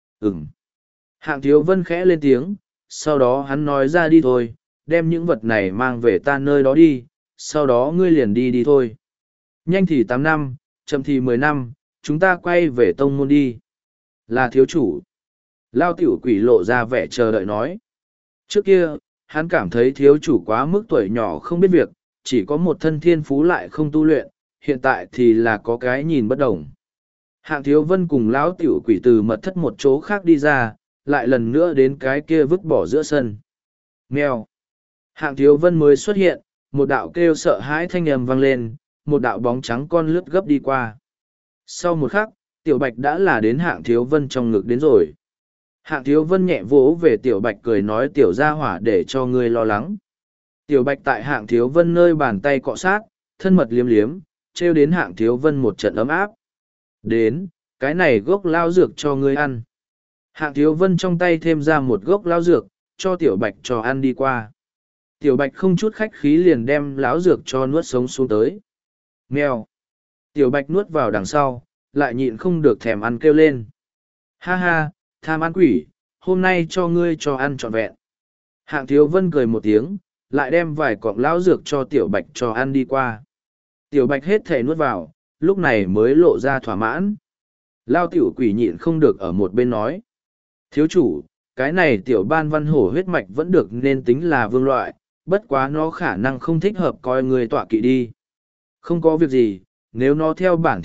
Hạng Thiếu Vân khẽ lên tiếng, sau đó hắn nói ra đi thôi, đem những vật này mang về ta nơi đó đi, sau đó ngươi liền đi thôi. Nhanh thì 8 năm, chậm thì 10 năm, chúng ta quay về tông môn đi. Là thiếu chủ. Lao tiểu quỷ lộ ra vẻ chờ đợi nói. Trước kia, hắn cảm thấy thiếu chủ quá mức tuổi nhỏ không biết việc, chỉ có một thân thiên phú lại không tu luyện, hiện tại thì là có cái nhìn bất đồng. Hạng Thiếu Vân cùng lão tiểu quỷ từ mật thất một chỗ khác đi ra, lại lần nữa đến cái kia vứt bỏ giữa sân. Mèo. Hạng Thiếu Vân mới xuất hiện, một đạo kêu sợ hãi thanh âm vang lên, một đạo bóng trắng con lướt gấp đi qua. Sau một khắc, Tiểu Bạch đã là đến Hạng Thiếu Vân trong ngực đến rồi. Hạng Thiếu Vân nhẹ vỗ về Tiểu Bạch cười nói Tiểu gia hỏa để cho ngươi lo lắng. Tiểu Bạch tại Hạng Thiếu Vân nơi bàn tay cọ sát, thân mật liếm liếm, trêu đến Hạng Thiếu Vân một trận ấm áp. Đến, cái này gốc lao dược cho ngươi ăn. Hạng Thiếu Vân trong tay thêm ra một gốc lao dược, cho Tiểu Bạch cho ăn đi qua. Tiểu Bạch không chút khách khí liền đem lão dược cho nuốt sống xuống tới. Mèo. Tiểu Bạch nuốt vào đằng sau, lại nhịn không được thèm ăn kêu lên. Ha ha, tham ăn quỷ, hôm nay cho ngươi cho ăn trọn vẹn. Hạng Thiếu Vân cười một tiếng, lại đem vài cọng lão dược cho Tiểu Bạch cho ăn đi qua. Tiểu Bạch hết thể nuốt vào, lúc này mới lộ ra thỏa mãn. Lao tiểu quỷ nhịn không được ở một bên nói. Thiếu chủ, cái này tiểu ban văn hổ huyết mạch vẫn được nên tính là vương loại, bất quá nó khả năng không thích hợp coi người tọa kỵ đi. Không có việc gì, nếu nó theo bản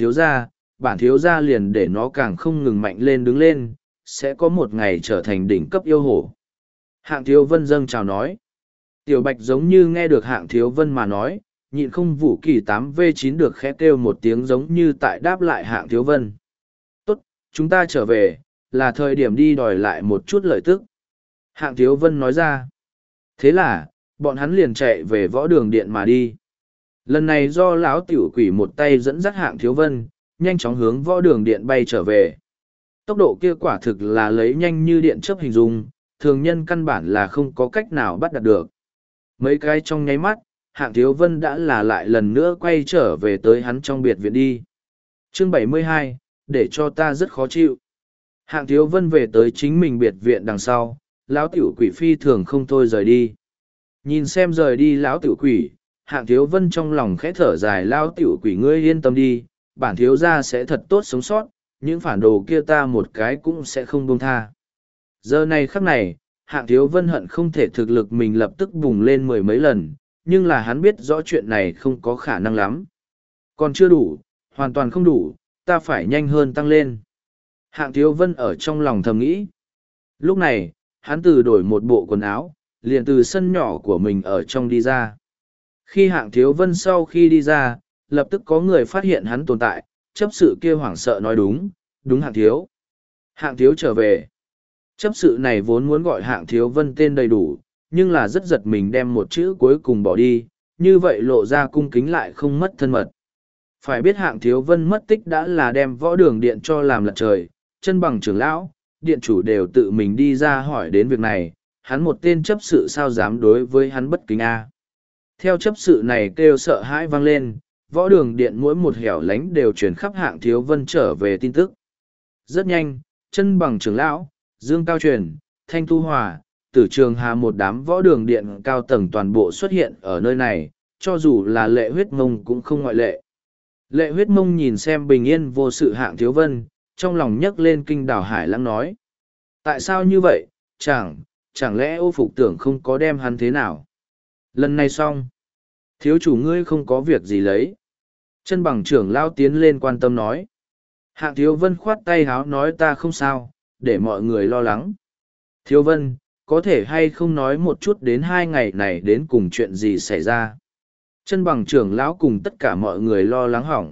thiếu gia liền để nó càng không ngừng mạnh lên đứng lên, sẽ có một ngày trở thành đỉnh cấp yêu hổ. Hạng Thiếu Vân dâng chào nói. Tiểu Bạch giống như nghe được Hạng Thiếu Vân mà nói, nhịn không vũ kỳ 8V9 được khẽ kêu một tiếng giống như tại đáp lại Hạng Thiếu Vân. Tốt, chúng ta trở về, là thời điểm đi đòi lại một chút lợi tức. Hạng Thiếu Vân nói ra. Thế là, bọn hắn liền chạy về võ đường điện mà đi. Lần này do lão tiểu quỷ một tay dẫn dắt Hạng Thiếu Vân, nhanh chóng hướng võ đường điện bay trở về. Tốc độ kia quả thực là lấy nhanh như điện chớp hình dung, thường nhân căn bản là không có cách nào bắt đạt được. Mấy cái trong nháy mắt, Hạng Thiếu Vân đã là lại lần nữa quay trở về tới hắn trong biệt viện đi. Chương 72, để cho ta rất khó chịu. Hạng Thiếu Vân về tới chính mình biệt viện đằng sau, lão tiểu quỷ phi thường không thôi rời đi. Nhìn xem rời đi lão tiểu quỷ, Hạng Thiếu Vân trong lòng khẽ thở dài, lão tiểu quỷ ngươi yên tâm đi, bản thiếu gia sẽ thật tốt sống sót, những phản đồ kia ta một cái cũng sẽ không buông tha. Giờ này khắc này, Hạng Thiếu Vân hận không thể thực lực mình lập tức bùng lên mười mấy lần, nhưng là hắn biết rõ chuyện này không có khả năng lắm. Còn chưa đủ, hoàn toàn không đủ, ta phải nhanh hơn tăng lên. Hạng Thiếu Vân ở trong lòng thầm nghĩ. Lúc này, hắn từ đổi một bộ quần áo, liền từ sân nhỏ của mình ở trong đi ra. Khi Hạng Thiếu Vân sau khi đi ra, lập tức có người phát hiện hắn tồn tại, chấp sự kia hoảng sợ nói đúng, đúng Hạng Thiếu. Hạng Thiếu trở về. Chấp sự này vốn muốn gọi Hạng Thiếu Vân tên đầy đủ, nhưng là rất giật mình đem một chữ cuối cùng bỏ đi, như vậy lộ ra cung kính lại không mất thân mật. Phải biết Hạng Thiếu Vân mất tích đã là đem võ đường điện cho làm lật trời, chân bằng trưởng lão, điện chủ đều tự mình đi ra hỏi đến việc này, hắn một tên chấp sự sao dám đối với hắn bất kính a. Theo chấp sự này kêu sợ hãi vang lên, võ đường điện mỗi một hẻo lánh đều truyền khắp Hạng Thiếu Vân trở về tin tức. Rất nhanh, chân bằng trưởng lão, Dương Cao Truyền, Thanh Tu Hòa, Tử Trường Hà một đám võ đường điện cao tầng toàn bộ xuất hiện ở nơi này, cho dù là Lệ Huyết Mông cũng không ngoại lệ. Lệ Huyết Mông nhìn xem bình yên vô sự Hạng Thiếu Vân, trong lòng nhấc lên kinh đảo hải lãng nói. Tại sao như vậy, chẳng lẽ Ô Phục Tưởng không có đem hắn thế nào? Lần này xong. Thiếu chủ ngươi không có việc gì lấy. Chân bằng trưởng lao tiến lên quan tâm nói. Hạng Thiếu Vân khoát tay háo nói ta không sao, để mọi người lo lắng. Thiếu Vân, có thể hay không nói một chút đến 2 ngày này đến cùng chuyện gì xảy ra? Chân bằng trưởng lão cùng tất cả mọi người lo lắng hỏng.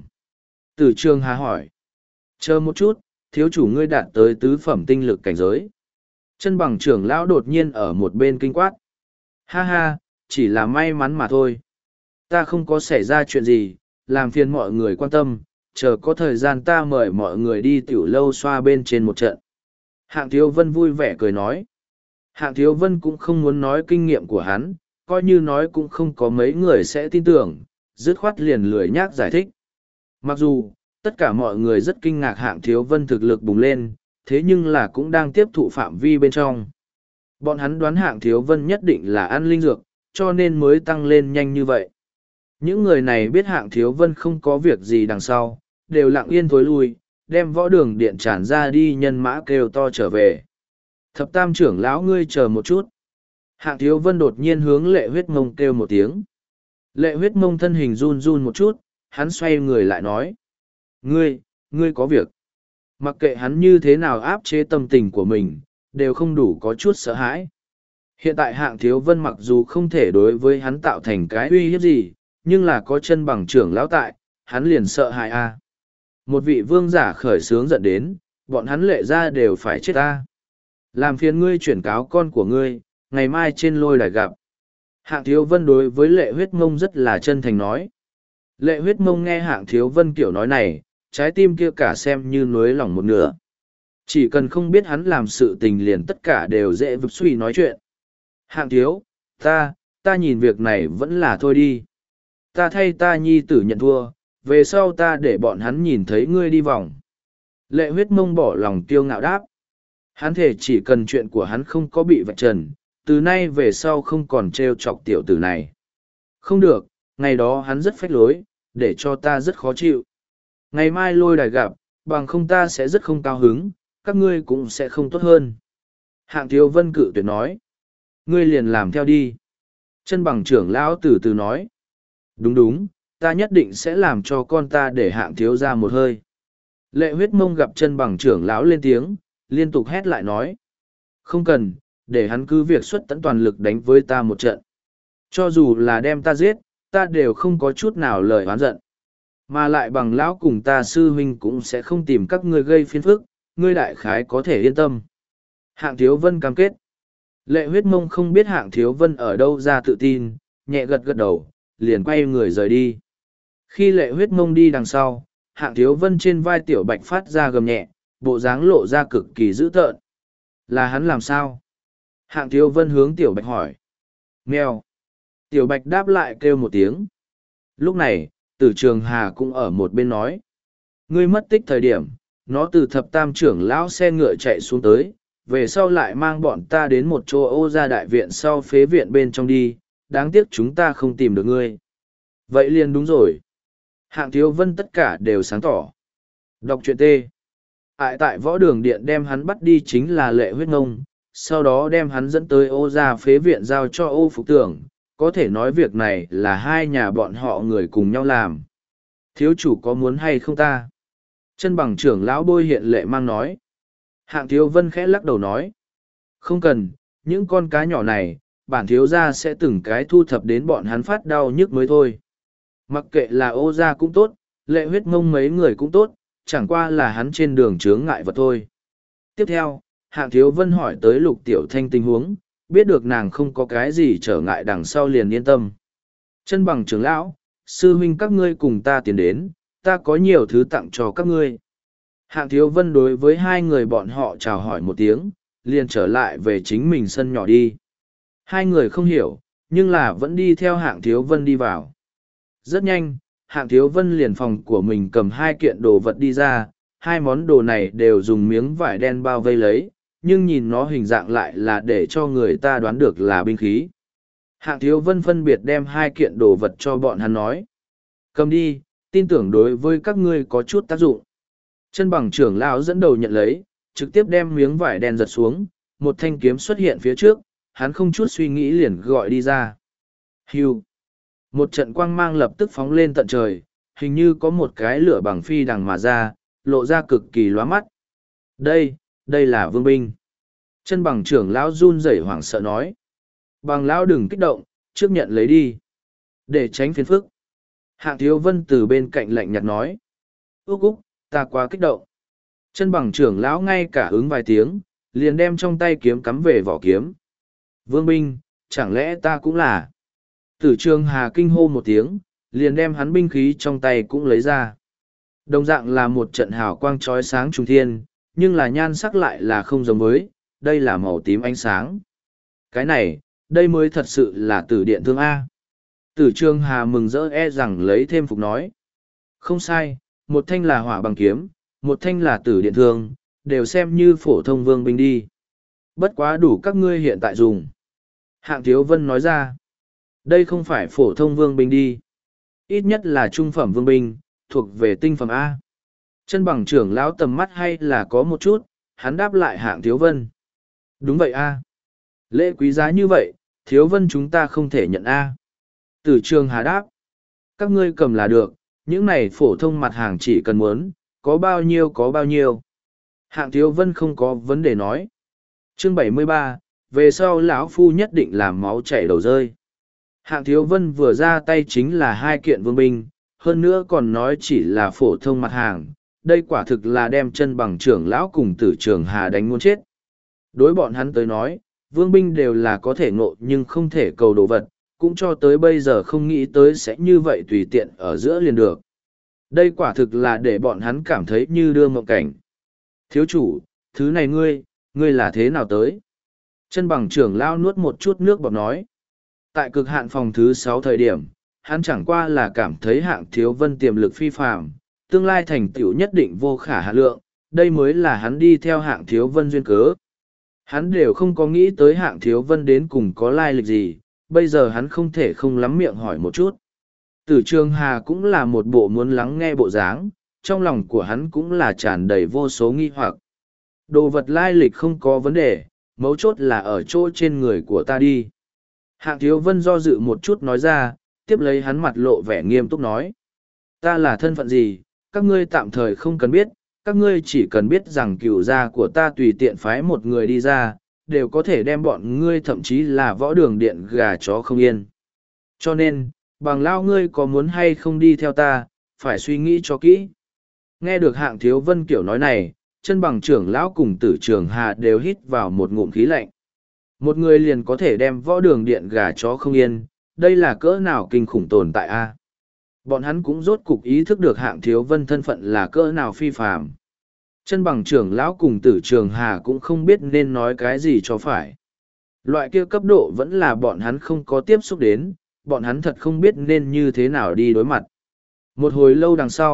Tử Trường Hà hỏi. Chờ một chút, thiếu chủ ngươi đạt tới tứ phẩm tinh lực cảnh giới. Chân bằng trưởng lão đột nhiên ở một bên kinh quát. Ha ha, chỉ là may mắn mà thôi. Ta không có xảy ra chuyện gì, làm phiền mọi người quan tâm, chờ có thời gian ta mời mọi người đi tiểu lâu xoa bên trên một trận. Hạng Thiếu Vân vui vẻ cười nói. Hạng Thiếu Vân cũng không muốn nói kinh nghiệm của hắn, coi như nói cũng không có mấy người sẽ tin tưởng, dứt khoát liền lười nhác giải thích. Mặc dù, tất cả mọi người rất kinh ngạc Hạng Thiếu Vân thực lực bùng lên, thế nhưng là cũng đang tiếp thụ phạm vi bên trong. Bọn hắn đoán Hạng Thiếu Vân nhất định là ăn linh dược, cho nên mới tăng lên nhanh như vậy. Những người này biết Hạng Thiếu Vân không có việc gì đằng sau, đều lặng yên thối lui, đem võ đường điện tràn ra đi nhân mã kêu to trở về. Thập tam trưởng lão ngươi chờ một chút. Hạng Thiếu Vân đột nhiên hướng Lệ Huyết Mông kêu một tiếng. Lệ Huyết Mông thân hình run run một chút, hắn xoay người lại nói. Ngươi có việc. Mặc kệ hắn như thế nào áp chế tâm tình của mình, đều không đủ có chút sợ hãi. Hiện tại Hạng Thiếu Vân mặc dù không thể đối với hắn tạo thành cái uy hiếp gì, nhưng là có chân bằng trưởng lão tại, hắn liền sợ hãi a. Một vị vương giả khởi sướng giận đến, bọn hắn Lệ ra đều phải chết a. Làm phiền ngươi chuyển cáo con của ngươi, ngày mai trên lôi đài gặp. Hạng Thiếu Vân đối với Lệ Huyết Mông rất là chân thành nói. Lệ Huyết Mông nghe Hạng Thiếu Vân kiểu nói này, trái tim kia cả xem như nuối lòng một nửa. Chỉ cần không biết hắn làm sự tình liền tất cả đều dễ vực suy nói chuyện. Hạng Thiếu, ta nhìn việc này vẫn là thôi đi. Ta thay ta nhi tử nhận thua, về sau ta để bọn hắn nhìn thấy ngươi đi vòng. Lệ Huyết Mông bỏ lòng kiêu ngạo đáp. Hắn thể chỉ cần chuyện của hắn không có bị vạch trần, từ nay về sau không còn trêu chọc tiểu tử này. Không được, ngày đó hắn rất phách lối, để cho ta rất khó chịu. Ngày mai lôi đài gặp, bằng không ta sẽ rất không cao hứng, các ngươi cũng sẽ không tốt hơn. Hạng Thiếu Vân cự tuyệt nói. Ngươi liền làm theo đi. Chân bằng trưởng lão từ từ nói. Đúng, ta nhất định sẽ làm cho con ta để Hạng Thiếu ra một hơi. Lệ Huyết Mông gặp chân bằng trưởng lão lên tiếng, liên tục hét lại nói. Không cần, để hắn cứ việc xuất tận toàn lực đánh với ta một trận. Cho dù là đem ta giết, ta đều không có chút nào lời oán giận. Mà lại bằng lão cùng ta sư huynh cũng sẽ không tìm các ngươi gây phiền phức, ngươi đại khái có thể yên tâm. Hạng Thiếu Vân cam kết. Lệ Huyết Mông không biết Hạng Thiếu Vân ở đâu ra tự tin, nhẹ gật gật đầu, liền quay người rời đi. Khi Lệ Huyết Mông đi đằng sau, Hạng Thiếu Vân trên vai Tiểu Bạch phát ra gầm nhẹ, bộ dáng lộ ra cực kỳ dữ tợn. Là hắn làm sao? Hạng Thiếu Vân hướng Tiểu Bạch hỏi. Mèo. Tiểu Bạch đáp lại kêu một tiếng. Lúc này, Tử Trường Hà cũng ở một bên nói. ngươi mất tích thời điểm, nó từ thập tam trưởng lão xe ngựa chạy xuống tới, về sau lại mang bọn ta đến một chỗ Ô gia đại viện sau phế viện bên trong đi, đáng tiếc chúng ta không tìm được ngươi. Vậy liền đúng rồi. Hạng Thiếu Vân tất cả đều sáng tỏ. Đọc truyện T. Tại võ đường điện đem hắn bắt đi chính là Lệ Huyết Ngông, sau đó đem hắn dẫn tới Ô gia phế viện giao cho Ô Phục Tưởng, có thể nói việc này là hai nhà bọn họ người cùng nhau làm. Thiếu chủ có muốn hay không ta? Chân bằng trưởng lão Bôi hiện lệ mang nói. Hạng Thiếu Vân khẽ lắc đầu nói. Không cần, những con cá nhỏ này, bản thiếu gia sẽ từng cái thu thập đến bọn hắn phát đau nhức mới thôi. Mặc kệ là Ô gia cũng tốt, Lệ Huyết Ngông mấy người cũng tốt, chẳng qua là hắn trên đường chướng ngại vật thôi. Tiếp theo, Hạng Thiếu Vân hỏi tới Lục Tiểu Thanh tình huống, biết được nàng không có cái gì trở ngại đằng sau liền yên tâm. Chân bằng trưởng lão, sư huynh các ngươi cùng ta tiến đến, ta có nhiều thứ tặng cho các ngươi. Hạng Thiếu Vân đối với hai người bọn họ chào hỏi một tiếng, liền trở lại về chính mình sân nhỏ đi. Hai người không hiểu, nhưng là vẫn đi theo Hạng Thiếu Vân đi vào. Rất nhanh, Hạng Thiếu Vân liền phòng của mình cầm hai kiện đồ vật đi ra, hai món đồ này đều dùng miếng vải đen bao vây lấy, nhưng nhìn nó hình dạng lại là để cho người ta đoán được là binh khí. Hạng Thiếu Vân phân biệt đem hai kiện đồ vật cho bọn hắn nói. Cầm đi, tin tưởng đối với các ngươi có chút tác dụng. Chân bằng trưởng lão dẫn đầu nhận lấy, trực tiếp đem miếng vải đen giật xuống, một thanh kiếm xuất hiện phía trước, hắn không chút suy nghĩ liền gọi đi ra. Hưu. Một trận quang mang lập tức phóng lên tận trời, hình như có một cái lửa bằng phi đằng mà ra, lộ ra cực kỳ lóa mắt. Đây là vương binh. Chân bằng trưởng lão run rẩy hoảng sợ nói. Bằng lão đừng kích động, trước nhận lấy đi. Để tránh phiền phức. Hạng Thiếu Vân từ bên cạnh lạnh nhạt nói. Úc úc, ta quá kích động. Chân bằng trưởng lão ngay cả ứng vài tiếng, liền đem trong tay kiếm cắm về vỏ kiếm. Vương binh, chẳng lẽ ta cũng là. Tử Trường Hà kinh hô một tiếng, liền đem hắn binh khí trong tay cũng lấy ra. Đồng dạng là một trận hào quang trói sáng trùng thiên, nhưng là nhan sắc lại là không giống với, đây là màu tím ánh sáng. Cái này, đây mới thật sự là tử điện thương A. Tử Trường Hà mừng rỡ rằng lấy thêm phục nói. Không sai, một thanh là hỏa bằng kiếm, một thanh là tử điện thương, đều xem như phổ thông vương binh đi. Bất quá đủ các ngươi hiện tại dùng. Hạng Thiếu Vân nói ra. Đây không phải phổ thông vương binh đi. Ít nhất là trung phẩm vương binh, thuộc về tinh phẩm A. Chân bằng trưởng lão tầm mắt hay là có một chút, hắn đáp lại Hạng Thiếu Vân. Đúng vậy A. Lễ quý giá như vậy, Thiếu Vân chúng ta không thể nhận A. Tử Trường Hà đáp. Các ngươi cầm là được, những này phổ thông mặt hàng chỉ cần muốn, có bao nhiêu có bao nhiêu. Hạng Thiếu Vân không có vấn đề nói. Chương 73, về sau lão phu nhất định làm máu chảy đầu rơi. Hạng Thiếu Vân vừa ra tay chính là hai kiện vương binh, hơn nữa còn nói chỉ là phổ thông mặt hàng. Đây quả thực là đem chân bằng trưởng lão cùng Tử Trường Hà đánh muốn chết. Đối bọn hắn tới nói, vương binh đều là có thể ngộ nhưng không thể cầu đồ vật, cũng cho tới bây giờ không nghĩ tới sẽ như vậy tùy tiện ở giữa liền được. Đây quả thực là để bọn hắn cảm thấy như đưa mộng cảnh. Thiếu chủ, thứ này ngươi là thế nào tới? Chân bằng trưởng lão nuốt một chút nước bọt nói. Tại cực hạn phòng thứ 6 thời điểm, hắn chẳng qua là cảm thấy Hạng Thiếu Vân tiềm lực phi phàm, tương lai thành tựu nhất định vô khả hạn lượng, đây mới là hắn đi theo Hạng Thiếu Vân duyên cớ. Hắn đều không có nghĩ tới Hạng Thiếu Vân đến cùng có lai lịch gì, bây giờ hắn không thể không lắm miệng hỏi một chút. Tử Trường Hà cũng là một bộ muốn lắng nghe bộ dáng, trong lòng của hắn cũng là tràn đầy vô số nghi hoặc. Đồ vật lai lịch không có vấn đề, mấu chốt là ở chỗ trên người của ta đi. Hạng Thiếu Vân do dự một chút nói ra, tiếp lấy hắn mặt lộ vẻ nghiêm túc nói. Ta là thân phận gì, các ngươi tạm thời không cần biết, các ngươi chỉ cần biết rằng cửu gia của ta tùy tiện phái một người đi ra, đều có thể đem bọn ngươi thậm chí là võ đường điện gà chó không yên. Cho nên, bằng lao ngươi có muốn hay không đi theo ta, phải suy nghĩ cho kỹ. Nghe được Hạng Thiếu Vân kiểu nói này, chân bằng trưởng lão cùng Tử Trường Hà đều hít vào một ngụm khí lạnh. Một người liền có thể đem võ đường điện gà chó không yên, đây là cỡ nào kinh khủng tồn tại a? Bọn hắn cũng rốt cục ý thức được Hạng Thiếu Vân thân phận là cỡ nào phi phàm. Chân bằng trưởng lão cùng Tử Trường Hà cũng không biết nên nói cái gì cho phải. Loại kia cấp độ vẫn là bọn hắn không có tiếp xúc đến, bọn hắn thật không biết nên như thế nào đi đối mặt. Một hồi lâu đằng sau,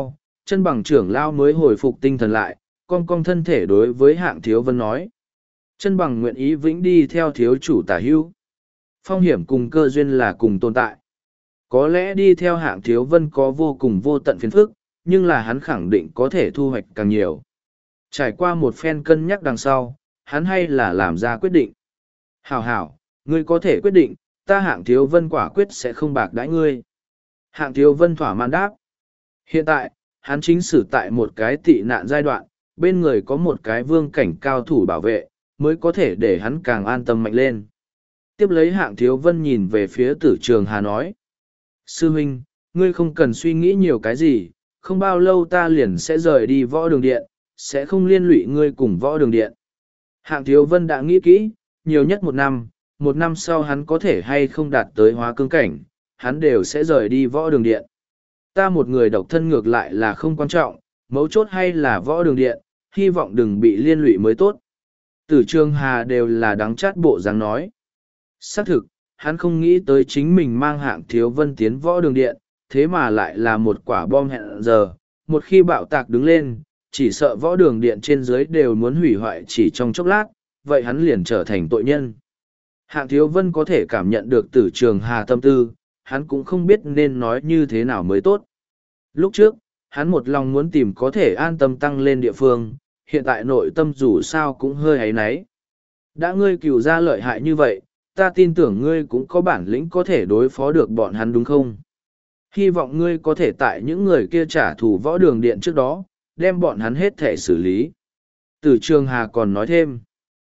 Chân bằng trưởng lao mới hồi phục tinh thần lại, cong cong thân thể đối với Hạng Thiếu Vân nói. Chân bằng nguyện ý vĩnh đi theo thiếu chủ tả hữu. Phong hiểm cùng cơ duyên là cùng tồn tại. Có lẽ đi theo Hạng Thiếu Vân có vô cùng vô tận phiền phức, nhưng là hắn khẳng định có thể thu hoạch càng nhiều. Trải qua một phen cân nhắc đằng sau, hắn hay là làm ra quyết định. Hảo hảo, ngươi có thể quyết định, ta Hạng Thiếu Vân quả quyết sẽ không bạc đãi ngươi. Hạng Thiếu Vân thỏa mãn đáp. Hiện tại, hắn chính xử tại một cái tị nạn giai đoạn, bên người có một cái vương cảnh cao thủ bảo vệ, mới có thể để hắn càng an tâm mạnh lên. Tiếp lấy Hạng Thiếu Vân nhìn về phía Tử Trường Hà nói. Sư huynh, ngươi không cần suy nghĩ nhiều cái gì, không bao lâu ta liền sẽ rời đi võ đường điện, sẽ không liên lụy ngươi cùng võ đường điện. Hạng Thiếu Vân đã nghĩ kỹ, nhiều nhất một năm sau hắn có thể hay không đạt tới hóa cương cảnh, hắn đều sẽ rời đi võ đường điện. Ta một người độc thân ngược lại là không quan trọng, mấu chốt hay là võ đường điện, hy vọng đừng bị liên lụy mới tốt. Tử Trường Hà đều là đắng chát bộ dáng nói. Xác thực, hắn không nghĩ tới chính mình mang Hạng Thiếu Vân tiến võ đường điện, thế mà lại là một quả bom hẹn giờ, một khi bạo tạc đứng lên, chỉ sợ võ đường điện trên dưới đều muốn hủy hoại chỉ trong chốc lát, vậy hắn liền trở thành tội nhân. Hạng Thiếu Vân có thể cảm nhận được Tử Trường Hà tâm tư, hắn cũng không biết nên nói như thế nào mới tốt. Lúc trước, hắn một lòng muốn tìm có thể an tâm tăng lên địa phương, hiện tại nội tâm dù sao cũng hơi áy náy. Đã ngươi cửu ra lợi hại như vậy, ta tin tưởng ngươi cũng có bản lĩnh có thể đối phó được bọn hắn đúng không? Hy vọng ngươi có thể tại những người kia trả thù võ đường điện trước đó, đem bọn hắn hết thể xử lý. Tử Trường Hà còn nói thêm.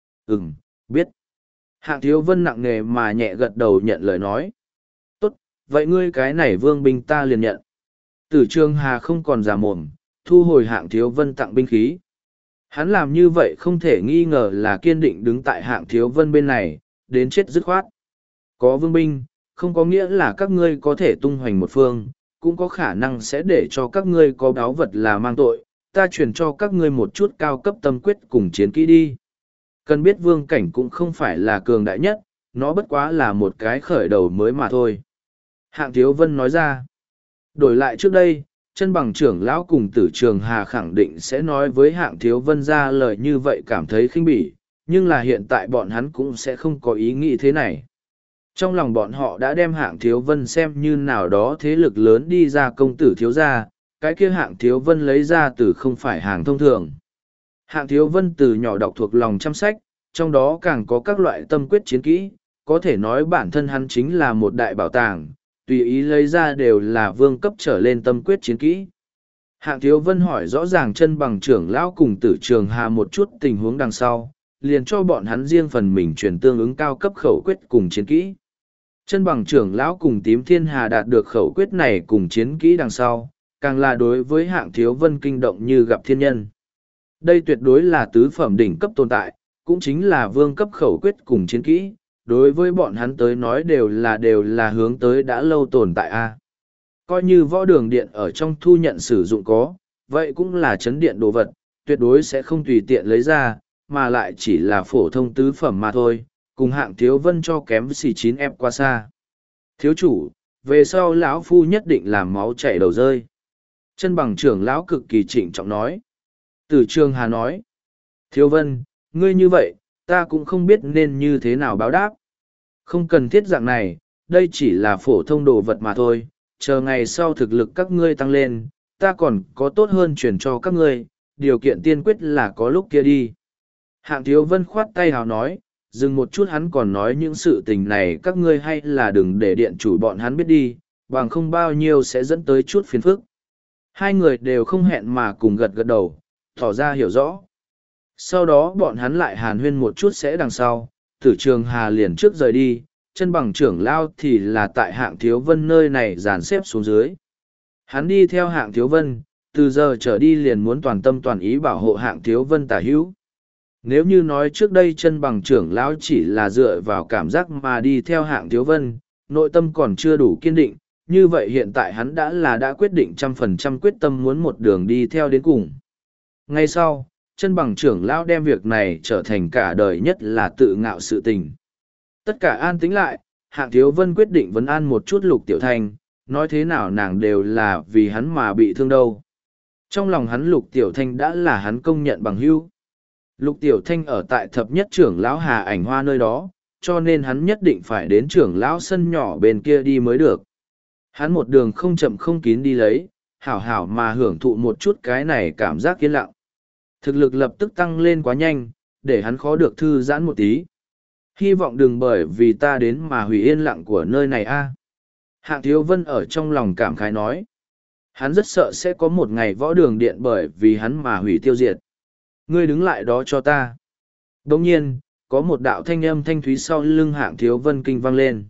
Biết. Hạng Thiếu Vân nặng nề mà nhẹ gật đầu nhận lời nói. Tốt, vậy ngươi cái này vương binh ta liền nhận. Tử Trường Hà không còn giả mồm, thu hồi Hạng Thiếu Vân tặng binh khí. Hắn làm như vậy không thể nghi ngờ là kiên định đứng tại Hạng Thiếu Vân bên này, đến chết dứt khoát. Có vương binh, không có nghĩa là các ngươi có thể tung hoành một phương, cũng có khả năng sẽ để cho các ngươi có đáo vật là mang tội, ta chuyển cho các ngươi một chút cao cấp tâm quyết cùng chiến kỹ đi. Cần biết vương cảnh cũng không phải là cường đại nhất, nó bất quá là một cái khởi đầu mới mà thôi. Hạng Thiếu Vân nói ra. Đổi lại trước đây, Chân Bằng trưởng lão cùng Tử Trường Hà khẳng định sẽ nói với Hạng Thiếu Vân ra lời như vậy cảm thấy khinh bỉ, nhưng là hiện tại bọn hắn cũng sẽ không có ý nghĩ thế này. Trong lòng bọn họ đã đem Hạng Thiếu Vân xem như nào đó thế lực lớn đi ra công tử thiếu gia, cái kia Hạng Thiếu Vân lấy ra từ không phải hàng thông thường. Hạng Thiếu Vân từ nhỏ đọc thuộc lòng trăm sách, trong đó càng có các loại tâm quyết chiến kỹ, có thể nói bản thân hắn chính là một đại bảo tàng, tùy ý lấy ra đều là vương cấp trở lên tâm quyết chiến kỹ. Hạng Thiếu Vân hỏi rõ ràng Chân Bằng trưởng lão cùng Tử Trường Hà một chút tình huống đằng sau, liền cho bọn hắn riêng phần mình truyền tương ứng cao cấp khẩu quyết cùng chiến kỹ. Chân Bằng trưởng lão cùng Tím Thiên Hà đạt được khẩu quyết này cùng chiến kỹ đằng sau, càng là đối với Hạng Thiếu Vân kinh động như gặp thiên nhân. Đây tuyệt đối là tứ phẩm đỉnh cấp tồn tại, cũng chính là vương cấp khẩu quyết cùng chiến kỹ, đối với bọn hắn tới nói đều là hướng tới đã lâu tồn tại a. Coi như võ đường điện ở trong thu nhận sử dụng có, vậy cũng là chấn điện đồ vật, tuyệt đối sẽ không tùy tiện lấy ra, mà lại chỉ là phổ thông tứ phẩm mà thôi, cùng Hạng Thiếu Vân cho kém xì 9 em qua xa. Thiếu chủ, về sau lão phu nhất định làm máu chảy đầu rơi. Chân Bằng trưởng lão cực kỳ trịnh trọng nói. Tử Trường Hà nói. Thiếu Vân, ngươi như vậy, ta cũng không biết nên như thế nào báo đáp. Không cần thiết dạng này, đây chỉ là phổ thông đồ vật mà thôi, chờ ngày sau thực lực các ngươi tăng lên, ta còn có tốt hơn truyền cho các ngươi, điều kiện tiên quyết là có lúc kia đi. Hạng Thiếu Vân khoát tay hào nói, dừng một chút hắn còn nói những sự tình này các ngươi hay là đừng để điện chủ bọn hắn biết đi, bằng không bao nhiêu sẽ dẫn tới chút phiền phức. Hai người đều không hẹn mà cùng gật gật đầu, tỏ ra hiểu rõ. Sau đó bọn hắn lại hàn huyên một chút sẽ đằng sau, Tử Trường Hà liền trước rời đi, Chân Bằng trưởng lao thì là tại Hạng Thiếu Vân nơi này dàn xếp xuống dưới. Hắn đi theo Hạng Thiếu Vân, từ giờ trở đi liền muốn toàn tâm toàn ý bảo hộ Hạng Thiếu Vân tả hữu. Nếu như nói trước đây Chân Bằng trưởng lão chỉ là dựa vào cảm giác mà đi theo Hạng Thiếu Vân, nội tâm còn chưa đủ kiên định, như vậy hiện tại hắn đã quyết định 100% quyết tâm muốn một đường đi theo đến cùng. Ngay sau, Chân Bằng trưởng lão đem việc này trở thành cả đời nhất là tự ngạo sự tình. Tất cả an tĩnh lại, Hạng Thiếu Vân quyết định vấn an một chút Lục Tiểu Thanh, nói thế nào nàng đều là vì hắn mà bị thương đâu. Trong lòng hắn Lục Tiểu Thanh đã là hắn công nhận bằng hữu. Lục Tiểu Thanh ở tại thập nhất trưởng lão Hà Ảnh Hoa nơi đó, cho nên hắn nhất định phải đến trưởng lão sân nhỏ bên kia đi mới được. Hắn một đường không chậm không kín đi lấy, hảo hảo mà hưởng thụ một chút cái này cảm giác yên lặng. Thực lực lập tức tăng lên quá nhanh, để hắn khó được thư giãn một tí. Hy vọng đừng bởi vì ta đến mà hủy yên lặng của nơi này a. Hạng Thiếu Vân ở trong lòng cảm khái nói. Hắn rất sợ sẽ có một ngày võ đường điện bởi vì hắn mà hủy tiêu diệt. Ngươi đứng lại đó cho ta. Đồng nhiên, có một đạo thanh âm thanh thúy sau lưng Hạng Thiếu Vân kinh vang lên.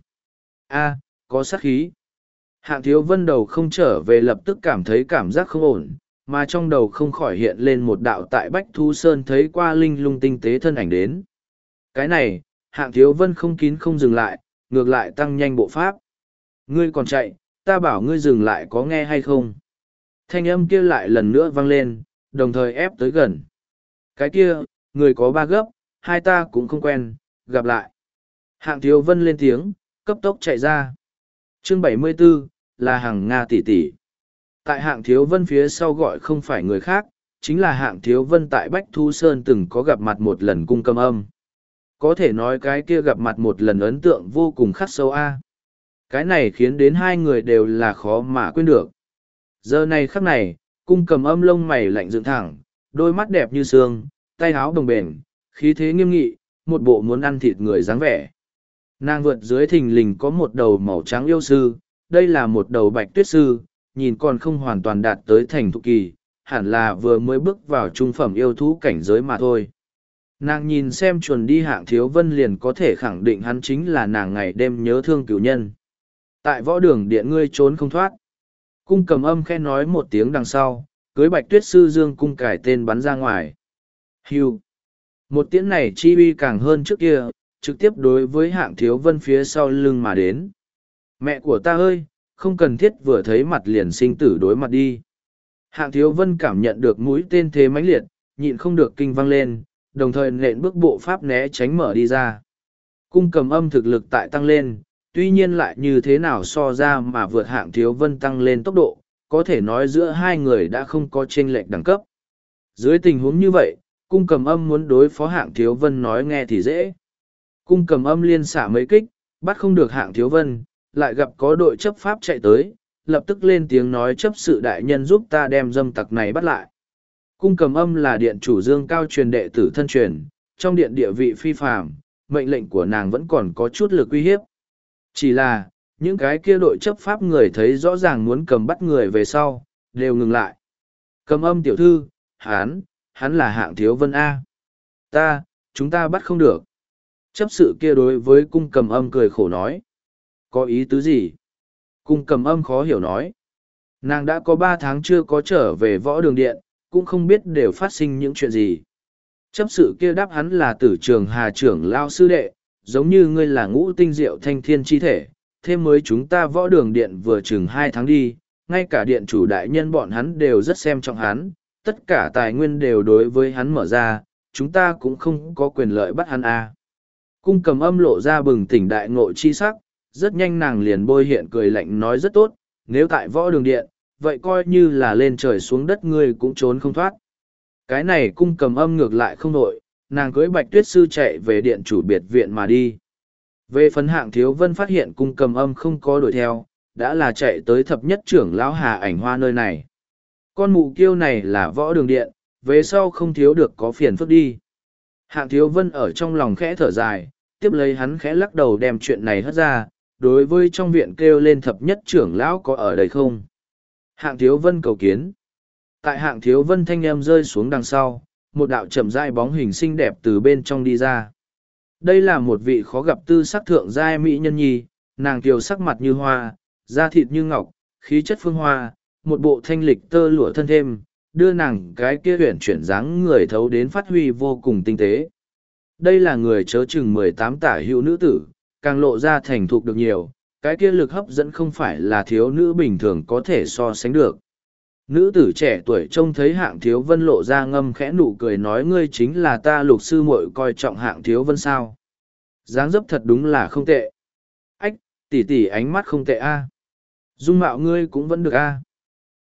A, có sát khí. Hạng Thiếu Vân đầu không trở về lập tức cảm thấy cảm giác không ổn, mà trong đầu không khỏi hiện lên một đạo tại Bách Thu Sơn thấy qua linh lung tinh tế thân ảnh đến. Cái này, Hạng Thiếu Vân không kín không dừng lại, ngược lại tăng nhanh bộ pháp. Ngươi còn chạy, ta bảo ngươi dừng lại có nghe hay không? Thanh âm kia lại lần nữa vang lên, đồng thời ép tới gần. Cái kia, người có ba gấp, hai ta cũng không quen, gặp lại. Hạng Thiếu Vân lên tiếng, cấp tốc chạy ra. Chương 74, là Hằng Nga tỷ tỷ. Tại Hạng Thiếu Vân phía sau gọi không phải người khác, chính là Hạng Thiếu Vân tại Bách Thu Sơn từng có gặp mặt một lần Cung Cầm Âm. Có thể nói cái kia gặp mặt một lần ấn tượng vô cùng khắc sâu a. Cái này khiến đến hai người đều là khó mà quên được. Giờ này khắc này, Cung Cầm Âm lông mày lạnh dựng thẳng, đôi mắt đẹp như sương, tay áo đồng bền, khí thế nghiêm nghị, một bộ muốn ăn thịt người dáng vẻ. Nàng vượt dưới thình lình có một đầu màu trắng yêu sư, đây là một đầu bạch tuyết sư, nhìn còn không hoàn toàn đạt tới thành thục kỳ, hẳn là vừa mới bước vào trung phẩm yêu thú cảnh giới mà thôi. Nàng nhìn xem chuồn đi Hạng Thiếu Vân liền có thể khẳng định hắn chính là nàng ngày đêm nhớ thương cửu nhân. Tại võ đường điện ngươi trốn không thoát. Cung Cầm Âm khe nói một tiếng đằng sau, cưới bạch tuyết sư dương cung cải tên bắn ra ngoài. Hưu. Một tiếng này chi uy càng hơn trước kia, trực tiếp đối với Hạng Thiếu Vân phía sau lưng mà đến. Mẹ của ta ơi, không cần thiết vừa thấy mặt liền sinh tử đối mặt đi. Hạng Thiếu Vân cảm nhận được mũi tên thế mãnh liệt, nhịn không được kinh vang lên, đồng thời nện bước bộ pháp né tránh mở đi ra. Cung Cầm Âm thực lực tại tăng lên, tuy nhiên lại như thế nào so ra mà vượt Hạng Thiếu Vân tăng lên tốc độ, có thể nói giữa hai người đã không có chênh lệch đẳng cấp. Dưới tình huống như vậy, Cung Cầm Âm muốn đối phó Hạng Thiếu Vân nói nghe thì dễ. Cung Cầm Âm liên xả mấy kích, bắt không được Hạng Thiếu Vân, lại gặp có đội chấp pháp chạy tới, lập tức lên tiếng nói chấp sự đại nhân giúp ta đem dâm tặc này bắt lại. Cung Cầm Âm là điện chủ Dương Cao truyền đệ tử thân truyền, trong điện địa vị phi phàm, mệnh lệnh của nàng vẫn còn có chút lực uy hiếp. Chỉ là, những cái kia đội chấp pháp người thấy rõ ràng muốn cầm bắt người về sau, đều ngừng lại. Cầm Âm tiểu thư, hắn là Hạng Thiếu Vân A. Chúng ta bắt không được. Chấp sự kia đối với Cung Cầm Âm cười khổ nói. Có ý tứ gì? Cung Cầm Âm khó hiểu nói. Nàng đã có 3 tháng chưa có trở về võ đường điện, cũng không biết đều phát sinh những chuyện gì. Chấp sự kia đáp hắn là Tử Trường Hà trưởng lao sư đệ, giống như ngươi là Ngũ Tinh Diệu Thanh Thiên chi thể, thêm mới chúng ta võ đường điện vừa chừng 2 tháng đi, ngay cả điện chủ đại nhân bọn hắn đều rất xem trọng hắn, tất cả tài nguyên đều đối với hắn mở ra, chúng ta cũng không có quyền lợi bắt hắn a. Cung Cầm Âm lộ ra bừng tỉnh đại ngộ chi sắc, rất nhanh nàng liền bôi hiện cười lạnh nói rất tốt, nếu tại võ đường điện, vậy coi như là lên trời xuống đất ngươi cũng trốn không thoát. Cái này Cung Cầm Âm ngược lại không nổi, nàng cưới bạch tuyết sư chạy về điện chủ biệt viện mà đi. Về phần Hạng Thiếu Vân phát hiện Cung Cầm Âm không có đuổi theo, đã là chạy tới thập nhất trưởng lão Hà Ảnh Hoa nơi này. Con mụ kiêu này là võ đường điện, về sau không thiếu được có phiền phức đi. Hạng Thiếu Vân ở trong lòng khẽ thở dài, tiếp lấy hắn khẽ lắc đầu đem chuyện này hất ra, đối với trong viện kêu lên thập nhất trưởng lão có ở đây không. Hạng Thiếu Vân cầu kiến. Tại Hạng Thiếu Vân thanh em rơi xuống đằng sau, một đạo chậm rãi bóng hình xinh đẹp từ bên trong đi ra. Đây là một vị khó gặp tư sắc thượng giai mỹ nhân nhi, nàng kiều sắc mặt như hoa, da thịt như ngọc, khí chất phương hoa, một bộ thanh lịch tơ lụa thân thêm, đưa nàng cái kia huyển chuyển dáng người thấu đến phát huy vô cùng tinh tế. Đây là người chớ chừng 18 tả hữu nữ tử, càng lộ ra thành thục được nhiều, cái kia lực hấp dẫn không phải là thiếu nữ bình thường có thể so sánh được. Nữ tử trẻ tuổi trông thấy Hạng Thiếu Vân lộ ra ngâm khẽ nụ cười nói ngươi chính là ta Lục sư muội coi trọng Hạng Thiếu Vân sao. Dáng dấp thật đúng là không tệ. Ách, tỷ tỷ ánh mắt không tệ a. Dung mạo ngươi cũng vẫn được a.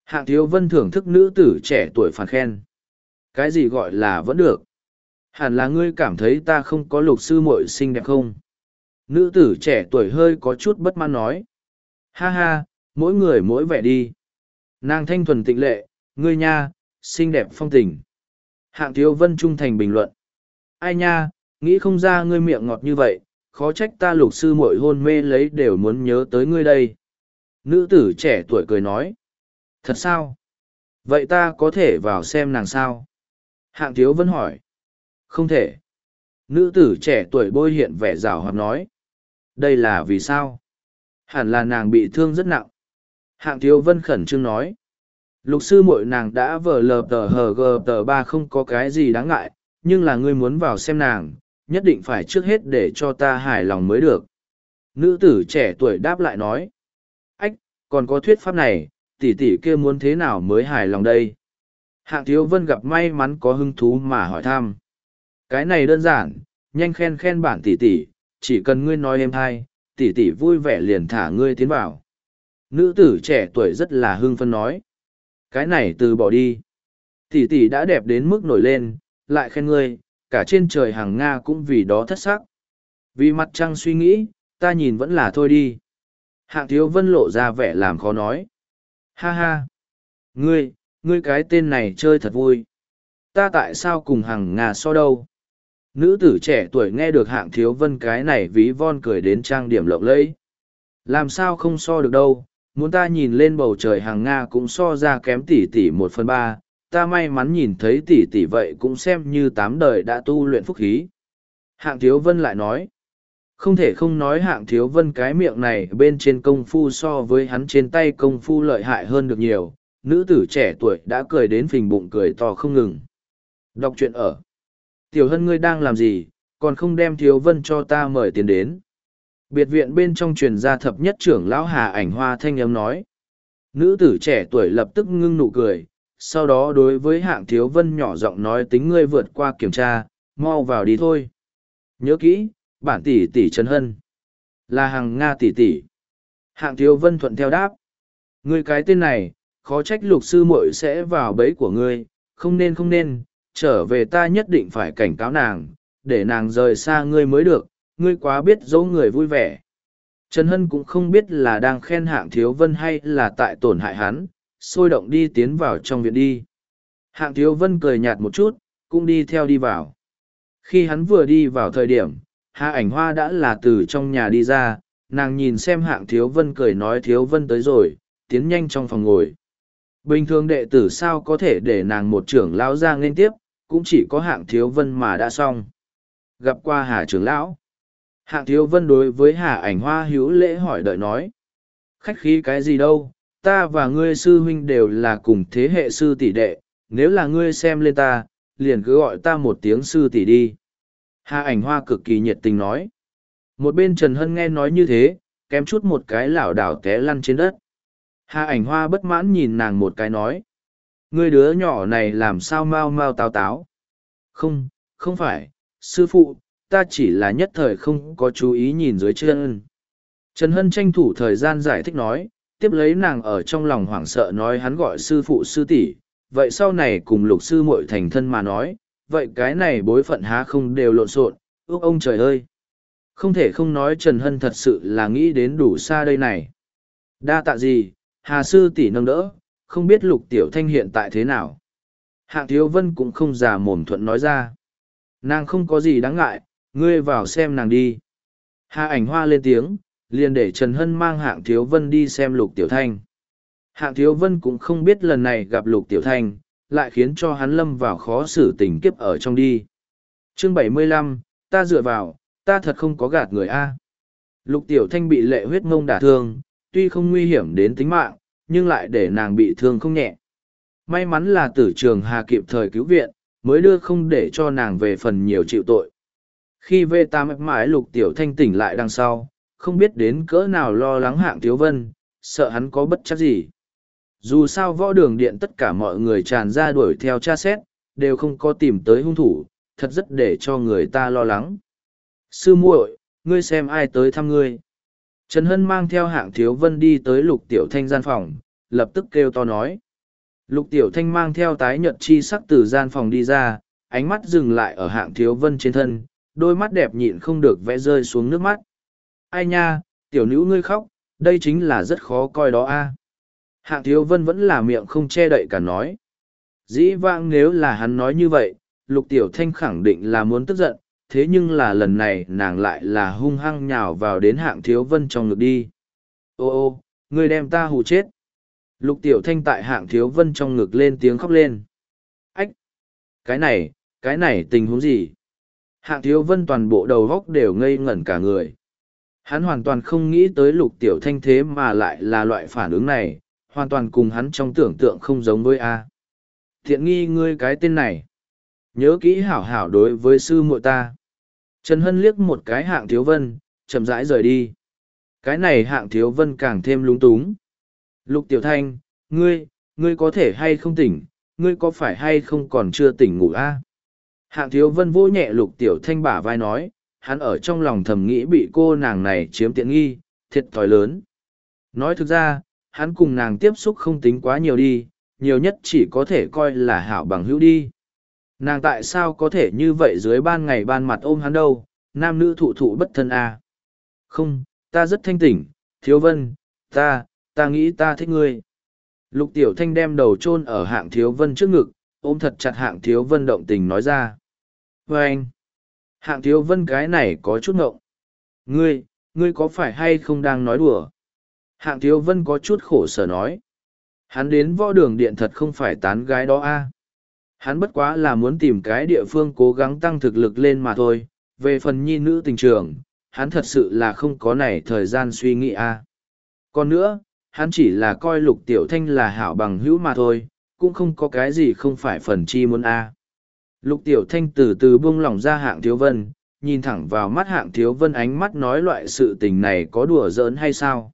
Hạng Thiếu Vân thưởng thức nữ tử trẻ tuổi phàn khen. Cái gì gọi là vẫn được? Hẳn là ngươi cảm thấy ta không có lục sư muội xinh đẹp không? Nữ tử trẻ tuổi hơi có chút bất mãn nói. Ha ha, mỗi người mỗi vẻ đi. Nàng thanh thuần tịnh lệ, ngươi nha, xinh đẹp phong tình. Hạng Thiếu Vân trung thành bình luận. Ai nha, nghĩ không ra ngươi miệng ngọt như vậy, khó trách ta lục sư muội hôn mê lấy đều muốn nhớ tới ngươi đây. Nữ tử trẻ tuổi cười nói. Thật sao? Vậy ta có thể vào xem nàng sao? Hạng Thiếu Vân hỏi. Không thể. Nữ tử trẻ tuổi bôi hiện vẻ rào hoạt nói. Đây là vì sao? Hẳn là nàng bị thương rất nặng. Hạng Thiếu Vân khẩn trương nói. Lục sư muội nàng đã vờ lờ tờ hờ gờ tờ ba không có cái gì đáng ngại, nhưng là ngươi muốn vào xem nàng, nhất định phải trước hết để cho ta hài lòng mới được. Nữ tử trẻ tuổi đáp lại nói. Ách, còn có thuyết pháp này, tỷ tỷ kia muốn thế nào mới hài lòng đây? Hạng Thiếu Vân gặp may mắn có hứng thú mà hỏi thăm. Cái này đơn giản, nhanh khen khen bản tỷ tỷ, chỉ cần ngươi nói êm hay, tỷ tỷ vui vẻ liền thả ngươi tiến vào. Nữ tử trẻ tuổi rất là hưng phấn nói. Cái này từ bỏ đi. Tỷ tỷ đã đẹp đến mức nổi lên, lại khen ngươi, cả trên trời hàng Nga cũng vì đó thất sắc. Vì mặt trăng suy nghĩ, ta nhìn vẫn là thôi đi. Hạng Thiếu Vân lộ ra vẻ làm khó nói. Ha ha! Ngươi cái tên này chơi thật vui. Ta tại sao cùng hàng Nga so đâu? Nữ tử trẻ tuổi nghe được Hạng Thiếu Vân cái này ví von cười đến trang điểm lộng lẫy. Làm sao không so được đâu, muốn ta nhìn lên bầu trời hàng Nga cũng so ra kém tỷ tỷ 1/3, ta may mắn nhìn thấy tỷ tỷ vậy cũng xem như 8 đời đã tu luyện phúc khí. Hạng Thiếu Vân lại nói, không thể không nói Hạng Thiếu Vân cái miệng này bên trên công phu so với hắn trên tay công phu lợi hại hơn được nhiều, nữ tử trẻ tuổi đã cười đến phình bụng cười to không ngừng. Đọc truyện ở. Tiểu Hân ngươi đang làm gì, còn không đem Thiếu Vân cho ta mời tiền đến. Biệt viện bên trong truyền gia thập nhất trưởng lão Hà Ảnh Hoa thanh âm nói. Nữ tử trẻ tuổi lập tức ngưng nụ cười, sau đó đối với Hạng Thiếu Vân nhỏ giọng nói tính ngươi vượt qua kiểm tra, mau vào đi thôi. Nhớ kỹ, bản tỷ tỷ Trần Hân. Là hàng Nga tỷ tỷ. Hạng Thiếu Vân thuận theo đáp. Ngươi cái tên này, khó trách lục sư muội sẽ vào bẫy của ngươi, không nên, trở về ta nhất định phải cảnh cáo nàng, để nàng rời xa ngươi mới được, ngươi quá biết dỗ người vui vẻ. Trần Hân cũng không biết là đang khen Hạng Thiếu Vân hay là tại tổn hại hắn, sôi động đi tiến vào trong viện đi. Hạng Thiếu Vân cười nhạt một chút, cũng đi theo đi vào. Khi hắn vừa đi vào thời điểm, Hà Ảnh Hoa đã là từ trong nhà đi ra, nàng nhìn xem Hạng Thiếu Vân cười nói Thiếu Vân tới rồi, tiến nhanh trong phòng ngồi. Bình thường đệ tử sao có thể để nàng một trưởng lão ra nên tiếp, cũng chỉ có Hạng Thiếu Vân mà đã xong. Gặp qua Hà trưởng lão. Hạng Thiếu Vân đối với Hà Ảnh Hoa hữu lễ hỏi đợi nói. Khách khí cái gì đâu, ta và ngươi sư huynh đều là cùng thế hệ sư tỷ đệ, nếu là ngươi xem lên ta, liền cứ gọi ta một tiếng sư tỷ đi. Hà Ảnh Hoa cực kỳ nhiệt tình nói. Một bên Trần Hân nghe nói như thế, kém chút một cái lảo đảo té lăn trên đất. Hà Ảnh Hoa bất mãn nhìn nàng một cái nói. Ngươi đứa nhỏ này làm sao mau mau táo táo. Không phải, sư phụ, ta chỉ là nhất thời không có chú ý nhìn dưới chân. Trần Hân tranh thủ thời gian giải thích nói, tiếp lấy nàng ở trong lòng hoảng sợ nói hắn gọi sư phụ sư tỷ, vậy sau này cùng lục sư muội thành thân mà nói, vậy cái này bối phận há không đều lộn xộn, ước ông trời ơi. Không thể không nói Trần Hân thật sự là nghĩ đến đủ xa đây này. Đa tạ gì, Hà sư tỷ nâng đỡ, không biết Lục Tiểu Thanh hiện tại thế nào. Hạng Thiếu Vân cũng không già mồm thuận nói ra. Nàng không có gì đáng ngại, ngươi vào xem nàng đi. Hà Ảnh Hoa lên tiếng, liền để Trần Hân mang Hạng Thiếu Vân đi xem Lục Tiểu Thanh. Hạng Thiếu Vân cũng không biết lần này gặp Lục Tiểu Thanh, lại khiến cho hắn lâm vào khó xử tình kiếp ở trong đi. Chương 75, ta dựa vào, ta thật không có gạt người A. Lục Tiểu Thanh bị lệ huyết ngông đả thương, tuy không nguy hiểm đến tính mạng, nhưng lại để nàng bị thương không nhẹ. May mắn là tử trường Hà kịp thời cứu viện, mới đưa không để cho nàng về phần nhiều chịu tội. Khi về tam mãi Lục Tiểu Thanh tỉnh lại đằng sau, không biết đến cỡ nào lo lắng Hạng Thiếu Vân, sợ hắn có bất chắc gì. Dù sao võ đường điện tất cả mọi người tràn ra đuổi theo tra xét, đều không có tìm tới hung thủ, thật rất để cho người ta lo lắng. Sư muội, ngươi xem ai tới thăm ngươi. Trần Hân mang theo Hạng Thiếu Vân đi tới Lục Tiểu Thanh gian phòng, lập tức kêu to nói. Lục Tiểu Thanh mang theo tái nhợt chi sắc từ gian phòng đi ra, ánh mắt dừng lại ở Hạng Thiếu Vân trên thân, đôi mắt đẹp nhịn không được vẽ rơi xuống nước mắt. Ai nha, tiểu nữ ngươi khóc, đây chính là rất khó coi đó a. Hạng Thiếu Vân vẫn là miệng không che đậy cả nói. Dĩ vãng nếu là hắn nói như vậy, Lục Tiểu Thanh khẳng định là muốn tức giận, thế nhưng là lần này nàng lại là hung hăng nhào vào đến Hạng Thiếu Vân trong ngực đi. Ô ô, ngươi đem ta hù chết. Lục Tiểu Thanh tại Hạng Thiếu Vân trong ngực lên tiếng khóc lên. Ách! Cái này tình huống gì? Hạng Thiếu Vân toàn bộ đầu góc đều ngây ngẩn cả người. Hắn hoàn toàn không nghĩ tới Lục Tiểu Thanh thế mà lại là loại phản ứng này, hoàn toàn cùng hắn trong tưởng tượng không giống với A. Thiện nghi ngươi cái tên này. Nhớ kỹ hảo hảo đối với sư muội ta. Trần Hân liếc một cái Hạng Thiếu Vân, chậm rãi rời đi. Cái này Hạng Thiếu Vân càng thêm lúng túng. Lục Tiểu Thanh, ngươi có thể hay không tỉnh, ngươi có phải hay không còn chưa tỉnh ngủ a? Hạng Thiếu Vân vỗ nhẹ Lục Tiểu Thanh bả vai nói, hắn ở trong lòng thầm nghĩ bị cô nàng này chiếm tiện nghi, thiệt thòi lớn. Nói thực ra, hắn cùng nàng tiếp xúc không tính quá nhiều đi, nhiều nhất chỉ có thể coi là hảo bằng hữu đi. Nàng tại sao có thể như vậy dưới ban ngày ban mặt ôm hắn đâu, nam nữ thụ thụ bất thân a? Không, ta rất thanh tỉnh, Thiếu Vân, ta nghĩ ta thích ngươi. Lục Tiểu Thanh đem đầu chôn ở Hạng Thiếu Vân trước ngực, ôm thật chặt Hạng Thiếu Vân động tình nói ra. Và anh, Hạng Thiếu Vân cái này có chút ngộng. Ngươi có phải hay không đang nói đùa? Hạng Thiếu Vân có chút khổ sở nói. Hắn đến võ đường điện thật không phải tán gái đó a. Hắn bất quá là muốn tìm cái địa phương cố gắng tăng thực lực lên mà thôi. Về phần nhi nữ tình trường, hắn thật sự là không có này thời gian suy nghĩ a. Còn nữa, hắn chỉ là coi Lục Tiểu Thanh là hảo bằng hữu mà thôi, cũng không có cái gì không phải phần chi muốn a. Lục Tiểu Thanh từ từ buông lỏng ra Hạng Thiếu Vân, nhìn thẳng vào mắt Hạng Thiếu Vân, ánh mắt nói loại sự tình này có đùa giỡn hay sao?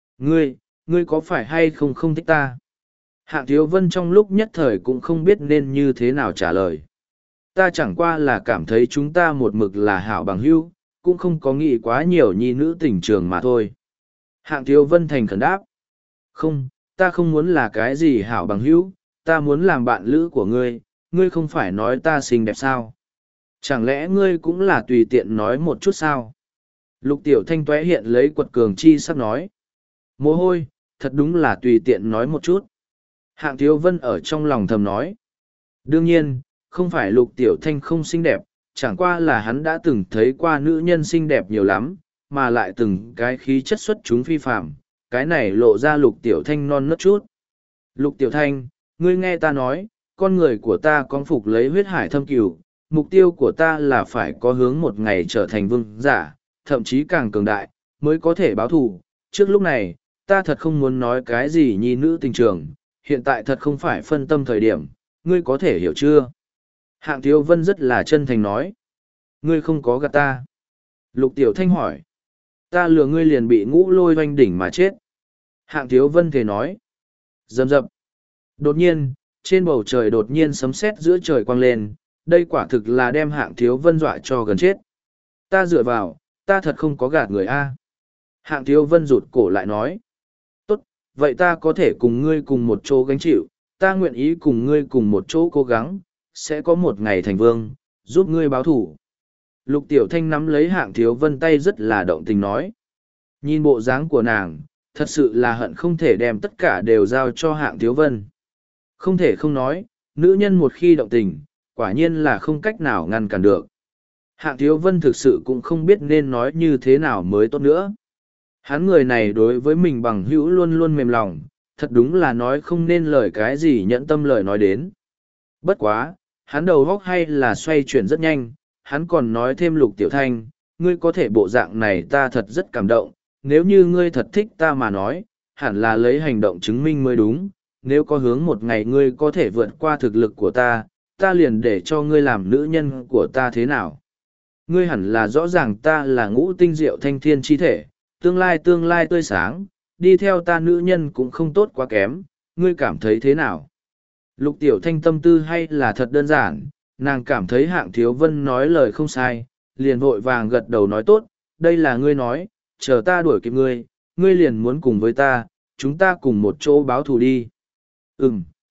Ngươi có phải hay không thích ta? Hạng Thiếu Vân trong lúc nhất thời cũng không biết nên như thế nào trả lời. Ta chẳng qua là cảm thấy chúng ta một mực là hảo bằng hữu, cũng không có nghĩ quá nhiều nhi nữ tình trường mà thôi. Hạng Thiếu Vân thành khẩn đáp. Không, ta không muốn là cái gì hảo bằng hữu, ta muốn làm bạn lữ của ngươi, ngươi không phải nói ta xinh đẹp sao? Chẳng lẽ ngươi cũng là tùy tiện nói một chút sao? Lục Tiểu Thanh tóe hiện lấy quật cường chi sắc nói. Mồ hôi, thật đúng là tùy tiện nói một chút. Hạng Thiếu Vân ở trong lòng thầm nói. Đương nhiên, không phải Lục Tiểu Thanh không xinh đẹp, chẳng qua là hắn đã từng thấy qua nữ nhân xinh đẹp nhiều lắm, mà lại từng cái khí chất xuất chúng phi phạm, cái này lộ ra Lục Tiểu Thanh non nớt chút. Lục Tiểu Thanh, ngươi nghe ta nói, con người của ta con phục lấy huyết hải thâm cửu, mục tiêu của ta là phải có hướng một ngày trở thành vương giả, thậm chí càng cường đại, mới có thể báo thù. Trước lúc này, ta thật không muốn nói cái gì nhi nữ tình trường, hiện tại thật không phải phân tâm thời điểm, ngươi có thể hiểu chưa? Hạng Thiếu Vân rất là chân thành nói. Ngươi không có gạt ta. Lục Tiểu Thanh hỏi. Ta lừa ngươi liền bị ngũ lôi oanh đỉnh mà chết. Hạng Thiếu Vân thề nói. Rầm rập. Đột nhiên, trên bầu trời đột nhiên sấm sét giữa trời quang lên, đây quả thực là đem Hạng Thiếu Vân dọa cho gần chết. Ta dựa vào, ta thật không có gạt người a. Hạng Thiếu Vân rụt cổ lại nói. Tốt, vậy ta có thể cùng ngươi cùng một chỗ gánh chịu, ta nguyện ý cùng ngươi cùng một chỗ cố gắng, sẽ có một ngày thành vương, giúp ngươi báo thủ. Lục Tiểu Thanh nắm lấy Hạng Thiếu Vân tay rất là động tình nói. Nhìn bộ dáng của nàng, thật sự là hận không thể đem tất cả đều giao cho Hạng Thiếu Vân. Không thể không nói, nữ nhân một khi động tình, quả nhiên là không cách nào ngăn cản được. Hạng Thiếu Vân thực sự cũng không biết nên nói như thế nào mới tốt nữa. Hắn người này đối với mình bằng hữu luôn luôn mềm lòng, thật đúng là nói không nên lời cái gì nhẫn tâm lời nói đến. Bất quá, hắn đầu góc hay là xoay chuyển rất nhanh, hắn còn nói thêm Lục Tiểu Thanh, ngươi có thể bộ dạng này ta thật rất cảm động, nếu như ngươi thật thích ta mà nói, hẳn là lấy hành động chứng minh mới đúng, nếu có hướng một ngày ngươi có thể vượt qua thực lực của ta, ta liền để cho ngươi làm nữ nhân của ta thế nào. Ngươi hẳn là rõ ràng ta là ngũ tinh diệu thanh thiên chi thể, tương lai tươi sáng, đi theo ta nữ nhân cũng không tốt quá kém, ngươi cảm thấy thế nào? Lục Tiểu Thanh tâm tư hay là thật đơn giản, nàng cảm thấy Hạng Thiếu Vân nói lời không sai, liền vội vàng gật đầu nói tốt, đây là ngươi nói, chờ ta đuổi kịp ngươi, ngươi liền muốn cùng với ta, chúng ta cùng một chỗ báo thù đi.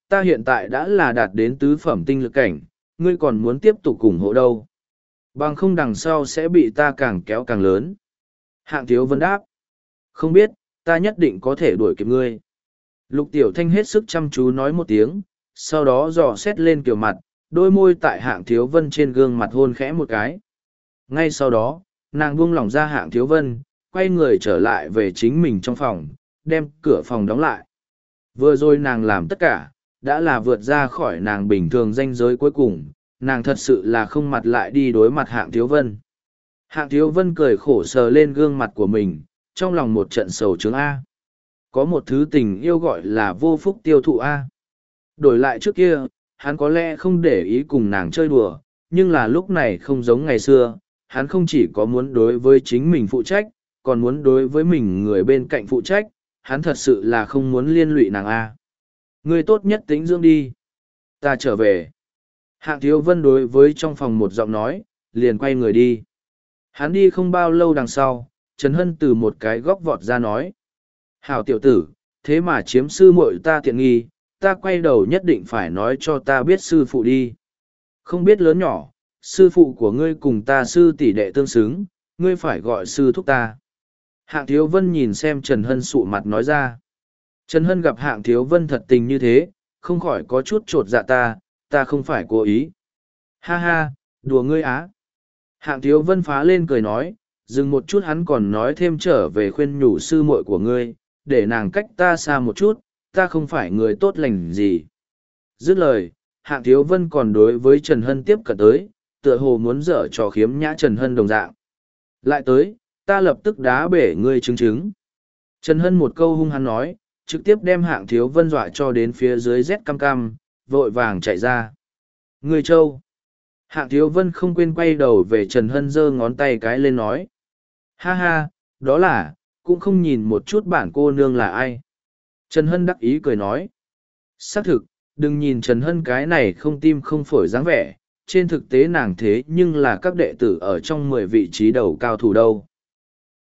ta hiện tại đã là đạt đến tứ phẩm tinh lực cảnh, ngươi còn muốn tiếp tục ủng hộ đâu. Bằng không đằng sau sẽ bị ta càng kéo càng lớn. Hạng Thiếu Vân đáp. Không biết, ta nhất định có thể đuổi kịp ngươi. Lục Tiểu Thanh hết sức chăm chú nói một tiếng, sau đó dò xét lên kiểu mặt, đôi môi tại Hạng Thiếu Vân trên gương mặt hôn khẽ một cái. Ngay sau đó, nàng buông lỏng ra Hạng Thiếu Vân, quay người trở lại về chính mình trong phòng, đem cửa phòng đóng lại. Vừa rồi nàng làm tất cả, đã là vượt ra khỏi nàng bình thường ranh giới cuối cùng, nàng thật sự là không mặt lại đi đối mặt Hạng Thiếu Vân. Hạng Thiếu Vân cười khổ sờ lên gương mặt của mình, trong lòng một trận sầu trướng A. Có một thứ tình yêu gọi là vô phúc tiêu thụ A. Đổi lại trước kia, hắn có lẽ không để ý cùng nàng chơi đùa, nhưng là lúc này không giống ngày xưa, hắn không chỉ có muốn đối với chính mình phụ trách, còn muốn đối với mình người bên cạnh phụ trách, hắn thật sự là không muốn liên lụy nàng A. Ngươi tốt nhất tĩnh dưỡng đi. Ta trở về. Hạng Thiếu Vân đối với trong phòng một giọng nói, liền quay người đi. Hắn đi không bao lâu đằng sau, Trần Hân từ một cái góc vọt ra nói. Hảo tiểu tử, thế mà chiếm sư muội ta tiện nghi, ta quay đầu nhất định phải nói cho ta biết sư phụ đi. Không biết lớn nhỏ, sư phụ của ngươi cùng ta sư tỷ đệ tương xứng, ngươi phải gọi sư thúc ta. Hạng Thiếu Vân nhìn xem Trần Hân sụ mặt nói ra. Trần Hân gặp Hạng Thiếu Vân thật tình như thế, không khỏi có chút trột dạ ta không phải cố ý. Ha ha, đùa ngươi á. Hạng Thiếu Vân phá lên cười nói, dừng một chút hắn còn nói thêm trở về khuyên nhủ sư muội của ngươi, để nàng cách ta xa một chút, ta không phải người tốt lành gì. Dứt lời, Hạng Thiếu Vân còn đối với Trần Hân tiếp cận tới, tựa hồ muốn dở trò khiếm nhã Trần Hân đồng dạng. Lại tới, ta lập tức đá bể ngươi chứng. Trần Hân một câu hung hăng nói, trực tiếp đem Hạng Thiếu Vân dọa cho đến phía dưới rét cam cam, vội vàng chạy ra. Người châu. Hạng Thiếu Vân không quên quay đầu về Trần Hân giơ ngón tay cái lên nói. Ha ha, đó là, cũng không nhìn một chút bản cô nương là ai. Trần Hân đắc ý cười nói. Xác thực, đừng nhìn Trần Hân cái này không tim không phổi dáng vẻ, trên thực tế nàng thế nhưng là các đệ tử ở trong 10 vị trí đầu cao thủ đâu.